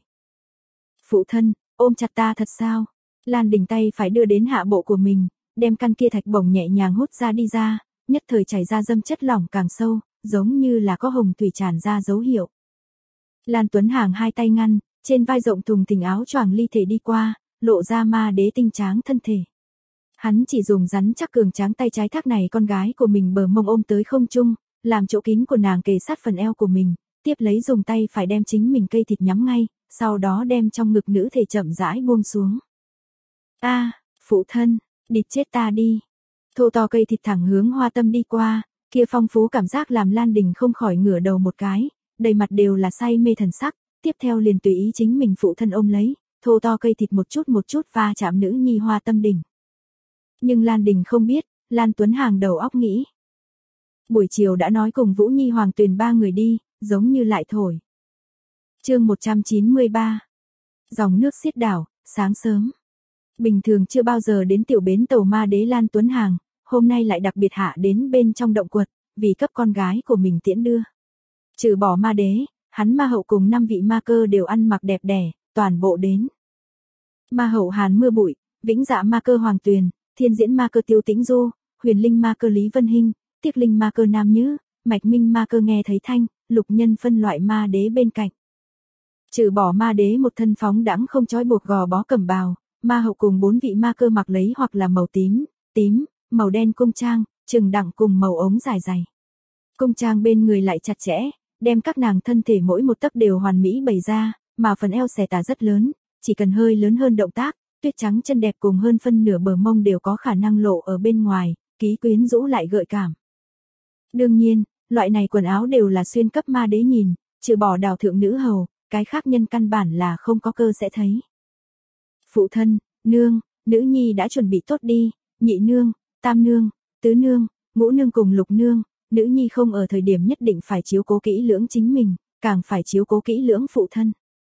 Phụ thân, ôm chặt ta thật sao? Lan Đình tay phải đưa đến hạ bộ của mình, đem căn kia thạch bổng nhẹ nhàng hút ra đi ra, nhất thời chảy ra dâm chất lỏng càng sâu, giống như là có hồng thủy tràn ra dấu hiệu. Lan Tuấn Hàng hai tay ngăn, trên vai rộng thùng thình áo choàng ly thể đi qua, lộ ra ma đế tinh tráng thân thể. Hắn chỉ dùng rắn chắc cường tráng tay trái thác này con gái của mình bờ mông ôm tới không trung, làm chỗ kín của nàng kề sát phần eo của mình, tiếp lấy dùng tay phải đem chính mình cây thịt nhắm ngay, sau đó đem trong ngực nữ thể chậm rãi buông xuống. A, à, phụ thân, địt chết ta đi. Thô to cây thịt thẳng hướng hoa tâm đi qua, kia phong phú cảm giác làm Lan Đình không khỏi ngửa đầu một cái, đầy mặt đều là say mê thần sắc, tiếp theo liền tùy ý chính mình phụ thân ôm lấy, thô to cây thịt một chút một chút va chạm nữ nhi hoa tâm đỉnh. Nhưng Lan Đình không biết, Lan Tuấn Hàng đầu óc nghĩ. Buổi chiều đã nói cùng Vũ Nhi Hoàng Tuyền ba người đi, giống như lại thổi. Chương một trăm chín mươi ba. Dòng nước xiết đảo, sáng sớm. Bình thường chưa bao giờ đến tiểu bến tàu ma đế Lan Tuấn Hàng, hôm nay lại đặc biệt hạ đến bên trong động quật, vì cấp con gái của mình tiễn đưa. Trừ bỏ ma đế, hắn ma hậu cùng năm vị ma cơ đều ăn mặc đẹp đẽ, toàn bộ đến. Ma hậu Hàn Mưa Bụi, Vĩnh Dạ ma cơ Hoàng Tuyền, Thiên Diễn ma cơ Tiêu Tĩnh Du, Huyền Linh ma cơ Lý Vân Hinh, Tiếc Linh ma cơ Nam Nhứ, Mạch Minh ma cơ Nghe Thấy Thanh, lục nhân phân loại ma đế bên cạnh. Trừ bỏ ma đế một thân phóng đãng không trói buộc gò bó cẩm bào, ma hậu cùng bốn vị ma cơ mặc lấy hoặc là màu tím, tím, màu đen cung trang, trừng đẳng cùng màu ống dài dày. Cung trang bên người lại chặt chẽ, đem các nàng thân thể mỗi một tấc đều hoàn mỹ bày ra, mà phần eo xẻ tà rất lớn, chỉ cần hơi lớn hơn động tác, tuyết trắng chân đẹp cùng hơn phân nửa bờ mông đều có khả năng lộ ở bên ngoài, ký quyến rũ lại gợi cảm. Đương nhiên, loại này quần áo đều là xuyên cấp ma đế nhìn, trừ bỏ đào thượng nữ hầu, cái khác nhân căn bản là không có cơ sẽ thấy. Phụ thân, nương, nữ nhi đã chuẩn bị tốt đi, nhị nương, tam nương, tứ nương, ngũ nương cùng lục nương, nữ nhi không ở thời điểm nhất định phải chiếu cố kỹ lưỡng chính mình, càng phải chiếu cố kỹ lưỡng phụ thân.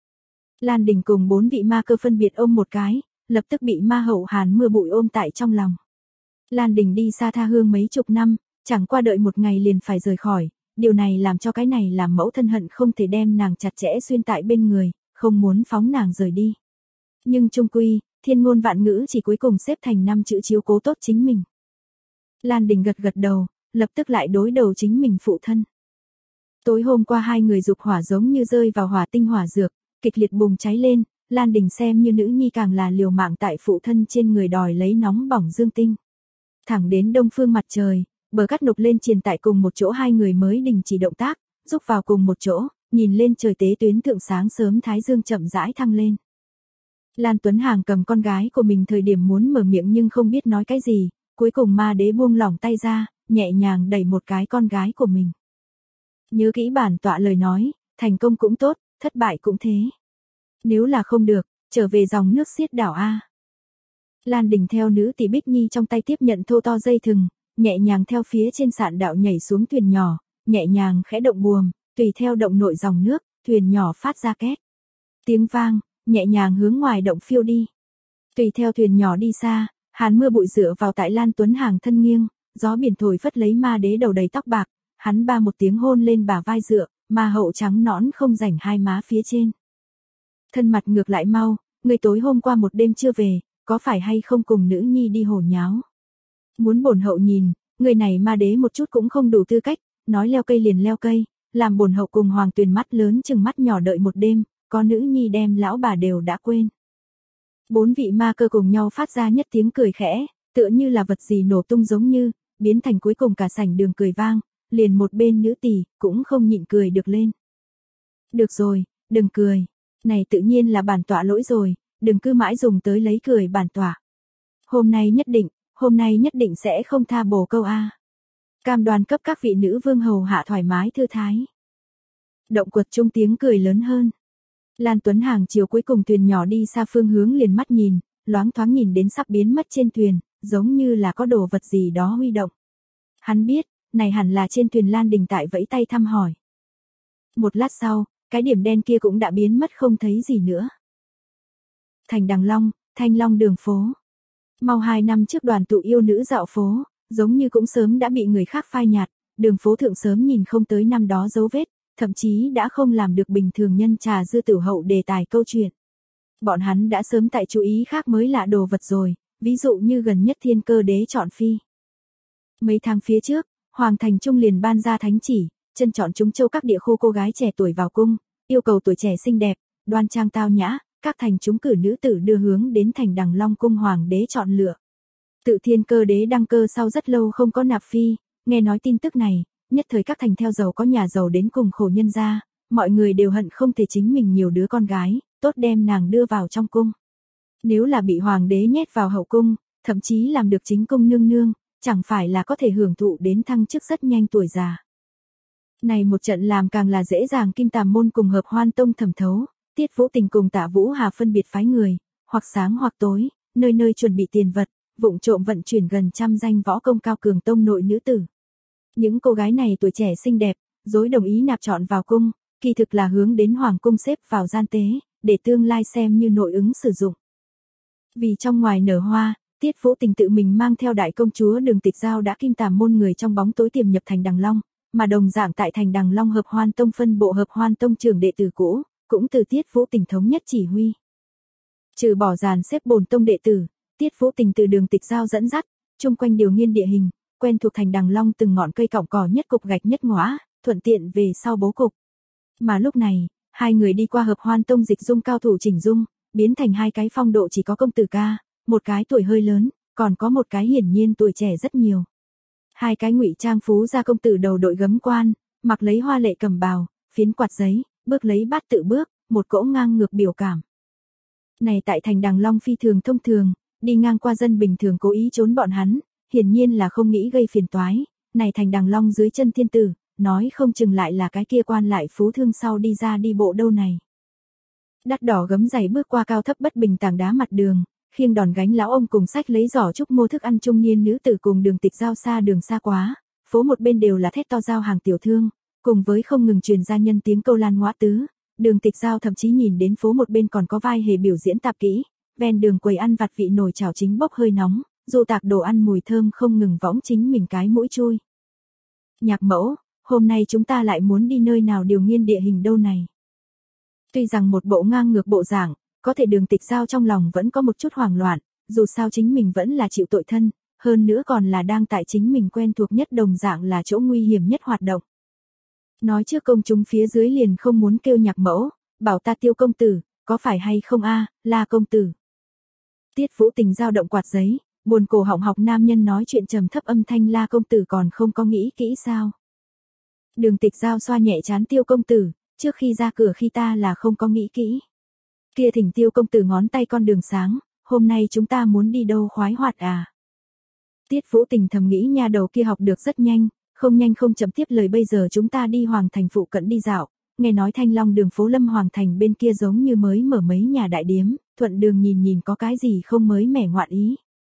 Lan Đình cùng bốn vị ma cơ phân biệt ôm một cái, lập tức bị ma hậu Hàn Mưa Bụi ôm tại trong lòng. Lan Đình đi xa tha hương mấy chục năm, chẳng qua đợi một ngày liền phải rời khỏi, điều này làm cho cái này làm mẫu thân hận không thể đem nàng chặt chẽ xuyên tại bên người, không muốn phóng nàng rời đi. Nhưng chung quy, thiên ngôn vạn ngữ chỉ cuối cùng xếp thành năm chữ chiếu cố tốt chính mình. Lan Đình gật gật đầu, lập tức lại đối đầu chính mình phụ thân. Tối hôm qua hai người dục hỏa giống như rơi vào hỏa tinh hỏa dược, kịch liệt bùng cháy lên, Lan Đình xem như nữ nhi càng là liều mạng tại phụ thân trên người đòi lấy nóng bỏng dương tinh. Thẳng đến đông phương mặt trời, bờ cát nộp lên triền tại cùng một chỗ hai người mới đình chỉ động tác, rúc vào cùng một chỗ, nhìn lên trời tế tuyến thượng sáng sớm thái dương chậm rãi thăng lên. Lan Tuấn Hàng cầm con gái của mình thời điểm muốn mở miệng nhưng không biết nói cái gì, cuối cùng ma đế buông lỏng tay ra, nhẹ nhàng đẩy một cái con gái của mình. Nhớ kỹ bản tọa lời nói, thành công cũng tốt, thất bại cũng thế. Nếu là không được, trở về dòng nước xiết đảo A. Lan Đình theo nữ tỷ Bích Nhi trong tay tiếp nhận thô to dây thừng, nhẹ nhàng theo phía trên sạn đạo nhảy xuống thuyền nhỏ, nhẹ nhàng khẽ động buồm, tùy theo động nội dòng nước, thuyền nhỏ phát ra két tiếng vang, nhẹ nhàng hướng ngoài động phiêu đi. Tùy theo thuyền nhỏ đi xa, Hàn Mưa Bụi dựa vào tại Lan Tuấn Hàng thân nghiêng, gió biển thổi phất lấy ma đế đầu đầy tóc bạc, hắn ba một tiếng hôn lên bả vai dựa, ma hậu trắng nõn không rảnh hai má phía trên. Thân mặt ngược lại mau, người tối hôm qua một đêm chưa về, có phải hay không cùng nữ nhi đi hồ nháo. Muốn bổn hậu nhìn, người này ma đế một chút cũng không đủ tư cách, nói leo cây liền leo cây, làm bổn hậu cùng Hoàng Tuyền mắt lớn chừng mắt nhỏ đợi một đêm, có nữ nhi đem lão bà đều đã quên. Bốn vị ma cơ cùng nhau phát ra nhất tiếng cười khẽ, tựa như là vật gì nổ tung giống như, biến thành cuối cùng cả sảnh đường cười vang, liền một bên nữ tỷ cũng không nhịn cười được lên. Được rồi, đừng cười, này tự nhiên là bản tọa lỗi rồi, đừng cứ mãi dùng tới lấy cười bản tọa. Hôm nay nhất định, hôm nay nhất định sẽ không tha bổ câu a. Cam đoan cấp các vị nữ vương hầu hạ thoải mái thư thái. Động quật trung tiếng cười lớn hơn. Lan Tuấn hàng chiều cuối cùng thuyền nhỏ đi xa phương hướng liền mắt nhìn, loáng thoáng nhìn đến sắp biến mất trên thuyền, giống như là có đồ vật gì đó huy động. Hắn biết, này hẳn là trên thuyền Lan Đình tại vẫy tay thăm hỏi. Một lát sau, cái điểm đen kia cũng đã biến mất không thấy gì nữa. Thành Đằng Long, Thanh Long đường phố. Mau hai năm trước đoàn tụ yêu nữ dạo phố, giống như cũng sớm đã bị người khác phai nhạt, đường phố thượng sớm nhìn không tới năm đó dấu vết, thậm chí đã không làm được bình thường nhân trà dư tử hậu đề tài câu chuyện. Bọn hắn đã sớm tại chú ý khác mới lạ đồ vật rồi, ví dụ như gần nhất Thiên Cơ Đế chọn phi. Mấy tháng phía trước, Hoàng Thành Trung liền ban ra thánh chỉ, chân chọn chúng châu các địa khu cô gái trẻ tuổi vào cung, yêu cầu tuổi trẻ xinh đẹp, đoan trang tao nhã, các thành chúng cử nữ tử đưa hướng đến Thành Đằng Long cung hoàng đế chọn lựa. Tự Thiên Cơ Đế đăng cơ sau rất lâu không có nạp phi, nghe nói tin tức này, nhất thời các thành theo giàu có nhà giàu đến cùng khổ nhân gia, mọi người đều hận không thể chính mình nhiều đứa con gái, tốt đem nàng đưa vào trong cung. Nếu là bị hoàng đế nhét vào hậu cung, thậm chí làm được chính cung nương nương, chẳng phải là có thể hưởng thụ đến thăng chức rất nhanh tuổi già. Này một trận làm càng là dễ dàng Kim Tàm môn cùng Hợp Hoan tông thẩm thấu, Tiết Vũ Tình cùng Tạ Vũ Hà phân biệt phái người, hoặc sáng hoặc tối, nơi nơi chuẩn bị tiền vật, vụng trộm vận chuyển gần trăm danh võ công cao cường tông nội nữ tử. Những cô gái này tuổi trẻ xinh đẹp, dối đồng ý nạp chọn vào cung, kỳ thực là hướng đến hoàng cung xếp vào gian tế, để tương lai xem như nội ứng sử dụng. Vì trong ngoài nở hoa, Tiết Vũ Tình tự mình mang theo đại công chúa Đường Tịch Giao đã Kim Tàm môn người trong bóng tối tiềm nhập Thành Đằng Long, mà đồng dạng tại Thành Đằng Long Hợp Hoan tông phân bộ Hợp Hoan tông trưởng đệ tử cũ, cũng từ Tiết Vũ Tình thống nhất chỉ huy. Trừ bỏ dàn xếp bổn tông đệ tử, Tiết Vũ Tình từ Đường Tịch Giao dẫn dắt, chung quanh điều nghiên địa hình, quen thuộc Thành Đằng Long từng ngọn cây cọng cỏ nhất cục gạch nhất ngõa, thuận tiện về sau bố cục. Mà lúc này, hai người đi qua Hợp Hoan tông dịch dung cao thủ chỉnh dung, biến thành hai cái phong độ chỉ có công tử ca, một cái tuổi hơi lớn, còn có một cái hiển nhiên tuổi trẻ rất nhiều. Hai cái ngụy trang phú gia công tử đầu đội gấm quan, mặc lấy hoa lệ cầm bào, phiến quạt giấy, bước lấy bát tự bước, một cỗ ngang ngược biểu cảm. Này tại Thành Đằng Long phi thường thông thường, đi ngang qua dân bình thường cố ý trốn bọn hắn, hiển nhiên là không nghĩ gây phiền toái. Này Thành Đằng Long dưới chân thiên tử, nói không chừng lại là cái kia quan lại phú thương sau đi ra đi bộ đâu này. Đắt đỏ gấm giày bước qua cao thấp bất bình tảng đá mặt đường, khiêng đòn gánh lão ông cùng sách lấy giỏ trúc mua thức ăn trung niên nữ tử cùng Đường Tịch Giao xa đường xa quá, phố một bên đều là thét to giao hàng tiểu thương, cùng với không ngừng truyền ra nhân tiếng câu lan ngõa tứ. Đường Tịch Giao thậm chí nhìn đến phố một bên còn có vai hề biểu diễn tạp kỹ, ven đường quầy ăn vặt vị nồi chảo chính bốc hơi nóng, dù tạc đồ ăn mùi thơm không ngừng võng chính mình cái mũi chui. Nhạc mẫu, hôm nay chúng ta lại muốn đi nơi nào điều nghiên địa hình đâu này. Tuy rằng một bộ ngang ngược bộ dạng, có thể Đường Tịch Giao trong lòng vẫn có một chút hoảng loạn, dù sao chính mình vẫn là chịu tội thân, hơn nữa còn là đang tại chính mình quen thuộc nhất đồng dạng là chỗ nguy hiểm nhất hoạt động. Nói trước công chúng phía dưới liền không muốn kêu nhạc mẫu, bảo ta Tiêu công tử, có phải hay không a, La công tử. Tiết Vũ Tình dao động quạt giấy, buồn cổ họng học nam nhân nói chuyện trầm thấp âm thanh La công tử còn không có nghĩ kỹ sao. Đường Tịch Giao xoa nhẹ trán Tiêu công tử, trước khi ra cửa khi ta là không có nghĩ kỹ. Kia thỉnh Tiêu công tử ngón tay con đường sáng, hôm nay chúng ta muốn đi đâu khoái hoạt à. Tiết Vũ Tình thầm nghĩ nha đầu kia học được rất nhanh, không nhanh không chậm tiếp lời bây giờ chúng ta đi Hoàng Thành phụ cận đi dạo, nghe nói Thanh Long đường phố Lâm Hoàng Thành bên kia giống như mới mở mấy nhà đại điếm, thuận đường nhìn nhìn có cái gì không mới mẻ ngoạn ý.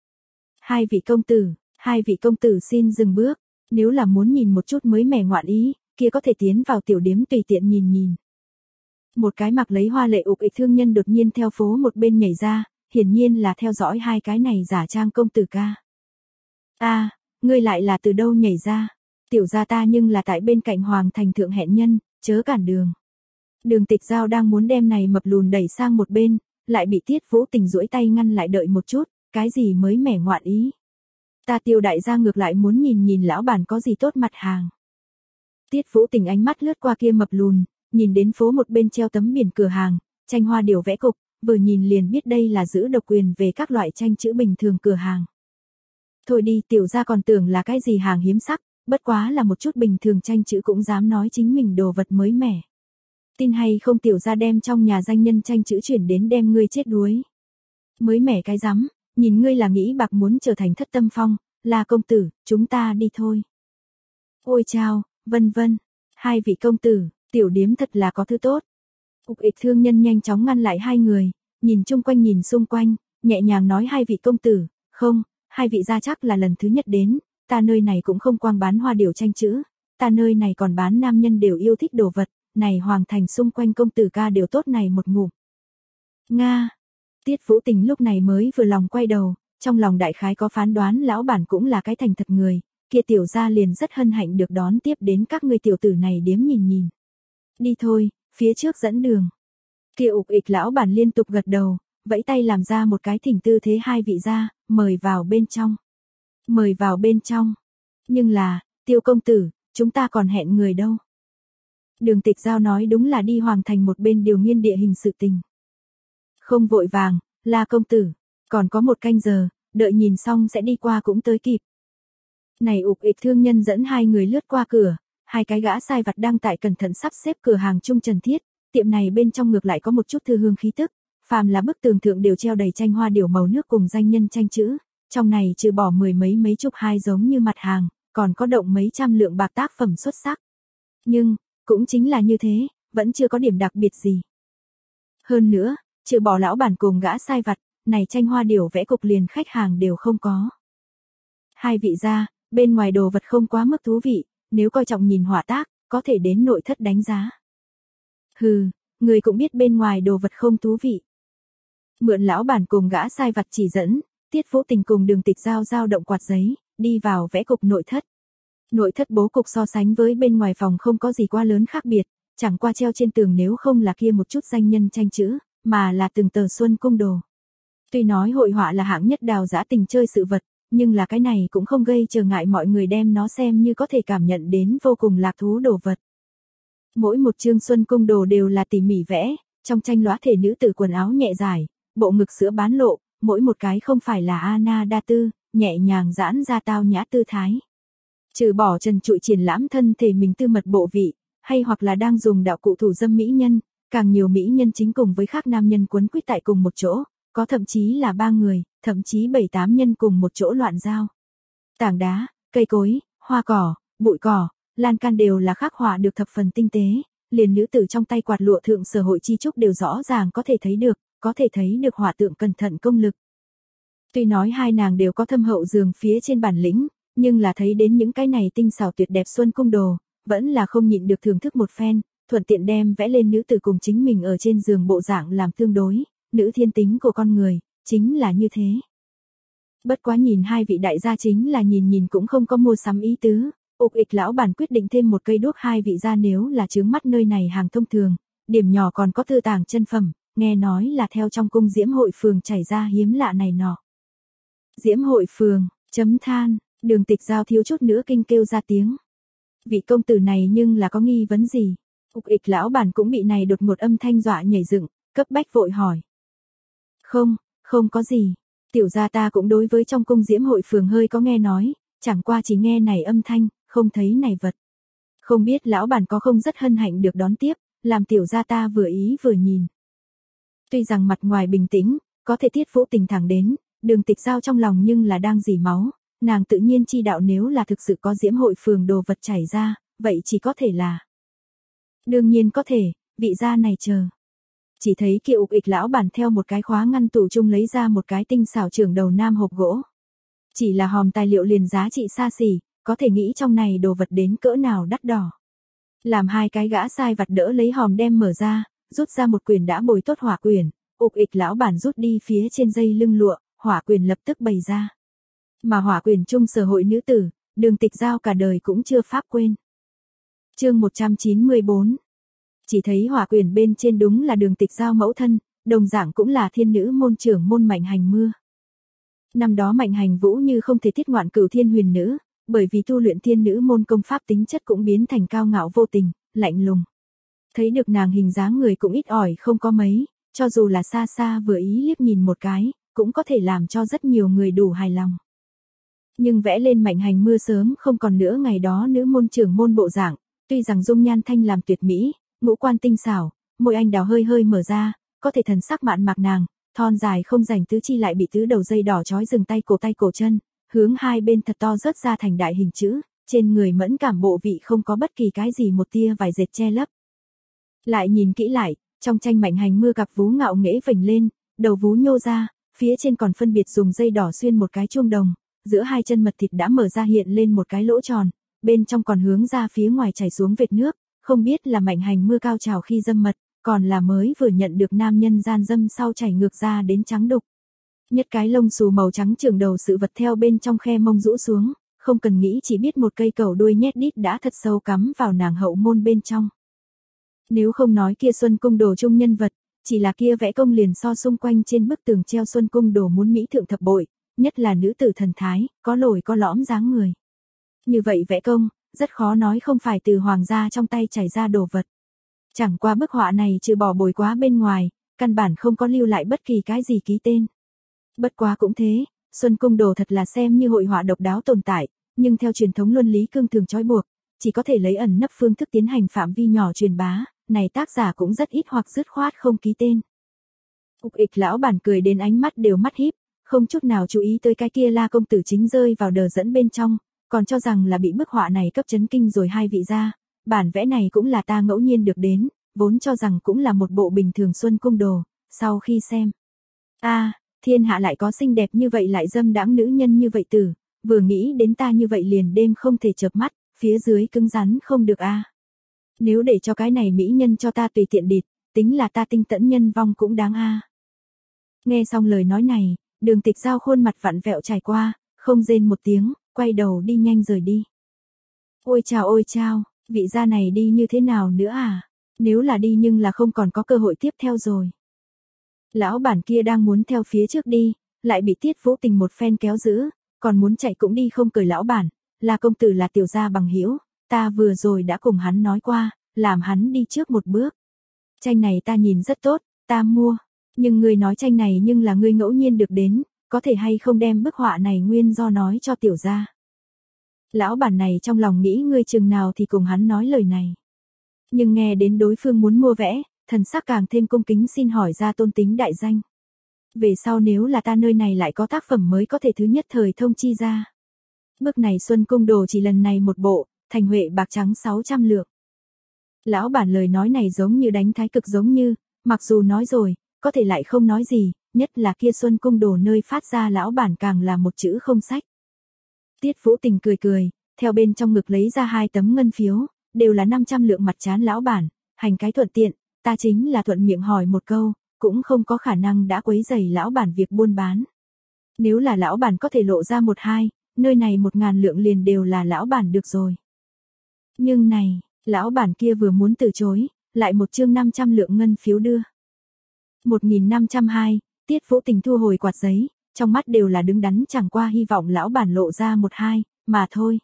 Hai vị công tử, hai vị công tử xin dừng bước, nếu là muốn nhìn một chút mới mẻ ngoạn ý, kia có thể tiến vào tiểu điếm tùy tiện nhìn nhìn. Một cái mặc lấy hoa lệ ục ịch thương nhân đột nhiên theo phố một bên nhảy ra, hiển nhiên là theo dõi hai cái này giả trang công tử ca. A, à, ngươi lại là từ đâu nhảy ra? Tiểu gia ta nhưng là tại bên cạnh Hoàng Thành thượng hẹn nhân, chớ cản đường. Đường Tịch Giao đang muốn đem này mập lùn đẩy sang một bên, lại bị Tiết Vũ Tình duỗi tay ngăn lại, đợi một chút, cái gì mới mẻ ngoạn ý. Ta Tiêu đại gia ngược lại muốn nhìn nhìn lão bản có gì tốt mặt hàng. Tiết Vũ Tình ánh mắt lướt qua kia mập lùn, nhìn đến phố một bên treo tấm biển cửa hàng, tranh hoa điểu vẽ cục, vừa nhìn liền biết đây là giữ độc quyền về các loại tranh chữ bình thường cửa hàng. Thôi đi, tiểu gia còn tưởng là cái gì hàng hiếm sắc, bất quá là một chút bình thường tranh chữ cũng dám nói chính mình đồ vật mới mẻ. Tin hay không tiểu gia đem trong nhà danh nhân tranh chữ chuyển đến đem ngươi chết đuối. Mới mẻ cái rắm, nhìn ngươi là nghĩ bạc muốn trở thành Thất Tâm Phong, là công tử, chúng ta đi thôi. Ôi chao, vân vân, hai vị công tử, tiểu điếm thật là có thứ tốt. Ục ịch thương nhân nhanh chóng ngăn lại hai người, nhìn chung quanh nhìn xung quanh, nhẹ nhàng nói hai vị công tử, không, hai vị gia chắc là lần thứ nhất đến, ta nơi này cũng không quang bán hoa điểu tranh chữ, ta nơi này còn bán nam nhân đều yêu thích đồ vật, này hoàng thành xung quanh công tử ca đều tốt này một ngụm. Nga, Tiết Vũ Tình lúc này mới vừa lòng quay đầu, trong lòng đại khái có phán đoán lão bản cũng là cái thành thật người, kia tiểu gia liền rất hân hạnh được đón tiếp đến các ngươi tiểu tử này điếm nhìn nhìn. Đi thôi, phía trước dẫn đường. Kia ục ịch lão bản liên tục gật đầu, vẫy tay làm ra một cái thỉnh tư thế, hai vị gia, mời vào bên trong. Mời vào bên trong. Nhưng là, Tiêu công tử, chúng ta còn hẹn người đâu. Đường Tịch Giao nói đúng là đi hoàng thành một bên điều nghiên địa hình sự tình. Không vội vàng, La công tử, còn có một canh giờ, đợi nhìn xong sẽ đi qua cũng tới kịp. Này ục ịch thương nhân dẫn hai người lướt qua cửa, hai cái gã sai vặt đang tại cẩn thận sắp xếp cửa hàng Trung Trần Thiết, tiệm này bên trong ngược lại có một chút thư hương khí tức, phàm là bức tường thượng đều treo đầy tranh hoa điểu màu nước cùng danh nhân tranh chữ, trong này trừ bỏ mười mấy mấy chục hai giống như mặt hàng, còn có động mấy trăm lượng bạc tác phẩm xuất sắc. Nhưng, cũng chính là như thế, vẫn chưa có điểm đặc biệt gì. Hơn nữa, trừ bỏ lão bản cùng gã sai vặt, này tranh hoa điểu vẽ cục liền khách hàng đều không có. Hai vị gia, bên ngoài đồ vật không quá mức thú vị, nếu coi trọng nhìn họa tác, có thể đến nội thất đánh giá. Hừ, người cũng biết bên ngoài đồ vật không thú vị. Mượn lão bản cùng gã sai vặt chỉ dẫn, Tiết Vũ Tình cùng Đường Tịch Giao giao động quạt giấy, đi vào vẽ cục nội thất. Nội thất bố cục so sánh với bên ngoài phòng không có gì quá lớn khác biệt, chẳng qua treo trên tường nếu không là kia một chút danh nhân tranh chữ, mà là từng tờ xuân cung đồ. Tuy nói hội họa là hạng nhất đào giã tình chơi sự vật, nhưng là cái này cũng không gây trở ngại mọi người đem nó xem như có thể cảm nhận đến vô cùng lạc thú đồ vật. Mỗi một chương xuân cung đồ đều là tỉ mỉ vẽ, trong tranh lóa thể nữ tử quần áo nhẹ dài, bộ ngực sữa bán lộ, mỗi một cái không phải là Anna đa tư, nhẹ nhàng giãn ra tao nhã tư thái. Trừ bỏ trần trụi triển lãm thân thể mình tư mật bộ vị, hay hoặc là đang dùng đạo cụ thủ dâm mỹ nhân, càng nhiều mỹ nhân chính cùng với khác nam nhân quấn quýt tại cùng một chỗ, có thậm chí là ba người, thậm chí bảy tám nhân cùng một chỗ loạn giao. Tảng đá, cây cối, hoa cỏ, bụi cỏ, lan can đều là khắc họa được thập phần tinh tế, liền nữ tử trong tay quạt lụa thượng sở hội chi trúc đều rõ ràng có thể thấy được, có thể thấy được họa tượng cẩn thận công lực. Tuy nói hai nàng đều có thâm hậu giường phía trên bản lĩnh, nhưng là thấy đến những cái này tinh xảo tuyệt đẹp xuân cung đồ, vẫn là không nhịn được thưởng thức một phen, thuận tiện đem vẽ lên nữ tử cùng chính mình ở trên giường bộ dạng làm tương đối, nữ thiên tính của con người, chính là như thế. Bất quá nhìn hai vị đại gia chính là nhìn nhìn cũng không có mua sắm ý tứ, ục ịch lão bản quyết định thêm một cây đuốc hai vị gia nếu là chướng mắt nơi này hàng thông thường, điểm nhỏ còn có thư tàng chân phẩm, nghe nói là theo trong cung diễm hội phường chảy ra hiếm lạ này nọ. Diễm hội phường, chấm than, Đường Tịch Giao thiếu chút nữa kinh kêu ra tiếng. Vị công tử này nhưng là có nghi vấn gì? Ục ịch lão bản cũng bị này đột ngột âm thanh dọa nhảy dựng, cấp bách vội hỏi. Không, không có gì. Tiểu gia ta cũng đối với trong cung diễm hội phường hơi có nghe nói, chẳng qua chỉ nghe này âm thanh, không thấy này vật. Không biết lão bản có không rất hân hạnh được đón tiếp, làm tiểu gia ta vừa ý vừa nhìn. Tuy rằng mặt ngoài bình tĩnh, có thể Tiết Vũ Tình thẳng đến, Đường Tịch Giao trong lòng nhưng là đang dỉ máu, nàng tự nhiên chi đạo nếu là thực sự có diễm hội phường đồ vật chảy ra, vậy chỉ có thể là. Đương nhiên có thể, vị gia này chờ. Chỉ thấy kia ục ịch lão bản theo một cái khóa ngăn tủ chung lấy ra một cái tinh xảo trưởng đầu nam hộp gỗ. Chỉ là hòm tài liệu liền giá trị xa xỉ, có thể nghĩ trong này đồ vật đến cỡ nào đắt đỏ. Làm hai cái gã sai vặt đỡ lấy hòm đem mở ra, rút ra một quyển đã bồi tốt hỏa quyển, ục ịch lão bản rút đi phía trên dây lưng lụa, hỏa quyển lập tức bày ra. Mà hỏa quyển chung sở hội nữ tử, Đường Tịch Giao cả đời cũng chưa pháp quên. Chương một trăm chín mươi bốn. Chỉ thấy hỏa quyển bên trên đúng là Đường Tịch Giao mẫu thân, đồng dạng cũng là thiên nữ môn trưởng môn Mạnh Hành Mưa. Năm đó Mạnh Hành Vũ như không thể tiết ngoạn cửu thiên huyền nữ, bởi vì tu luyện thiên nữ môn công pháp tính chất cũng biến thành cao ngạo vô tình, lạnh lùng. Thấy được nàng hình dáng người cũng ít ỏi không có mấy, cho dù là xa xa vừa ý liếc nhìn một cái, cũng có thể làm cho rất nhiều người đủ hài lòng. Nhưng vẽ lên Mạnh Hành Mưa sớm không còn nữa ngày đó nữ môn trưởng môn bộ dạng, tuy rằng dung nhan thanh làm tuyệt mỹ, ngũ quan tinh xảo, môi anh đào hơi hơi mở ra, có thể thần sắc mạn mạc nàng, thon dài không rảnh tứ chi lại bị tứ đầu dây đỏ trói dừng tay cổ tay cổ chân, hướng hai bên thật to rớt ra thành đại hình chữ, trên người mẫn cảm bộ vị không có bất kỳ cái gì một tia vải dệt che lấp. Lại nhìn kỹ lại, trong tranh Mạnh Hành Mưa cặp vú ngạo nghễ vểnh lên, đầu vú nhô ra, phía trên còn phân biệt dùng dây đỏ xuyên một cái chuông đồng, giữa hai chân mật thịt đã mở ra hiện lên một cái lỗ tròn, bên trong còn hướng ra phía ngoài chảy xuống vệt nước, không biết là Mạnh Hành Mưa cao trào khi dâm mật, còn là mới vừa nhận được nam nhân gian dâm sau chảy ngược ra đến trắng đục. Nhất cái lông xù màu trắng trường đầu sự vật theo bên trong khe mông rũ xuống, không cần nghĩ chỉ biết một cây cầu đuôi nhét đít đã thật sâu cắm vào nàng hậu môn bên trong. Nếu không nói kia Xuân Cung Đồ chung nhân vật, chỉ là kia vẽ công liền so xung quanh trên bức tường treo Xuân Cung Đồ muốn mỹ thượng thập bội, nhất là nữ tử thần thái, có lồi có lõm dáng người. Như vậy vẽ công, rất khó nói không phải từ hoàng gia trong tay chảy ra đồ vật. Chẳng qua bức họa này trừ bỏ bồi quá bên ngoài, căn bản không có lưu lại bất kỳ cái gì ký tên. Bất quá cũng thế, Xuân Cung Đồ thật là xem như hội họa độc đáo tồn tại, nhưng theo truyền thống luân lý cương thường trói buộc, chỉ có thể lấy ẩn nấp phương thức tiến hành phạm vi nhỏ truyền bá, này tác giả cũng rất ít hoặc dứt khoát không ký tên. Ục ịch lão bản cười đến ánh mắt đều mắt híp, không chút nào chú ý tới cái kia La công tử chính rơi vào đờ dẫn bên trong, còn cho rằng là bị bức họa này cấp chấn kinh rồi hai vị gia, bản vẽ này cũng là ta ngẫu nhiên được đến, vốn cho rằng cũng là một bộ bình thường Xuân Cung Đồ, sau khi xem. A, thiên hạ lại có xinh đẹp như vậy lại dâm đãng nữ nhân như vậy tử, vừa nghĩ đến ta như vậy liền đêm không thể chợp mắt, phía dưới cứng rắn không được a. Nếu để cho cái này mỹ nhân cho ta tùy tiện địt, tính là ta tinh tẫn nhân vong cũng đáng a. Nghe xong lời nói này, Đường Tịch Giao khuôn mặt vặn vẹo trải qua, không rên một tiếng, quay đầu đi nhanh rời đi. Ôi chao ôi chao, vị gia này đi như thế nào nữa à? Nếu là đi nhưng là không còn có cơ hội tiếp theo rồi. Lão bản kia đang muốn theo phía trước đi, lại bị Tiết Vũ Tình một phen kéo giữ, còn muốn chạy cũng đi không cười lão bản, là công tử là tiểu gia bằng hữu, ta vừa rồi đã cùng hắn nói qua, làm hắn đi trước một bước. Tranh này ta nhìn rất tốt, ta mua, nhưng ngươi nói tranh này nhưng là ngươi ngẫu nhiên được đến, có thể hay không đem bức họa này nguyên do nói cho tiểu gia. Lão bản này trong lòng nghĩ ngươi chừng nào thì cùng hắn nói lời này. Nhưng nghe đến đối phương muốn mua vẽ, thần sắc càng thêm cung kính xin hỏi ra tôn tính đại danh. Về sau nếu là ta nơi này lại có tác phẩm mới có thể thứ nhất thời thông chi ra. Bức này Xuân Cung Đồ chỉ lần này một bộ, thành huệ bạc trắng sáu trăm lượng. Lão bản lời nói này giống như đánh thái cực giống như, mặc dù nói rồi, có thể lại không nói gì, nhất là kia Xuân Cung Đồ nơi phát ra lão bản càng là một chữ không sách. Tiết Vũ Tình cười cười, theo bên trong ngực lấy ra hai tấm ngân phiếu, đều là năm trăm lượng mặt trán lão bản, hành cái thuận tiện, ta chính là thuận miệng hỏi một câu, cũng không có khả năng đã quấy rầy lão bản việc buôn bán. Nếu là lão bản có thể lộ ra một hai, nơi này một ngàn lượng liền đều là lão bản được rồi. Nhưng này, lão bản kia vừa muốn từ chối, lại một chương năm trăm lượng ngân phiếu đưa. một nghìn năm trăm hai, Tiết Vũ Tình thu hồi quạt giấy, trong mắt đều là đứng đắn chẳng qua hy vọng lão bản lộ ra một hai, mà thôi.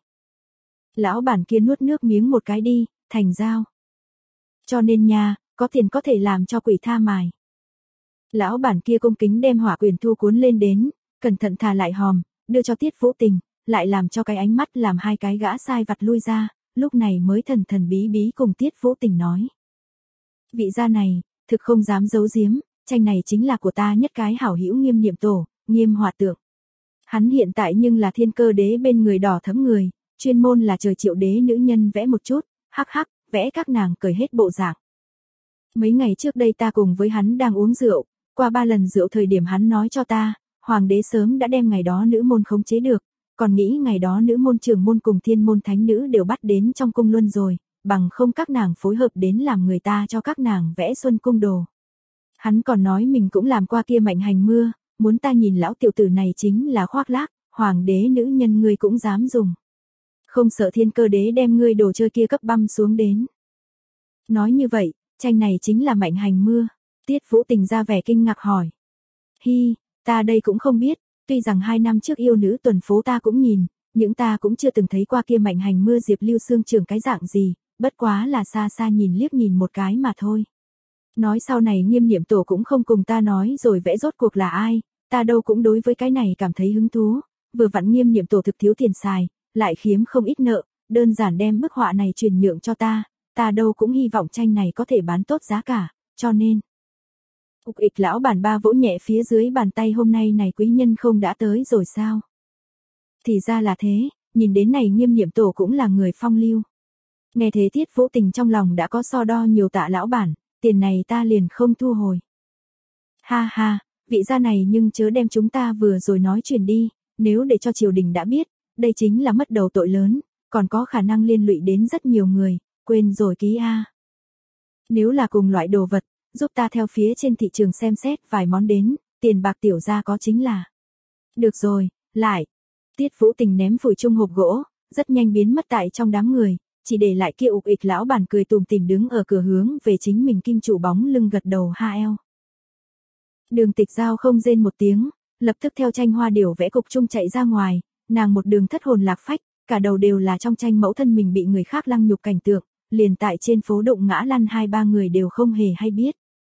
Lão bản kia nuốt nước miếng một cái đi, thành giao. Cho nên nha, có tiền có thể làm cho quỷ tha mài. Lão bản kia cung kính đem hỏa quyền thu cuốn lên đến, cẩn thận thả lại hòm, đưa cho Tiết Vũ Tình, lại làm cho cái ánh mắt làm hai cái gã sai vặt lui ra, lúc này mới thần thần bí bí cùng Tiết Vũ Tình nói. Vị gia này, thực không dám giấu giếm, tranh này chính là của ta nhất cái hảo hữu Nghiêm Niệm Tổ, Nghiêm Hòa Tượng. Hắn hiện tại nhưng là Thiên Cơ Đế bên người đỏ thấm người, chuyên môn là Trời Triệu Đế nữ nhân vẽ một chút, hắc hắc, vẽ các nàng cười hết bộ dạng. Mấy ngày trước đây ta cùng với hắn đang uống rượu, qua ba lần rượu thời điểm hắn nói cho ta, Hoàng đế sớm đã đem ngày đó nữ môn khống chế được, còn nghĩ ngày đó nữ môn trưởng môn cùng thiên môn thánh nữ đều bắt đến trong cung luân rồi, bằng không các nàng phối hợp đến làm người ta cho các nàng vẽ Xuân Cung Đồ. Hắn còn nói mình cũng làm qua kia Mạnh Hành Mưa, muốn ta nhìn lão tiểu tử này chính là khoác lác, Hoàng đế nữ nhân ngươi cũng dám dùng. Không sợ Thiên Cơ Đế đem ngươi đồ chơi kia cấp băm xuống đến. Nói như vậy, tranh này chính là Mạnh Hành Mưa. Tiết Vũ Tình ra vẻ kinh ngạc hỏi. Hi, ta đây cũng không biết, tuy rằng hai năm trước yêu nữ tuần phố ta cũng nhìn, nhưng ta cũng chưa từng thấy qua kia Mạnh Hành Mưa Diệp Lưu Xương trưởng cái dạng gì, bất quá là xa xa nhìn liếc nhìn một cái mà thôi. Nói sau này Nghiêm Niệm Tổ cũng không cùng ta nói rồi vẽ rốt cuộc là ai, ta đâu cũng đối với cái này cảm thấy hứng thú, vừa vặn Nghiêm Niệm Tổ thực thiếu tiền xài, lại khiếm không ít nợ, đơn giản đem bức họa này truyền nhượng cho ta, ta đâu cũng hy vọng tranh này có thể bán tốt giá cả, cho nên. Ục ịch lão bản ba vỗ nhẹ phía dưới bàn tay, hôm nay này quý nhân không đã tới rồi sao? Thì ra là thế, nhìn đến này Nghiêm Niệm Tổ cũng là người phong lưu. Nghe thế Tiết Vũ Tình trong lòng đã có so đo nhiều, Tạ lão bản, tiền này ta liền không thu hồi. Ha ha, vị gia này nhưng chớ đem chúng ta vừa rồi nói truyền đi, nếu để cho triều đình đã biết, đây chính là mất đầu tội lớn, còn có khả năng liên lụy đến rất nhiều người, quên rồi ký a. Nếu là cùng loại đồ vật, giúp ta theo phía trên thị trường xem xét vài món đến, tiền bạc tiểu gia có chính là. Được rồi, lại. Tiết Vũ Tình ném phủi chung hộp gỗ, rất nhanh biến mất tại trong đám người, chỉ để lại kia ục ịch lão bản cười tùm tìm đứng ở cửa hướng về chính mình kim chủ bóng lưng gật đầu ha eo. Đường Tịch Giao không rên một tiếng, lập tức theo tranh hoa điểu vẽ cục chung chạy ra ngoài, nàng một đường thất hồn lạc phách, cả đầu đều là trong tranh mẫu thân mình bị người khác lăng nhục cảnh tượng, liền tại trên phố đụng ngã lăn hai ba người đều không hề hay biết.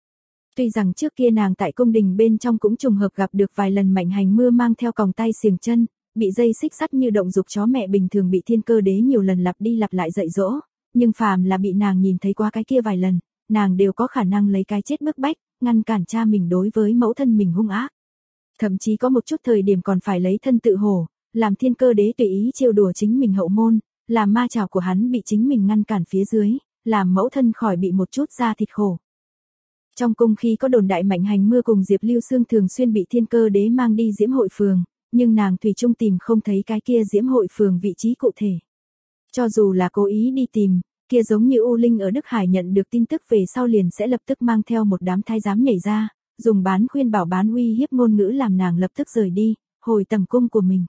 Tuy rằng trước kia nàng tại cung đình bên trong cũng trùng hợp gặp được vài lần Mạnh Hành Mưa mang theo còng tay xiềng chân, bị dây xích sắt như động dục chó mẹ bình thường bị Thiên Cơ Đế nhiều lần lặp đi lặp lại dạy dỗ, nhưng phàm là bị nàng nhìn thấy qua cái kia vài lần, nàng đều có khả năng lấy cái chết bức bách, ngăn cản cha mình đối với mẫu thân mình hung ác. Thậm chí có một chút thời điểm còn phải lấy thân tự hổ, làm Thiên Cơ Đế tùy ý trêu đùa chính mình hậu môn, làm ma chảo của hắn bị chính mình ngăn cản phía dưới, làm mẫu thân khỏi bị một chút da thịt khổ. Trong cung khi có đồn đại Mạnh Hành Mưa cùng Diệp Lưu Xương thường xuyên bị Thiên Cơ Đế mang đi diễm hội phường, nhưng nàng thủy chung tìm không thấy cái kia diễm hội phường vị trí cụ thể. Cho dù là cố ý đi tìm, kia giống như U Linh ở Đức Hải nhận được tin tức về sau liền sẽ lập tức mang theo một đám thái giám nhảy ra, dùng bán khuyên bảo bán uy hiếp ngôn ngữ làm nàng lập tức rời đi, hồi tầm cung của mình.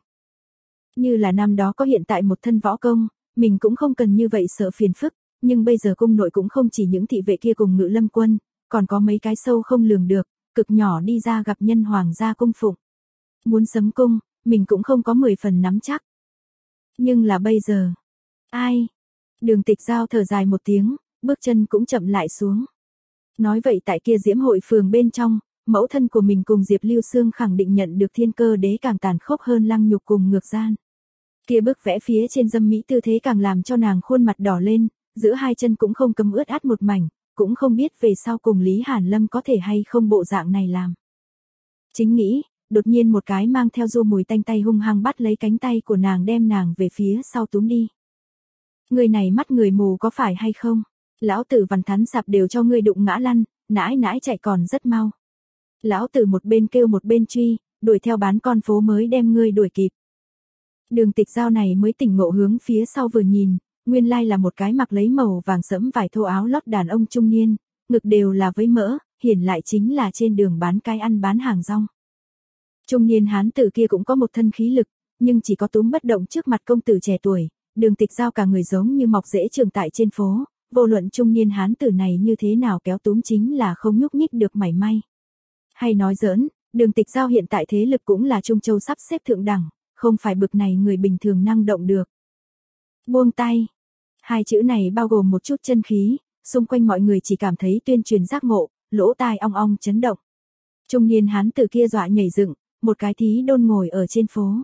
Như là năm đó có hiện tại một thân võ công, mình cũng không cần như vậy sợ phiền phức, nhưng bây giờ cung nội cũng không chỉ những thị vệ kia cùng Ngự Lâm quân, còn có mấy cái sâu không lường được, cực nhỏ đi ra gặp nhân hoàng gia cung phụng. Muốn sấm cung, mình cũng không có mười phần nắm chắc. Nhưng là bây giờ, ai? Đường Tịch Giao thở dài một tiếng, bước chân cũng chậm lại xuống. Nói vậy tại kia diễm hội phường bên trong, mẫu thân của mình cùng Diệp Lưu Xương khẳng định nhận được Thiên Cơ Đế càng tàn khốc hơn lăng nhục cùng ngược gian. Kia bức vẽ phía trên dâm mỹ tư thế càng làm cho nàng khuôn mặt đỏ lên, giữa hai chân cũng không cấm ướt át một mảnh, cũng không biết về sau cùng Lý Hàn Lâm có thể hay không bộ dạng này làm. Chính nghĩ, đột nhiên một cái mang theo du mùi tanh tay hung hăng bắt lấy cánh tay của nàng đem nàng về phía sau túm đi. Người này mắt người mù có phải hay không? Lão tử vằn thắn sạp đều cho ngươi đụng ngã lăn, nãi nãi chạy còn rất mau. Lão tử một bên kêu một bên truy, đuổi theo bán con phố mới đem ngươi đuổi kịp. Đường Tịch Giao này mới tỉnh ngộ hướng phía sau vừa nhìn, nguyên lai là một cái mặc lấy màu vàng sẫm vải thô áo lót đàn ông trung niên, ngực đều là với mỡ, hiển lại chính là trên đường bán cái ăn bán hàng rong. Trung niên hán tử kia cũng có một thân khí lực, nhưng chỉ có túm bất động trước mặt công tử trẻ tuổi, Đường Tịch Giao cả người giống như mọc rễ trường tại trên phố, vô luận trung niên hán tử này như thế nào kéo túm chính là không nhúc nhích được mảy may. Hay nói giỡn, Đường Tịch Giao hiện tại thế lực cũng là Trung Châu sắp xếp thượng đẳng, không phải bực này người bình thường năng động được. Buông tay. Hai chữ này bao gồm một chút chân khí, xung quanh mọi người chỉ cảm thấy tuyên truyền giác ngộ, lỗ tai ong ong chấn động. Trung niên hán tử kia dọa nhảy dựng, một cái thí đôn ngồi ở trên phố.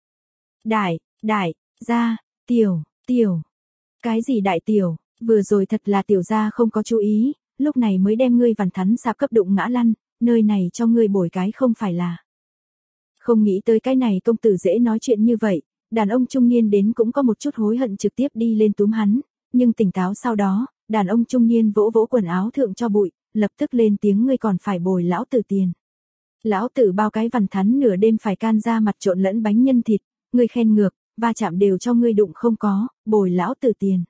Đại, đại, gia, tiểu, tiểu. Cái gì đại tiểu, vừa rồi thật là tiểu gia không có chú ý, lúc này mới đem ngươi vằn thắn sạp cấp đụng ngã lăn, nơi này cho ngươi bồi cái không phải là. Không nghĩ tới cái này công tử dễ nói chuyện như vậy, đàn ông trung niên đến cũng có một chút hối hận trực tiếp đi lên túm hắn, nhưng tỉnh táo sau đó, đàn ông trung niên vỗ vỗ quần áo thượng cho bụi, lập tức lên tiếng ngươi còn phải bồi lão tử tiền. Lão tử bao cái vằn thắn nửa đêm phải can ra mặt trộn lẫn bánh nhân thịt, ngươi khen ngược, va chạm đều cho ngươi đụng không có, bồi lão tử tiền.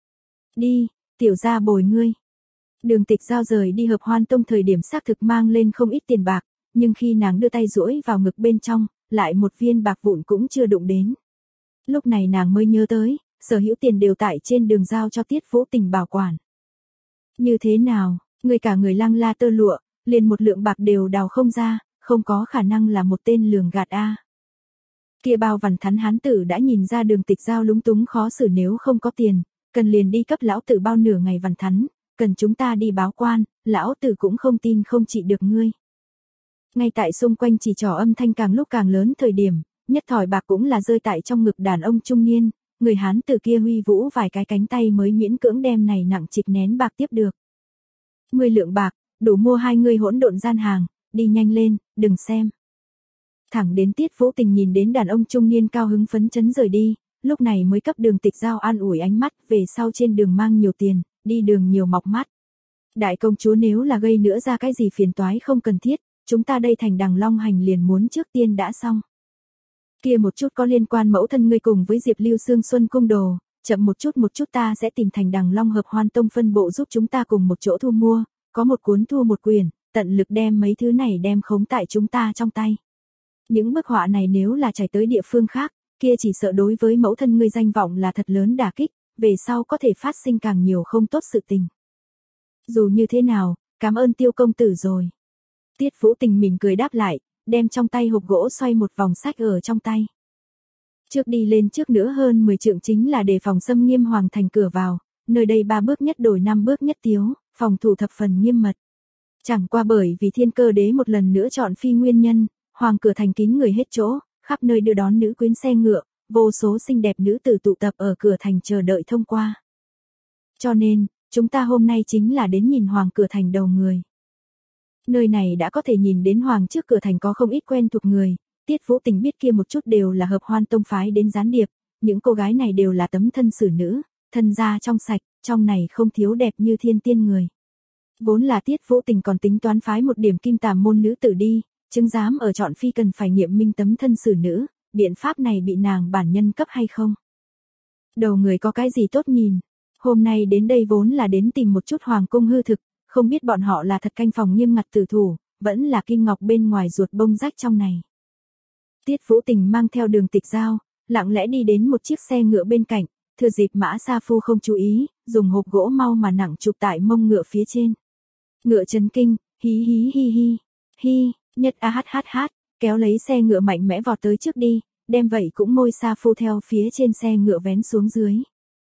Đi, tiểu gia bồi ngươi. Đường Tịch Giao rời đi Hợp Hoan Tông thời điểm xác thực mang lên không ít tiền bạc, nhưng khi nàng đưa tay duỗi vào ngực bên trong, lại một viên bạc vụn cũng chưa đụng đến. Lúc này nàng mới nhớ tới, sở hữu tiền đều tại trên đường giao cho Tiết Vũ Tình bảo quản. Như thế nào, ngươi cả người lăng la tơ lụa, liền một lượng bạc đều đào không ra, không có khả năng là một tên lường gạt a. Kia bao vằn thắn hán tử đã nhìn ra Đường Tịch Giao lúng túng khó xử, nếu không có tiền, cần liền đi cấp lão tử bao nửa ngày vằn thắn, cần chúng ta đi báo quan, lão tử cũng không tin không trị được ngươi. Ngay tại xung quanh chỉ trỏ âm thanh càng lúc càng lớn thời điểm, nhất thỏi bạc cũng là rơi tại trong ngực đàn ông trung niên, người hán tử kia huy vũ vài cái cánh tay mới miễn cưỡng đem này nặng trịch nén bạc tiếp được. Mười lượng bạc, đủ mua hai người hỗn độn gian hàng, đi nhanh lên, đừng xem. Thẳng đến Tiết Vũ Tình nhìn đến đàn ông trung niên cao hứng phấn chấn rời đi, lúc này mới cấp Đường Tịch Giao an ủi ánh mắt, về sau trên đường mang nhiều tiền, đi đường nhiều mọc mắt. Đại công chúa nếu là gây nữa ra cái gì phiền toái không cần thiết, chúng ta đây thành Đằng Long hành liền muốn trước tiên đã xong. Kia một chút có liên quan mẫu thân ngươi cùng với Diệp Lưu Sương Xuân cung đồ, chậm một chút một chút ta sẽ tìm thành Đằng Long hợp hoan tông phân bộ giúp chúng ta cùng một chỗ thu mua, có một cuốn thu một quyền, tận lực đem mấy thứ này đem khống tại chúng ta trong tay. Những bức họa này nếu là trải tới địa phương khác, kia chỉ sợ đối với mẫu thân ngươi danh vọng là thật lớn đả kích, về sau có thể phát sinh càng nhiều không tốt sự tình. Dù như thế nào, cảm ơn Tiêu công tử rồi. Tiết Vũ Tình mỉm cười đáp lại, đem trong tay hộp gỗ xoay một vòng sách ở trong tay. Trước đi lên trước nữa hơn mười trượng chính là đề phòng xâm nghiêm hoàng thành cửa vào, nơi đây ba bước nhất đổi năm bước nhất tiếu, phòng thủ thập phần nghiêm mật. Chẳng qua bởi vì Thiên Cơ Đế một lần nữa chọn phi nguyên nhân, hoàng cửa thành kín người hết chỗ, khắp nơi đưa đón nữ quyến xe ngựa, vô số xinh đẹp nữ tử tụ tập ở cửa thành chờ đợi thông qua. Cho nên, chúng ta hôm nay chính là đến nhìn hoàng cửa thành đầu người. Nơi này đã có thể nhìn đến hoàng trước cửa thành có không ít quen thuộc người, Tiết Vũ Tình biết kia một chút đều là hợp hoan tông phái đến gián điệp, những cô gái này đều là tấm thân xử nữ, thân da trong sạch, trong này không thiếu đẹp như thiên tiên người. Vốn là Tiết Vũ Tình còn tính toán phái một điểm kim tàm môn nữ tử đi, chứng giám ở chọn phi cần phải nghiệm minh tấm thân xử nữ, biện pháp này bị nàng bản nhân cấp hay không? Đầu người có cái gì tốt nhìn? Hôm nay đến đây vốn là đến tìm một chút hoàng cung hư thực, không biết bọn họ là thật canh phòng nghiêm ngặt tử thủ, vẫn là kim ngọc bên ngoài ruột bông rách trong này. Tiết Vũ Tình mang theo Đường Tịch Giao, lặng lẽ đi đến một chiếc xe ngựa bên cạnh, thừa dịp Mã Sa Phu không chú ý, dùng hộp gỗ mau mà nặng chụp tại mông ngựa phía trên. Ngựa chấn kinh, hí hí hi hi, hi, nhất a hát hát hát, kéo lấy xe ngựa mạnh mẽ vọt tới trước đi, đem vậy cũng môi Sa Phu theo phía trên xe ngựa vén xuống dưới.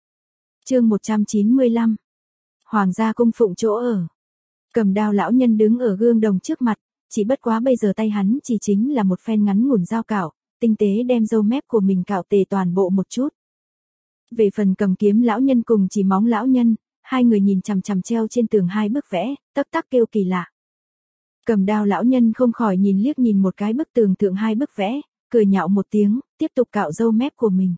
Chương một trăm chín mươi lăm. Hoàng gia cung phụng chỗ ở. Cầm đao lão nhân đứng ở gương đồng trước mặt, chỉ bất quá bây giờ tay hắn chỉ chính là một phen ngắn ngủn dao cạo, tinh tế đem râu mép của mình cạo tề toàn bộ một chút. Về phần cầm kiếm lão nhân cùng chỉ móng lão nhân, hai người nhìn chằm chằm treo trên tường hai bức vẽ, tắc tắc kêu kỳ lạ. Cầm đao lão nhân không khỏi nhìn liếc nhìn một cái bức tường thượng hai bức vẽ, cười nhạo một tiếng, tiếp tục cạo râu mép của mình.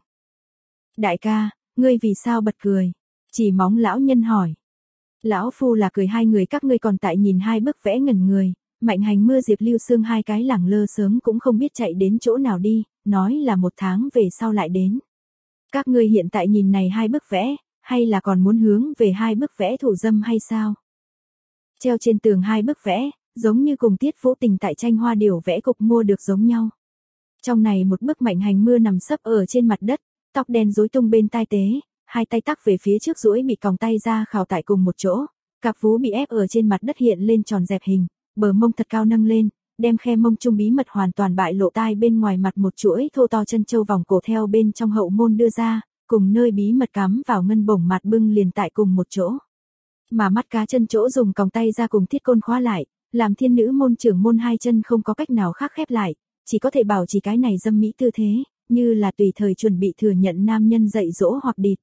Đại ca, ngươi vì sao bật cười? Chỉ móng lão nhân hỏi. Lão phu là cười hai người các ngươi còn tại nhìn hai bức vẽ ngẩn người, Mạnh Hành Mưa Diệp Lưu Sương hai cái lẳng lơ sớm cũng không biết chạy đến chỗ nào đi, nói là một tháng về sau lại đến. Các ngươi hiện tại nhìn này hai bức vẽ, hay là còn muốn hướng về hai bức vẽ thủ dâm hay sao? Treo trên tường hai bức vẽ, giống như cùng Tiết Vũ Tình tại tranh hoa điểu vẽ cục mua được giống nhau. Trong này một bức Mạnh Hành Mưa nằm sấp ở trên mặt đất, tóc đen rối tung bên tai tế, hai tay tắc về phía trước duỗi bị còng tay ra khảo tại cùng một chỗ, cặp vú bị ép ở trên mặt đất hiện lên tròn dẹp hình, bờ mông thật cao nâng lên, đem khe mông trung bí mật hoàn toàn bại lộ tai bên ngoài mặt một chuỗi thô to chân châu vòng cổ theo bên trong hậu môn đưa ra, cùng nơi bí mật cắm vào ngân bổng mặt bưng liền tại cùng một chỗ. Mà mắt cá chân chỗ dùng còng tay ra cùng thiết côn khóa lại, làm thiên nữ môn trưởng môn hai chân không có cách nào khác khép lại, chỉ có thể bảo trì cái này dâm mỹ tư thế, như là tùy thời chuẩn bị thừa nhận nam nhân dạy dỗ hoặc địt.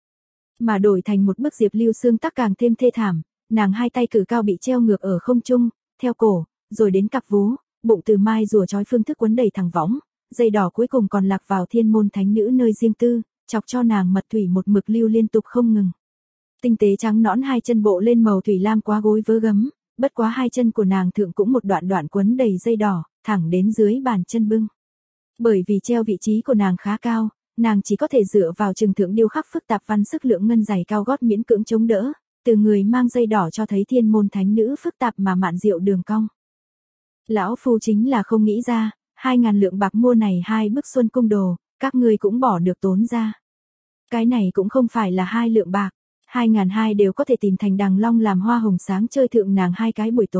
Mà đổi thành một bức Diệp Lưu Sương tắc càng thêm thê thảm, nàng hai tay cử cao bị treo ngược ở không trung, theo cổ, rồi đến cặp vú, bụng từ mai rùa trói phương thức quấn đầy thẳng võng, dây đỏ cuối cùng còn lạc vào thiên môn thánh nữ nơi riêng tư, chọc cho nàng mật thủy một mực lưu liên tục không ngừng. Tinh tế trắng nõn hai chân bộ lên màu thủy lam quá gối vớ gấm, bất quá hai chân của nàng thượng cũng một đoạn đoạn quấn đầy dây đỏ, thẳng đến dưới bàn chân bưng. Bởi vì treo vị trí của nàng khá cao, nàng chỉ có thể dựa vào trường thượng điêu khắc phức tạp văn sức lượng ngân giày cao gót miễn cưỡng chống đỡ, từ người mang dây đỏ cho thấy thiên môn thánh nữ phức tạp mà mạn diệu đường cong. Lão phu chính là không nghĩ ra, hai ngàn lượng bạc mua này hai bức xuân cung đồ, các ngươi cũng bỏ được tốn ra. Cái này cũng không phải là hai lượng bạc, hai ngàn hai đều có thể tìm thành Đằng Long làm hoa hồng sáng chơi thượng nàng hai cái buổi tối,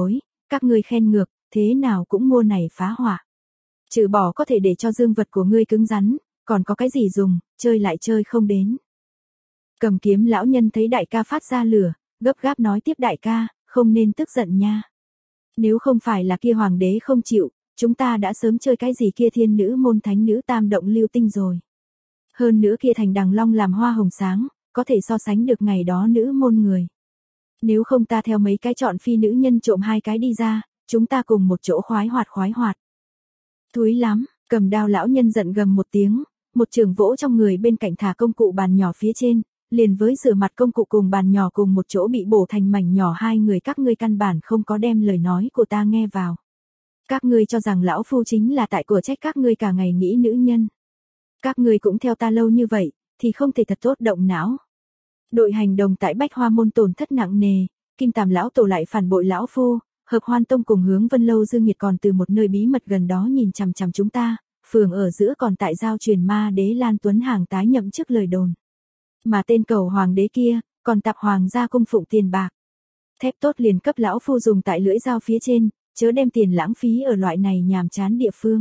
các ngươi khen ngược, thế nào cũng mua này phá hỏa. Trừ bỏ có thể để cho dương vật của ngươi cứng rắn, còn có cái gì dùng, chơi lại chơi không đến. Cầm kiếm lão nhân thấy đại ca phát ra lửa, gấp gáp nói tiếp đại ca, không nên tức giận nha. Nếu không phải là kia hoàng đế không chịu, chúng ta đã sớm chơi cái gì kia thiên nữ môn thánh nữ tam động lưu tinh rồi. Hơn nữa kia thành đằng long làm hoa hồng sáng, có thể so sánh được ngày đó nữ môn người. Nếu không ta theo mấy cái chọn phi nữ nhân trộm hai cái đi ra, chúng ta cùng một chỗ khoái hoạt khoái hoạt. Thúi lắm, cầm đao lão nhân giận gầm một tiếng, một trường vỗ trong người bên cạnh thả công cụ bàn nhỏ phía trên, liền với rửa mặt công cụ cùng bàn nhỏ cùng một chỗ bị bổ thành mảnh nhỏ hai người các ngươi căn bản không có đem lời nói của ta nghe vào. Các ngươi cho rằng lão phu chính là tại của trách các ngươi cả ngày nghĩ nữ nhân. Các ngươi cũng theo ta lâu như vậy, thì không thể thật tốt động não. Đội hành đồng tại Bách Hoa môn tổn thất nặng nề, Kim Tàm lão tổ lại phản bội lão phu, Hợp Hoan tông cùng Hướng Vân lâu Dương Nhiệt còn từ một nơi bí mật gần đó nhìn chằm chằm chúng ta, phường ở giữa còn tại giao truyền ma đế Lan Tuấn Hàng tái nhậm trước lời đồn. Mà tên cầu hoàng đế kia, còn tạp hoàng gia cung phụng tiền bạc. Thép tốt liền cấp lão phu dùng tại lưỡi dao phía trên, chớ đem tiền lãng phí ở loại này nhàm chán địa phương.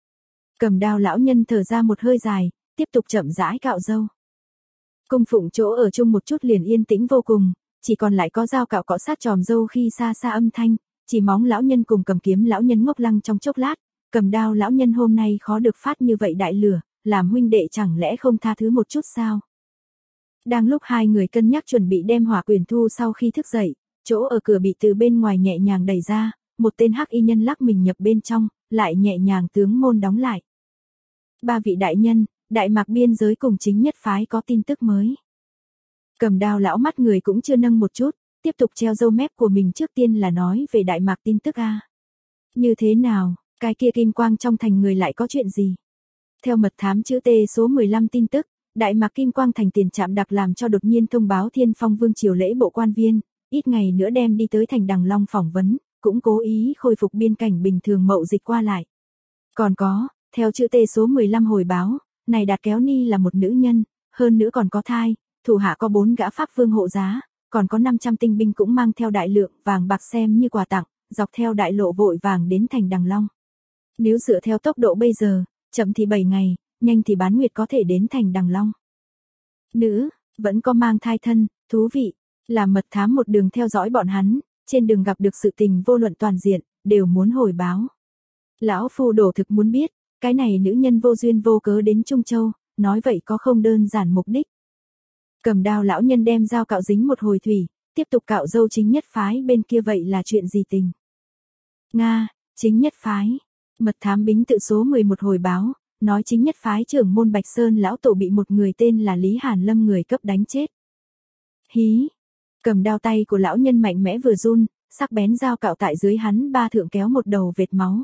Cầm đao lão nhân thở ra một hơi dài, tiếp tục chậm rãi cạo râu. Cung phụng chỗ ở chung một chút liền yên tĩnh vô cùng, chỉ còn lại có dao cạo cọ sát tròm râu khi xa xa âm thanh, chỉ móng lão nhân cùng cầm kiếm lão nhân ngốc lăng trong chốc lát, cầm đao lão nhân hôm nay khó được phát như vậy đại lửa, làm huynh đệ chẳng lẽ không tha thứ một chút sao? Đang lúc hai người cân nhắc chuẩn bị đem hỏa quyền thu sau khi thức dậy, chỗ ở cửa bị từ bên ngoài nhẹ nhàng đẩy ra, một tên hắc y nhân lắc mình nhập bên trong, lại nhẹ nhàng tướng môn đóng lại. Ba vị đại nhân, Đại Mạc biên giới cùng chính nhất phái có tin tức mới. Cầm đao lão mắt người cũng chưa nâng một chút, tiếp tục treo râu mép của mình trước tiên là nói về Đại Mạc tin tức a. Như thế nào, cái kia kim quang trong thành người lại có chuyện gì? Theo mật thám chữ T số mười lăm tin tức, Đại Mạc Kim Quang thành tiền trạm đặc làm cho đột nhiên thông báo Thiên Phong Vương triều lễ bộ quan viên, ít ngày nữa đem đi tới thành Đằng Long phỏng vấn, cũng cố ý khôi phục biên cảnh bình thường mậu dịch qua lại. Còn có, theo chữ T số mười lăm hồi báo, này Đạt Kéo Ni là một nữ nhân, hơn nữa còn có thai, thủ hạ có bốn gã pháp vương hộ giá, còn có năm trăm tinh binh cũng mang theo đại lượng vàng bạc xem như quà tặng, dọc theo đại lộ vội vàng đến thành Đằng Long. Nếu dựa theo tốc độ bây giờ, chậm thì bảy ngày, nhanh thì bán nguyệt có thể đến thành Đằng Long. Nữ, vẫn có mang thai thân, thú vị, làm mật thám một đường theo dõi bọn hắn, trên đường gặp được sự tình vô luận toàn diện, đều muốn hồi báo. Lão phu đổ thực muốn biết, cái này nữ nhân vô duyên vô cớ đến Trung Châu, nói vậy có không đơn giản mục đích. Cầm đao lão nhân đem dao cạo dính một hồi thủy, tiếp tục cạo râu chính nhất phái bên kia vậy là chuyện gì tình. Nga, chính nhất phái, mật thám bính tự số mười một hồi báo, nói chính nhất phái trưởng môn Bạch Sơn lão tổ bị một người tên là Lý Hàn Lâm người cấp đánh chết. Hí, cầm đao tay của lão nhân mạnh mẽ vừa run, sắc bén dao cạo tại dưới hắn ba thượng kéo một đầu vệt máu.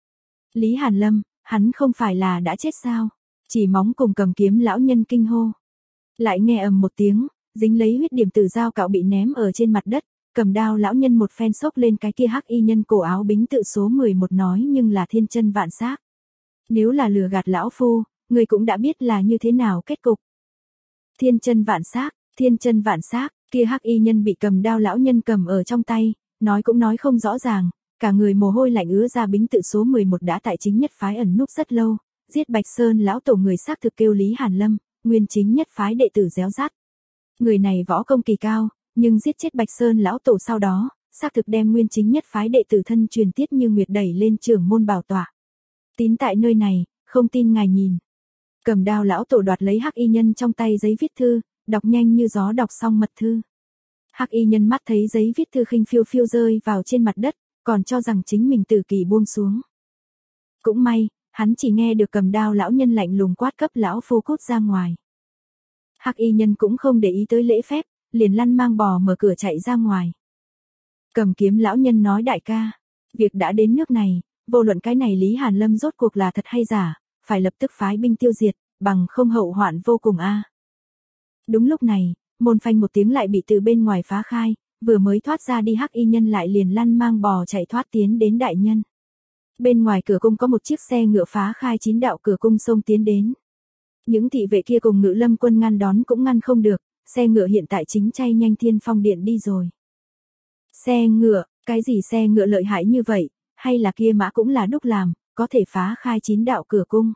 Lý Hàn Lâm, hắn không phải là đã chết sao? Chỉ móng cùng cầm kiếm lão nhân kinh hô. Lại nghe ầm một tiếng, dính lấy huyết điểm từ dao cạo bị ném ở trên mặt đất, cầm đao lão nhân một phen xốc lên cái kia hắc y nhân cổ áo bính tự số mười một nói nhưng là thiên chân vạn xác. Nếu là lừa gạt lão phu, người cũng đã biết là như thế nào kết cục. Thiên chân vạn xác, thiên chân vạn xác, kia hắc y nhân bị cầm đao lão nhân cầm ở trong tay, nói cũng nói không rõ ràng, cả người mồ hôi lạnh ứa ra bính tự số mười một đã tại chính nhất phái ẩn núp rất lâu, giết Bạch Sơn lão tổ người xác thực kêu Lý Hàn Lâm, nguyên chính nhất phái đệ tử réo rắt. Người này võ công kỳ cao, nhưng giết chết Bạch Sơn lão tổ sau đó, xác thực đem nguyên chính nhất phái đệ tử thân truyền Tiết Như Nguyệt đẩy lên trưởng môn bảo tọa. Tín tại nơi này, không tin ngài nhìn. Cầm đao lão tổ đoạt lấy hắc y nhân trong tay giấy viết thư, đọc nhanh như gió đọc xong mật thư. Hắc y nhân mắt thấy giấy viết thư khinh phiêu phiêu rơi vào trên mặt đất, còn cho rằng chính mình tử kỳ buông xuống. Cũng may, hắn chỉ nghe được cầm đao lão nhân lạnh lùng quát cấp lão phu cút ra ngoài. Hắc y nhân cũng không để ý tới lễ phép, liền lăn mang bò mở cửa chạy ra ngoài. Cầm kiếm lão nhân nói đại ca, việc đã đến nước này, vô luận cái này Lý Hàn Lâm rốt cuộc là thật hay giả, phải lập tức phái binh tiêu diệt, bằng không hậu hoạn vô cùng a. Đúng lúc này, môn phanh một tiếng lại bị từ bên ngoài phá khai, vừa mới thoát ra đi hắc y nhân lại liền lăn mang bò chạy thoát tiến đến đại nhân. Bên ngoài cửa cung có một chiếc xe ngựa phá khai chín đạo cửa cung xông tiến đến. Những thị vệ kia cùng Ngự Lâm quân ngăn đón cũng ngăn không được, xe ngựa hiện tại chính chay nhanh Thiên Phong điện đi rồi. Xe ngựa, Cái gì xe ngựa lợi hại như vậy, hay là kia mã cũng là đúc làm, có thể phá khai chín đạo cửa cung.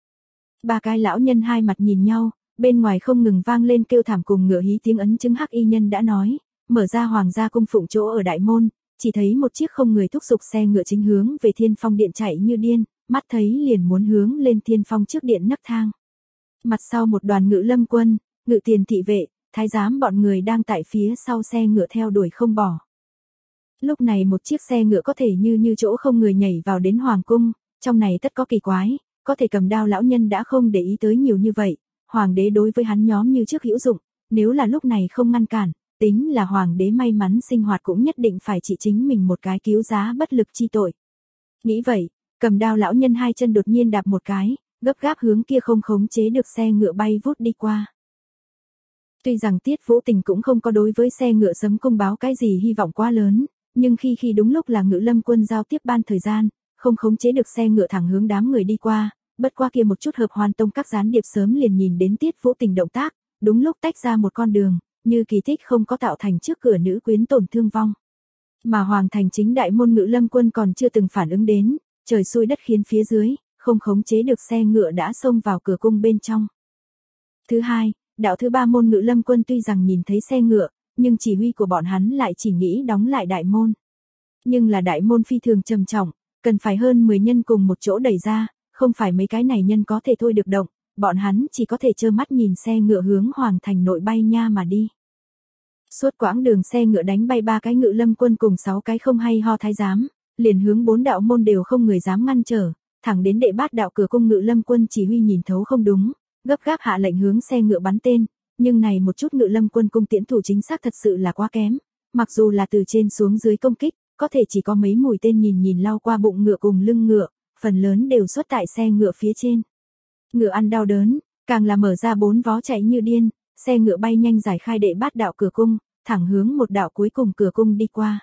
Ba cái lão nhân hai mặt nhìn nhau, bên ngoài không ngừng vang lên kêu thảm cùng ngựa hí tiếng ấn chứng hắc y nhân đã nói, mở ra hoàng gia cung phụng chỗ ở đại môn, chỉ thấy một chiếc không người thúc giục xe ngựa chính hướng về Thiên Phong điện chạy như điên, mắt thấy liền muốn hướng lên Thiên Phong trước điện nấc thang. Mặt sau một đoàn ngự lâm quân, ngự tiền thị vệ, thái giám bọn người đang tại phía sau xe ngựa theo đuổi không bỏ. Lúc này một chiếc xe ngựa có thể như như chỗ không người nhảy vào đến hoàng cung, trong này tất có kỳ quái, có thể cầm đao lão nhân đã không để ý tới nhiều như vậy, hoàng đế đối với hắn nhóm như trước hữu dụng, nếu là lúc này không ngăn cản, tính là hoàng đế may mắn sinh hoạt cũng nhất định phải chỉ chính mình một cái cứu giá bất lực chi tội. Nghĩ vậy, cầm đao lão nhân hai chân đột nhiên đạp một cái, gấp gáp hướng kia không khống chế được xe ngựa bay vút đi qua. Tuy rằng Tiết Vũ Tình cũng không có đối với xe ngựa sấm công báo cái gì hy vọng quá lớn, nhưng khi khi đúng lúc là ngự lâm quân giao tiếp ban thời gian, không khống chế được xe ngựa thẳng hướng đám người đi qua, bất qua kia một chút hợp hoàn tông các gián điệp sớm liền nhìn đến Tiết Vũ Tình động tác, đúng lúc tách ra một con đường, như kỳ tích không có tạo thành trước cửa nữ quyến tổn thương vong. Mà hoàng thành chính đại môn ngự lâm quân còn chưa từng phản ứng đến, trời xui đất khiến phía dưới, không khống chế được xe ngựa đã xông vào cửa cung bên trong. Thứ hai, đạo thứ ba môn ngự lâm quân tuy rằng nhìn thấy xe ngựa, nhưng chỉ huy của bọn hắn lại chỉ nghĩ đóng lại đại môn. Nhưng là đại môn phi thường trầm trọng, cần phải hơn mười nhân cùng một chỗ đẩy ra, không phải mấy cái này nhân có thể thôi được động, bọn hắn chỉ có thể trơ mắt nhìn xe ngựa hướng hoàng thành nội bay nha mà đi. Suốt quãng đường xe ngựa đánh bay ba cái ngự lâm quân cùng sáu cái không hay ho thái giám, liền hướng bốn đạo môn đều không người dám ngăn trở, thẳng đến đệ bát đạo cửa cung ngự lâm quân chỉ huy nhìn thấu không đúng, gấp gáp hạ lệnh hướng xe ngựa bắn tên, nhưng này một chút ngự lâm quân cung tiễn thủ chính xác thật sự là quá kém, mặc dù là từ trên xuống dưới công kích, có thể chỉ có mấy mũi tên nhìn nhìn lao qua bụng ngựa cùng lưng ngựa, phần lớn đều xuất tại xe ngựa phía trên. Ngựa ăn đau đớn, càng là mở ra bốn vó chạy như điên, xe ngựa bay nhanh giải khai đệ bát đạo cửa cung, thẳng hướng một đạo cuối cùng cửa cung đi qua.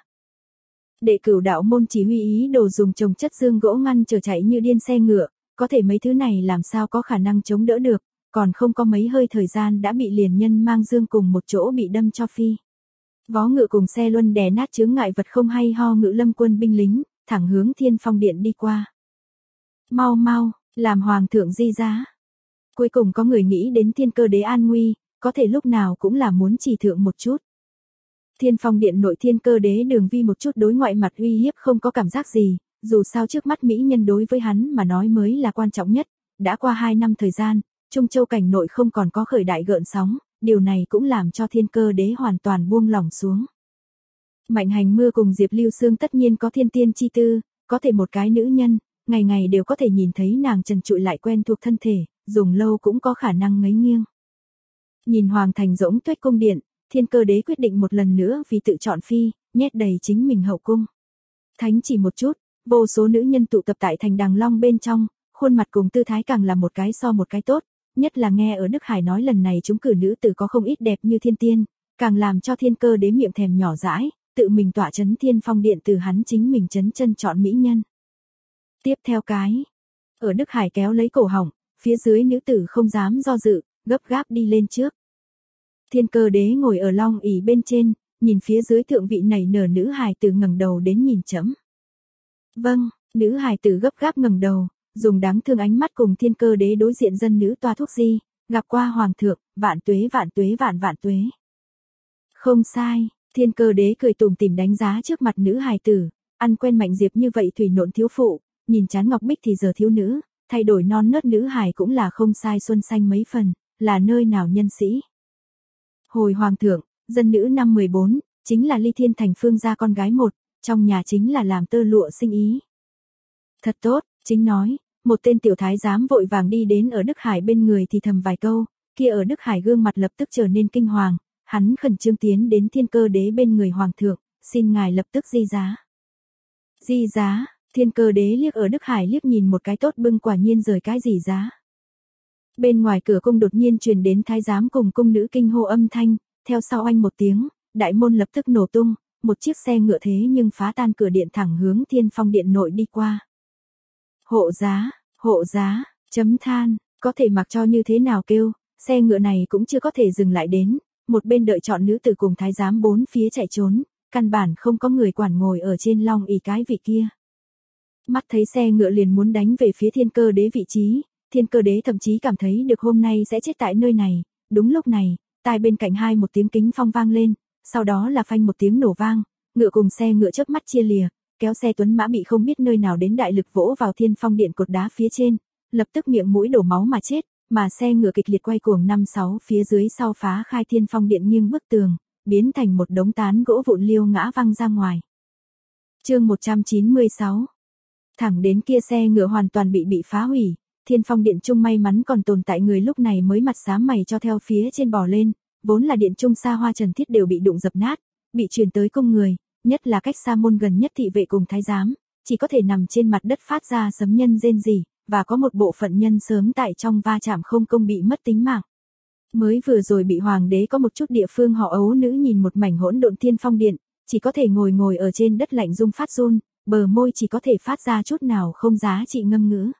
Đệ cửu đạo môn chỉ huy ý đồ dùng trồng chất dương gỗ ngăn trở chạy như điên xe ngựa, có thể mấy thứ này làm sao có khả năng chống đỡ được, còn không có mấy hơi thời gian đã bị liền nhân mang dương cùng một chỗ bị đâm cho phi. Vó ngựa cùng xe luân đè nát chướng ngại vật không hay ho ngự lâm quân binh lính, thẳng hướng Thiên Phong điện đi qua. Mau mau, làm hoàng thượng di giá. Cuối cùng có người nghĩ đến Thiên Cơ đế an nguy, có thể lúc nào cũng là muốn chỉ thượng một chút. Thiên Phong điện nội Thiên Cơ đế Đường Vi một chút đối ngoại mặt uy hiếp không có cảm giác gì, dù sao trước mắt mỹ nhân đối với hắn mà nói mới là quan trọng nhất, đã qua hai năm thời gian, Trung Châu cảnh nội không còn có khởi đại gợn sóng, điều này cũng làm cho Thiên Cơ đế hoàn toàn buông lỏng xuống. Mạnh Hành Mưa cùng Diệp Lưu Sương tất nhiên có thiên tiên chi tư, có thể một cái nữ nhân, ngày ngày đều có thể nhìn thấy nàng trần trụi lại quen thuộc thân thể, dùng lâu cũng có khả năng ngấy nghiêng. Nhìn hoàng thành rỗng tuếch cung điện, Thiên Cơ đế quyết định một lần nữa vì tự chọn phi, nhét đầy chính mình hậu cung. Thánh chỉ một chút, vô số nữ nhân tụ tập tại thành Đằng Long bên trong, khuôn mặt cùng tư thái càng là một cái so một cái tốt, nhất là nghe ở Đức Hải nói lần này chúng cử nữ tử có không ít đẹp như thiên tiên, càng làm cho Thiên Cơ đế miệng thèm nhỏ dãi, tự mình tỏa chấn Thiên Phong điện từ hắn chính mình chấn chân chọn mỹ nhân. Tiếp theo cái, ở Đức Hải kéo lấy cổ họng, phía dưới nữ tử không dám do dự, gấp gáp đi lên trước. Thiên Cơ đế ngồi ở long ỷ bên trên, nhìn phía dưới thượng vị nảy nở nữ hài tử ngẩng đầu đến nhìn chấm. Vâng, nữ hài tử gấp gáp ngẩng đầu, dùng đáng thương ánh mắt cùng Thiên Cơ đế đối diện dân nữ toa thuốc di, gặp qua hoàng thượng, vạn tuế vạn tuế vạn vạn tuế. Không sai, Thiên Cơ đế cười tủm tỉm đánh giá trước mặt nữ hài tử, ăn quen Mạnh Diệp như vậy thủy nộn thiếu phụ, nhìn chán ngọc bích thì giờ thiếu nữ, thay đổi non nớt nữ hài cũng là không sai xuân xanh mấy phần, là nơi nào nhân sĩ. Hồi hoàng thượng, dân nữ năm mười bốn, chính là Ly Thiên thành Phương gia con gái một, trong nhà chính là làm tơ lụa sinh ý. Thật tốt, chính nói, một tên tiểu thái giám vội vàng đi đến ở Đức Hải bên người thì thầm vài câu, kia ở Đức Hải gương mặt lập tức trở nên kinh hoàng, hắn khẩn trương tiến đến Thiên Cơ đế bên người hoàng thượng, xin ngài lập tức di giá. Di giá, Thiên Cơ đế liếc ở Đức Hải liếc nhìn một cái tốt bưng quả nhiên rời cái gì giá. Bên ngoài cửa cung đột nhiên truyền đến thái giám cùng cung nữ kinh hô âm thanh, theo sau oanh một tiếng, đại môn lập tức nổ tung, một chiếc xe ngựa thế nhưng phá tan cửa điện thẳng hướng Thiên Phong điện nội đi qua. Hộ giá, hộ giá, chấm than, có thể mặc cho như thế nào kêu, xe ngựa này cũng chưa có thể dừng lại đến, một bên đợi chọn nữ tử cùng thái giám bốn phía chạy trốn, căn bản không có người quản ngồi ở trên long ỷ cái vị kia. Mắt thấy xe ngựa liền muốn đánh về phía Thiên Cơ Đế vị trí, Thiên Cơ Đế thậm chí cảm thấy được hôm nay sẽ chết tại nơi này. Đúng lúc này, tai bên cạnh hai một tiếng kính phong vang lên, sau đó là phanh một tiếng nổ vang, ngựa cùng xe ngựa chớp mắt chia lìa, kéo xe tuấn mã bị không biết nơi nào đến đại lực vỗ vào Thiên Phong Điện cột đá phía trên, lập tức miệng mũi đổ máu mà chết, mà xe ngựa kịch liệt quay cuồng năm sáu phía dưới sau phá khai Thiên Phong Điện nghiêng bức tường, biến thành một đống tán gỗ vụn liêu ngã văng ra ngoài. Chương một trăm chín mươi sáu. Thẳng đến kia xe ngựa hoàn toàn bị bị phá hủy, Thiên Phong Điện trung may mắn còn tồn tại người lúc này mới mặt xám mày cho theo phía trên bò lên, vốn là điện trung xa hoa trần thiết đều bị đụng dập nát, bị truyền tới cung người, nhất là cách xa môn gần nhất thị vệ cùng thái giám, chỉ có thể nằm trên mặt đất phát ra sấm nhân rên rỉ, và có một bộ phận nhân sớm tại trong va chạm không công bị mất tính mạng. Mới vừa rồi bị hoàng đế có một chút địa phương họ ấu nữ nhìn một mảnh hỗn độn Thiên Phong Điện, chỉ có thể ngồi ngồi ở trên đất lạnh rung phát run, bờ môi chỉ có thể phát ra chút nào không giá trị ngâm ngữ.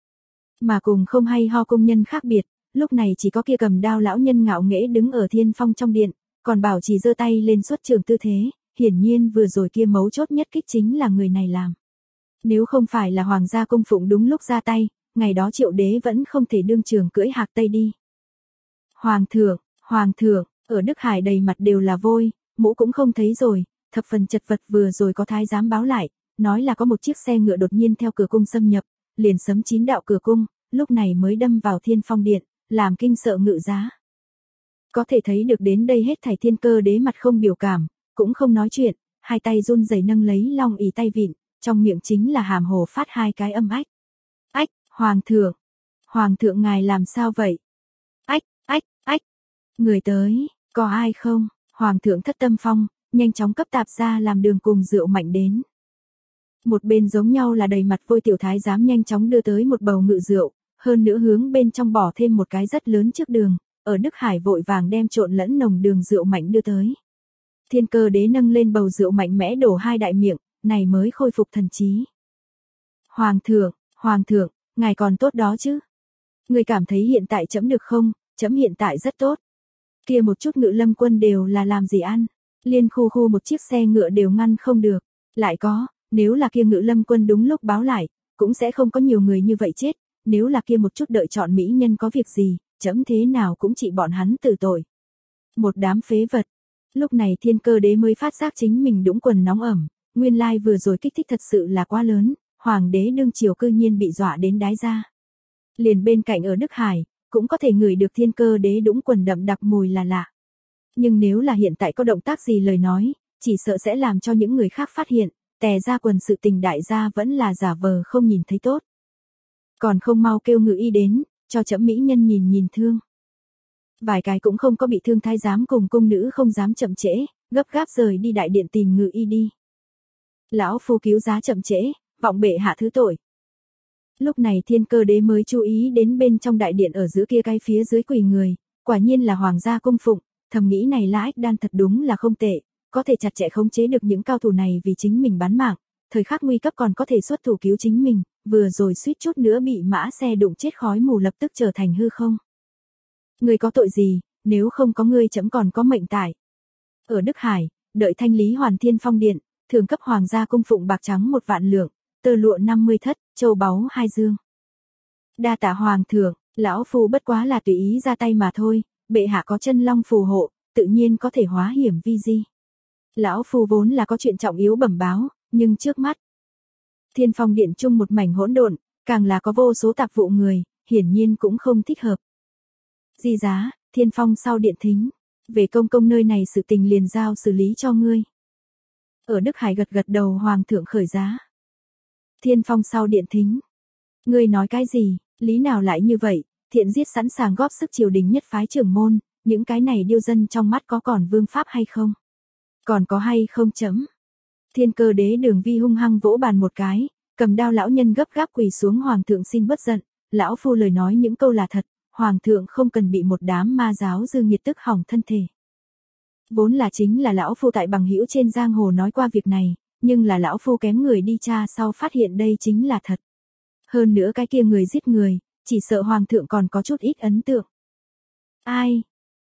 Mà cùng không hay ho công nhân khác biệt, lúc này chỉ có kia cầm đao lão nhân ngạo nghễ đứng ở Thiên Phong trong điện, còn bảo trì giơ tay lên xuất trường tư thế, hiển nhiên vừa rồi kia mấu chốt nhất kích chính là người này làm. Nếu không phải là hoàng gia cung phụng đúng lúc ra tay, ngày đó Triệu Đế vẫn không thể đương trường cưỡi hạc tây đi. Hoàng thượng, hoàng thượng, ở Đức Hải đầy mặt đều là vôi, mũ cũng không thấy rồi, thập phần chật vật vừa rồi có thái giám báo lại, nói là có một chiếc xe ngựa đột nhiên theo cửa cung xâm nhập, liền sấm chín đạo cửa cung, lúc này mới đâm vào Thiên Phong Điện, làm kinh sợ ngự giá. Có thể thấy được đến đây hết thảy Thiên Cơ Đế mặt không biểu cảm, cũng không nói chuyện, hai tay run rẩy nâng lấy long ỷ tay vịn, trong miệng chính là hàm hồ phát hai cái âm ách. Ách, hoàng thượng, hoàng thượng ngài làm sao vậy? Ách, ách, ách, người tới, có ai không? Hoàng thượng thất tâm phong, nhanh chóng cấp tạp ra làm đường cùng rượu mạnh đến. Một bên giống nhau là đầy mặt vôi tiểu thái giám nhanh chóng đưa tới một bầu ngự rượu, hơn nữa hướng bên trong bỏ thêm một cái rất lớn trước đường, ở Đức Hải vội vàng đem trộn lẫn nồng đường rượu mạnh đưa tới. Thiên Cơ Đế nâng lên bầu rượu mạnh mẽ đổ hai đại miệng, này mới khôi phục thần trí. Hoàng thượng, hoàng thượng, ngài còn tốt đó chứ? Người cảm thấy hiện tại chấm được không? Chấm hiện tại rất tốt. Kia một chút ngự lâm quân đều là làm gì ăn? Liên khu khu một chiếc xe ngựa đều ngăn không được. Lại có, nếu là kia ngự lâm quân đúng lúc báo lại, cũng sẽ không có nhiều người như vậy chết. Nếu là kia một chút đợi chọn mỹ nhân có việc gì, chấm thế nào cũng trị bọn hắn tử tội. Một đám phế vật. Lúc này Thiên Cơ Đế mới phát giác chính mình đũng quần nóng ẩm, nguyên lai vừa rồi kích thích thật sự là quá lớn, hoàng đế đương triều cư nhiên bị dọa đến đái ra. Liền bên cạnh ở Đức Hải, cũng có thể ngửi được Thiên Cơ Đế đũng quần đậm đặc mùi là lạ. Nhưng nếu là hiện tại có động tác gì lời nói, chỉ sợ sẽ làm cho những người khác phát hiện, tè ra quần sự tình đại gia vẫn là giả vờ không nhìn thấy tốt. Còn không mau kêu ngự y đến, cho chấm mỹ nhân nhìn nhìn thương. Vài cái cũng không có bị thương thái giám cùng cung nữ không dám chậm trễ, gấp gáp rời đi đại điện tìm ngự y đi. Lão phu cứu giá chậm trễ, vọng bệ hạ thứ tội. Lúc này Thiên Cơ Đế mới chú ý đến bên trong đại điện ở giữa kia cái phía dưới quỳ người, quả nhiên là hoàng gia cung phụng, thầm nghĩ này La Ích Đan thật đúng là không tệ, có thể chặt chẽ khống chế được những cao thủ này vì chính mình bán mạng, thời khắc nguy cấp còn có thể xuất thủ cứu chính mình, vừa rồi suýt chút nữa bị mã xe đụng chết khói mù lập tức trở thành hư không. Ngươi có tội gì, nếu không có ngươi chấm còn có mệnh tại. Ở Đức Hải, đợi thanh lý hoàn Thiên Phong Điện, thường cấp hoàng gia cung phụng bạc trắng một vạn lượng, tơ lụa năm mươi thất, châu báu hai dương. Đa tạ hoàng thượng, lão phu bất quá là tùy ý ra tay mà thôi, bệ hạ có chân long phù hộ, tự nhiên có thể hóa hiểm vi di. Lão phu vốn là có chuyện trọng yếu bẩm báo, nhưng trước mắt Thiên Phong Điện chung một mảnh hỗn độn, càng là có vô số tạp vụ người, hiển nhiên cũng không thích hợp. Di giá, Thiên Phong sau điện thính, về công công nơi này sự tình liền giao xử lý cho ngươi. Ở Đức Hải gật gật đầu hoàng thượng khởi giá. Thiên Phong sau điện thính. Ngươi nói cái gì, lý nào lại như vậy, thiện giết sẵn sàng góp sức triều đình nhất phái trưởng môn, những cái này điêu dân trong mắt có còn vương pháp hay không? Còn có hay không chấm? Thiên Cơ Đế Đường Vi hung hăng vỗ bàn một cái, cầm đao lão nhân gấp gáp quỳ xuống hoàng thượng xin bất giận, lão phu lời nói những câu là thật, hoàng thượng không cần bị một đám ma giáo dư nghiệt tức hỏng thân thể. Vốn là chính là lão phu tại bằng hữu trên giang hồ nói qua việc này, nhưng là lão phu kém người đi tra sau phát hiện đây chính là thật. Hơn nữa cái kia người giết người, chỉ sợ hoàng thượng còn có chút ít ấn tượng. Ai?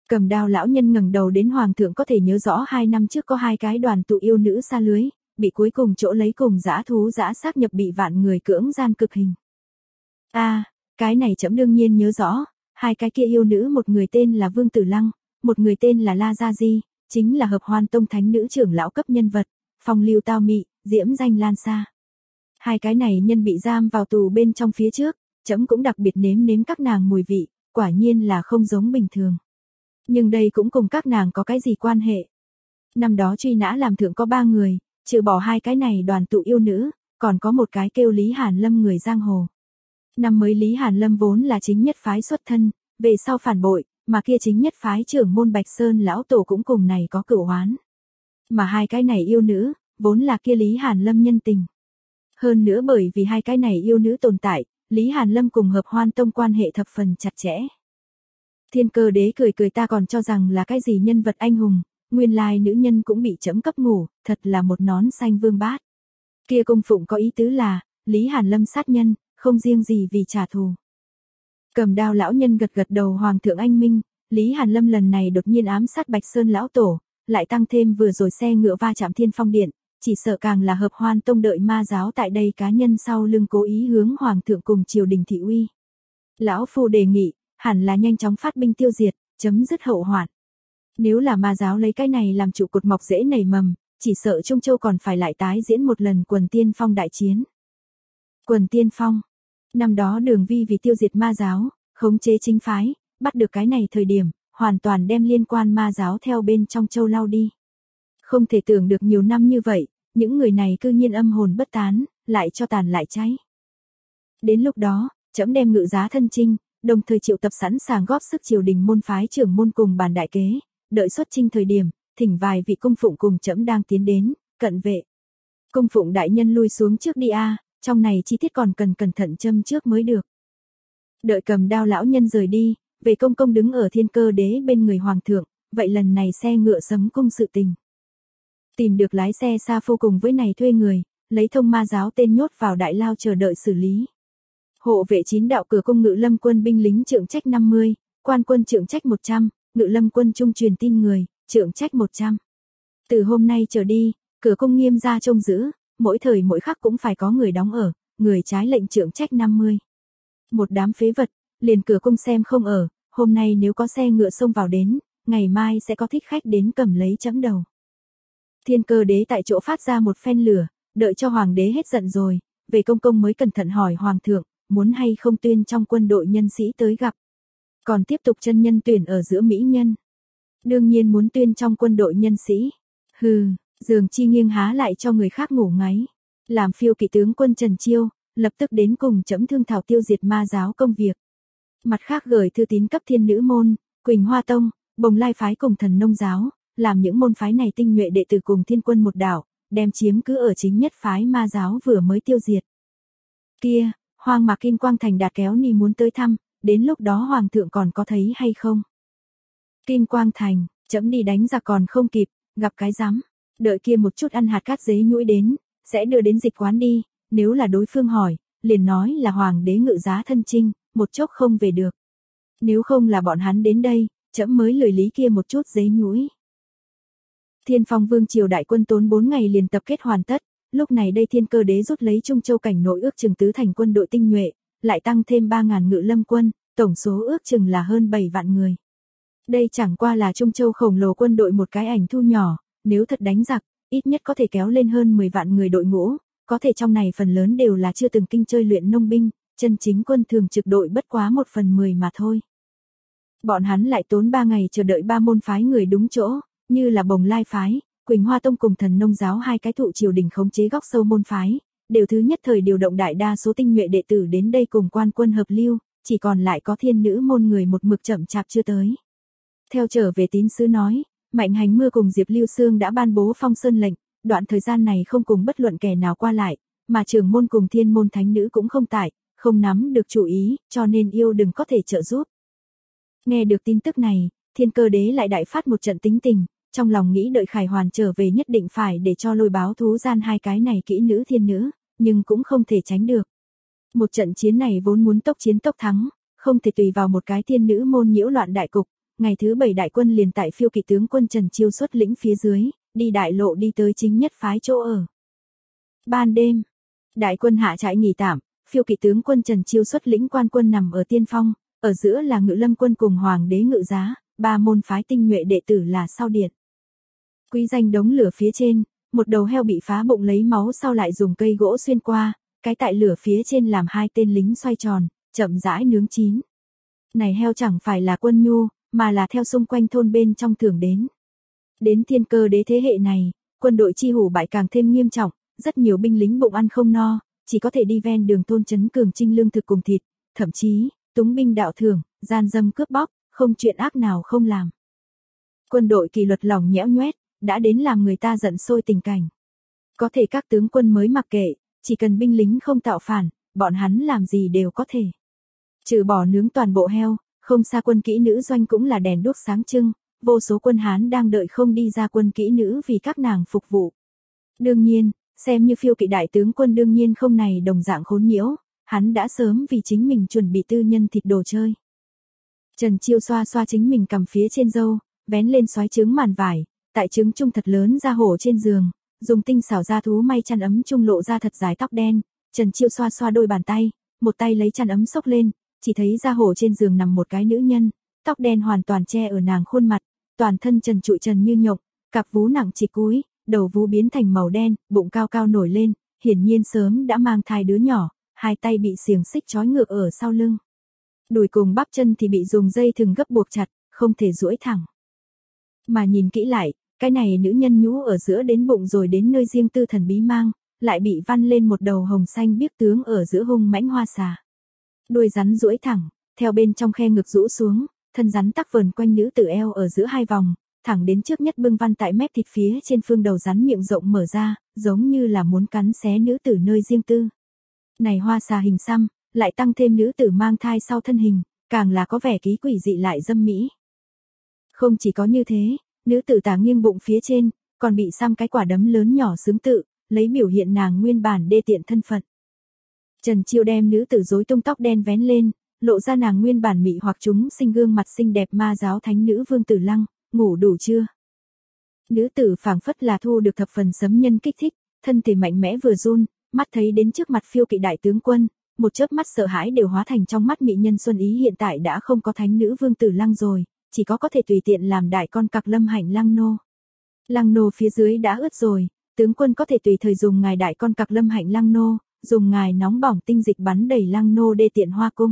Cầm đao lão nhân ngẩng đầu đến hoàng thượng có thể nhớ rõ hai năm trước có hai cái đoàn tụ yêu nữ xa lưới, bị cuối cùng chỗ lấy cùng dã thú dã xác nhập bị vạn người cưỡng gian cực hình. A, à, cái này trẫm đương nhiên nhớ rõ, hai cái kia yêu nữ một người tên là Vương Tử Lăng, một người tên là La Gia Di, chính là Hợp Hoan Tông thánh nữ trưởng lão cấp nhân vật, phong lưu tao mị, diễm danh lan xa. Hai cái này nhân bị giam vào tù bên trong phía trước, trẫm cũng đặc biệt nếm nếm các nàng mùi vị, quả nhiên là không giống bình thường. Nhưng đây cũng cùng các nàng có cái gì quan hệ? Năm đó truy nã làm thượng có ba người, trừ bỏ hai cái này đoàn tụ yêu nữ, còn có một cái kêu Lý Hàn Lâm người giang hồ. Năm mới Lý Hàn Lâm vốn là chính nhất phái xuất thân, về sau phản bội, mà kia chính nhất phái trưởng môn Bạch Sơn lão tổ cũng cùng này có cửu oán. Mà hai cái này yêu nữ, vốn là kia Lý Hàn Lâm nhân tình. Hơn nữa bởi vì hai cái này yêu nữ tồn tại, Lý Hàn Lâm cùng Hợp Hoan Tông quan hệ thập phần chặt chẽ. Thiên Cơ Đế cười cười, ta còn cho rằng là cái gì nhân vật anh hùng, nguyên lai nữ nhân cũng bị trẫm cấp ngủ, thật là một nón xanh vương bát. Kia cung phụng có ý tứ là, Lý Hàn Lâm sát nhân, không riêng gì vì trả thù. Cầm đao lão nhân gật gật đầu, hoàng thượng anh minh, Lý Hàn Lâm lần này đột nhiên ám sát Bạch Sơn lão tổ, lại tăng thêm vừa rồi xe ngựa va chạm Thiên Phong Điện, chỉ sợ càng là Hợp Hoan Tông đợi ma giáo tại đây cá nhân sau lưng cố ý hướng hoàng thượng cùng triều đình thị uy. Lão phu đề nghị, hẳn là nhanh chóng phát binh tiêu diệt, chấm dứt hậu hoạn. Nếu là ma giáo lấy cái này làm trụ cột mọc rễ nảy mầm, chỉ sợ Trung Châu còn phải lại tái diễn một lần Quần Tiên Phong đại chiến. Quần Tiên Phong. Năm đó Đường Vi vì tiêu diệt ma giáo, khống chế chính phái, bắt được cái này thời điểm, hoàn toàn đem liên quan ma giáo theo bên trong châu lao đi. Không thể tưởng được nhiều năm như vậy, những người này cư nhiên âm hồn bất tán, lại cho tàn lại cháy. Đến lúc đó, trẫm đem ngự giá thân chinh, đồng thời triệu tập sẵn sàng góp sức triều đình môn phái trưởng môn cùng bàn đại kế, đợi xuất chinh thời điểm, thỉnh vài vị cung phụng cùng trẫm đang tiến đến, cận vệ. Cung phụng đại nhân lui xuống trước đi a, trong này chi tiết còn cần cẩn thận châm trước mới được. Đợi cầm đao lão nhân rời đi, về công công đứng ở Thiên Cơ Đế bên người hoàng thượng, vậy lần này xe ngựa sấm cung sự tình. Tìm được lái xe xa phu cùng với này thuê người, lấy thông ma giáo tên nhốt vào đại lao chờ đợi xử lý. Hộ vệ chín đạo cửa cung ngự lâm quân binh lính trượng trách năm mươi, quan quân trượng trách một trăm, ngự lâm quân trung truyền tin người, trượng trách một trăm. Từ hôm nay trở đi, cửa cung nghiêm gia trông giữ, mỗi thời mỗi khắc cũng phải có người đóng ở, người trái lệnh trượng trách năm mươi. Một đám phế vật, liền cửa cung xem không ở, hôm nay nếu có xe ngựa xông vào đến, ngày mai sẽ có thích khách đến cầm lấy chấm đầu. Thiên Cơ Đế tại chỗ phát ra một phen lửa, đợi cho hoàng đế hết giận rồi, về công công mới cẩn thận hỏi hoàng thượng, muốn hay không tuyên trong quân đội nhân sĩ tới gặp. Còn tiếp tục chân nhân tuyển ở giữa mỹ nhân. Đương nhiên muốn tuyên trong quân đội nhân sĩ. Hừ, giường chi nghiêng há lại cho người khác ngủ ngáy. Làm phiêu kỵ tướng quân Trần Chiêu, lập tức đến cùng chấm thương thảo tiêu diệt ma giáo công việc. Mặt khác gửi thư tín cấp Thiên Nữ môn, Quỳnh Hoa Tông, Bồng Lai phái cùng Thần Nông giáo, làm những môn phái này tinh nhuệ đệ tử cùng thiên quân một đảo, đem chiếm cứ ở chính nhất phái ma giáo vừa mới tiêu diệt. Kia, Hoang Mạc Kim Quang Thành Đạt kéo ni muốn tới thăm, đến lúc đó hoàng thượng còn có thấy hay không? Kim Quang Thành, chấm đi đánh giặc còn không kịp, gặp cái rắm, đợi kia một chút ăn hạt cát dế nhũi đến, sẽ đưa đến dịch quán đi, nếu là đối phương hỏi, liền nói là hoàng đế ngự giá thân chinh, một chốc không về được. Nếu không là bọn hắn đến đây, chấm mới lười lý kia một chút dế nhũi. Thiên Phong Vương triều đại quân tốn bốn ngày liền tập kết hoàn tất, lúc này đây Thiên Cơ Đế rút lấy Trung Châu cảnh nội ước chừng tứ thành quân đội tinh nhuệ, lại tăng thêm ba ngàn ngự lâm quân, tổng số ước chừng là hơn bảy vạn người. Đây chẳng qua là Trung Châu khổng lồ quân đội một cái ảnh thu nhỏ, nếu thật đánh giặc, ít nhất có thể kéo lên hơn mười vạn người đội ngũ, có thể trong này phần lớn đều là chưa từng kinh chơi luyện nông binh, chân chính quân thường trực đội bất quá một phần mười mà thôi. Bọn hắn lại tốn ba ngày chờ đợi ba môn phái người đúng chỗ, như là Bồng Lai phái, Quỳnh Hoa Tông cùng Thần Nông giáo hai cái thụ triều đình khống chế góc sâu môn phái, đều thứ nhất thời điều động đại đa số tinh nhuệ đệ tử đến đây cùng quan quân hợp lưu, chỉ còn lại có Thiên Nữ môn người một mực chậm chạp chưa tới. Theo trở về tín sứ nói, Mạnh Hành Mưa cùng Diệp Lưu Sương đã ban bố phong sơn lệnh, đoạn thời gian này không cùng bất luận kẻ nào qua lại, mà trưởng môn cùng Thiên môn thánh nữ cũng không tại, không nắm được chủ ý, cho nên yêu đừng có thể trợ giúp. Nghe được tin tức này, Thiên Cơ Đế lại đại phát một trận tính tình, trong lòng nghĩ đợi Khải Hoàn trở về nhất định phải để cho lôi báo thú gian hai cái này kỹ nữ thiên nữ, nhưng cũng không thể tránh được. Một trận chiến này vốn muốn tốc chiến tốc thắng, không thể tùy vào một cái Thiên Nữ môn nhiễu loạn đại cục, ngày thứ bảy đại quân liền tại phiêu kỵ tướng quân Trần Chiêu xuất lĩnh phía dưới, đi đại lộ đi tới chính nhất phái chỗ ở. Ban đêm, đại quân hạ trại nghỉ tạm, phiêu kỵ tướng quân Trần Chiêu xuất lĩnh quan quân nằm ở tiên phong, ở giữa là Ngự Lâm quân cùng Hoàng đế Ngự Giá, ba môn phái tinh nhuệ đệ tử là sau điện. Quý danh đống lửa phía trên, một đầu heo bị phá bụng lấy máu sau lại dùng cây gỗ xuyên qua, cái tại lửa phía trên làm hai tên lính xoay tròn, chậm rãi nướng chín. Này heo chẳng phải là quân nhu, mà là theo xung quanh thôn bên trong thưởng đến. Đến Thiên Cơ Đế thế hệ này, quân đội chi hủ bại càng thêm nghiêm trọng, rất nhiều binh lính bụng ăn không no, chỉ có thể đi ven đường thôn trấn cường trinh lương thực cùng thịt, thậm chí, túng binh đạo thưởng, gian dâm cướp bóc, không chuyện ác nào không làm. Quân đội kỷ luật lỏng nhẽo nhoét, đã đến làm người ta giận sôi tình cảnh. Có thể các tướng quân mới mặc kệ, chỉ cần binh lính không tạo phản, bọn hắn làm gì đều có thể. Trừ bỏ nướng toàn bộ heo, không xa quân kỹ nữ doanh cũng là đèn đuốc sáng trưng, vô số quân Hán đang đợi không đi ra quân kỹ nữ vì các nàng phục vụ. Đương nhiên, xem như phiêu kỵ đại tướng quân đương nhiên không này đồng dạng khốn nhiễu, hắn đã sớm vì chính mình chuẩn bị tư nhân thịt đồ chơi. Trần Chiêu xoa xoa chính mình cầm phía trên râu, vén lên xoáy trứng màn vải, tại trứng trung thật lớn ra hổ trên giường, dùng tinh xảo da thú may chăn ấm trung lộ ra thật dài tóc đen, Trần Chiêu xoa xoa đôi bàn tay, một tay lấy chăn ấm xốc lên, chỉ thấy ra hổ trên giường nằm một cái nữ nhân, tóc đen hoàn toàn che ở nàng khuôn mặt, toàn thân trần trụi trần như nhộng, cặp vú nặng chỉ cúi, đầu vú biến thành màu đen, bụng cao cao nổi lên, hiển nhiên sớm đã mang thai đứa nhỏ, hai tay bị xiềng xích trói ngược ở sau lưng. Đùi cùng bắp chân thì bị dùng dây thừng gấp buộc chặt, không thể duỗi thẳng. Mà nhìn kỹ lại, cái này nữ nhân nhũ ở giữa đến bụng rồi đến nơi riêng tư thần bí mang, lại bị văn lên một đầu hồng xanh biếc tướng ở giữa hung mãnh hoa xà. Đuôi rắn duỗi thẳng, theo bên trong khe ngực rũ xuống, thân rắn tắc vờn quanh nữ tử eo ở giữa hai vòng, thẳng đến trước nhất bưng văn tại mép thịt phía trên phương đầu rắn miệng rộng mở ra, giống như là muốn cắn xé nữ tử nơi riêng tư. Này hoa xà hình xăm, lại tăng thêm nữ tử mang thai sau thân hình, càng là có vẻ ký quỷ dị lại dâm mỹ. Không chỉ có như thế, nữ tử tả nghiêng bụng phía trên, còn bị xăm cái quả đấm lớn nhỏ xướng tự, lấy biểu hiện nàng nguyên bản đê tiện thân phận. Trần Chiêu đem nữ tử rối tung tóc đen vén lên, lộ ra nàng nguyên bản mị hoặc chúng sinh gương mặt xinh đẹp ma giáo thánh nữ Vương Tử Lăng, ngủ đủ chưa? Nữ tử phảng phất là thu được thập phần sấm nhân kích thích, thân thể mạnh mẽ vừa run, mắt thấy đến trước mặt phiêu kỵ đại tướng quân, một chớp mắt sợ hãi đều hóa thành trong mắt mị nhân xuân ý hiện tại đã không có thánh nữ Vương Tử Lăng rồi, chỉ có có thể tùy tiện làm đại con cặc Lâm Hạnh Lăng nô. Lăng nô phía dưới đã ướt rồi, tướng quân có thể tùy thời dùng ngài đại con cặc Lâm Hạnh Lăng nô, dùng ngài nóng bỏng tinh dịch bắn đầy Lăng nô đê tiện hoa cung.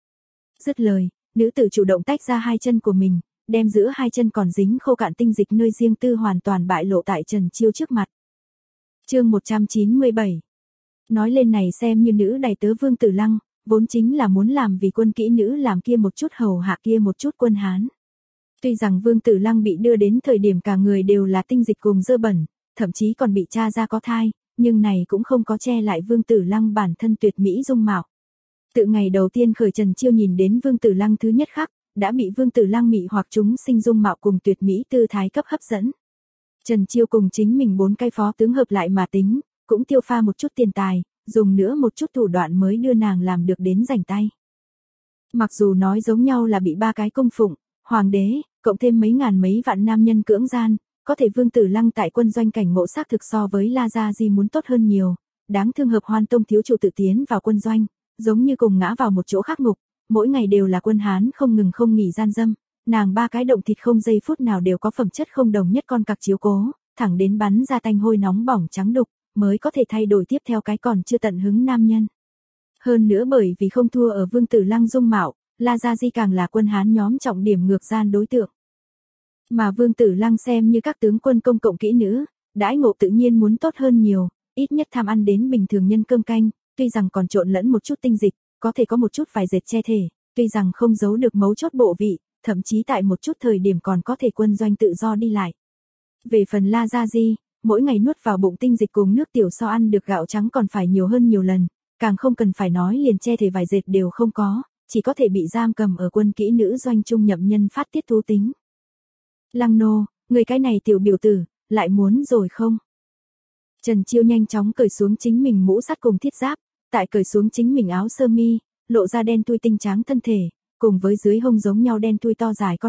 Dứt lời, nữ tử chủ động tách ra hai chân của mình, đem giữa hai chân còn dính khô cạn tinh dịch nơi riêng tư hoàn toàn bại lộ tại Trần Chiêu trước mặt. Chương một trăm chín mươi bảy. Nói lên này xem như nữ đầy tớ Vương Tử Lăng, vốn chính là muốn làm vì quân kỹ nữ làm kia một chút hầu hạ kia một chút quân Hán. Tuy rằng Vương Tử Lăng bị đưa đến thời điểm cả người đều là tinh dịch cùng dơ bẩn, thậm chí còn bị cha ra có thai, nhưng này cũng không có che lại Vương Tử Lăng bản thân tuyệt mỹ dung mạo. Tự ngày đầu tiên khởi Trần Chiêu nhìn đến Vương Tử Lăng thứ nhất khắc, đã bị Vương Tử Lăng mị hoặc chúng sinh dung mạo cùng tuyệt mỹ tư thái cấp hấp dẫn. Trần Chiêu cùng chính mình bốn cái phó tướng hợp lại mà tính, cũng tiêu pha một chút tiền tài, dùng nữa một chút thủ đoạn mới đưa nàng làm được đến rảnh tay. Mặc dù nói giống nhau là bị ba cái cung phụng, hoàng đế, cộng thêm mấy ngàn mấy vạn nam nhân cưỡng gian, có thể Vương Tử Lăng tại quân doanh cảnh ngộ xác thực so với La Gia Di muốn tốt hơn nhiều, đáng thương Hợp Hoan Tông thiếu chủ tự tiến vào quân doanh, giống như cùng ngã vào một chỗ khắc ngục, mỗi ngày đều là quân Hán không ngừng không nghỉ gian dâm, nàng ba cái động thịt không giây phút nào đều có phẩm chất không đồng nhất con cặc chiếu cố, thẳng đến bắn ra tanh hôi nóng bỏng trắng đục, mới có thể thay đổi tiếp theo cái còn chưa tận hứng nam nhân. Hơn nữa bởi vì không thua ở Vương Tử Lăng dung mạo, La Gia Di càng là quân Hán nhóm trọng điểm ngược gian đối tượng. Mà Vương Tử Lăng xem như các tướng quân công cộng kỹ nữ, đãi ngộ tự nhiên muốn tốt hơn nhiều, ít nhất tham ăn đến bình thường nhân cơm canh, tuy rằng còn trộn lẫn một chút tinh dịch, có thể có một chút vài dệt che thể, tuy rằng không giấu được mấu chốt bộ vị, thậm chí tại một chút thời điểm còn có thể quân doanh tự do đi lại. Về phần La Gia Di, mỗi ngày nuốt vào bụng tinh dịch cùng nước tiểu so ăn được gạo trắng còn phải nhiều hơn nhiều lần, càng không cần phải nói liền che thể vài dệt đều không có, chỉ có thể bị giam cầm ở quân kỹ nữ doanh trung nhậm nhân phát tiết thú tính. Lăng nô, người cái này tiểu biểu tử, lại muốn rồi không? Trần Chiêu nhanh chóng cởi xuống chính mình mũ sắt cùng thiết giáp, tại cởi xuống chính mình áo sơ mi, lộ ra đen tui tinh tráng thân thể, cùng với dưới hông giống nhau đen tui to dài con cặc,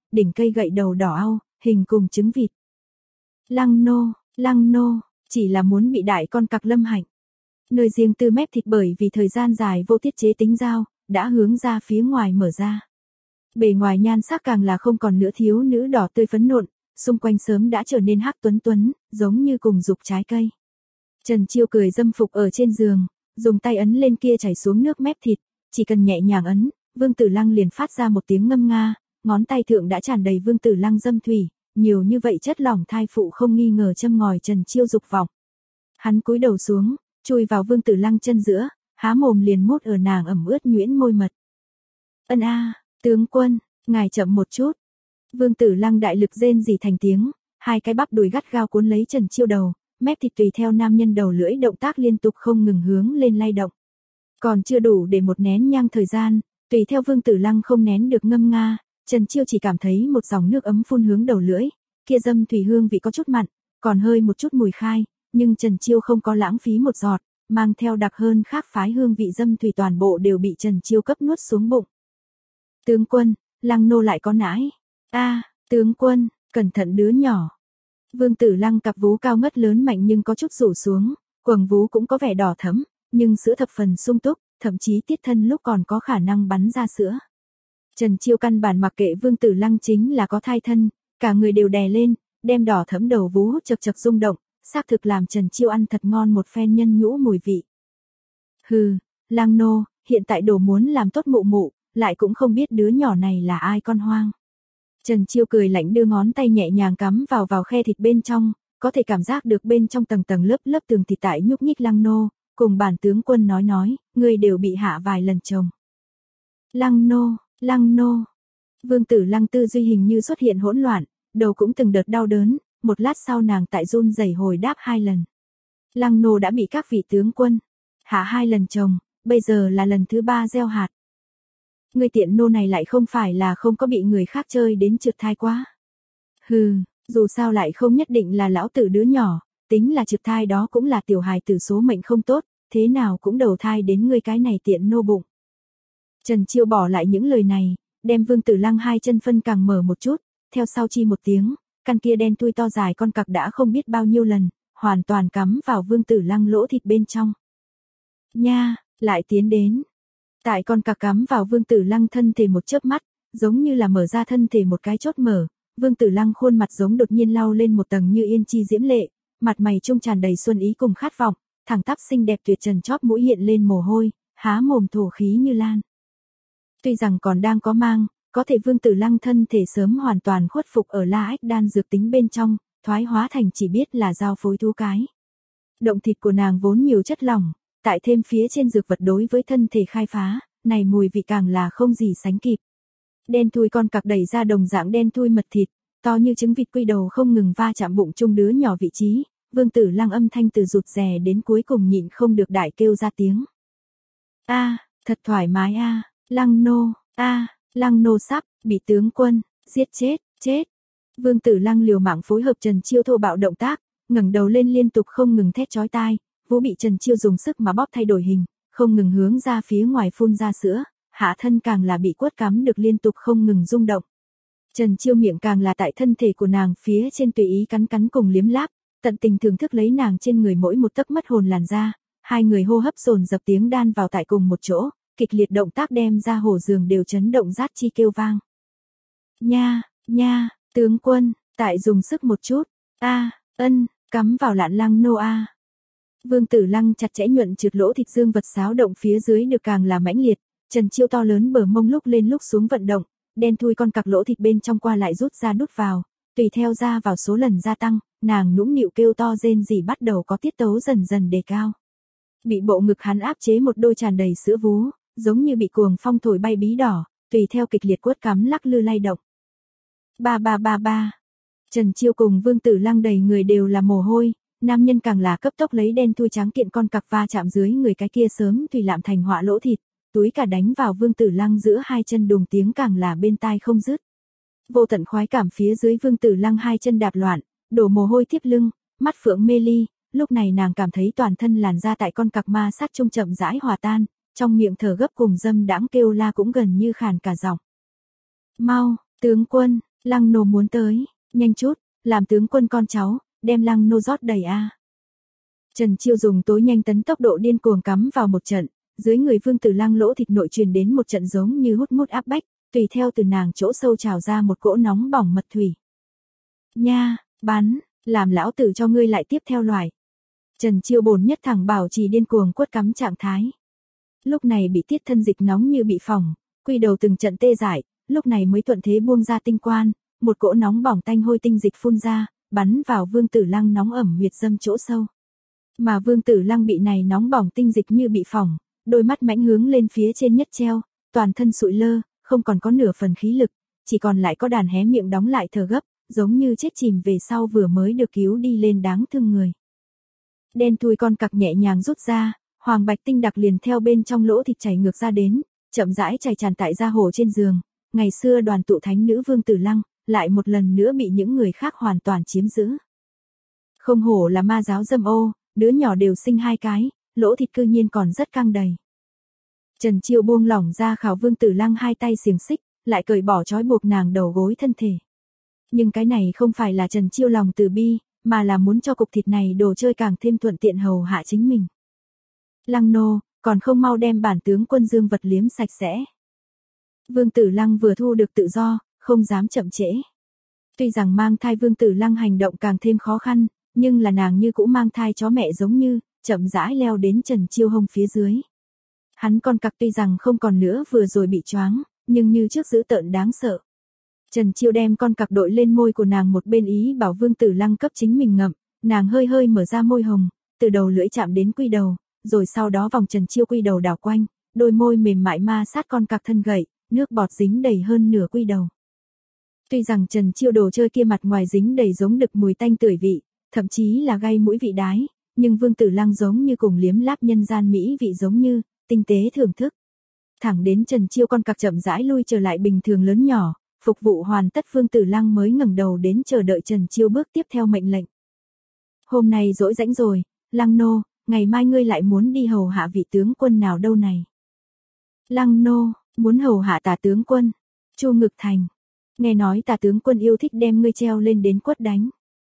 đỉnh cây gậy đầu đỏ au, hình cùng trứng vịt. Lăng nô, lăng nô, chỉ là muốn bị đại con cặc lâm hạnh. Nơi riêng tư mép thịt bởi vì thời gian dài vô tiết chế tính dao, đã hướng ra phía ngoài mở ra. Bề ngoài nhan sắc càng là không còn nữa thiếu nữ đỏ tươi phấn nộn, xung quanh sớm đã trở nên hắc tuấn tuấn, giống như cùng dục trái cây. Trần Chiêu cười dâm phục ở trên giường, dùng tay ấn lên kia chảy xuống nước mép thịt, chỉ cần nhẹ nhàng ấn, Vương Tử Lăng liền phát ra một tiếng ngâm nga, ngón tay thượng đã tràn đầy Vương Tử Lăng dâm thủy, nhiều như vậy chất lỏng thai phụ không nghi ngờ châm ngòi Trần Chiêu dục vọng. Hắn cúi đầu xuống, chui vào Vương Tử Lăng chân giữa, há mồm liền mút ở nàng ẩm ướt nhuyễn môi mật. Ân a, tướng quân, ngài chậm một chút. Vương Tử Lăng đại lực rên rỉ thành tiếng, hai cái bắp đùi gắt gao cuốn lấy Trần Chiêu đầu, mép thịt tùy theo nam nhân đầu lưỡi động tác liên tục không ngừng hướng lên lay động. Còn chưa đủ để một nén nhang thời gian, tùy theo Vương Tử Lăng không nén được ngâm nga, Trần Chiêu chỉ cảm thấy một dòng nước ấm phun hướng đầu lưỡi, kia dâm thủy hương vị có chút mặn, còn hơi một chút mùi khai, nhưng Trần Chiêu không có lãng phí một giọt, mang theo đặc hơn khác phái hương vị dâm thủy toàn bộ đều bị Trần Chiêu cấp nuốt xuống bụng. Tướng quân, Lăng nô lại có nãi. A, tướng quân, cẩn thận đứa nhỏ. Vương Tử Lăng cặp vú cao ngất lớn mạnh nhưng có chút rủ xuống, quầng vú cũng có vẻ đỏ thẫm, nhưng sữa thập phần sung túc, thậm chí tiết thân lúc còn có khả năng bắn ra sữa. Trần Chiêu căn bản mặc kệ Vương Tử Lăng chính là có thai thân, cả người đều đè lên, đem đỏ thẫm đầu vú chật chật rung động, xác thực làm Trần Chiêu ăn thật ngon một phen nhân nhũ mùi vị. Hừ, Lăng nô, hiện tại đồ muốn làm tốt mụ mụ, lại cũng không biết đứa nhỏ này là ai con hoang. Trần Chiêu cười lạnh đưa ngón tay nhẹ nhàng cắm vào vào khe thịt bên trong, có thể cảm giác được bên trong tầng tầng lớp lớp tường thịt tại nhúc nhích. Lăng nô, cùng bản tướng quân nói nói, người đều bị hạ vài lần chồng. Lăng nô, Lăng nô. Vương Tử Lăng tư duy hình như xuất hiện hỗn loạn, đầu cũng từng đợt đau đớn, một lát sau nàng tại run rẩy hồi đáp hai lần. Lăng nô đã bị các vị tướng quân hạ hai lần chồng, bây giờ là lần thứ ba gieo hạt. Người tiện nô này lại không phải là không có bị người khác chơi đến trượt thai quá. Hừ, dù sao lại không nhất định là lão tử đứa nhỏ, tính là trượt thai đó cũng là tiểu hài tử số mệnh không tốt, thế nào cũng đầu thai đến ngươi cái này tiện nô bụng. Trần Chiêu bỏ lại những lời này, đem Vương Tử Lăng hai chân phân càng mở một chút, theo sau chi một tiếng, căn kia đen thui to dài con cặc đã không biết bao nhiêu lần, hoàn toàn cắm vào Vương Tử Lăng lỗ thịt bên trong. Nha, lại tiến đến. Tại con cặc cắm vào Vương Tử Lăng thân thể một chớp mắt, giống như là mở ra thân thể một cái chốt mở, Vương Tử Lăng khuôn mặt giống đột nhiên lau lên một tầng như yên chi diễm lệ, mặt mày trung tràn đầy xuân ý cùng khát vọng, thẳng tắp xinh đẹp tuyệt trần chóp mũi hiện lên mồ hôi, há mồm thổ khí như lan. Tuy rằng còn đang có mang, có thể Vương Tử Lăng thân thể sớm hoàn toàn khuất phục ở La Ách đan dược tính bên trong, thoái hóa thành chỉ biết là giao phối thú cái. Động thịt của nàng vốn nhiều chất lỏng, tại thêm phía trên dược vật đối với thân thể khai phá, này mùi vị càng là không gì sánh kịp. Đen thui con cặc đẩy ra đồng dạng đen thui mật thịt, to như trứng vịt quy đầu không ngừng va chạm bụng chung đứa nhỏ vị trí, Vương Tử Lăng âm thanh từ rụt rè đến cuối cùng nhịn không được đại kêu ra tiếng. A, thật thoải mái a, Lăng nô, a, Lăng nô sắp bị tướng quân giết chết, chết. Vương Tử Lăng liều mạng phối hợp Trần Chiêu thô bạo động tác, ngẩng đầu lên liên tục không ngừng thét chói tai, vú bị Trần Chiêu dùng sức mà bóp thay đổi hình, không ngừng hướng ra phía ngoài phun ra sữa, hạ thân càng là bị quất cắm được liên tục không ngừng rung động. Trần Chiêu miệng càng là tại thân thể của nàng phía trên tùy ý cắn cắn cùng liếm láp, tận tình thưởng thức lấy nàng trên người mỗi một tấc mất hồn làn da, hai người hô hấp dồn dập tiếng đan vào tại cùng một chỗ, kịch liệt động tác đem ra hồ giường đều chấn động rát chi kêu vang. Nha, nha, tướng quân, tại dùng sức một chút, a, ân, cắm vào lạn Lăng nô a. Vương Tử Lăng chặt chẽ nhuận trượt lỗ thịt dương vật xáo động phía dưới được càng là mãnh liệt, Trần Chiêu to lớn bờ mông lúc lên lúc xuống vận động, đen thui con cặc lỗ thịt bên trong qua lại rút ra đút vào, tùy theo ra vào số lần gia tăng, nàng nũng nịu kêu to rên rỉ bắt đầu có tiết tấu dần dần đề cao. Bị bộ ngực hắn áp chế một đôi tràn đầy sữa vú, giống như bị cuồng phong thổi bay bí đỏ, tùy theo kịch liệt quất cắm lắc lư lay động. Ba ba ba ba. Trần Chiêu cùng Vương Tử Lăng đầy người đều là mồ hôi, nam nhân càng là cấp tốc lấy đen thui trắng kiện con cặc va chạm dưới người cái kia sớm tùy lạm thành họa lỗ thịt, túi cả đánh vào Vương Tử Lăng giữa hai chân đùng tiếng càng là bên tai không dứt. Vô tận khoái cảm phía dưới Vương Tử Lăng hai chân đạp loạn, đổ mồ hôi tiếp lưng, mắt phượng mê ly, lúc này nàng cảm thấy toàn thân làn da tại con cặc ma sát trung chậm rãi hòa tan, trong miệng thở gấp cùng dâm đãng kêu la cũng gần như khàn cả giọng. Mau, tướng quân, Lăng nô muốn tới, nhanh chút, làm tướng quân con cháu, đem lăng nô rót đầy a. Trần Chiêu dùng tối nhanh tấn tốc độ điên cuồng cắm vào một trận, dưới người Vương Tử Lăng lỗ thịt nội truyền đến một trận giống như hút mút áp bách, tùy theo từ nàng chỗ sâu trào ra một cỗ nóng bỏng mật thủy. Nha, bắn, làm lão tử cho ngươi lại tiếp theo loại. Trần Chiêu bổn nhất thẳng bảo trì điên cuồng quất cắm trạng thái. Lúc này bị tiết thân dịch nóng như bị phỏng, quy đầu từng trận tê dại, lúc này mới thuận thế buông ra tinh quan, một cỗ nóng bỏng tanh hôi tinh dịch phun ra, bắn vào Vương Tử Lăng nóng ẩm huyệt dâm chỗ sâu. Mà Vương Tử Lăng bị này nóng bỏng tinh dịch như bị phỏng, đôi mắt mãnh hướng lên phía trên nhất treo, toàn thân sụi lơ, không còn có nửa phần khí lực, chỉ còn lại có đàn hé miệng đóng lại thở gấp, giống như chết chìm về sau vừa mới được cứu đi lên đáng thương người. Đen thui con cặc nhẹ nhàng rút ra, hoàng bạch tinh đặc liền theo bên trong lỗ thịt chảy ngược ra đến, chậm rãi chảy tràn tại da hồ trên giường. Ngày xưa đoàn tụ thánh nữ Vương Tử Lăng, lại một lần nữa bị những người khác hoàn toàn chiếm giữ. Không hổ là ma giáo dâm ô, đứa nhỏ đều sinh hai cái, lỗ thịt cư nhiên còn rất căng đầy. Trần Chiêu buông lỏng ra khảo Vương Tử Lăng hai tay xiềng xích, lại cởi bỏ trói buộc nàng đầu gối thân thể. Nhưng cái này không phải là Trần Chiêu lòng từ bi, mà là muốn cho cục thịt này đồ chơi càng thêm thuận tiện hầu hạ chính mình. Lăng nô, còn không mau đem bản tướng quân dương vật liếm sạch sẽ. Vương Tử Lăng vừa thu được tự do, không dám chậm trễ. Tuy rằng mang thai Vương Tử Lăng hành động càng thêm khó khăn, nhưng là nàng như cũ mang thai chó mẹ giống như, chậm rãi leo đến Trần Chiêu hông phía dưới. Hắn con cặc tuy rằng không còn nữa vừa rồi bị choáng, nhưng như trước dữ tợn đáng sợ. Trần Chiêu đem con cặc đội lên môi của nàng một bên ý bảo Vương Tử Lăng cấp chính mình ngậm, nàng hơi hơi mở ra môi hồng, từ đầu lưỡi chạm đến quy đầu, rồi sau đó vòng Trần Chiêu quy đầu đảo quanh, đôi môi mềm mại ma sát con cặc thân gậy, nước bọt dính đầy hơn nửa quy đầu. Tuy rằng Trần Chiêu đồ chơi kia mặt ngoài dính đầy giống đực mùi tanh tưởi vị, thậm chí là gây mũi vị đái, nhưng Vương Tử Lăng giống như cùng liếm láp nhân gian mỹ vị giống như, tinh tế thưởng thức. Thẳng đến Trần Chiêu con cặc chậm rãi lui trở lại bình thường lớn nhỏ, phục vụ hoàn tất Vương Tử Lăng mới ngẩng đầu đến chờ đợi Trần Chiêu bước tiếp theo mệnh lệnh. Hôm nay rỗi rãnh rồi, Lăng nô, ngày mai ngươi lại muốn đi hầu hạ vị tướng quân nào đâu này? Lăng nô, muốn hầu hạ Tả tướng quân, Chu Ngực Thành. Nghe nói Tả tướng quân yêu thích đem ngươi treo lên đến quất đánh.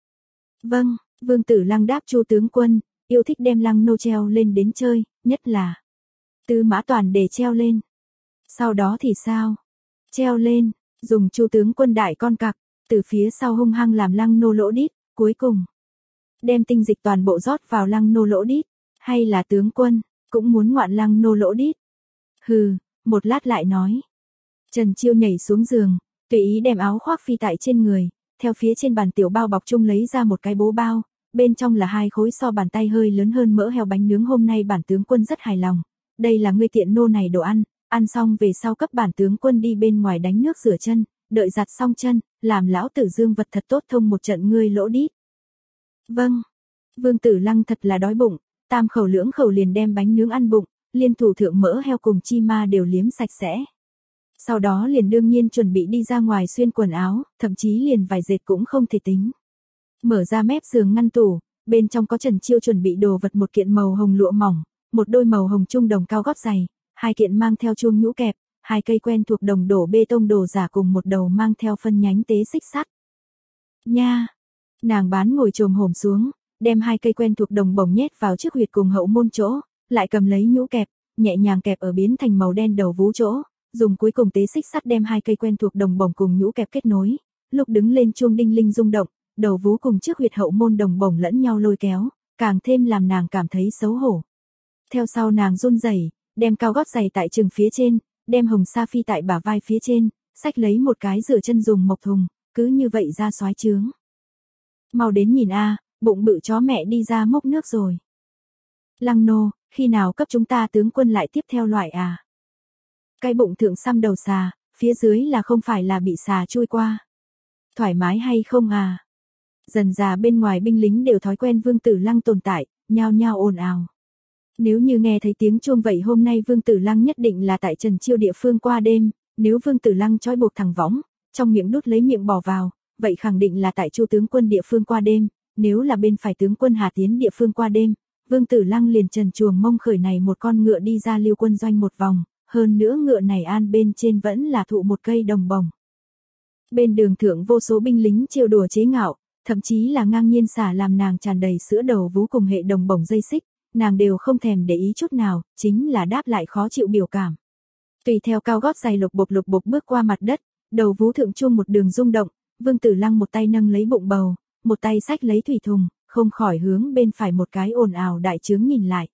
Vâng, Vương Tử Lăng đáp Chu tướng quân, yêu thích đem Lăng nô treo lên đến chơi, nhất là Tư Mã Toàn để treo lên. Sau đó thì sao? Treo lên, dùng Chu tướng quân đại con cặc, từ phía sau hung hăng làm Lăng nô lỗ đít, cuối cùng đem tinh dịch toàn bộ rót vào Lăng nô lỗ đít, hay là tướng quân cũng muốn ngoạn Lăng nô lỗ đít. Hừ, một lát lại nói. Trần Chiêu nhảy xuống giường, tùy ý đem áo khoác phi tại trên người, theo phía trên bàn tiểu bao bọc chung lấy ra một cái bố bao, bên trong là hai khối so bàn tay hơi lớn hơn mỡ heo bánh nướng, hôm nay bản tướng quân rất hài lòng. Đây là ngươi tiện nô này đồ ăn, ăn xong về sau cấp bản tướng quân đi bên ngoài đánh nước rửa chân, đợi giặt xong chân, làm lão tử dương vật thật tốt thông một trận ngươi lỗ đít. Vâng, Vương Tử Lăng thật là đói bụng, tam khẩu lưỡng khẩu liền đem bánh nướng ăn bụng, liên thủ thượng mỡ heo cùng chi ma đều liếm sạch sẽ. Sau đó liền đương nhiên chuẩn bị đi ra ngoài xuyên quần áo, thậm chí liền vải dệt cũng không thể tính. Mở ra mép giường ngăn tủ, bên trong có Trần Chiêu chuẩn bị đồ vật, một kiện màu hồng lụa mỏng, một đôi màu hồng trung đồng cao gót giày, hai kiện mang theo chuông nhũ kẹp, hai cây quen thuộc đồng đổ bê tông đồ giả cùng một đầu mang theo phân nhánh tế xích sắt. Nha! Nàng bán ngồi chồm hổm xuống, đem hai cây quen thuộc đồng bổng nhét vào trước huyệt cùng hậu môn chỗ, lại cầm lấy nhũ kẹp, nhẹ nhàng kẹp ở biến thành màu đen đầu vú chỗ, dùng cuối cùng tế xích sắt đem hai cây quen thuộc đồng bổng cùng nhũ kẹp kết nối, lúc đứng lên chuông đinh linh rung động, đầu vú cùng trước huyệt hậu môn đồng bổng lẫn nhau lôi kéo, càng thêm làm nàng cảm thấy xấu hổ. Theo sau nàng run rẩy, đem cao gót giày tại chừng phía trên, đem hồng sa phi tại bả vai phía trên, xách lấy một cái rửa chân dùng mộc thùng, cứ như vậy ra xoái trướng. Mau đến nhìn a, bụng bự chó mẹ đi ra mốc nước rồi. Lăng nô, khi nào cấp chúng ta tướng quân lại tiếp theo loại à? Cái bụng thượng xăm đầu xà, phía dưới là không phải là bị xà chui qua. Thoải mái hay không à? Dần dà bên ngoài binh lính đều thói quen Vương Tử Lăng tồn tại, nhao nhao ồn ào. Nếu như nghe thấy tiếng chuông vậy hôm nay Vương Tử Lăng nhất định là tại Trần Chiêu địa phương qua đêm, nếu Vương Tử Lăng trói buộc thẳng võng, trong miệng đút lấy miệng bỏ vào, vậy khẳng định là tại Chu tướng quân địa phương qua đêm, nếu là bên phải tướng quân Hà Tiến địa phương qua đêm, Vương Tử Lăng liền trần chuồng mông khởi này một con ngựa đi ra Liêu quân doanh một vòng, hơn nữa ngựa này an bên trên vẫn là thụ một cây đồng bổng. Bên đường thượng vô số binh lính trêu đùa chế ngạo, thậm chí là ngang nhiên xả làm nàng tràn đầy sữa đầu vú cùng hệ đồng bổng dây xích, nàng đều không thèm để ý chút nào, chính là đáp lại khó chịu biểu cảm. Tùy theo cao gót giày lục bộp lục bộp bước qua mặt đất, đầu vú thượng chuông một đường rung động, Vương Tử Lăng một tay nâng lấy bụng bầu, một tay xách lấy thủy thùng, không khỏi hướng bên phải một cái ồn ào đại trướng nhìn lại.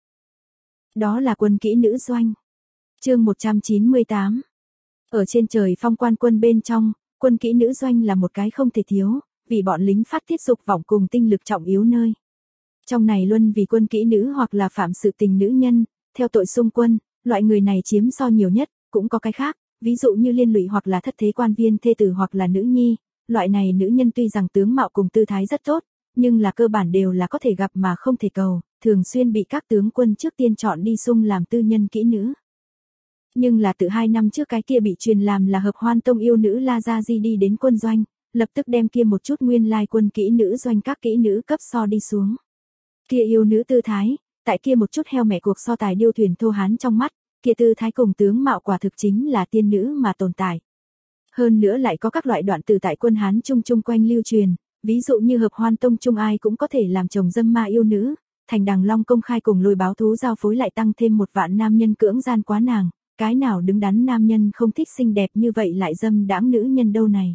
Đó là quân kỹ nữ doanh. Chương một trăm chín mươi tám. Ở trên trời phong quan quân bên trong, quân kỹ nữ doanh là một cái không thể thiếu, vì bọn lính phát tiết dục vọng cùng tinh lực trọng yếu nơi. Trong này luân vì quân kỹ nữ hoặc là phạm sự tình nữ nhân, theo tội xung quân, loại người này chiếm so nhiều nhất, cũng có cái khác, ví dụ như liên lụy hoặc là thất thế quan viên thê tử hoặc là nữ nhi, loại này nữ nhân tuy rằng tướng mạo cùng tư thái rất tốt, nhưng là cơ bản đều là có thể gặp mà không thể cầu, thường xuyên bị các tướng quân trước tiên chọn đi sung làm tư nhân kỹ nữ. Nhưng là từ hai năm trước cái kia bị truyền làm là hợp hoan tông yêu nữ La Gia Di đi đến quân doanh, lập tức đem kia một chút nguyên lai quân kỹ nữ doanh các kỹ nữ cấp so đi xuống. Kia yêu nữ tư thái, tại kia một chút heo mẹ cuộc so tài điêu thuyền thô hán trong mắt, kia tư thái cùng tướng mạo quả thực chính là tiên nữ mà tồn tại. Hơn nữa lại có các loại đoạn từ tại quân Hán chung chung quanh lưu truyền, ví dụ như hợp hoan tông chung ai cũng có thể làm chồng dâm ma yêu nữ, thành Đằng Long công khai cùng lôi báo thú giao phối lại tăng thêm một vạn nam nhân cưỡng gian quá nàng, cái nào đứng đắn nam nhân không thích xinh đẹp như vậy lại dâm đãng nữ nhân đâu này.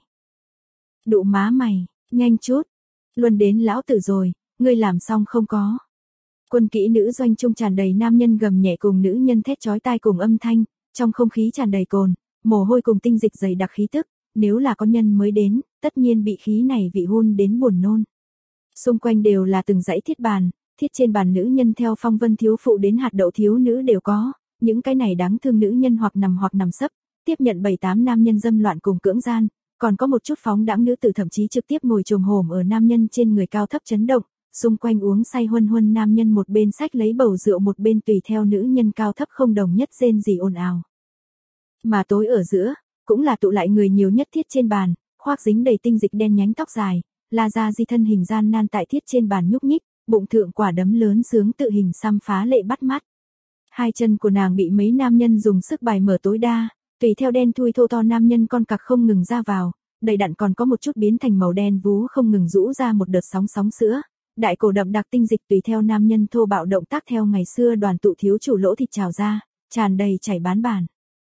Đụ má mày, nhanh chút, luân đến lão tử rồi, ngươi làm xong không có. Quân kỹ nữ doanh trung tràn đầy nam nhân gầm nhẹ cùng nữ nhân thét chói tai cùng âm thanh, trong không khí tràn đầy cồn, mồ hôi cùng tinh dịch dày đặc khí tức, nếu là có nhân mới đến, tất nhiên bị khí này vị hun đến buồn nôn. Xung quanh đều là từng dãy thiết bàn, thiết trên bàn nữ nhân theo phong vân thiếu phụ đến hạt đậu thiếu nữ đều có, những cái này đáng thương nữ nhân hoặc nằm hoặc nằm sấp, tiếp nhận bảy tám nam nhân dâm loạn cùng cưỡng gian, còn có một chút phóng đãng nữ tử thậm chí trực tiếp ngồi chồm hổm ở nam nhân trên người cao thấp chấn động, xung quanh uống say huân huân nam nhân một bên xách lấy bầu rượu một bên tùy theo nữ nhân cao thấp không đồng nhất rên rỉ ồn ào. Mà tối ở giữa, cũng là tụ lại người nhiều nhất thiết trên bàn, khoác dính đầy tinh dịch đen nhánh tóc dài, La Gia Di thân hình gian nan tại thiết trên bàn nhúc nhích, bụng thượng quả đấm lớn sướng tự hình xăm phá lệ bắt mắt. Hai chân của nàng bị mấy nam nhân dùng sức bài mở tối đa, tùy theo đen thui thô to nam nhân con cặc không ngừng ra vào, đầy đặn còn có một chút biến thành màu đen vú không ngừng rũ ra một đợt sóng sóng sữa. Đại cổ đậm đặc tinh dịch tùy theo nam nhân thô bạo động tác theo ngày xưa đoàn tụ thiếu chủ lỗ thịt trào ra, tràn đầy chảy bán bàn.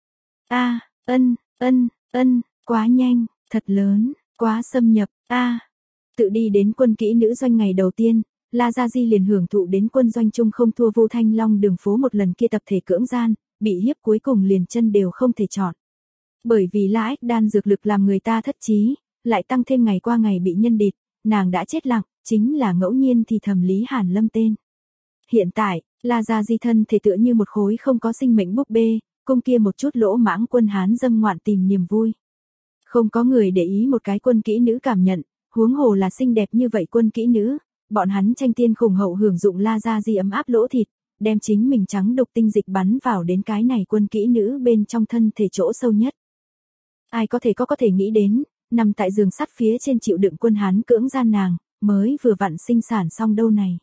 A, ân, ân, ân, quá nhanh, thật lớn, quá xâm nhập, a. Tự đi đến quân kỹ nữ doanh ngày đầu tiên, La Gia Di liền hưởng thụ đến quân doanh chung không thua Vu Thanh Long đường phố một lần kia tập thể cưỡng gian, bị hiếp cuối cùng liền chân đều không thể chọn. Bởi vì La Ách đan dược lực làm người ta thất trí, lại tăng thêm ngày qua ngày bị nhân địt, nàng đã chết lặng, chính là ngẫu nhiên thì thầm Lý Hàn Lâm tên. Hiện tại, La Gia Di thân thể tựa như một khối không có sinh mệnh búp bê, cung kia một chút lỗ mãng quân Hán dâm ngoạn tìm niềm vui. Không có người để ý một cái quân kỹ nữ cảm nhận, huống hồ là xinh đẹp như vậy quân kỹ nữ, bọn hắn tranh tiên khủng hậu hưởng dụng La Gia Di ấm áp lỗ thịt, đem chính mình trắng đục tinh dịch bắn vào đến cái này quân kỹ nữ bên trong thân thể chỗ sâu nhất. Ai có thể có có thể nghĩ đến, nằm tại giường sắt phía trên chịu đựng quân Hán cưỡng gian nàng, mới vừa vặn sinh sản xong đâu này.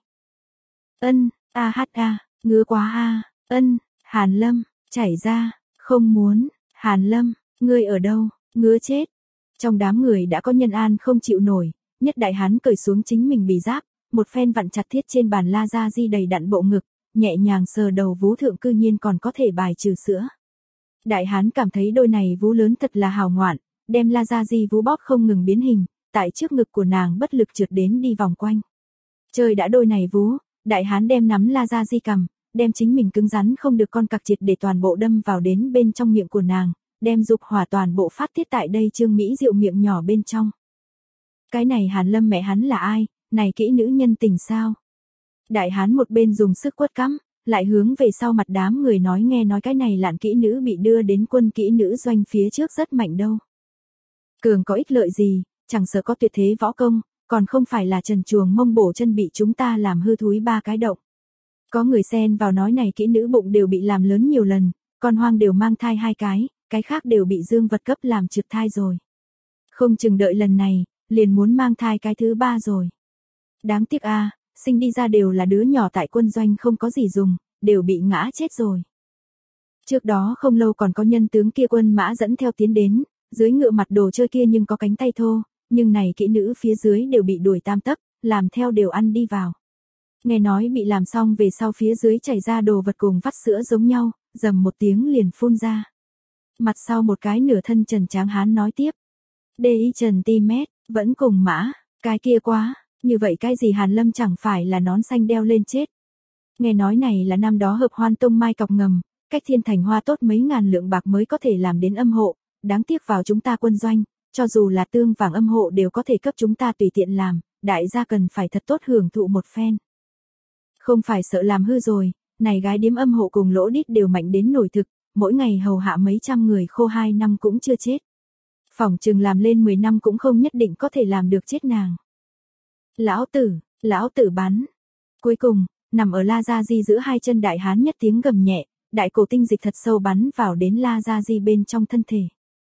Ân, a hát a, ngứa quá a, ân, Hàn Lâm, chảy ra, không muốn, Hàn Lâm, ngươi ở đâu, ngứa chết. Trong đám người đã có nhân an không chịu nổi, nhất đại hán cởi xuống chính mình bì giáp, một phen vặn chặt thiết trên bàn La Gia Di đầy đặn bộ ngực, nhẹ nhàng sờ đầu vú thượng cư nhiên còn có thể bài trừ sữa. Đại hán cảm thấy đôi này vú lớn thật là hào ngoạn, đem La Gia Di vú bóp không ngừng biến hình, tại trước ngực của nàng bất lực trượt đến đi vòng quanh. Trời đã đôi này vú, đại hán đem nắm La Gia Di cầm, đem chính mình cứng rắn không được con cặc triệt để toàn bộ đâm vào đến bên trong miệng của nàng, đem dục hỏa toàn bộ phát tiết tại đây Trương Mỹ Diệu miệng nhỏ bên trong. Cái này Hàn Lâm mẹ hắn là ai, này kỹ nữ nhân tình sao? Đại hán một bên dùng sức quất cắm, lại hướng về sau mặt đám người nói nghe nói cái này lạn kỹ nữ bị đưa đến quân kỹ nữ doanh phía trước rất mạnh đâu. Cường có ích lợi gì, chẳng sợ có tuyệt thế võ công, còn không phải là trần chuồng mông bổ chân bị chúng ta làm hư thúi ba cái động. Có người xen vào nói này kỹ nữ bụng đều bị làm lớn nhiều lần, con hoang đều mang thai hai cái, cái khác đều bị dương vật cấp làm trượt thai rồi. Không chừng đợi lần này, liền muốn mang thai cái thứ ba rồi. Đáng tiếc a, à, sinh đi ra đều là đứa nhỏ tại quân doanh không có gì dùng, đều bị ngã chết rồi. Trước đó không lâu còn có nhân tướng kia quân mã dẫn theo tiến đến, dưới ngựa mặt đồ chơi kia nhưng có cánh tay thô, nhưng này kỹ nữ phía dưới đều bị đuổi tam tấc, làm theo đều ăn đi vào. Nghe nói bị làm xong về sau phía dưới chảy ra đồ vật cùng vắt sữa giống nhau, dầm một tiếng liền phun ra. Mặt sau một cái nửa thân trần tráng hán nói tiếp. Đê y trần ti mét, vẫn cùng mã, cái kia quá, như vậy cái gì Hàn Lâm chẳng phải là nón xanh đeo lên chết. Nghe nói này là năm đó hợp hoan tông mai cọc ngầm, cách thiên thành hoa tốt mấy ngàn lượng bạc mới có thể làm đến âm hộ, đáng tiếc vào chúng ta quân doanh, cho dù là tương vàng âm hộ đều có thể cấp chúng ta tùy tiện làm, đại gia cần phải thật tốt hưởng thụ một phen. Không phải sợ làm hư rồi, này gái điếm âm hộ cùng lỗ đít đều mạnh đến nổi thực, mỗi ngày hầu hạ mấy trăm người khô hai năm cũng chưa chết. Phỏng chừng làm lên mười năm cũng không nhất định có thể làm được chết nàng. Lão tử, lão tử bắn. Cuối cùng, nằm ở La Gia Di giữa hai chân đại hán nhất tiếng gầm nhẹ, đại cổ tinh dịch thật sâu bắn vào đến La Gia Di bên trong thân thể.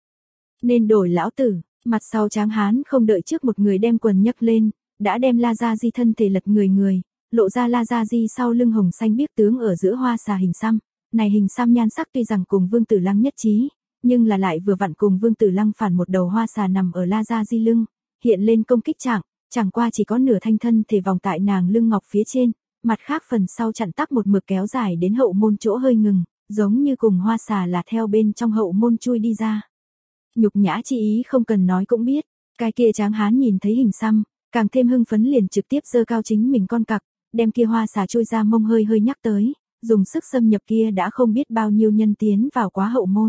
Nên đổi lão tử, mặt sau tráng hán không đợi trước một người đem quần nhấc lên, đã đem La Gia Di thân thể lật người người, lộ ra La Gia Di sau lưng hồng xanh biếc tướng ở giữa hoa xà hình xăm. Này hình xăm nhan sắc tuy rằng cùng Vương Tử Lăng nhất trí, nhưng là lại vừa vặn cùng Vương Tử Lăng phản một đầu hoa xà nằm ở La Gia Di lưng, hiện lên công kích trạng, chẳng qua chỉ có nửa thanh thân thể vòng tại nàng lưng ngọc phía trên, mặt khác phần sau chặn tắc một mực kéo dài đến hậu môn chỗ hơi ngừng, giống như cùng hoa xà là theo bên trong hậu môn chui đi ra. Nhục nhã chi ý không cần nói cũng biết, cái kia tráng hán nhìn thấy hình xăm, càng thêm hưng phấn liền trực tiếp giơ cao chính mình con cặc, đem kia hoa xà chui ra mông hơi hơi nhắc tới, dùng sức xâm nhập kia đã không biết bao nhiêu nhân tiến vào quá hậu môn.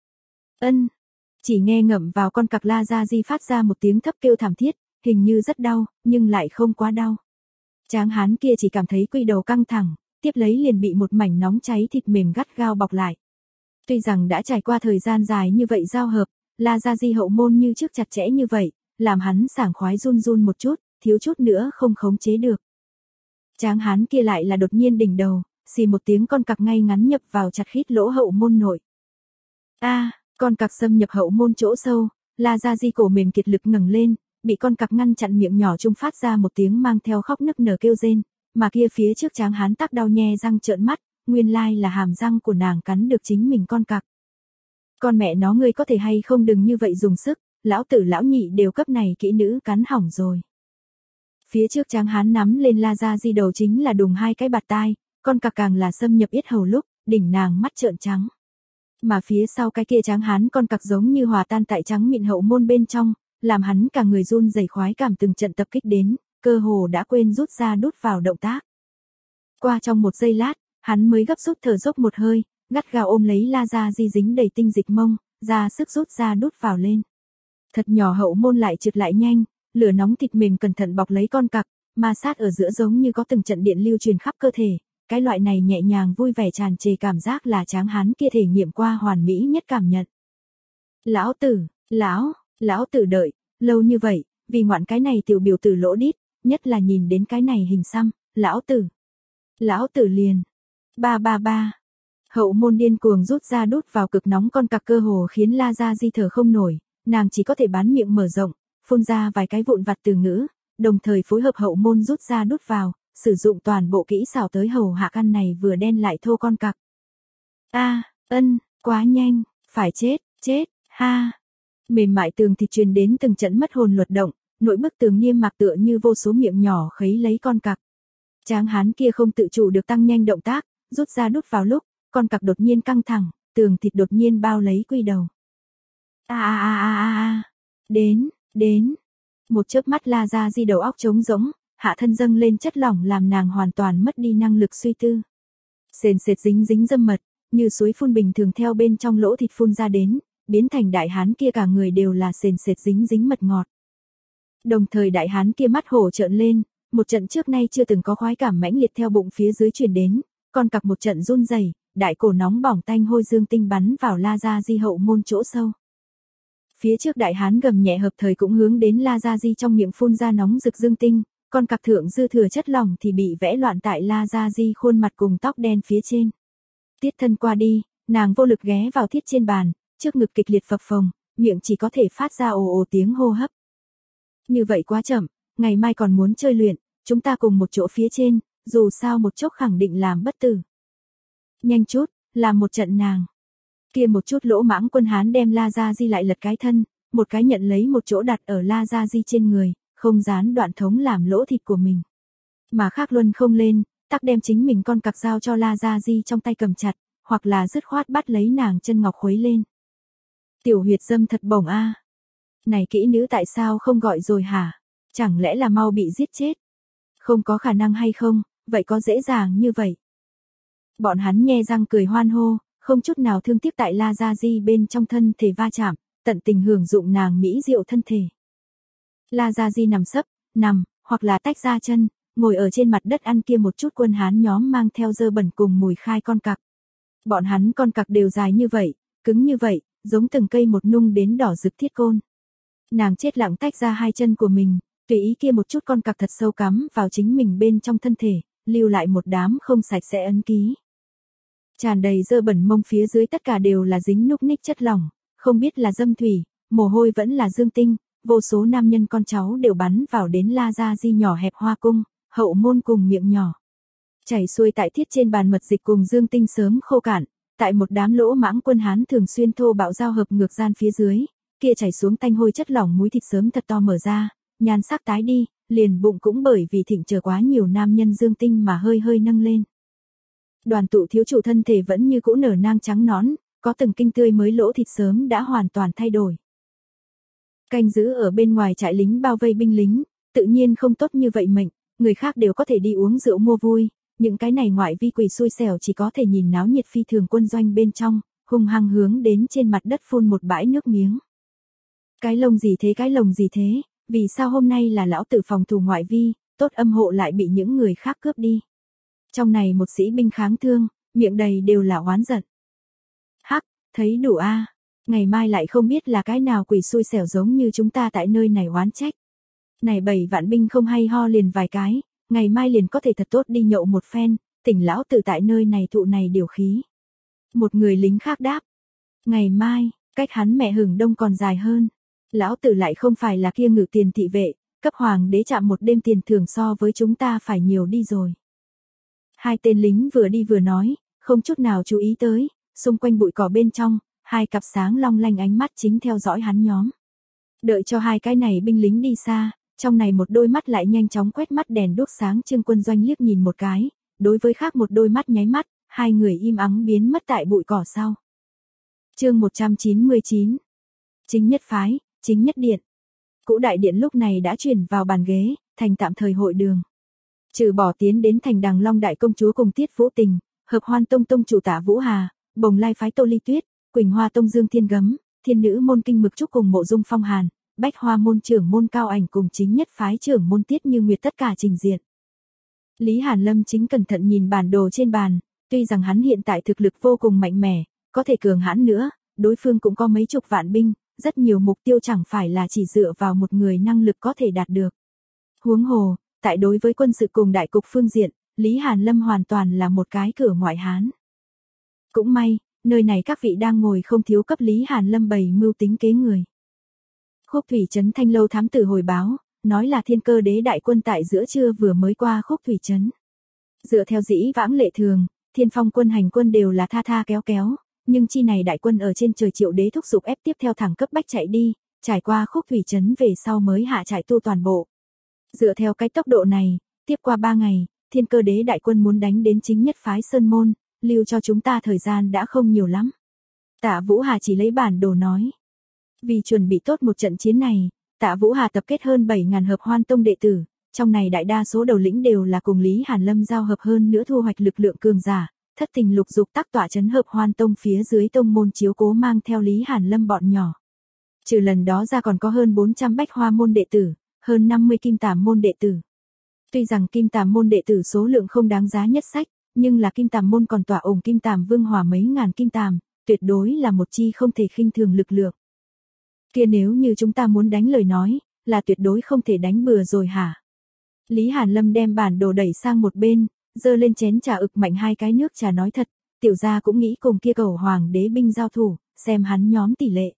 Ân, chỉ nghe ngậm vào con cặc La Gia Di phát ra một tiếng thấp kêu thảm thiết, hình như rất đau, nhưng lại không quá đau. Tráng hán kia chỉ cảm thấy quy đầu căng thẳng, tiếp lấy liền bị một mảnh nóng cháy thịt mềm gắt gao bọc lại. Tuy rằng đã trải qua thời gian dài như vậy giao hợp, La Gia Di hậu môn như trước chặt chẽ như vậy, làm hắn sảng khoái run run một chút, thiếu chút nữa không khống chế được. Tráng hán kia lại là đột nhiên đỉnh đầu, xì một tiếng con cặc ngay ngắn nhập vào chặt khít lỗ hậu môn nội. A, à, con cặc xâm nhập hậu môn chỗ sâu, La Gia Di cổ mềm kiệt lực ngẩng lên, bị con cặc ngăn chặn miệng nhỏ trung phát ra một tiếng mang theo khóc nức nở kêu rên, mà kia phía trước tráng hán tắc đau nhe răng trợn mắt, nguyên lai là hàm răng của nàng cắn được chính mình con cặc. Con mẹ nó ngươi có thể hay không đừng như vậy dùng sức, lão tử lão nhị đều cấp này kỹ nữ cắn hỏng rồi. Phía trước tráng hán nắm lên La Gia Di đầu chính là đùng hai cái bạt tai, con cặc càng là xâm nhập yết hầu lúc, đỉnh nàng mắt trợn trắng. Mà phía sau cái kia tráng hán con cặc giống như hòa tan tại trắng mịn hậu môn bên trong, làm hắn cả người run rẩy khoái cảm từng trận tập kích đến, cơ hồ đã quên rút ra đút vào động tác. Qua trong một giây lát, hắn mới gấp rút thở dốc một hơi, gắt gao ôm lấy La Gia Di dính đầy tinh dịch mông, ra sức rút ra đút vào lên. Thật nhỏ hậu môn lại trượt lại nhanh, lửa nóng thịt mềm cẩn thận bọc lấy con cặc, ma sát ở giữa giống như có từng trận điện lưu truyền khắp cơ thể, cái loại này nhẹ nhàng vui vẻ tràn trề cảm giác là tráng hán kia thể nghiệm qua hoàn mỹ nhất cảm nhận. Lão tử, lão, lão tử đợi, lâu như vậy, vì ngoạn cái này tiểu biểu tử lỗ đít, nhất là nhìn đến cái này hình xăm, lão tử, lão tử liền, ba ba ba. Hậu môn điên cuồng rút ra đút vào cực nóng con cặc cơ hồ khiến La Gia Di thở không nổi, nàng chỉ có thể bán miệng mở rộng, phun ra vài cái vụn vặt từ ngữ, đồng thời phối hợp hậu môn rút ra đút vào, sử dụng toàn bộ kỹ xảo tới hầu hạ căn này vừa đen lại thô con cặc. A, ân, quá nhanh, phải chết, chết, ha. Mềm mại tường thịt truyền đến từng trận mất hồn luật động, nội bức tường niêm mạc tựa như vô số miệng nhỏ khấy lấy con cặc. Tráng hán kia không tự chủ được tăng nhanh động tác, rút ra đút vào lúc, con cặc đột nhiên căng thẳng, tường thịt đột nhiên bao lấy quy đầu. A a a a a a. Đến, đến. Một chớp mắt La Gia Di đầu óc trống rỗng, hạ thân dâng lên chất lỏng làm nàng hoàn toàn mất đi năng lực suy tư. Sền sệt dính dính dâm mật, như suối phun bình thường theo bên trong lỗ thịt phun ra đến, biến thành đại hán kia cả người đều là sền sệt dính dính mật ngọt. Đồng thời đại hán kia mắt hổ trợn lên, một trận trước nay chưa từng có khoái cảm mãnh liệt theo bụng phía dưới truyền đến, con cặc một trận run rẩy, đại cổ nóng bỏng tanh hôi dương tinh bắn vào La Gia Di hậu môn chỗ sâu. Phía trước đại hán gầm nhẹ hợp thời cũng hướng đến La Gia Di trong miệng phun ra nóng rực dương tinh, con cặc thượng dư thừa chất lỏng thì bị vẽ loạn tại La Gia Di khuôn mặt cùng tóc đen phía trên. Tiết thân qua đi, nàng vô lực ghé vào thiết trên bàn, trước ngực kịch liệt phập phồng, miệng chỉ có thể phát ra ồ ồ tiếng hô hấp. Như vậy quá chậm, ngày mai còn muốn chơi luyện, chúng ta cùng một chỗ phía trên, dù sao một chốc khẳng định làm bất tử. Nhanh chút, làm một trận nàng. Kia một chút lỗ mãng quân Hán đem La Gia Di lại lật cái thân, một cái nhận lấy một chỗ đặt ở La Gia Di trên người, không dán đoạn thống làm lỗ thịt của mình. Mà khác luân không lên, tắc đem chính mình con cặc dao cho La Gia Di trong tay cầm chặt, hoặc là dứt khoát bắt lấy nàng chân ngọc khuấy lên. Tiểu huyệt dâm thật bổng a. Này kỹ nữ tại sao không gọi rồi hả? Chẳng lẽ là mau bị giết chết? Không có khả năng hay không, vậy có dễ dàng như vậy. Bọn hắn nhe răng cười hoan hô, không chút nào thương tiếc tại La Gia Di bên trong thân thể va chạm, tận tình hưởng dụng nàng mỹ diệu thân thể. La Gia Di nằm sấp, nằm, hoặc là tách ra chân, ngồi ở trên mặt đất ăn kia một chút quân Hán nhóm mang theo dơ bẩn cùng mùi khai con cặc. Bọn hắn con cặc đều dài như vậy, cứng như vậy, giống từng cây một nung đến đỏ rực thiết côn. Nàng chết lặng tách ra hai chân của mình, tùy ý kia một chút con cặc thật sâu cắm vào chính mình bên trong thân thể, lưu lại một đám không sạch sẽ ấn ký. Tràn đầy dơ bẩn mông phía dưới tất cả đều là dính núc ních chất lỏng, không biết là dâm thủy, mồ hôi vẫn là dương tinh, vô số nam nhân con cháu đều bắn vào đến La Gia Di nhỏ hẹp hoa cung, hậu môn cùng miệng nhỏ. Chảy xuôi tại thiết trên bàn mật dịch cùng dương tinh sớm khô cạn, tại một đám lỗ mãng quân Hán thường xuyên thô bạo giao hợp ngược gian phía dưới, kia chảy xuống tanh hôi chất lỏng muối thịt sớm thật to mở ra, nhan sắc tái đi, liền bụng cũng bởi vì thịnh chờ quá nhiều nam nhân dương tinh mà hơi hơi nâng lên. Đoàn tụ thiếu chủ thân thể vẫn như cũ nở nang trắng nõn, có từng kinh tươi mới lỗ thịt sớm đã hoàn toàn thay đổi. Canh giữ ở bên ngoài trại lính bao vây binh lính, tự nhiên không tốt như vậy mệnh, người khác đều có thể đi uống rượu mua vui, những cái này ngoại vi quỷ xui xẻo chỉ có thể nhìn náo nhiệt phi thường quân doanh bên trong, hung hăng hướng đến trên mặt đất phun một bãi nước miếng. Cái lồng gì thế cái lồng gì thế, vì sao hôm nay là lão tử phòng thủ ngoại vi, tốt âm hộ lại bị những người khác cướp đi. Trong này một sĩ binh kháng thương, miệng đầy đều là oán giận. Hắc, thấy đủ a, à. Ngày mai lại không biết là cái nào quỷ xui xẻo giống như chúng ta tại nơi này oán trách. Này bảy vạn binh không hay ho liền vài cái, ngày mai liền có thể thật tốt đi nhậu một phen, tỉnh lão tử tại nơi này thụ này điều khí. Một người lính khác đáp. Ngày mai, cách hắn mẹ hừng đông còn dài hơn. Lão tử lại không phải là kia ngự tiền thị vệ, cấp hoàng đế chạm một đêm tiền thưởng so với chúng ta phải nhiều đi rồi. Hai tên lính vừa đi vừa nói, không chút nào chú ý tới, xung quanh bụi cỏ bên trong, hai cặp sáng long lanh ánh mắt chính theo dõi hắn nhóm. Đợi cho hai cái này binh lính đi xa, trong này một đôi mắt lại nhanh chóng quét mắt đèn đuốc sáng trưng quân doanh liếc nhìn một cái, đối với khác một đôi mắt nháy mắt, hai người im ắng biến mất tại bụi cỏ sau. Chương một trăm chín mươi chín. Chính nhất phái, chính nhất điện. Cũ đại điện lúc này đã chuyển vào bàn ghế, thành tạm thời hội đường. Trừ bỏ tiến đến thành Đằng Long đại công chúa cùng Tiết Vũ Tình, Hợp Hoan Tông tông chủ Tạ Vũ Hà, Bồng Lai phái Tô Ly Tuyết, Quỳnh Hoa Tông Dương Thiên Gấm, Thiên Nữ môn Kinh Mực Trúc cùng Mộ Dung Phong Hàn, Bách Hoa môn trưởng môn Cao Ảnh cùng chính nhất phái trưởng môn Tiết Như Nguyệt tất cả trình diện. Lý Hàn Lâm chính cẩn thận nhìn bản đồ trên bàn, tuy rằng hắn hiện tại thực lực vô cùng mạnh mẽ, có thể cường hãn nữa, đối phương cũng có mấy chục vạn binh, rất nhiều mục tiêu chẳng phải là chỉ dựa vào một người năng lực có thể đạt được. Huống hồ, tại đối với quân sự cùng đại cục phương diện, Lý Hàn Lâm hoàn toàn là một cái cửa ngoại hán. Cũng may, nơi này các vị đang ngồi không thiếu cấp Lý Hàn Lâm bày mưu tính kế người. Khúc Thủy Trấn Thanh Lâu thám tử hồi báo, nói là Thiên Cơ Đế đại quân tại giữa trưa vừa mới qua Khúc Thủy Trấn. Dựa theo dĩ vãng lệ thường, Thiên Phong quân hành quân đều là tha tha kéo kéo, nhưng chi này đại quân ở trên trời Triệu Đế thúc giục ép tiếp theo thẳng cấp bách chạy đi, trải qua Khúc Thủy Trấn về sau mới hạ trại tu toàn bộ. Dựa theo cái tốc độ này, tiếp qua ba ngày, Thiên Cơ Đế đại quân muốn đánh đến chính nhất phái Sơn Môn, lưu cho chúng ta thời gian đã không nhiều lắm. Tạ Vũ Hà chỉ lấy bản đồ nói. Vì chuẩn bị tốt một trận chiến này, Tạ Vũ Hà tập kết hơn bảy nghìn Hợp Hoan Tông đệ tử, trong này đại đa số đầu lĩnh đều là cùng Lý Hàn Lâm giao hợp hơn nữa thu hoạch lực lượng cường giả, thất tình lục dục tác tọa trấn Hợp Hoan Tông phía dưới tông môn chiếu cố mang theo Lý Hàn Lâm bọn nhỏ. Trừ lần đó ra còn có hơn bốn trăm Bách Hoa môn đệ tử, hơn năm mươi Kim Tàm môn đệ tử. Tuy rằng Kim Tàm môn đệ tử số lượng không đáng giá nhất sách, nhưng là Kim Tàm môn còn tỏa ủng Kim Tàm Vương Hòa mấy ngàn Kim Tàm, tuyệt đối là một chi không thể khinh thường lực lượng. Kia nếu như chúng ta muốn đánh lời nói, là tuyệt đối không thể đánh bừa rồi hả? Lý Hàn Lâm đem bản đồ đẩy sang một bên, giơ lên chén trà ực mạnh hai cái nước trà nói thật, tiểu gia cũng nghĩ cùng kia cầu hoàng đế binh giao thủ, xem hắn nhóm tỷ lệ.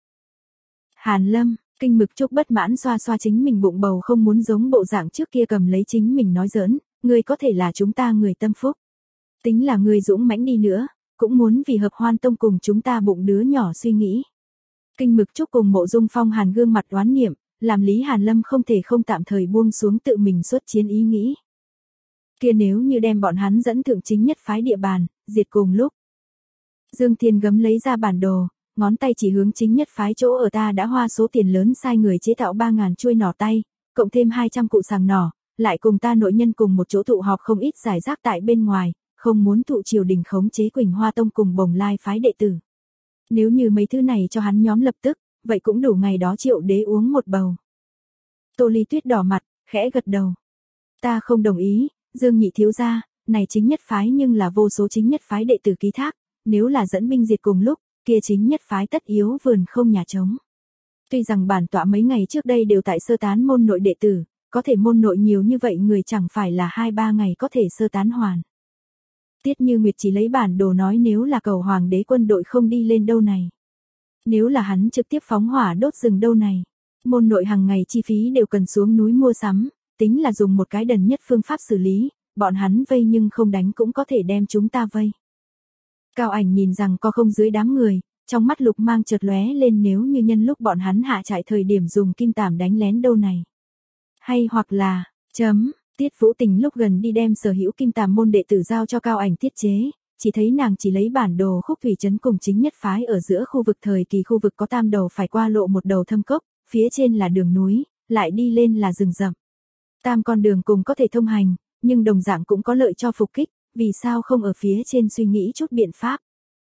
Hàn Lâm, Kinh Mực Trúc bất mãn xoa xoa chính mình bụng bầu không muốn giống bộ dạng trước kia cầm lấy chính mình nói giỡn, ngươi có thể là chúng ta người tâm phúc. Tính là ngươi dũng mãnh đi nữa, cũng muốn vì hợp Hoan Tông cùng chúng ta bụng đứa nhỏ suy nghĩ. Kinh Mực Trúc cùng Mộ Dung Phong Hàn gương mặt oán niệm, làm Lý Hàn Lâm không thể không tạm thời buông xuống tự mình xuất chiến ý nghĩ. Kia nếu như đem bọn hắn dẫn thượng chính nhất phái địa bàn, diệt cùng lúc. Dương Thiên Gấm lấy ra bản đồ, ngón tay chỉ hướng chính nhất phái chỗ ở ta đã hoa số tiền lớn sai người chế tạo ba ngàn chuôi nỏ tay, cộng thêm hai trăm cụ sàng nỏ, lại cùng ta nội nhân cùng một chỗ tụ họp không ít giải rác tại bên ngoài, không muốn thụ triều đình khống chế Quỳnh Hoa Tông cùng Bồng Lai phái đệ tử. Nếu như mấy thứ này cho hắn nhóm lập tức, vậy cũng đủ ngày đó Triệu Đế uống một bầu. Tô Ly Tuyết đỏ mặt, khẽ gật đầu. Ta không đồng ý, Dương nhị thiếu gia, này chính nhất phái nhưng là vô số chính nhất phái đệ tử ký thác, nếu là dẫn binh diệt cùng lúc, kia chính nhất phái tất yếu vườn không nhà trống. Tuy rằng bản tọa mấy ngày trước đây đều tại sơ tán môn nội đệ tử, có thể môn nội nhiều như vậy người chẳng phải là hai ba ngày có thể sơ tán hoàn. Tiết Như Nguyệt chỉ lấy bản đồ nói nếu là cầu hoàng đế quân đội không đi lên đâu này. Nếu là hắn trực tiếp phóng hỏa đốt rừng đâu này. Môn nội hàng ngày chi phí đều cần xuống núi mua sắm, tính là dùng một cái đần nhất phương pháp xử lý, bọn hắn vây nhưng không đánh cũng có thể đem chúng ta vây. Cao Ảnh nhìn rằng có không dưới đám người, trong mắt lục mang chợt lóe lên nếu như nhân lúc bọn hắn hạ trại thời điểm dùng kim tảm đánh lén đâu này. Hay hoặc là, chấm, Tiết Vũ Tình lúc gần đi đem sở hữu kim tàm môn đệ tử giao cho Cao Ảnh tiết chế, chỉ thấy nàng chỉ lấy bản đồ khúc thủy trấn cùng chính nhất phái ở giữa khu vực thời kỳ khu vực có tam đầu phải qua lộ một đầu thâm cốc, phía trên là đường núi, lại đi lên là rừng rậm. Tam con đường cùng có thể thông hành, nhưng đồng dạng cũng có lợi cho phục kích, vì sao không ở phía trên suy nghĩ chút biện pháp.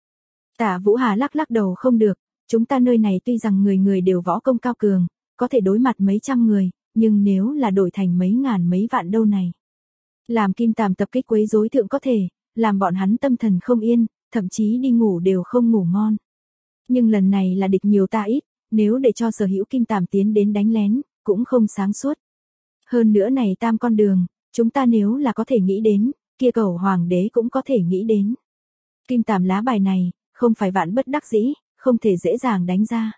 Tả Vũ Hà lắc lắc đầu không được, chúng ta nơi này tuy rằng người người đều võ công cao cường, có thể đối mặt mấy trăm người, nhưng nếu là đổi thành mấy ngàn mấy vạn đâu này. Làm kim tàm tập kích quấy rối thượng có thể, làm bọn hắn tâm thần không yên, thậm chí đi ngủ đều không ngủ ngon. Nhưng lần này là địch nhiều ta ít, nếu để cho sở hữu kim tàm tiến đến đánh lén, cũng không sáng suốt. Hơn nữa này tam con đường, chúng ta nếu là có thể nghĩ đến, kia cầu hoàng đế cũng có thể nghĩ đến. Kim tàm lá bài này, không phải vạn bất đắc dĩ, không thể dễ dàng đánh ra.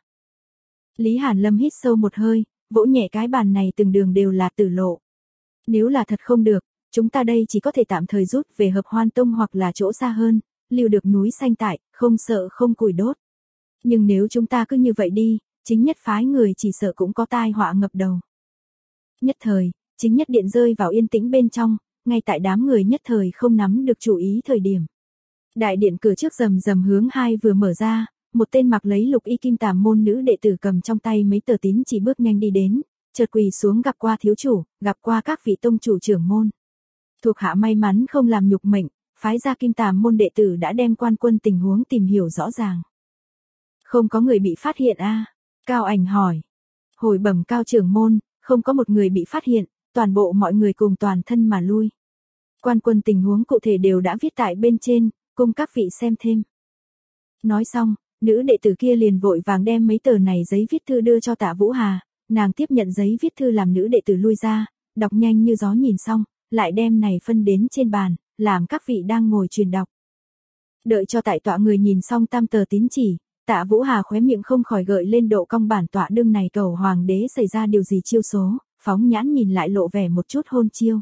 Lý Hàn Lâm hít sâu một hơi, vỗ nhẹ cái bàn này từng đường đều là tử lộ. Nếu là thật không được, chúng ta đây chỉ có thể tạm thời rút về hợp Hoan Tông hoặc là chỗ xa hơn, lưu được núi xanh tại, không sợ không củi đốt. Nhưng nếu chúng ta cứ như vậy đi, chính nhất phái người chỉ sợ cũng có tai họa ngập đầu. Nhất thời, chính nhất điện rơi vào yên tĩnh bên trong, ngay tại đám người nhất thời không nắm được chủ ý thời điểm. Đại điện cửa trước rầm rầm hướng hai vừa mở ra, một tên mặc lấy lục y kim tàm môn nữ đệ tử cầm trong tay mấy tờ tín chỉ bước nhanh đi đến, chợt quỳ xuống gặp qua thiếu chủ, gặp qua các vị tông chủ trưởng môn. Thuộc hạ may mắn không làm nhục mệnh, phái ra kim tàm môn đệ tử đã đem quan quân tình huống tìm hiểu rõ ràng. Không có người bị phát hiện a? À? Cao Ảnh hỏi. Hồi bẩm Cao trưởng môn, không có một người bị phát hiện, toàn bộ mọi người cùng toàn thân mà lui. Quan quân tình huống cụ thể đều đã viết tại bên trên, cùng các vị xem thêm. Nói xong, nữ đệ tử kia liền vội vàng đem mấy tờ này giấy viết thư đưa cho Tạ Vũ Hà, nàng tiếp nhận giấy viết thư làm nữ đệ tử lui ra, đọc nhanh như gió nhìn xong, lại đem này phân đến trên bàn, làm các vị đang ngồi truyền đọc. Đợi cho tại tọa người nhìn xong tam tờ tín chỉ, Tạ Vũ Hà khóe miệng không khỏi gợi lên độ cong bản tọa đương này cầu hoàng đế xảy ra điều gì chiêu số, phóng nhãn nhìn lại lộ vẻ một chút hôn chiêu.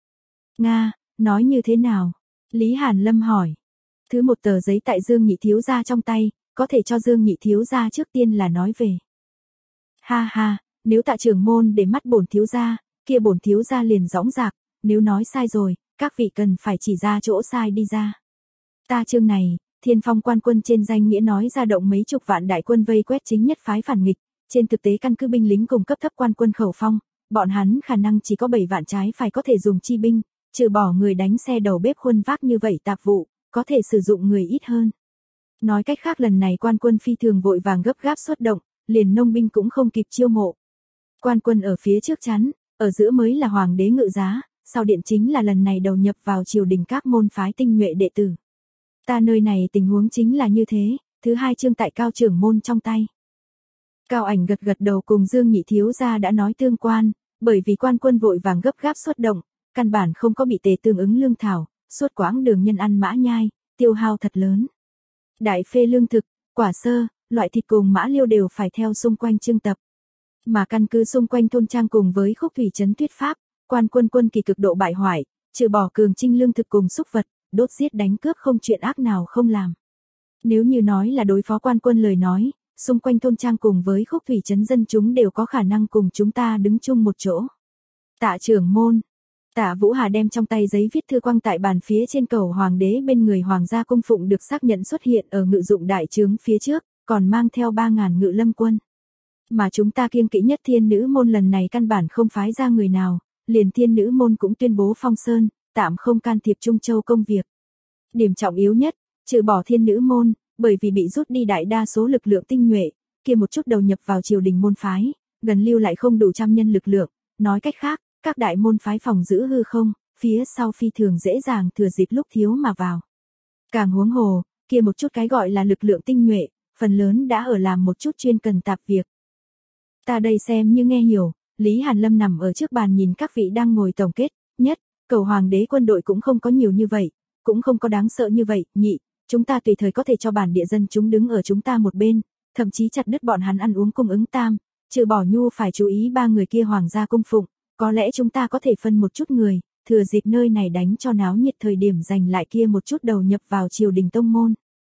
Nga, nói như thế nào? Lý Hàn Lâm hỏi. Thứ một tờ giấy tại Dương nhị thiếu gia trong tay, có thể cho Dương nhị thiếu gia trước tiên là nói về. Ha ha, nếu Tạ trưởng môn để mắt bổn thiếu gia, kia bổn thiếu gia liền dõng dạc, nếu nói sai rồi, các vị cần phải chỉ ra chỗ sai đi ra. Ta chương này, Thiên Phong quan quân trên danh nghĩa nói ra động mấy chục vạn đại quân vây quét chính nhất phái phản nghịch, trên thực tế căn cứ binh lính cùng cấp thấp quan quân khẩu phong, bọn hắn khả năng chỉ có bảy vạn trái phải có thể dùng chi binh, trừ bỏ người đánh xe đầu bếp khuân vác như vậy tạp vụ, có thể sử dụng người ít hơn. Nói cách khác lần này quan quân phi thường vội vàng gấp gáp xuất động, liền nông binh cũng không kịp chiêu mộ. Quan quân ở phía trước chắn, ở giữa mới là hoàng đế ngự giá, sau điện chính là lần này đầu nhập vào triều đình các môn phái tinh nhuệ đệ tử. Ta nơi này tình huống chính là như thế, thứ hai chương tại Cao trưởng môn trong tay. Cao Ảnh gật gật đầu cùng Dương nhị thiếu gia đã nói tương quan, bởi vì quan quân vội vàng gấp gáp xuất động, căn bản không có bị tề tương ứng lương thảo, suốt quãng đường nhân ăn mã nhai, tiêu hao thật lớn. Đại phê lương thực, quả sơ, loại thịt cùng mã liêu đều phải theo xung quanh trưng tập. Mà căn cứ xung quanh thôn trang cùng với khúc thủy trấn tuyết pháp, quan quân quân kỳ cực độ bại hoại, trừ bỏ cường trinh lương thực cùng xúc vật, đốt giết đánh cướp không chuyện ác nào không làm. Nếu như nói là đối phó quan quân lời nói, xung quanh thôn trang cùng với Khúc Thủy trấn dân chúng đều có khả năng cùng chúng ta đứng chung một chỗ. Tạ trưởng môn. Tạ Vũ Hà đem trong tay giấy viết thư quăng tại bàn phía trên cầu hoàng đế bên người hoàng gia cung phụng được xác nhận xuất hiện ở ngự dụng đại trướng phía trước, còn mang theo ba ngàn ngự lâm quân. Mà chúng ta kiêng kỵ nhất thiên nữ môn lần này căn bản không phái ra người nào, liền thiên nữ môn cũng tuyên bố phong sơn, tạm không can thiệp Trung Châu công việc. Điểm trọng yếu nhất, trừ bỏ thiên nữ môn, bởi vì bị rút đi đại đa số lực lượng tinh nhuệ, kia một chút đầu nhập vào triều đình môn phái, gần lưu lại không đủ trăm nhân lực lượng, nói cách khác, các đại môn phái phòng giữ hư không, phía sau phi thường dễ dàng thừa dịp lúc thiếu mà vào. Càng huống hồ, kia một chút cái gọi là lực lượng tinh nhuệ, phần lớn đã ở làm một chút chuyên cần tạp việc. Ta đây xem như nghe hiểu, Lý Hàn Lâm nằm ở trước bàn nhìn các vị đang ngồi tổng kết, nhất, cầu hoàng đế quân đội cũng không có nhiều như vậy, cũng không có đáng sợ như vậy, nhị, chúng ta tùy thời có thể cho bản địa dân chúng đứng ở chúng ta một bên, thậm chí chặt đứt bọn hắn ăn uống cung ứng tam, trừ bỏ nhu phải chú ý ba người kia hoàng gia cung phụng, có lẽ chúng ta có thể phân một chút người, thừa dịp nơi này đánh cho náo nhiệt thời điểm giành lại kia một chút đầu nhập vào triều đình tông môn.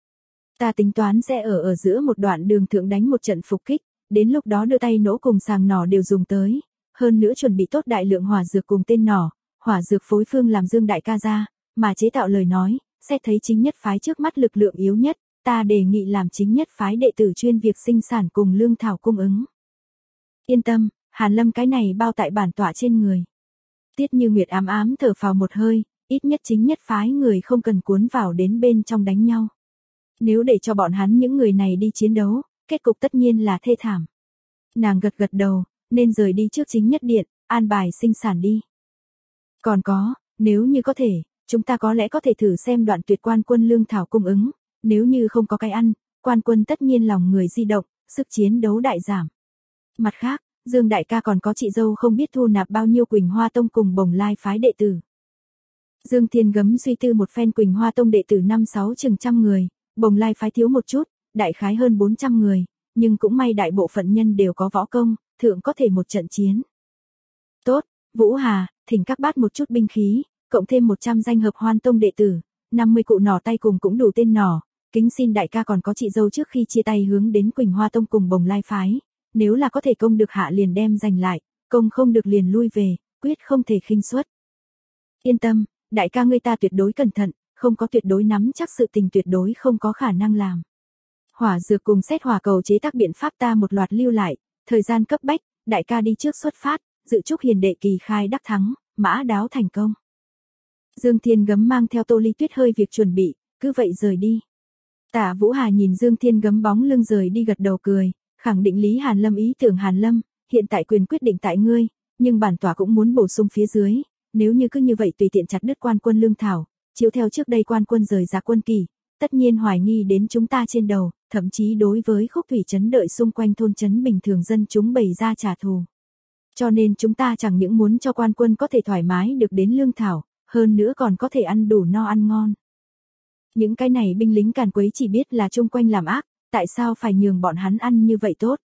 Ta tính toán sẽ ở ở giữa một đoạn đường thượng đánh một trận phục kích, đến lúc đó đưa tay nỗ cùng sàng nỏ đều dùng tới, hơn nữa chuẩn bị tốt đại lượng hỏa dược cùng tên nỏ, hỏa dược phối phương làm Dương đại ca ra, mà chế tạo lời nói, xét thấy chính nhất phái trước mắt lực lượng yếu nhất, ta đề nghị làm chính nhất phái đệ tử chuyên việc sinh sản cùng lương thảo cung ứng. Yên tâm, Hàn Lâm cái này bao tại bản tọa trên người. Tiết Như Nguyệt ám ám thở phào một hơi, ít nhất chính nhất phái người không cần cuốn vào đến bên trong đánh nhau. Nếu để cho bọn hắn những người này đi chiến đấu, kết cục tất nhiên là thê thảm. Nàng gật gật đầu, nên rời đi trước chính nhất điện, an bài sinh sản đi. Còn có, nếu như có thể, chúng ta có lẽ có thể thử xem đoạn tuyệt quan quân lương thảo cung ứng, nếu như không có cái ăn, quan quân tất nhiên lòng người di động, sức chiến đấu đại giảm. Mặt khác, Dương đại ca còn có chị dâu không biết thu nạp bao nhiêu Quỳnh Hoa Tông cùng Bồng Lai phái đệ tử. Dương Thiên Gấm suy tư một phen Quỳnh Hoa Tông đệ tử năm sáu chừng trăm người, Bồng Lai phái thiếu một chút, đại khái hơn bốn trăm người, nhưng cũng may đại bộ phận nhân đều có võ công, thượng có thể một trận chiến. Tốt, Vũ Hà, thỉnh các bát một chút binh khí, cộng thêm một trăm danh hợp Hoan Tông đệ tử, năm mươi cụ nỏ tay cùng cũng đủ tên nỏ, kính xin đại ca còn có chị dâu trước khi chia tay hướng đến Quỳnh Hoa Tông cùng Bồng Lai phái, nếu là có thể công được hạ liền đem giành lại, công không được liền lui về, quyết không thể khinh suất. Yên tâm, đại ca ngươi ta tuyệt đối cẩn thận, không có tuyệt đối nắm chắc sự tình tuyệt đối không có khả năng làm. Hỏa dược cùng xét hỏa cầu chế tác biện pháp ta một loạt lưu lại, thời gian cấp bách, đại ca đi trước xuất phát, dự chúc hiền đệ kỳ khai đắc thắng, mã đáo thành công. Dương Thiên Gấm mang theo Tô Ly Tuyết hơi việc chuẩn bị, cứ vậy rời đi. Tạ Vũ Hà nhìn Dương Thiên Gấm bóng lưng rời đi gật đầu cười, khẳng định Lý Hàn Lâm ý tưởng Hàn Lâm, hiện tại quyền quyết định tại ngươi, nhưng bản tòa cũng muốn bổ sung phía dưới, nếu như cứ như vậy tùy tiện chặt đứt quan quân lương thảo, chiếu theo trước đây quan quân rời ra quân kỳ, tất nhiên hoài nghi đến chúng ta trên đầu, thậm chí đối với Khúc Thủy trấn đợi xung quanh thôn trấn bình thường dân chúng bày ra trả thù. Cho nên chúng ta chẳng những muốn cho quan quân có thể thoải mái được đến lương thảo, hơn nữa còn có thể ăn đủ no ăn ngon. Những cái này binh lính càn quấy chỉ biết là chung quanh làm ác, tại sao phải nhường bọn hắn ăn như vậy tốt?